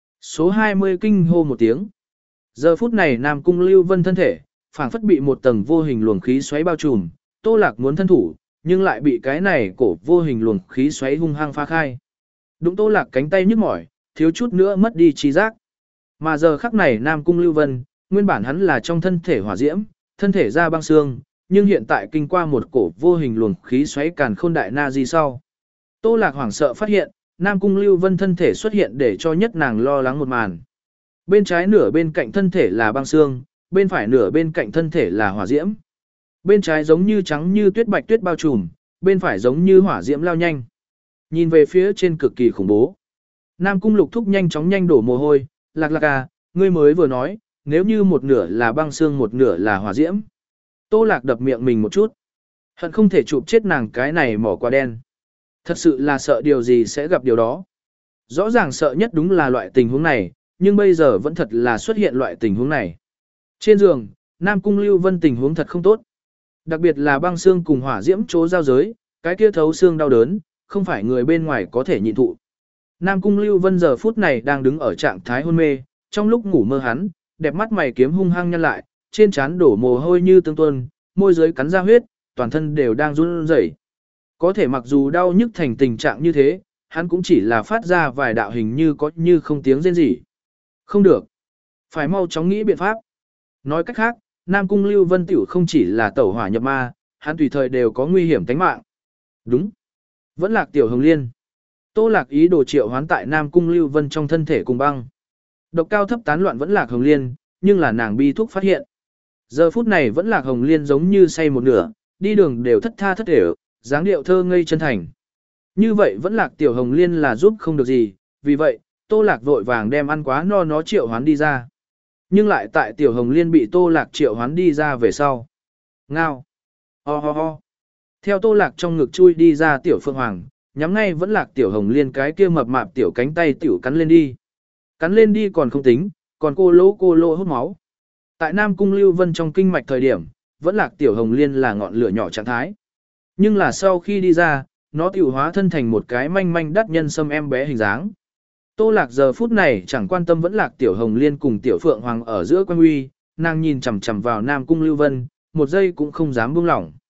Số hai mươi kinh hô một tiếng. Giờ phút này Nam Cung Lưu Vân thân thể, phảng phất bị một tầng vô hình luồng khí xoáy bao trùm, Tô Lạc muốn thân thủ, nhưng lại bị cái này cổ vô hình luồng khí xoáy hung hăng phá khai. Đụng Tô Lạc cánh tay nhức mỏi, thiếu chút nữa mất đi trí giác. Mà giờ khắc này Nam Cung Lưu Vân, nguyên bản hắn là trong thân thể hỏa diễm, thân thể ra băng xương, nhưng hiện tại kinh qua một cổ vô hình luồng khí xoáy càn khôn đại na di sau. Tô Lạc hoảng sợ phát hiện, Nam Cung Lưu Vân thân thể xuất hiện để cho nhất nàng lo lắng một màn. Bên trái nửa bên cạnh thân thể là băng xương, bên phải nửa bên cạnh thân thể là hỏa diễm. Bên trái giống như trắng như tuyết bạch tuyết bao trùm, bên phải giống như hỏa diễm lao nhanh. Nhìn về phía trên cực kỳ khủng bố. Nam Cung Lục Thúc nhanh chóng nhanh đổ mồ hôi, Lạc Lạc à, ngươi mới vừa nói, nếu như một nửa là băng xương một nửa là hỏa diễm. Tô Lạc đập miệng mình một chút. Hận không thể chụp chết nàng cái này mỏ quả đen. Thật sự là sợ điều gì sẽ gặp điều đó. Rõ ràng sợ nhất đúng là loại tình huống này, nhưng bây giờ vẫn thật là xuất hiện loại tình huống này. Trên giường, Nam Cung Lưu Vân tình huống thật không tốt. Đặc biệt là băng xương cùng hỏa diễm chỗ giao giới, cái kia thấu xương đau đớn, không phải người bên ngoài có thể nhịn thụ. Nam Cung Lưu Vân giờ phút này đang đứng ở trạng thái hôn mê, trong lúc ngủ mơ hắn, đẹp mắt mày kiếm hung hăng nhăn lại, trên trán đổ mồ hôi như tương tuôn, môi dưới cắn ra huyết, toàn thân đều đang run rẩy. Có thể mặc dù đau nhức thành tình trạng như thế, hắn cũng chỉ là phát ra vài đạo hình như có như không tiếng rên rỉ. Không được. Phải mau chóng nghĩ biện pháp. Nói cách khác, Nam Cung Lưu Vân tiểu không chỉ là tẩu hỏa nhập ma, hắn tùy thời đều có nguy hiểm tính mạng. Đúng. Vẫn Lạc Tiểu Hồng Liên. Tô Lạc ý đồ triệu hoán tại Nam Cung Lưu Vân trong thân thể cùng băng. Độc cao thấp tán loạn Vẫn Lạc Hồng Liên, nhưng là nàng bi thúc phát hiện. Giờ phút này Vẫn Lạc Hồng Liên giống như say một nửa, đi đường đều thất tha thất đều, dáng điệu thơ ngây chân thành. Như vậy Vẫn Lạc Tiểu Hồng Liên là giúp không được gì, vì vậy, Tô Lạc vội vàng đem ăn quá no nó triệu hoán đi ra. Nhưng lại tại Tiểu Hồng Liên bị Tô Lạc triệu hoán đi ra về sau. Ngao. Ho ho ho. Theo Tô Lạc trong ngực chui đi ra Tiểu Phượng Hoàng, nhắm ngay Vẫn Lạc Tiểu Hồng Liên cái kia mập mạp tiểu cánh tay tiểu cắn lên đi. Cắn lên đi còn không tính, còn cô lỗ cô lỗ hút máu. Tại Nam Cung Lưu Vân trong kinh mạch thời điểm, Vẫn Lạc Tiểu Hồng Liên là ngọn lửa nhỏ trạng thái. Nhưng là sau khi đi ra, nó tiểu hóa thân thành một cái manh manh đắt nhân sâm em bé hình dáng. Tô Lạc giờ phút này chẳng quan tâm Vẫn Lạc Tiểu Hồng Liên cùng Tiểu Phượng Hoàng ở giữa quan uy, nàng nhìn chằm chằm vào Nam Cung Lưu Vân, một giây cũng không dám buông lỏng.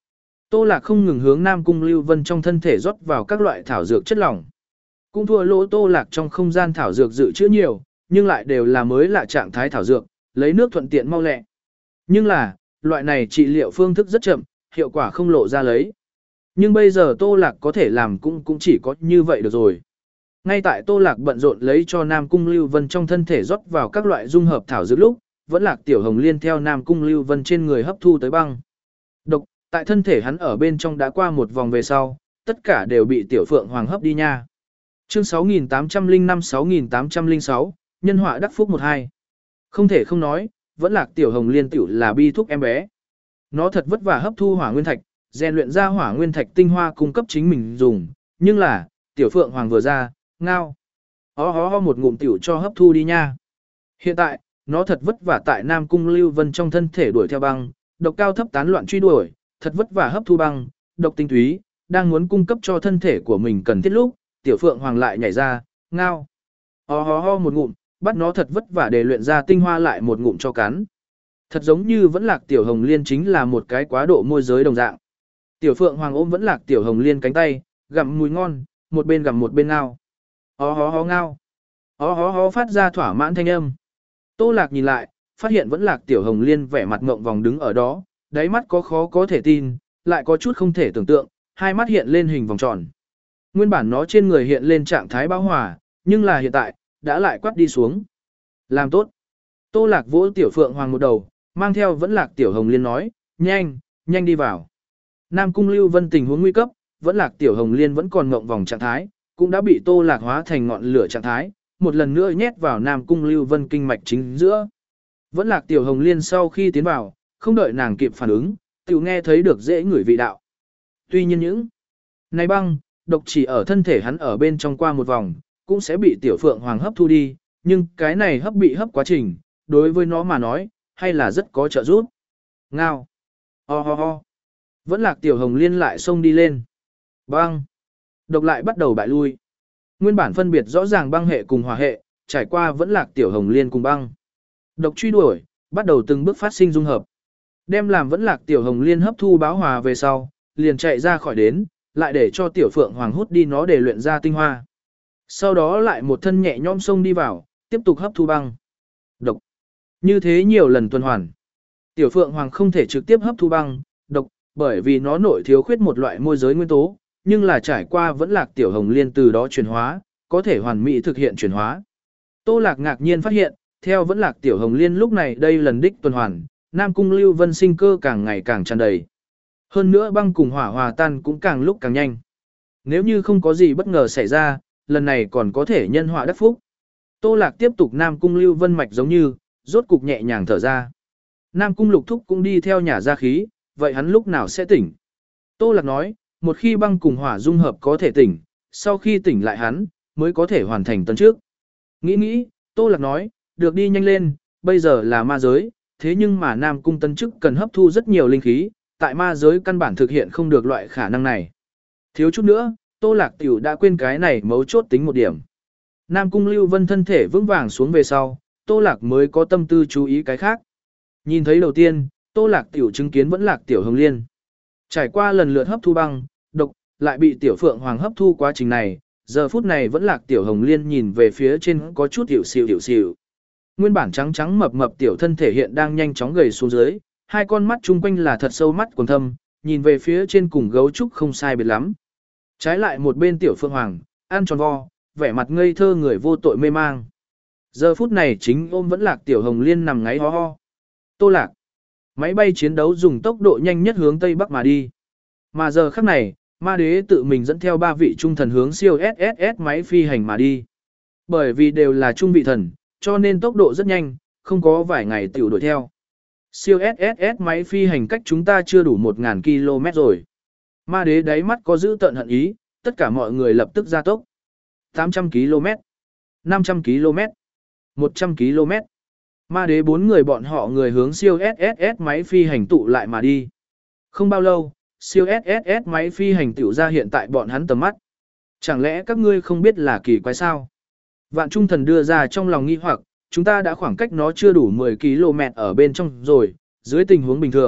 Tô Lạc không ngừng hướng Nam Cung Lưu Vân trong thân thể rót vào các loại thảo dược chất lỏng. Cũng thua lỗ Tô Lạc trong không gian thảo dược dự trữ nhiều, nhưng lại đều là mới lạ trạng thái thảo dược, lấy nước thuận tiện mau lẹ. Nhưng là, loại này trị liệu phương thức rất chậm, hiệu quả không lộ ra lấy. Nhưng bây giờ Tô Lạc có thể làm cũng cũng chỉ có như vậy được rồi. Ngay tại Tô Lạc bận rộn lấy cho Nam Cung Lưu Vân trong thân thể rót vào các loại dung hợp thảo dược lúc, vẫn Lạc Tiểu Hồng Liên theo Nam Cung Lưu Vân trên người hấp thu tới băng. Độc, tại thân thể hắn ở bên trong đã qua một vòng về sau, tất cả đều bị Tiểu Phượng Hoàng hấp đi nha. Chương sáu nghìn tám trăm lẻ năm sáu nghìn tám trăm lẻ sáu, nhân họa đắc phúc một hai. Không thể không nói, vẫn Lạc Tiểu Hồng Liên tiểu là bi thúc em bé. Nó thật vất vả hấp thu hỏa nguyên thạch, rèn luyện ra hỏa nguyên thạch tinh hoa cung cấp chính mình dùng, nhưng là, Tiểu Phượng Hoàng vừa ra, ngao. Ho ho ho một ngụm tiểu cho hấp thu đi nha. Hiện tại, nó thật vất vả tại Nam Cung Lưu Vân trong thân thể đuổi theo băng, độc cao thấp tán loạn truy đuổi, thật vất vả hấp thu băng, độc tinh túy, đang muốn cung cấp cho thân thể của mình cần thiết lúc, Tiểu Phượng Hoàng lại nhảy ra, ngao. Ho ho ho một ngụm, bắt nó thật vất vả để luyện ra tinh hoa lại một ngụm cho cắn. Thật giống như vẫn Lạc Tiểu Hồng Liên chính là một cái quá độ môi giới đồng dạng. Tiểu Phượng Hoàng ôm vẫn Lạc Tiểu Hồng Liên cánh tay, gặm mùi ngon, một bên gặm một bên ngao. Ho ho ho ngao. Ho ho ho phát ra thỏa mãn thanh âm. Tô Lạc nhìn lại, phát hiện vẫn Lạc Tiểu Hồng Liên vẻ mặt ngộng vòng đứng ở đó, đáy mắt có khó có thể tin, lại có chút không thể tưởng tượng, hai mắt hiện lên hình vòng tròn. Nguyên bản nó trên người hiện lên trạng thái bão hòa, nhưng là hiện tại, đã lại quát đi xuống. Làm tốt. Tô Lạc vỗ Tiểu Phượng Hoàng một đầu, mang theo vẫn Lạc Tiểu Hồng Liên nói, nhanh, nhanh đi vào. Nam Cung Lưu Vân tình huống nguy cấp, vẫn Lạc Tiểu Hồng Liên vẫn còn ngộng vòng trạng thái, cũng đã bị Tô Lạc hóa thành ngọn lửa trạng thái, một lần nữa nhét vào Nam Cung Lưu Vân kinh mạch chính giữa. Vẫn Lạc Tiểu Hồng Liên sau khi tiến vào, không đợi nàng kịp phản ứng, tiểu nghe thấy được dễ ngửi vị đạo. Tuy nhiên những này băng, độc chỉ ở thân thể hắn ở bên trong qua một vòng, cũng sẽ bị Tiểu Phượng Hoàng hấp thu đi, nhưng cái này hấp bị hấp quá trình, đối với nó mà nói, hay là rất có trợ giúp. Ngao. Ho ho ho. Vẫn Lạc Tiểu Hồng Liên lại xông đi lên. Băng. Độc lại bắt đầu bại lui. Nguyên bản phân biệt rõ ràng băng hệ cùng hỏa hệ, trải qua vẫn Lạc Tiểu Hồng Liên cùng băng. Độc truy đuổi, bắt đầu từng bước phát sinh dung hợp. Đem làm vẫn Lạc Tiểu Hồng Liên hấp thu báo hòa về sau, liền chạy ra khỏi đến, lại để cho Tiểu Phượng Hoàng hút đi nó để luyện ra tinh hoa. Sau đó lại một thân nhẹ nhõm xông đi vào, tiếp tục hấp thu băng. Độc. Như thế nhiều lần tuần hoàn. Tiểu Phượng Hoàng không thể trực tiếp hấp thu băng, độc, bởi vì nó nội thiếu khuyết một loại môi giới nguyên tố, nhưng là trải qua vẫn Lạc Tiểu Hồng Liên từ đó chuyển hóa, có thể hoàn mỹ thực hiện chuyển hóa. Tô Lạc ngạc nhiên phát hiện, theo vẫn Lạc Tiểu Hồng Liên lúc này đây lần đích tuần hoàn, Nam Cung Lưu Vân sinh cơ càng ngày càng tràn đầy. Hơn nữa băng cùng hỏa hòa tan cũng càng lúc càng nhanh. Nếu như không có gì bất ngờ xảy ra, lần này còn có thể nhân họa đắc phúc. Tô Lạc tiếp tục Nam Cung Lưu Vân mạch giống như, rốt cục nhẹ nhàng thở ra. Nam Cung Lục Thúc cũng đi theo nhà ra khí, vậy hắn lúc nào sẽ tỉnh? Tô Lạc nói, một khi băng cùng hỏa dung hợp có thể tỉnh, sau khi tỉnh lại hắn, mới có thể hoàn thành tấn trước. Nghĩ nghĩ, Tô Lạc nói, được đi nhanh lên, bây giờ là ma giới, thế nhưng mà Nam Cung tấn chức cần hấp thu rất nhiều linh khí, tại ma giới căn bản thực hiện không được loại khả năng này. Thiếu chút nữa, Tô Lạc tiểu đã quên cái này mấu chốt tính một điểm. Nam Cung Lưu Vân thân thể vững vàng xuống về sau, Tô Lạc mới có tâm tư chú ý cái khác. Nhìn thấy đầu tiên, Tô Lạc tiểu chứng kiến vẫn Lạc Tiểu Hồng Liên. Trải qua lần lượt hấp thu băng, độc, lại bị Tiểu Phượng Hoàng hấp thu quá trình này, giờ phút này vẫn Lạc Tiểu Hồng Liên nhìn về phía trên có chút hiểu xìu hiểu xìu. Nguyên bản trắng trắng mập mập tiểu thân thể hiện đang nhanh chóng gầy xuống dưới, hai con mắt chung quanh là thật sâu mắt quầng thâm, nhìn về phía trên cùng gấu trúc không sai biệt lắm. Trái lại một bên Tiểu Phượng Hoàng, ăn tròn vo, vẻ mặt ngây thơ người vô tội mê mang. Giờ phút này chính ôm vẫn Lạc Tiểu Hồng Liên nằm ngáy ho ho. Tô Lạc. Máy bay chiến đấu dùng tốc độ nhanh nhất hướng Tây Bắc mà đi. Mà giờ khắc này, ma đế tự mình dẫn theo ba vị trung thần hướng siêu ét ét ét máy phi hành mà đi. Bởi vì đều là trung vị thần, cho nên tốc độ rất nhanh, không có vài ngày tiểu đuổi theo. Siêu ét ét ét máy phi hành cách chúng ta chưa đủ một nghìn ki lô mét rồi. Ma đế đáy mắt có giữ tận hận ý, tất cả mọi người lập tức gia tốc. tám trăm ki lô mét, năm trăm ki lô mét, một trăm ki lô mét. Ma đế bốn người bọn họ người hướng siêu ét ét ét máy phi hành tụ lại mà đi. Không bao lâu, siêu ét ét ét máy phi hành tiểu ra hiện tại bọn hắn tầm mắt. Chẳng lẽ các ngươi không biết là kỳ quái sao? Vạn Trung Thần đưa ra trong lòng nghi hoặc, chúng ta đã khoảng cách nó chưa đủ mười ki lô mét ở bên trong rồi, dưới tình huống bình thường,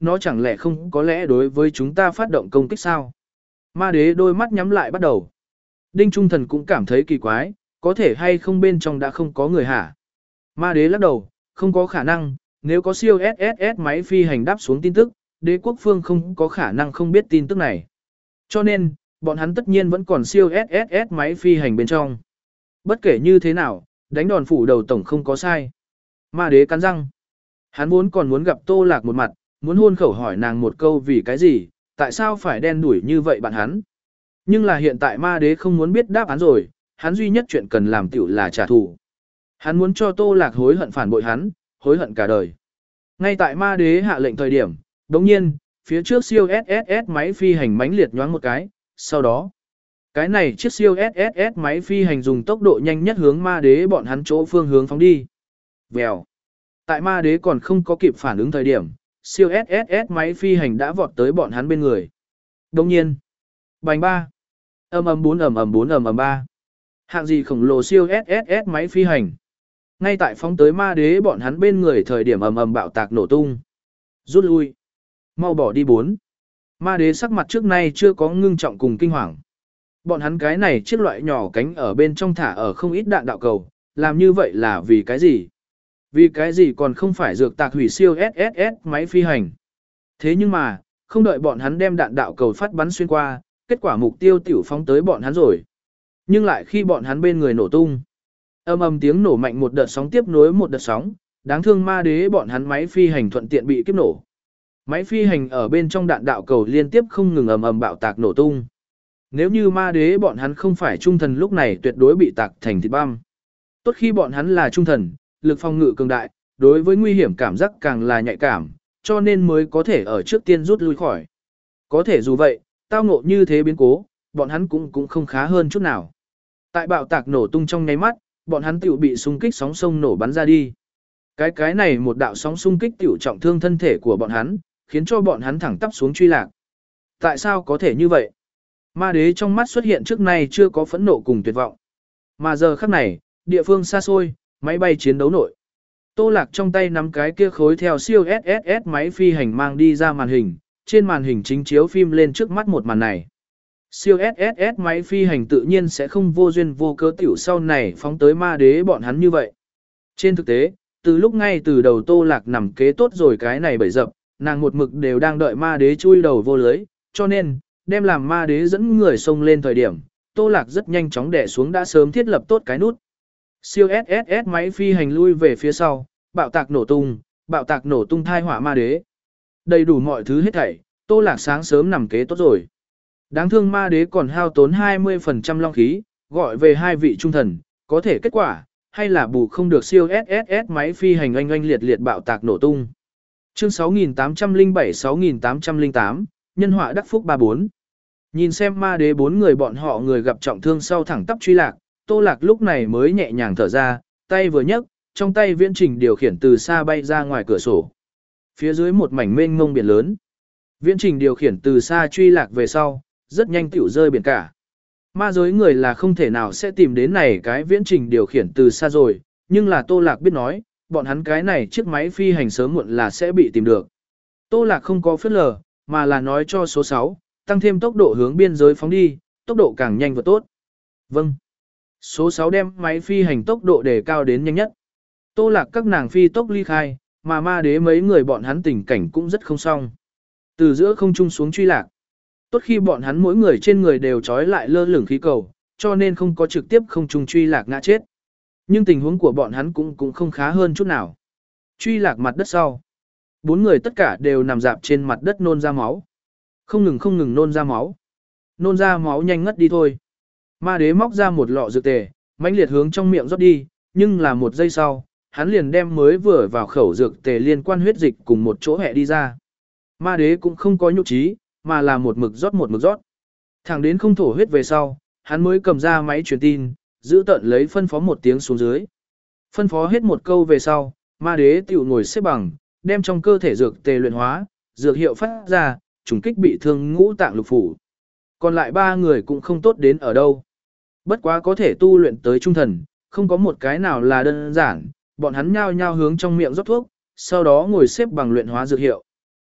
nó chẳng lẽ không có lẽ đối với chúng ta phát động công kích sao? Ma đế đôi mắt nhắm lại bắt đầu. Đinh Trung Thần cũng cảm thấy kỳ quái, có thể hay không bên trong đã không có người hả? Ma đế lắc đầu, không có khả năng, nếu có siêu ét ét ét máy phi hành đáp xuống tin tức, đế quốc phương không có khả năng không biết tin tức này. Cho nên, bọn hắn tất nhiên vẫn còn siêu ét ét ét máy phi hành bên trong. Bất kể như thế nào, đánh đòn phủ đầu tổng không có sai. Ma đế cắn răng. Hắn vốn còn muốn gặp Tô Lạc một mặt, muốn hôn khẩu hỏi nàng một câu vì cái gì, tại sao phải đen đuổi như vậy bạn hắn. Nhưng là hiện tại ma đế không muốn biết đáp án rồi, hắn duy nhất chuyện cần làm tiểu là trả thù. Hắn muốn cho Tô Lạc hối hận phản bội hắn, hối hận cả đời. Ngay tại ma đế hạ lệnh thời điểm, đồng nhiên, phía trước siêu ét ét ét máy phi hành mãnh liệt nhoáng một cái, sau đó, cái này chiếc siêu ét ét ét máy phi hành dùng tốc độ nhanh nhất hướng ma đế bọn hắn chỗ phương hướng phóng đi. Vèo. Tại ma đế còn không có kịp phản ứng thời điểm, siêu ét ét ét máy phi hành đã vọt tới bọn hắn bên người. Đồng nhiên, bành ba, ầm ầm bốn ầm ầm bốn ầm ầm ba. Hạng gì khổng lồ siêu ét ét ét máy phi hành. Ngay tại phóng tới ma đế bọn hắn bên người thời điểm ầm ầm bạo tạc nổ tung. Rút lui. Mau bỏ đi bốn. Ma đế sắc mặt trước nay chưa có ngưng trọng cùng kinh hoàng. Bọn hắn cái này chiếc loại nhỏ cánh ở bên trong thả ở không ít đạn đạo cầu, làm như vậy là vì cái gì? Vì cái gì còn không phải dược tạc hủy siêu ét ét ét máy phi hành. Thế nhưng mà, không đợi bọn hắn đem đạn đạo cầu phát bắn xuyên qua, kết quả mục tiêu tiểu phóng tới bọn hắn rồi. Nhưng lại khi bọn hắn bên người nổ tung, ầm ầm tiếng nổ mạnh một đợt sóng tiếp nối một đợt sóng, đáng thương ma đế bọn hắn máy phi hành thuận tiện bị kiếp nổ. Máy phi hành ở bên trong đạn đạo cầu liên tiếp không ngừng ầm ầm bạo tạc nổ tung. Nếu như ma đế bọn hắn không phải trung thần lúc này tuyệt đối bị tạc thành thịt băm. Tốt khi bọn hắn là trung thần, lực phòng ngự cường đại, đối với nguy hiểm cảm giác càng là nhạy cảm, cho nên mới có thể ở trước tiên rút lui khỏi. Có thể dù vậy, tao ngộ như thế biến cố, bọn hắn cũng cũng không khá hơn chút nào. Tại bạo tạc nổ tung trong nháy mắt, bọn hắn tiểu bị xung kích sóng sông nổ bắn ra đi. Cái cái này một đạo sóng xung kích tiểu trọng thương thân thể của bọn hắn, khiến cho bọn hắn thẳng tắp xuống truy lạc. Tại sao có thể như vậy? Ma đế trong mắt xuất hiện trước nay chưa có phẫn nộ cùng tuyệt vọng. Mà giờ khắc này, địa phương xa xôi, máy bay chiến đấu nội. Tô Lạc trong tay nắm cái kia khối theo siêu ét ét ét máy phi hành mang đi ra màn hình, trên màn hình chính chiếu phim lên trước mắt một màn này. Siêu ét ét ét máy phi hành tự nhiên sẽ không vô duyên vô cớ tiểu sau này phóng tới ma đế bọn hắn như vậy. Trên thực tế, từ lúc ngay từ đầu Tô Lạc nằm kế tốt rồi cái này bẫy dập, nàng một mực đều đang đợi ma đế chui đầu vô lưới, cho nên, đem làm ma đế dẫn người xông lên thời điểm, Tô Lạc rất nhanh chóng đè xuống đã sớm thiết lập tốt cái nút. Siêu ét ét ét máy phi hành lui về phía sau, bạo tạc nổ tung, bạo tạc nổ tung thai hỏa ma đế. Đầy đủ mọi thứ hết thảy, Tô Lạc sáng sớm nằm kế tốt rồi. Đáng thương ma đế còn hao tốn hai mươi phần trăm long khí, gọi về hai vị trung thần, có thể kết quả, hay là bù không được siêu ét ét ét máy phi hành oanh oanh liệt liệt bạo tạc nổ tung. Chương sáu nghìn tám trăm lẻ bảy sáu nghìn tám trăm lẻ tám, nhân họa đắc phúc ba bốn. Nhìn xem ma đế bốn người bọn họ người gặp trọng thương sau thẳng tắp truy lạc, Tô Lạc lúc này mới nhẹ nhàng thở ra, tay vừa nhấc, trong tay viễn trình điều khiển từ xa bay ra ngoài cửa sổ. Phía dưới một mảnh mênh mông biển lớn. Viễn trình điều khiển từ xa truy lạc về sau, rất nhanh tiểu rơi biển cả. Ma giới người là không thể nào sẽ tìm đến này cái viễn trình điều khiển từ xa rồi, nhưng là Tô Lạc biết nói, bọn hắn cái này chiếc máy phi hành sớm muộn là sẽ bị tìm được. Tô Lạc không có phớt lờ, mà là nói cho số sáu, tăng thêm tốc độ hướng biên giới phóng đi, tốc độ càng nhanh và tốt. Vâng. Số sáu đem máy phi hành tốc độ đề cao đến nhanh nhất. Tô Lạc các nàng phi tốc ly khai, mà ma đế mấy người bọn hắn tình cảnh cũng rất không xong. Từ giữa không trung xuống truy lạc. Tốt khi bọn hắn mỗi người trên người đều trói lại lơ lửng khí cầu, cho nên không có trực tiếp không trung truy lạc ngã chết. Nhưng tình huống của bọn hắn cũng cũng không khá hơn chút nào. Truy lạc mặt đất sau. Bốn người tất cả đều nằm dạp trên mặt đất nôn ra máu. Không ngừng không ngừng nôn ra máu. Nôn ra máu nhanh ngất đi thôi. Ma đế móc ra một lọ dược tề, mãnh liệt hướng trong miệng rót đi, nhưng là một giây sau, hắn liền đem mới vừa vào khẩu dược tề liên quan huyết dịch cùng một chỗ hẹ đi ra. Ma đế cũng không có nhục trí, mà là một mực rót một mực rót. Thẳng đến không thổ huyết về sau, hắn mới cầm ra máy truyền tin, giữ tận lấy phân phó một tiếng xuống dưới. Phân phó hết một câu về sau, ma đế tiểu ngồi xếp bằng, đem trong cơ thể dược tề luyện hóa, dược hiệu phát ra, trùng kích bị thương ngũ tạng lục phủ. Còn lại ba người cũng không tốt đến ở đâu. Bất quá có thể tu luyện tới trung thần, không có một cái nào là đơn giản, bọn hắn nhao nhao hướng trong miệng rót thuốc, sau đó ngồi xếp bằng luyện hóa dược hiệu.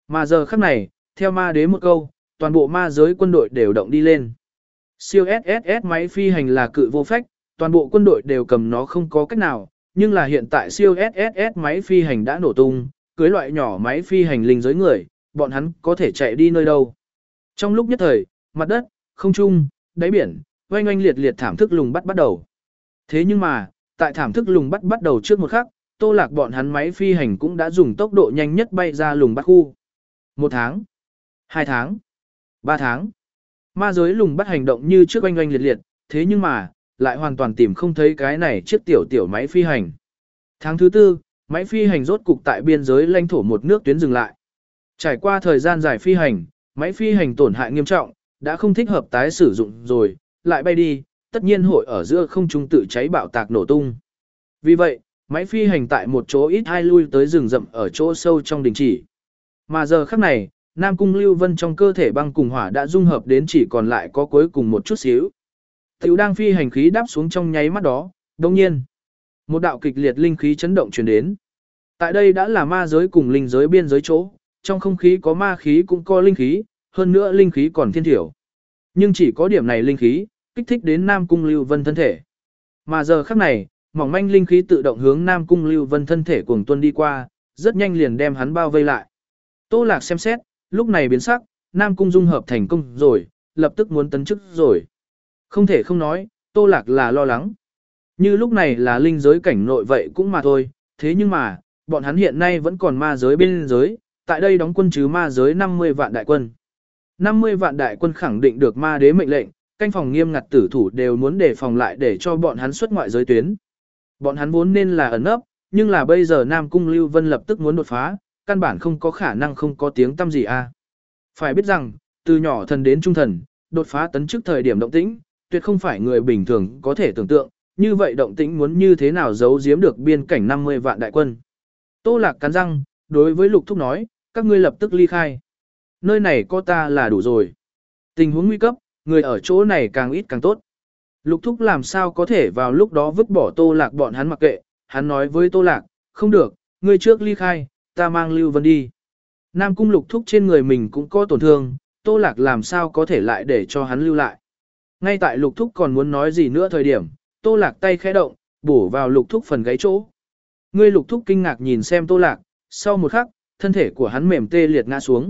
Mà giờ khắc này, theo ma đế một câu, toàn bộ ma giới quân đội đều động đi lên. Siêu ét ét ét máy phi hành là cự vô phách, toàn bộ quân đội đều cầm nó không có cách nào, nhưng là hiện tại siêu ét ét ét máy phi hành đã nổ tung, cưới loại nhỏ máy phi hành linh giới người, bọn hắn có thể chạy đi nơi đâu. Trong lúc nhất thời, mặt đất, không trung, đáy biển, oanh oanh liệt liệt thảm thức lùng bắt bắt đầu. Thế nhưng mà, tại thảm thức lùng bắt bắt đầu trước một khắc, Tô Lạc bọn hắn máy phi hành cũng đã dùng tốc độ nhanh nhất bay ra lùng bắt khu. Một tháng, hai tháng, ba tháng. Ma giới lùng bắt hành động như trước oanh oanh liệt liệt, thế nhưng mà, lại hoàn toàn tìm không thấy cái này chiếc tiểu tiểu máy phi hành. Tháng thứ tư, máy phi hành rốt cục tại biên giới lãnh thổ một nước tuyến dừng lại. Trải qua thời gian dài phi hành, máy phi hành tổn hại nghiêm trọng, đã không thích hợp tái sử dụng rồi, lại bay đi, tất nhiên hội ở giữa không trung tự cháy bạo tạc nổ tung. Vì vậy, máy phi hành tại một chỗ ít hai lui tới rừng rậm ở chỗ sâu trong đình chỉ. Mà giờ khắc này, Nam Cung Lưu Vân trong cơ thể băng cùng hỏa đã dung hợp đến chỉ còn lại có cuối cùng một chút xíu. Tiểu đang phi hành khí đáp xuống trong nháy mắt đó, đồng nhiên, một đạo kịch liệt linh khí chấn động truyền đến. Tại đây đã là ma giới cùng linh giới biên giới chỗ, trong không khí có ma khí cũng có linh khí, hơn nữa linh khí còn thiên thiểu. Nhưng chỉ có điểm này linh khí, kích thích đến Nam Cung Lưu Vân thân thể. Mà giờ khắc này, mỏng manh linh khí tự động hướng Nam Cung Lưu Vân thân thể cuồng tuân đi qua, rất nhanh liền đem hắn bao vây lại. Tô Lạc xem xét, lúc này biến sắc, Nam Cung dung hợp thành công rồi, lập tức muốn tấn chức rồi. Không thể không nói, Tô Lạc là lo lắng. Như lúc này là linh giới cảnh nội vậy cũng mà thôi, thế nhưng mà, bọn hắn hiện nay vẫn còn ma giới bên giới, tại đây đóng quân chứ ma giới năm mươi vạn đại quân. năm mươi vạn đại quân khẳng định được ma đế mệnh lệnh, canh phòng nghiêm ngặt tử thủ đều muốn đề phòng lại để cho bọn hắn xuất ngoại giới tuyến. Bọn hắn vốn nên là ẩn nấp, nhưng là bây giờ Nam Cung Lưu Vân lập tức muốn đột phá, căn bản không có khả năng không có tiếng tăm gì à. Phải biết rằng, từ nhỏ thần đến trung thần, đột phá tấn chức thời điểm động tĩnh, tuyệt không phải người bình thường có thể tưởng tượng, như vậy động tĩnh muốn như thế nào giấu giếm được biên cảnh năm mươi vạn đại quân. Tô Lạc cắn răng, đối với Lục Thúc nói, các ngươi lập tức ly khai. Nơi này có ta là đủ rồi. Tình huống nguy cấp, người ở chỗ này càng ít càng tốt. Lục Thúc làm sao có thể vào lúc đó vứt bỏ Tô Lạc bọn hắn mặc kệ, hắn nói với Tô Lạc, không được, ngươi trước ly khai, ta mang Lưu Vân đi. Nam Cung Lục Thúc trên người mình cũng có tổn thương, Tô Lạc làm sao có thể lại để cho hắn lưu lại. Ngay tại Lục Thúc còn muốn nói gì nữa thời điểm, Tô Lạc tay khẽ động, bổ vào Lục Thúc phần gáy chỗ. Ngươi Lục Thúc kinh ngạc nhìn xem Tô Lạc, sau một khắc, thân thể của hắn mềm tê liệt ngã xuống.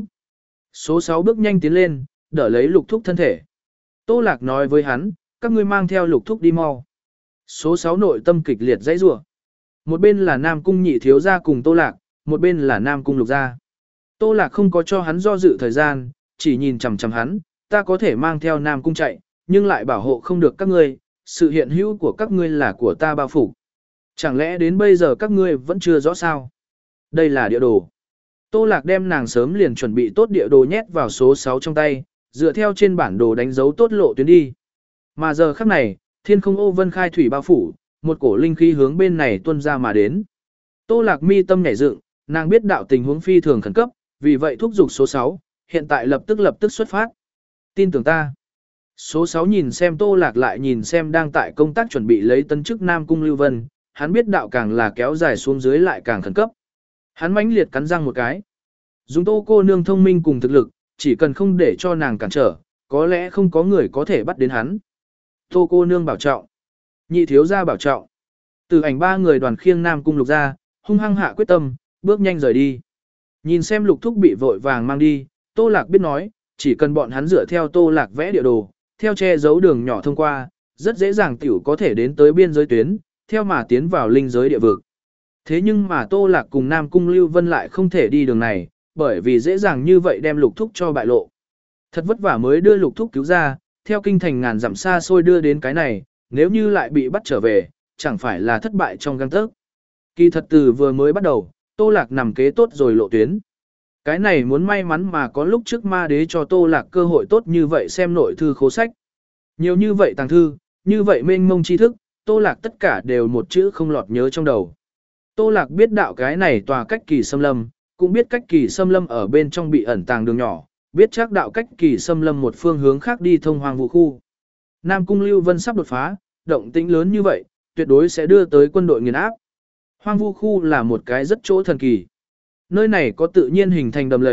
Số sáu bước nhanh tiến lên, đỡ lấy Lục Thúc thân thể. Tô Lạc nói với hắn, các ngươi mang theo Lục Thúc đi mau. Số sáu nội tâm kịch liệt dãy rủa. Một bên là Nam Cung nhị thiếu gia cùng Tô Lạc, một bên là Nam Cung Lục gia. Tô Lạc không có cho hắn do dự thời gian, chỉ nhìn chằm chằm hắn, ta có thể mang theo Nam Cung chạy, nhưng lại bảo hộ không được các ngươi, sự hiện hữu của các ngươi là của ta bao phủ. Chẳng lẽ đến bây giờ các ngươi vẫn chưa rõ sao? Đây là địa đồ. Tô Lạc đem nàng sớm liền chuẩn bị tốt địa đồ nhét vào số sáu trong tay, dựa theo trên bản đồ đánh dấu tốt lộ tuyến đi. Mà giờ khắc này, thiên không ô vân khai thủy bao phủ, một cổ linh khí hướng bên này tuôn ra mà đến. Tô Lạc mi tâm nhảy dựng, nàng biết đạo tình huống phi thường khẩn cấp, vì vậy thúc giục số sáu, hiện tại lập tức lập tức xuất phát. Tin tưởng ta. Số sáu nhìn xem Tô Lạc lại nhìn xem đang tại công tác chuẩn bị lấy tấn chức Nam Cung Lưu Vân, hắn biết đạo càng là kéo dài xuống dưới lại càng khẩn cấp. Hắn mãnh liệt cắn răng một cái. Dùng Tô cô nương thông minh cùng thực lực, chỉ cần không để cho nàng cản trở, có lẽ không có người có thể bắt đến hắn. Tô cô nương bảo trọng. Nhị thiếu gia bảo trọng. Từ ảnh ba người đoàn khiêng Nam Cung Lục ra, hung hăng hạ quyết tâm, bước nhanh rời đi. Nhìn xem Lục Thúc bị vội vàng mang đi, Tô Lạc biết nói, chỉ cần bọn hắn dựa theo Tô Lạc vẽ địa đồ, theo che giấu đường nhỏ thông qua, rất dễ dàng tiểu có thể đến tới biên giới tuyến, theo mà tiến vào linh giới địa vực. Thế nhưng mà Tô Lạc cùng Nam Cung Lưu Vân lại không thể đi đường này, bởi vì dễ dàng như vậy đem Lục Thúc cho bại lộ. Thật vất vả mới đưa Lục Thúc cứu ra, theo kinh thành ngàn dặm xa xôi đưa đến cái này, nếu như lại bị bắt trở về, chẳng phải là thất bại trong gang tấc. Kỳ thật từ vừa mới bắt đầu, Tô Lạc nằm kế tốt rồi lộ tuyến. Cái này muốn may mắn mà có lúc trước ma đế cho Tô Lạc cơ hội tốt như vậy xem nội thư khố sách. Nhiều như vậy tàng thư, như vậy mênh mông tri thức, Tô Lạc tất cả đều một chữ không lọt nhớ trong đầu. Tô Lạc biết đạo cái này tòa cách kỳ xâm lâm, cũng biết cách kỳ xâm lâm ở bên trong bị ẩn tàng đường nhỏ, biết chắc đạo cách kỳ xâm lâm một phương hướng khác đi thông hoang vũ khu. Nam Cung Lưu Vân sắp đột phá, động tĩnh lớn như vậy, tuyệt đối sẽ đưa tới quân đội nghiền áp. Hoang vu khu là một cái rất chỗ thần kỳ. Nơi này có tự nhiên hình thành đầm lầy,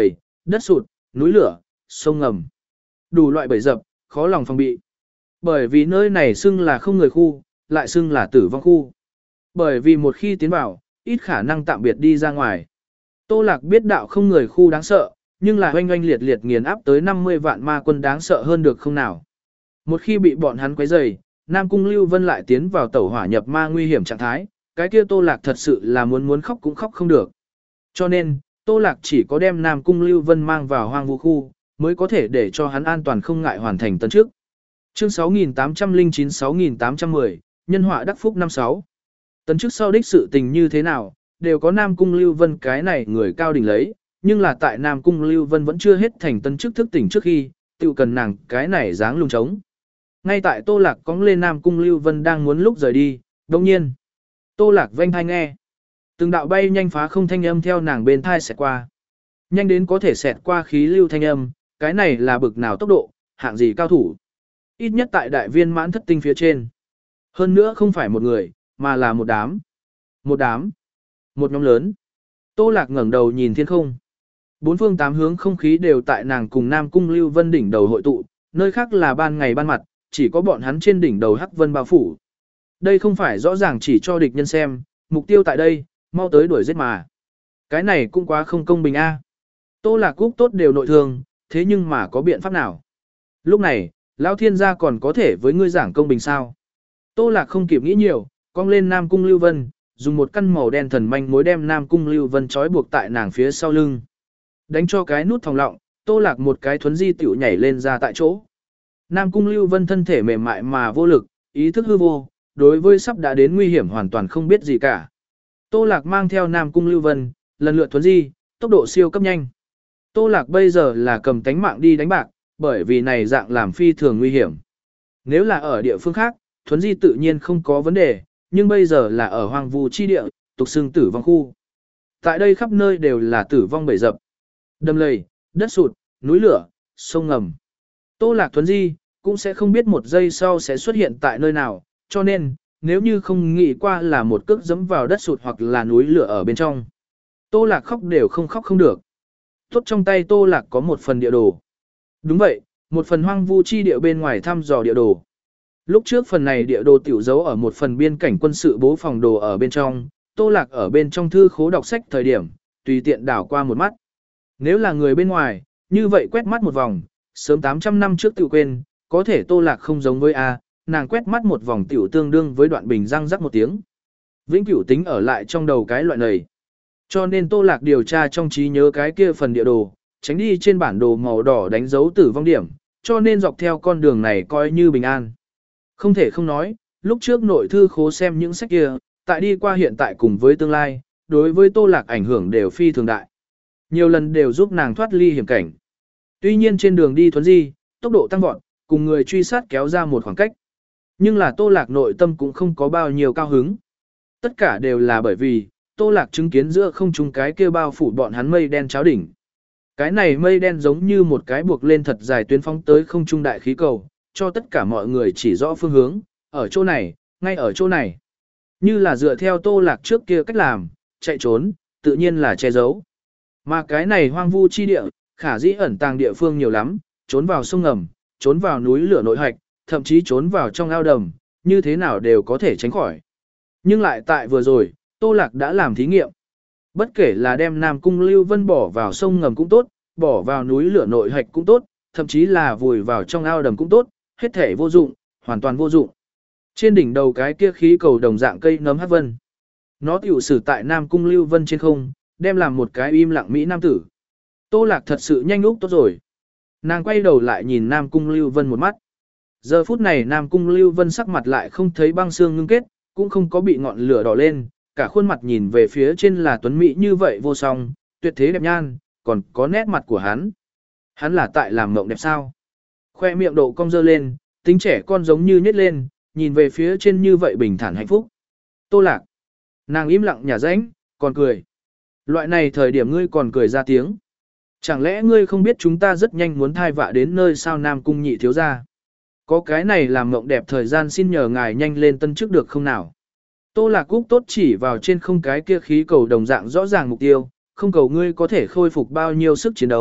đất sụt, núi lửa, sông ngầm. Đủ loại bẫy dập, khó lòng phòng bị. Bởi vì nơi này xưng là không người khu, lại xưng là tử vong khu. Bởi vì một khi tiến vào, ít khả năng tạm biệt đi ra ngoài. Tô Lạc biết đạo không người khu đáng sợ, nhưng là oanh oanh liệt liệt nghiền áp tới năm mươi vạn ma quân đáng sợ hơn được không nào. Một khi bị bọn hắn quấy rầy, Nam Cung Lưu Vân lại tiến vào tẩu hỏa nhập ma nguy hiểm trạng thái, cái kia Tô Lạc thật sự là muốn muốn khóc cũng khóc không được. Cho nên, Tô Lạc chỉ có đem Nam Cung Lưu Vân mang vào hoang vu khu, mới có thể để cho hắn an toàn không ngại hoàn thành tấn trước. Chương sáu nghìn tám trăm lẻ chín sáu nghìn tám trăm mười, nhân họa đắc phúc năm sáu. Tấn trước sau đích sự tình như thế nào, đều có Nam Cung Lưu Vân cái này người cao đỉnh lấy, nhưng là tại Nam Cung Lưu Vân vẫn chưa hết thành tấn chức thức tỉnh trước khi, tự cần nàng cái này dáng lung trống. Ngay tại Tô Lạc cóng lên Nam Cung Lưu Vân đang muốn lúc rời đi, đồng nhiên. Tô Lạc vênh thai nghe. Từng đạo bay nhanh phá không thanh âm theo nàng bên thai xẹt qua. Nhanh đến có thể xẹt qua khí lưu thanh âm, cái này là bực nào tốc độ, hạng gì cao thủ. Ít nhất tại đại viên mãn thất tinh phía trên. Hơn nữa không phải một người, mà là một đám. Một đám. Một nhóm lớn. Tô Lạc ngẩng đầu nhìn thiên không. Bốn phương tám hướng không khí đều tại nàng cùng Nam Cung Lưu Vân đỉnh đầu hội tụ, nơi khác là ban ngày ban mặt, chỉ có bọn hắn trên đỉnh đầu hắc vân bao phủ. Đây không phải rõ ràng chỉ cho địch nhân xem, mục tiêu tại đây, mau tới đuổi giết mà. Cái này cũng quá không công bình a. Tô Lạc Cúc tốt đều nội thương, thế nhưng mà có biện pháp nào? Lúc này, Lão Thiên gia còn có thể với ngươi giảng công bình sao? Tô Lạc không kịp nghĩ nhiều, cong lên Nam Cung Lưu Vân, dùng một căn màu đen thần manh mối đem Nam Cung Lưu Vân trói buộc tại nàng phía sau lưng. Đánh cho cái nút thòng lọng, Tô Lạc một cái thuấn di tiểu nhảy lên ra tại chỗ. Nam Cung Lưu Vân thân thể mềm mại mà vô lực, ý thức hư vô, đối với sắp đã đến nguy hiểm hoàn toàn không biết gì cả. Tô Lạc mang theo Nam Cung Lưu Vân, lần lượt thuấn di, tốc độ siêu cấp nhanh. Tô Lạc bây giờ là cầm tánh mạng đi đánh bạc, bởi vì này dạng làm phi thường nguy hiểm. Nếu là ở địa phương khác, thuấn di tự nhiên không có vấn đề, nhưng bây giờ là ở hoang vu chi địa, tục xưng tử vong khu. Tại đây khắp nơi đều là tử vong bầy dập. Đầm lầy, đất sụt, núi lửa, sông ngầm. Tô Lạc thuấn di, cũng sẽ không biết một giây sau sẽ xuất hiện tại nơi nào, cho nên, nếu như không nghĩ qua là một cước dẫm vào đất sụt hoặc là núi lửa ở bên trong. Tô Lạc khóc đều không khóc không được. Tốt trong tay Tô Lạc có một phần địa đồ. Đúng vậy, một phần hoang vu chi địa bên ngoài thăm dò địa đồ. Lúc trước phần này địa đồ tiểu dấu ở một phần biên cảnh quân sự bố phòng đồ ở bên trong, Tô Lạc ở bên trong thư khố đọc sách thời điểm, tùy tiện đảo qua một mắt. Nếu là người bên ngoài, như vậy quét mắt một vòng, sớm tám trăm năm trước tự quên, có thể Tô Lạc không giống với A, nàng quét mắt một vòng tiểu tương đương với đoạn bình răng rắc một tiếng. Vĩnh cửu tính ở lại trong đầu cái loại này. Cho nên Tô Lạc điều tra trong trí nhớ cái kia phần địa đồ, tránh đi trên bản đồ màu đỏ đánh dấu tử vong điểm, cho nên dọc theo con đường này coi như bình an. Không thể không nói, lúc trước nội thư khố xem những sách kia, tại đi qua hiện tại cùng với tương lai, đối với Tô Lạc ảnh hưởng đều phi thường đại. Nhiều lần đều giúp nàng thoát ly hiểm cảnh. Tuy nhiên trên đường đi thuấn di, tốc độ tăng vọt, cùng người truy sát kéo ra một khoảng cách. Nhưng là Tô Lạc nội tâm cũng không có bao nhiêu cao hứng. Tất cả đều là bởi vì, Tô Lạc chứng kiến giữa không trung cái kia bao phủ bọn hắn mây đen cháo đỉnh. Cái này mây đen giống như một cái buộc lên thật dài tuyến phóng tới không trung đại khí cầu, cho tất cả mọi người chỉ rõ phương hướng, ở chỗ này, ngay ở chỗ này. Như là dựa theo Tô Lạc trước kia cách làm, chạy trốn, tự nhiên là che giấu. Mà cái này hoang vu chi địa, khả dĩ ẩn tàng địa phương nhiều lắm, trốn vào sông ngầm, trốn vào núi lửa nội hạch, thậm chí trốn vào trong ao đầm, như thế nào đều có thể tránh khỏi. Nhưng lại tại vừa rồi, Tô Lạc đã làm thí nghiệm. Bất kể là đem Nam Cung Lưu Vân bỏ vào sông ngầm cũng tốt, bỏ vào núi lửa nội hạch cũng tốt, thậm chí là vùi vào trong ao đầm cũng tốt, hết thể vô dụng, hoàn toàn vô dụng. Trên đỉnh đầu cái kia khí cầu đồng dạng cây nấm hắc vân. Nó tiểu sử tại Nam Cung Lưu Vân trên không, đem làm một cái im lặng mỹ nam tử. Tô Lạc thật sự nhanh úc tốt rồi. Nàng quay đầu lại nhìn Nam Cung Lưu Vân một mắt. Giờ phút này Nam Cung Lưu Vân sắc mặt lại không thấy băng xương ngưng kết, cũng không có bị ngọn lửa đỏ lên, cả khuôn mặt nhìn về phía trên là tuấn mỹ như vậy vô song, tuyệt thế đẹp nhan, còn có nét mặt của hắn. Hắn là tại làm mộng đẹp sao? Khoe miệng độ cong dơ lên, tính trẻ con giống như nhếch lên, nhìn về phía trên như vậy bình thản hạnh phúc. Tô Lạc. Nàng im lặng nhả rãnh, còn cười. Loại này thời điểm ngươi còn cười ra tiếng. Chẳng lẽ ngươi không biết chúng ta rất nhanh muốn thai vạ đến nơi sao Nam Cung nhị thiếu gia? Có cái này làm mộng đẹp thời gian xin nhờ ngài nhanh lên tân chức được không nào? Tô Lạc Cúc tốt chỉ vào trên không cái kia khí cầu đồng dạng rõ ràng mục tiêu, không cầu ngươi có thể khôi phục bao nhiêu sức chiến đấu,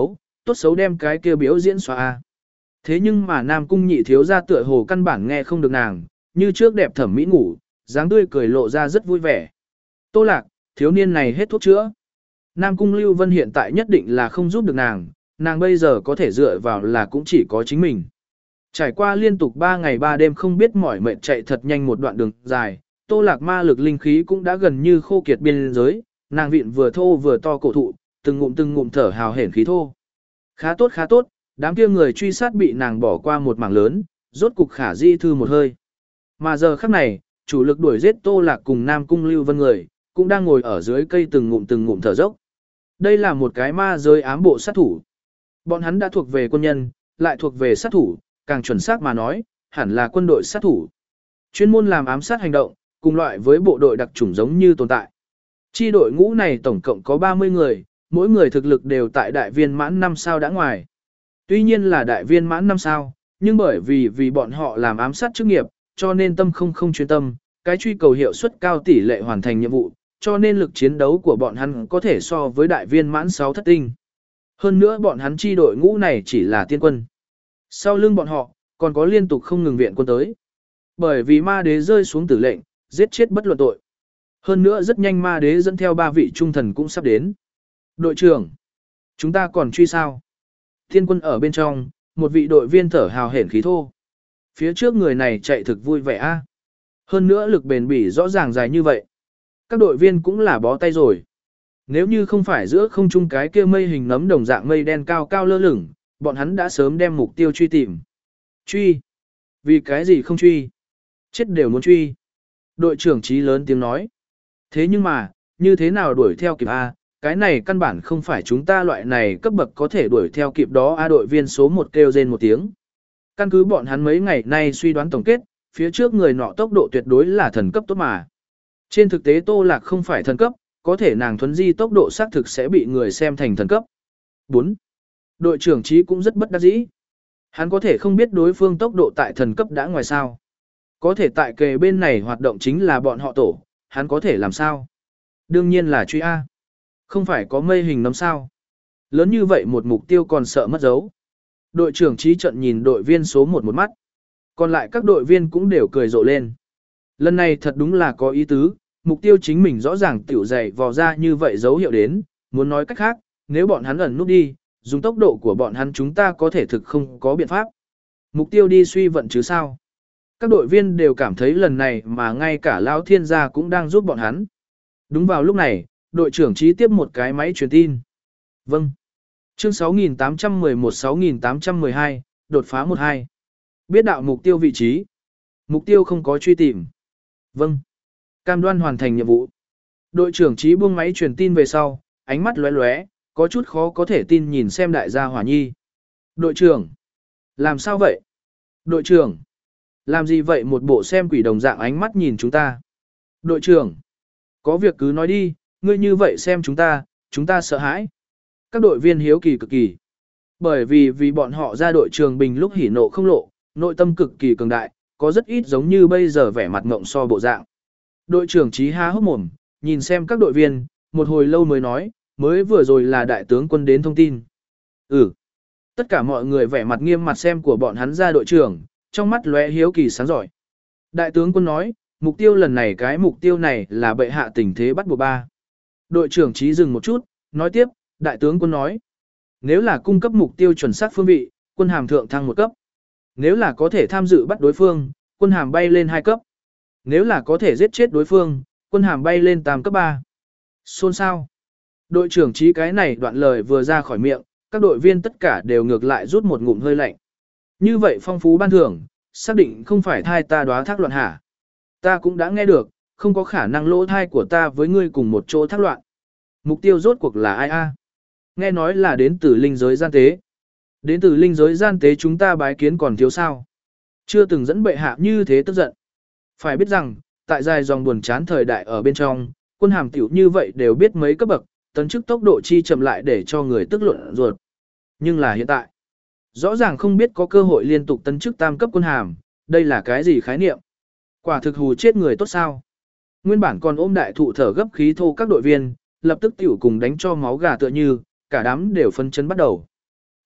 tốt xấu đem cái kia biểu diễn xóa a. Thế nhưng mà Nam Cung nhị thiếu gia tựa hồ căn bản nghe không được nàng, như trước đẹp thẩm mỹ ngủ, dáng tươi cười lộ ra rất vui vẻ. Tô Lạc, thiếu niên này hết thuốc chữa. Nam Cung Lưu Vân hiện tại nhất định là không giúp được nàng, nàng bây giờ có thể dựa vào là cũng chỉ có chính mình. Trải qua liên tục ba ngày ba đêm không biết mỏi mệt chạy thật nhanh một đoạn đường dài, Tô Lạc ma lực linh khí cũng đã gần như khô kiệt biên giới, nàng vịn vừa thô vừa to cổ thụ, từng ngụm từng ngụm thở hào hển khí thô. Khá tốt khá tốt, đám kia người truy sát bị nàng bỏ qua một mảng lớn, rốt cục khả di thư một hơi. Mà giờ khắc này, chủ lực đuổi giết Tô Lạc cùng Nam Cung Lưu Vân người, cũng đang ngồi ở dưới cây từng ngụm từng ngụm thở dốc. Đây là một cái ma giới ám bộ sát thủ. Bọn hắn đã thuộc về quân nhân, lại thuộc về sát thủ, càng chuẩn xác mà nói, hẳn là quân đội sát thủ. Chuyên môn làm ám sát hành động, cùng loại với bộ đội đặc chủng giống như tồn tại. Chi đội ngũ này tổng cộng có ba mươi người, mỗi người thực lực đều tại đại viên mãn năm sao đã ngoài. Tuy nhiên là đại viên mãn năm sao, nhưng bởi vì vì bọn họ làm ám sát chức nghiệp, cho nên tâm không không chuyên tâm, cái truy cầu hiệu suất cao tỷ lệ hoàn thành nhiệm vụ, cho nên lực chiến đấu của bọn hắn có thể so với đại viên mãn sáu thất tinh. Hơn nữa bọn hắn chi đội ngũ này chỉ là tiên quân. Sau lưng bọn họ, còn có liên tục không ngừng viện quân tới. Bởi vì ma đế rơi xuống tử lệnh, giết chết bất luận tội. Hơn nữa rất nhanh ma đế dẫn theo ba vị trung thần cũng sắp đến. Đội trưởng, chúng ta còn truy sao? Thiên quân ở bên trong, một vị đội viên thở hào hển khí thô. Phía trước người này chạy thực vui vẻ a. Hơn nữa lực bền bỉ rõ ràng dài như vậy. Các đội viên cũng là bó tay rồi. Nếu như không phải giữa không trung cái kia mây hình nấm đồng dạng mây đen cao cao lơ lửng, bọn hắn đã sớm đem mục tiêu truy tìm. Truy? Vì cái gì không truy? Chết đều muốn truy. Đội trưởng Chí lớn tiếng nói. Thế nhưng mà, như thế nào đuổi theo kịp A, cái này căn bản không phải chúng ta loại này cấp bậc có thể đuổi theo kịp đó. A đội viên số một kêu rên một tiếng. Căn cứ bọn hắn mấy ngày nay suy đoán tổng kết, phía trước người nọ tốc độ tuyệt đối là thần cấp tốt mà. Trên thực tế Tô Lạc không phải thần cấp, có thể nàng thuấn di tốc độ xác thực sẽ bị người xem thành thần cấp. bốn. Đội trưởng Chí cũng rất bất đắc dĩ. Hắn có thể không biết đối phương tốc độ tại thần cấp đã ngoài sao. Có thể tại kề bên này hoạt động chính là bọn họ tổ, hắn có thể làm sao? Đương nhiên là truy A. Không phải có mây hình nấm sao. Lớn như vậy một mục tiêu còn sợ mất dấu. Đội trưởng Chí trận nhìn đội viên số một một mắt. Còn lại các đội viên cũng đều cười rộ lên. Lần này thật đúng là có ý tứ, mục tiêu chính mình rõ ràng tiểu dày vò ra như vậy dấu hiệu đến, muốn nói cách khác, nếu bọn hắn ẩn nút đi, dùng tốc độ của bọn hắn chúng ta có thể thực không có biện pháp. Mục tiêu đi suy vận chứ sao. Các đội viên đều cảm thấy lần này mà ngay cả Lão Thiên gia cũng đang giúp bọn hắn. Đúng vào lúc này, đội trưởng Chí tiếp một cái máy truyền tin. Vâng. Chương sáu nghìn tám trăm mười một sáu nghìn tám trăm mười hai, đột phá một hai. Biết đạo mục tiêu vị trí. Mục tiêu không có truy tìm. Vâng. Cam đoan hoàn thành nhiệm vụ. Đội trưởng Chí buông máy truyền tin về sau, ánh mắt lóe lóe, có chút khó có thể tin nhìn xem đại gia Hỏa Nhi. Đội trưởng. Làm sao vậy? Đội trưởng. Làm gì vậy một bộ xem quỷ đồng dạng ánh mắt nhìn chúng ta? Đội trưởng. Có việc cứ nói đi, ngươi như vậy xem chúng ta, chúng ta sợ hãi. Các đội viên hiếu kỳ cực kỳ. Bởi vì vì bọn họ ra đội trường bình lúc hỉ nộ không lộ, nội tâm cực kỳ cường đại, có rất ít giống như bây giờ vẻ mặt ngộng so bộ dạng. Đội trưởng Chí há hốc mồm, nhìn xem các đội viên, một hồi lâu mới nói, mới vừa rồi là đại tướng quân đến thông tin. Ừ. Tất cả mọi người vẻ mặt nghiêm mặt xem của bọn hắn ra đội trưởng, trong mắt lóe hiếu kỳ sáng giỏi. Đại tướng quân nói, mục tiêu lần này cái mục tiêu này là bệ hạ tình thế bắt buộc ba. Đội trưởng Chí dừng một chút, nói tiếp, đại tướng quân nói, nếu là cung cấp mục tiêu chuẩn xác phương vị, quân hàm thượng thăng một cấp. Nếu là có thể tham dự bắt đối phương, quân hàm bay lên hai cấp. Nếu là có thể giết chết đối phương, quân hàm bay lên tam cấp ba. Xôn xao. Đội trưởng Chí cái này đoạn lời vừa ra khỏi miệng, các đội viên tất cả đều ngược lại rút một ngụm hơi lạnh. Như vậy phong phú ban thưởng, xác định không phải thai ta đoá thác loạn hả. Ta cũng đã nghe được, không có khả năng lỗ thai của ta với ngươi cùng một chỗ thác loạn. Mục tiêu rốt cuộc là ai a? Nghe nói là đến từ linh giới gian tế. Đến từ linh giới gian tế chúng ta bái kiến còn thiếu sao. Chưa từng dẫn bệ hạ như thế tức giận. Phải biết rằng, tại dài dòng buồn chán thời đại ở bên trong, quân hàm tiểu như vậy đều biết mấy cấp bậc, tấn chức tốc độ chi chậm lại để cho người tức luận ruột. Nhưng là hiện tại, rõ ràng không biết có cơ hội liên tục tấn chức tam cấp quân hàm, đây là cái gì khái niệm? Quả thực hù chết người tốt sao? Nguyên bản còn ôm đại thụ thở gấp khí thô các đội viên, lập tức tiểu cùng đánh cho máu gà tựa như, cả đám đều phân chấn bắt đầu.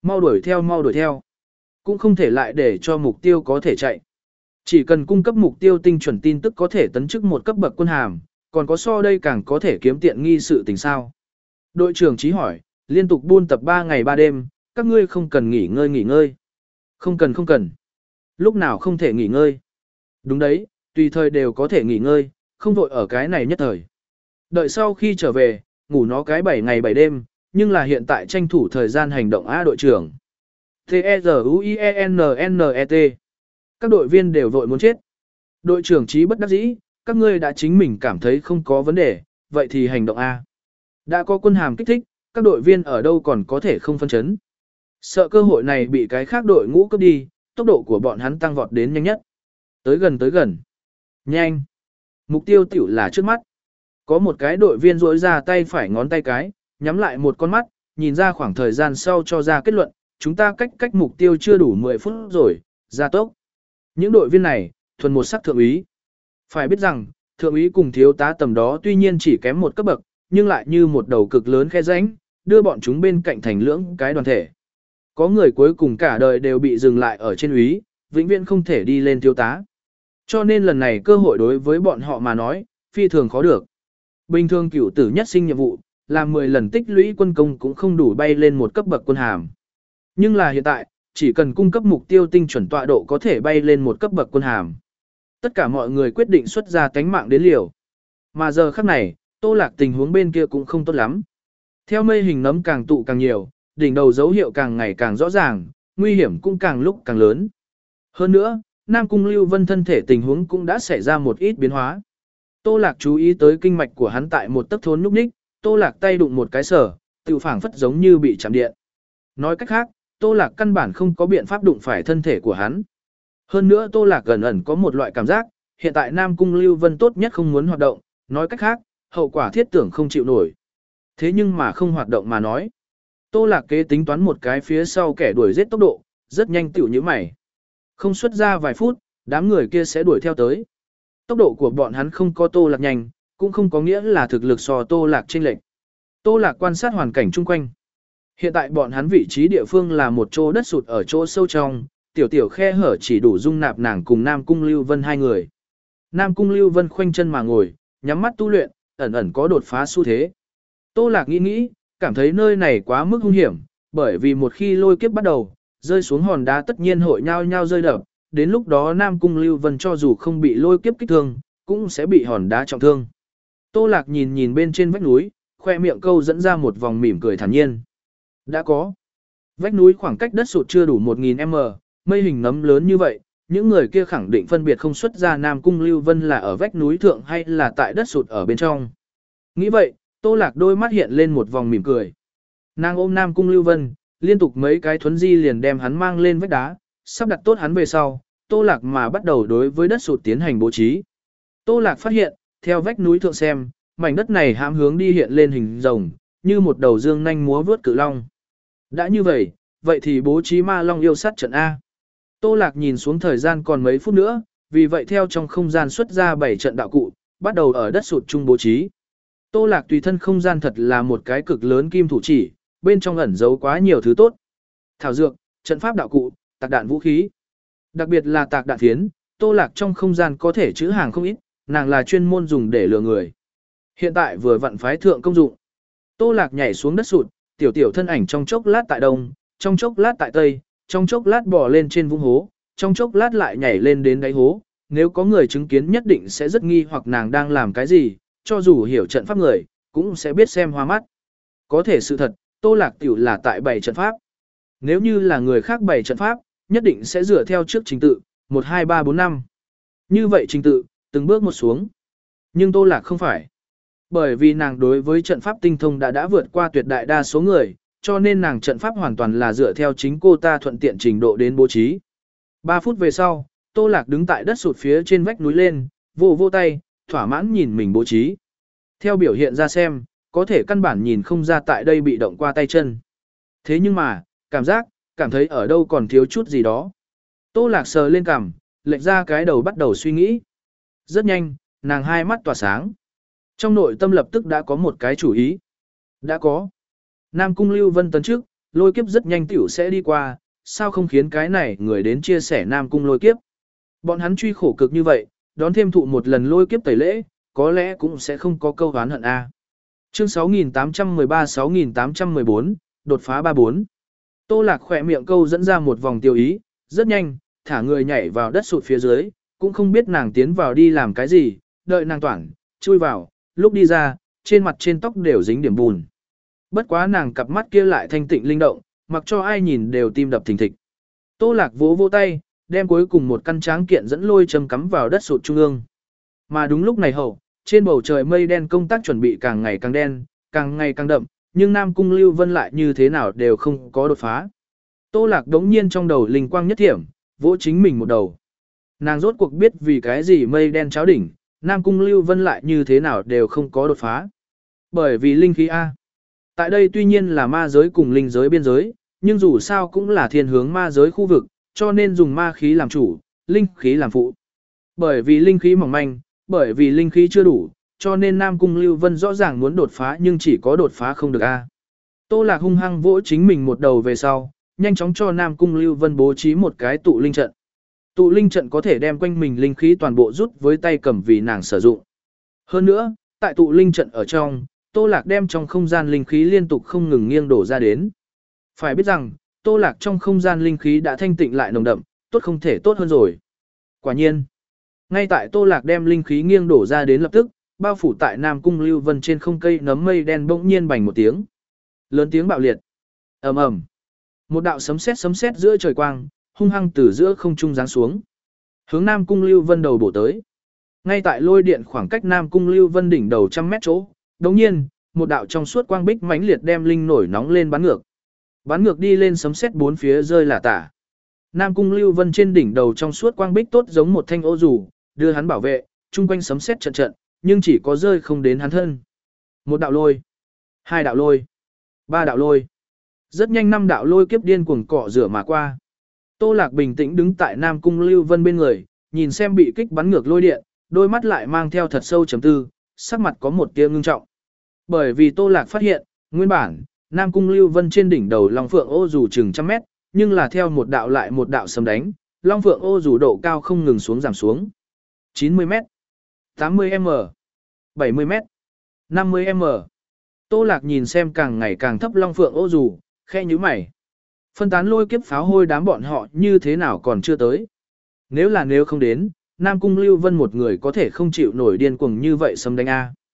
Mau đuổi theo mau đuổi theo. Cũng không thể lại để cho mục tiêu có thể chạy. Chỉ cần cung cấp mục tiêu tinh chuẩn tin tức có thể tấn chức một cấp bậc quân hàm, còn có so đây càng có thể kiếm tiện nghi sự tình sao. Đội trưởng Chí hỏi, liên tục buôn tập ba ngày ba đêm, các ngươi không cần nghỉ ngơi nghỉ ngơi. Không cần không cần. Lúc nào không thể nghỉ ngơi. Đúng đấy, tùy thời đều có thể nghỉ ngơi, không vội ở cái này nhất thời. Đợi sau khi trở về, ngủ nó cái bảy ngày bảy đêm, nhưng là hiện tại tranh thủ thời gian hành động A đội trưởng. T-E-Z-U-I-E-N-N-E-T Các đội viên đều vội muốn chết. Đội trưởng Chí bất đắc dĩ, các ngươi đã chính mình cảm thấy không có vấn đề, vậy thì hành động A. Đã có quân hàm kích thích, các đội viên ở đâu còn có thể không phân chấn. Sợ cơ hội này bị cái khác đội ngũ cướp đi, tốc độ của bọn hắn tăng vọt đến nhanh nhất. Tới gần tới gần. Nhanh. Mục tiêu tiểu là trước mắt. Có một cái đội viên rỗi ra tay phải ngón tay cái, nhắm lại một con mắt, nhìn ra khoảng thời gian sau cho ra kết luận, chúng ta cách cách mục tiêu chưa đủ mười phút rồi, ra tốc. Những đội viên này, thuần một sắc thượng úy. Phải biết rằng, thượng úy cùng thiếu tá tầm đó tuy nhiên chỉ kém một cấp bậc, nhưng lại như một đầu cực lớn khe rãnh, đưa bọn chúng bên cạnh thành lưỡng cái đoàn thể. Có người cuối cùng cả đời đều bị dừng lại ở trên úy, vĩnh viễn không thể đi lên thiếu tá. Cho nên lần này cơ hội đối với bọn họ mà nói, phi thường khó được. Bình thường cửu tử nhất sinh nhiệm vụ, làm mười lần tích lũy quân công cũng không đủ bay lên một cấp bậc quân hàm. Nhưng là hiện tại, chỉ cần cung cấp mục tiêu tinh chuẩn tọa độ có thể bay lên một cấp bậc quân hàm. Tất cả mọi người quyết định xuất ra tánh mạng đến liều. Mà giờ khắc này, Tô Lạc tình huống bên kia cũng không tốt lắm. Theo mây hình nấm càng tụ càng nhiều, đỉnh đầu dấu hiệu càng ngày càng rõ ràng, nguy hiểm cũng càng lúc càng lớn. Hơn nữa, Nam Cung Lưu Vân thân thể tình huống cũng đã xảy ra một ít biến hóa. Tô Lạc chú ý tới kinh mạch của hắn tại một tấc thốn nhúc nhích, Tô Lạc tay đụng một cái sở, tự phảng phất giống như bị chạm điện. Nói cách khác, Tô Lạc căn bản không có biện pháp đụng phải thân thể của hắn. Hơn nữa Tô Lạc gần ẩn có một loại cảm giác, hiện tại Nam Cung Lưu Vân tốt nhất không muốn hoạt động, nói cách khác, hậu quả thiết tưởng không chịu nổi. Thế nhưng mà không hoạt động mà nói. Tô Lạc kế tính toán một cái phía sau kẻ đuổi giết tốc độ, rất nhanh tiểu như mày. Không xuất ra vài phút, đám người kia sẽ đuổi theo tới. Tốc độ của bọn hắn không có Tô Lạc nhanh, cũng không có nghĩa là thực lực so Tô Lạc chênh lệch. Tô Lạc quan sát hoàn cảnh chung quanh. Hiện tại bọn hắn vị trí địa phương là một chỗ đất sụt ở chỗ sâu trong, tiểu tiểu khe hở chỉ đủ dung nạp nàng cùng Nam Cung Lưu Vân hai người. Nam Cung Lưu Vân khoanh chân mà ngồi, nhắm mắt tu luyện, ẩn ẩn có đột phá xu thế. Tô Lạc nghĩ nghĩ, cảm thấy nơi này quá mức hung hiểm, bởi vì một khi lôi kiếp bắt đầu, rơi xuống hòn đá tất nhiên hội nhau nhau rơi đập, đến lúc đó Nam Cung Lưu Vân cho dù không bị lôi kiếp kích thương, cũng sẽ bị hòn đá trọng thương. Tô Lạc nhìn nhìn bên trên vách núi, khoe miệng câu dẫn ra một vòng mỉm cười thản nhiên. Đã có. Vách núi khoảng cách đất sụt chưa đủ một nghìn mét, mây hình nấm lớn như vậy, những người kia khẳng định phân biệt không xuất ra Nam Cung Lưu Vân là ở vách núi thượng hay là tại đất sụt ở bên trong. Nghĩ vậy, Tô Lạc đôi mắt hiện lên một vòng mỉm cười. Nàng ôm Nam Cung Lưu Vân, liên tục mấy cái thuấn di liền đem hắn mang lên vách đá, sắp đặt tốt hắn về sau, Tô Lạc mà bắt đầu đối với đất sụt tiến hành bố trí. Tô Lạc phát hiện, theo vách núi thượng xem, mảnh đất này hãm hướng đi hiện lên hình rồng, như một đầu dương nhanh múa vướt cự long. Đã như vậy, vậy thì bố trí ma long yêu sát trận A. Tô Lạc nhìn xuống thời gian còn mấy phút nữa, vì vậy theo trong không gian xuất ra bảy trận đạo cụ, bắt đầu ở đất sụt chung bố trí. Tô Lạc tùy thân không gian thật là một cái cực lớn kim thủ chỉ, bên trong ẩn giấu quá nhiều thứ tốt. Thảo dược, trận pháp đạo cụ, tạc đạn vũ khí. Đặc biệt là tạc đạn phiến, Tô Lạc trong không gian có thể trữ hàng không ít, nàng là chuyên môn dùng để lừa người. Hiện tại vừa vặn phái thượng công dụng. Tô Lạc nhảy xuống đất sụt, tiểu tiểu thân ảnh trong chốc lát tại đông, trong chốc lát tại tây, trong chốc lát bò lên trên vũng hố, trong chốc lát lại nhảy lên đến đáy hố. Nếu có người chứng kiến nhất định sẽ rất nghi hoặc nàng đang làm cái gì, cho dù hiểu trận pháp người, cũng sẽ biết xem hoa mắt. Có thể sự thật, Tô Lạc tiểu là tại bảy trận pháp. Nếu như là người khác bảy trận pháp, nhất định sẽ dựa theo trước trình tự, một hai ba bốn năm. Như vậy trình tự, từng bước một xuống. Nhưng Tô Lạc không phải. Bởi vì nàng đối với trận pháp tinh thông đã đã vượt qua tuyệt đại đa số người, cho nên nàng trận pháp hoàn toàn là dựa theo chính cô ta thuận tiện trình độ đến bố trí. ba phút về sau, Tô Lạc đứng tại đất sụt phía trên vách núi lên, vô vô tay, thỏa mãn nhìn mình bố trí. Theo biểu hiện ra xem, có thể căn bản nhìn không ra tại đây bị động qua tay chân. Thế nhưng mà, cảm giác, cảm thấy ở đâu còn thiếu chút gì đó. Tô Lạc sờ lên cằm, lệch ra cái đầu bắt đầu suy nghĩ. Rất nhanh, nàng hai mắt tỏa sáng. Trong nội tâm lập tức đã có một cái chủ ý. Đã có. Nam Cung Lưu Vân tấn trước, lôi kiếp rất nhanh tiểu sẽ đi qua, sao không khiến cái này người đến chia sẻ Nam Cung lôi kiếp. Bọn hắn truy khổ cực như vậy, đón thêm thụ một lần lôi kiếp tẩy lễ, có lẽ cũng sẽ không có câu oán hận a. Chương sáu nghìn tám trăm mười ba sáu nghìn tám trăm mười bốn, đột phá ba bốn. Tô Lạc khỏe miệng câu dẫn ra một vòng tiêu ý, rất nhanh, thả người nhảy vào đất sụt phía dưới, cũng không biết nàng tiến vào đi làm cái gì, đợi nàng toản, chui vào, lúc đi ra, trên mặt trên tóc đều dính điểm bùn. Bất quá nàng cặp mắt kia lại thanh tịnh linh động, mặc cho ai nhìn đều tim đập thình thịch. Tô Lạc vỗ vỗ tay, đem cuối cùng một căn tráng kiện dẫn lôi châm cắm vào đất sụt trung ương. Mà đúng lúc này hậu, trên bầu trời mây đen công tác chuẩn bị càng ngày càng đen, càng ngày càng đậm, nhưng Nam Cung Lưu Vân lại như thế nào đều không có đột phá. Tô Lạc đống nhiên trong đầu linh quang nhất thiểm, vỗ chính mình một đầu. Nàng rốt cuộc biết vì cái gì mây đen cháo đỉnh, Nam Cung Lưu Vân lại như thế nào đều không có đột phá. Bởi vì linh khí A. Tại đây tuy nhiên là ma giới cùng linh giới biên giới, nhưng dù sao cũng là thiên hướng ma giới khu vực, cho nên dùng ma khí làm chủ, linh khí làm phụ. Bởi vì linh khí mỏng manh, bởi vì linh khí chưa đủ, cho nên Nam Cung Lưu Vân rõ ràng muốn đột phá nhưng chỉ có đột phá không được A. Tô Lạc hung hăng vỗ chính mình một đầu về sau, nhanh chóng cho Nam Cung Lưu Vân bố trí một cái tụ linh trận. Tụ linh trận có thể đem quanh mình linh khí toàn bộ rút với tay cầm vì nàng sử dụng. Hơn nữa, tại tụ linh trận ở trong, Tô Lạc đem trong không gian linh khí liên tục không ngừng nghiêng đổ ra đến. Phải biết rằng, Tô Lạc trong không gian linh khí đã thanh tịnh lại nồng đậm, tốt không thể tốt hơn rồi. Quả nhiên, ngay tại Tô Lạc đem linh khí nghiêng đổ ra đến lập tức, bao phủ tại Nam Cung Lưu Vân trên không cây nấm mây đen bỗng nhiên bành một tiếng. Lớn tiếng bạo liệt. Ầm ầm. Một đạo sấm sét sấm sét giữa trời quang, hung hăng từ giữa không trung giáng xuống. Hướng Nam Cung Lưu Vân đầu bổ tới. Ngay tại lôi điện khoảng cách Nam Cung Lưu Vân đỉnh đầu trăm mét chỗ, đồng nhiên, một đạo trong suốt quang bích mãnh liệt đem linh nổi nóng lên bắn ngược. Bắn ngược đi lên sấm sét bốn phía rơi là tả. Nam Cung Lưu Vân trên đỉnh đầu trong suốt quang bích tốt giống một thanh ô dù, đưa hắn bảo vệ, chung quanh sấm sét trận trận, nhưng chỉ có rơi không đến hắn thân. Một đạo lôi, hai đạo lôi, ba đạo lôi. Rất nhanh năm đạo lôi kiếp điên cuồng cọ rửa mà qua. Tô Lạc bình tĩnh đứng tại Nam Cung Lưu Vân bên người, nhìn xem bị kích bắn ngược lôi điện, đôi mắt lại mang theo thật sâu trầm tư, sắc mặt có một tia ngưng trọng. Bởi vì Tô Lạc phát hiện, nguyên bản, Nam Cung Lưu Vân trên đỉnh đầu Long Phượng ô dù chừng trăm mét, nhưng là theo một đạo lại một đạo sấm đánh, Long Phượng ô dù độ cao không ngừng xuống giảm xuống. chín mươi mét, tám mươi mét, bảy mươi mét, năm mươi mét. Tô Lạc nhìn xem càng ngày càng thấp Long Phượng ô dù, khe nhíu mày. Phân tán lôi kiếp pháo hôi đám bọn họ như thế nào còn chưa tới. Nếu là nếu không đến, Nam Cung Lưu Vân một người có thể không chịu nổi điên cuồng như vậy sấm đánh A.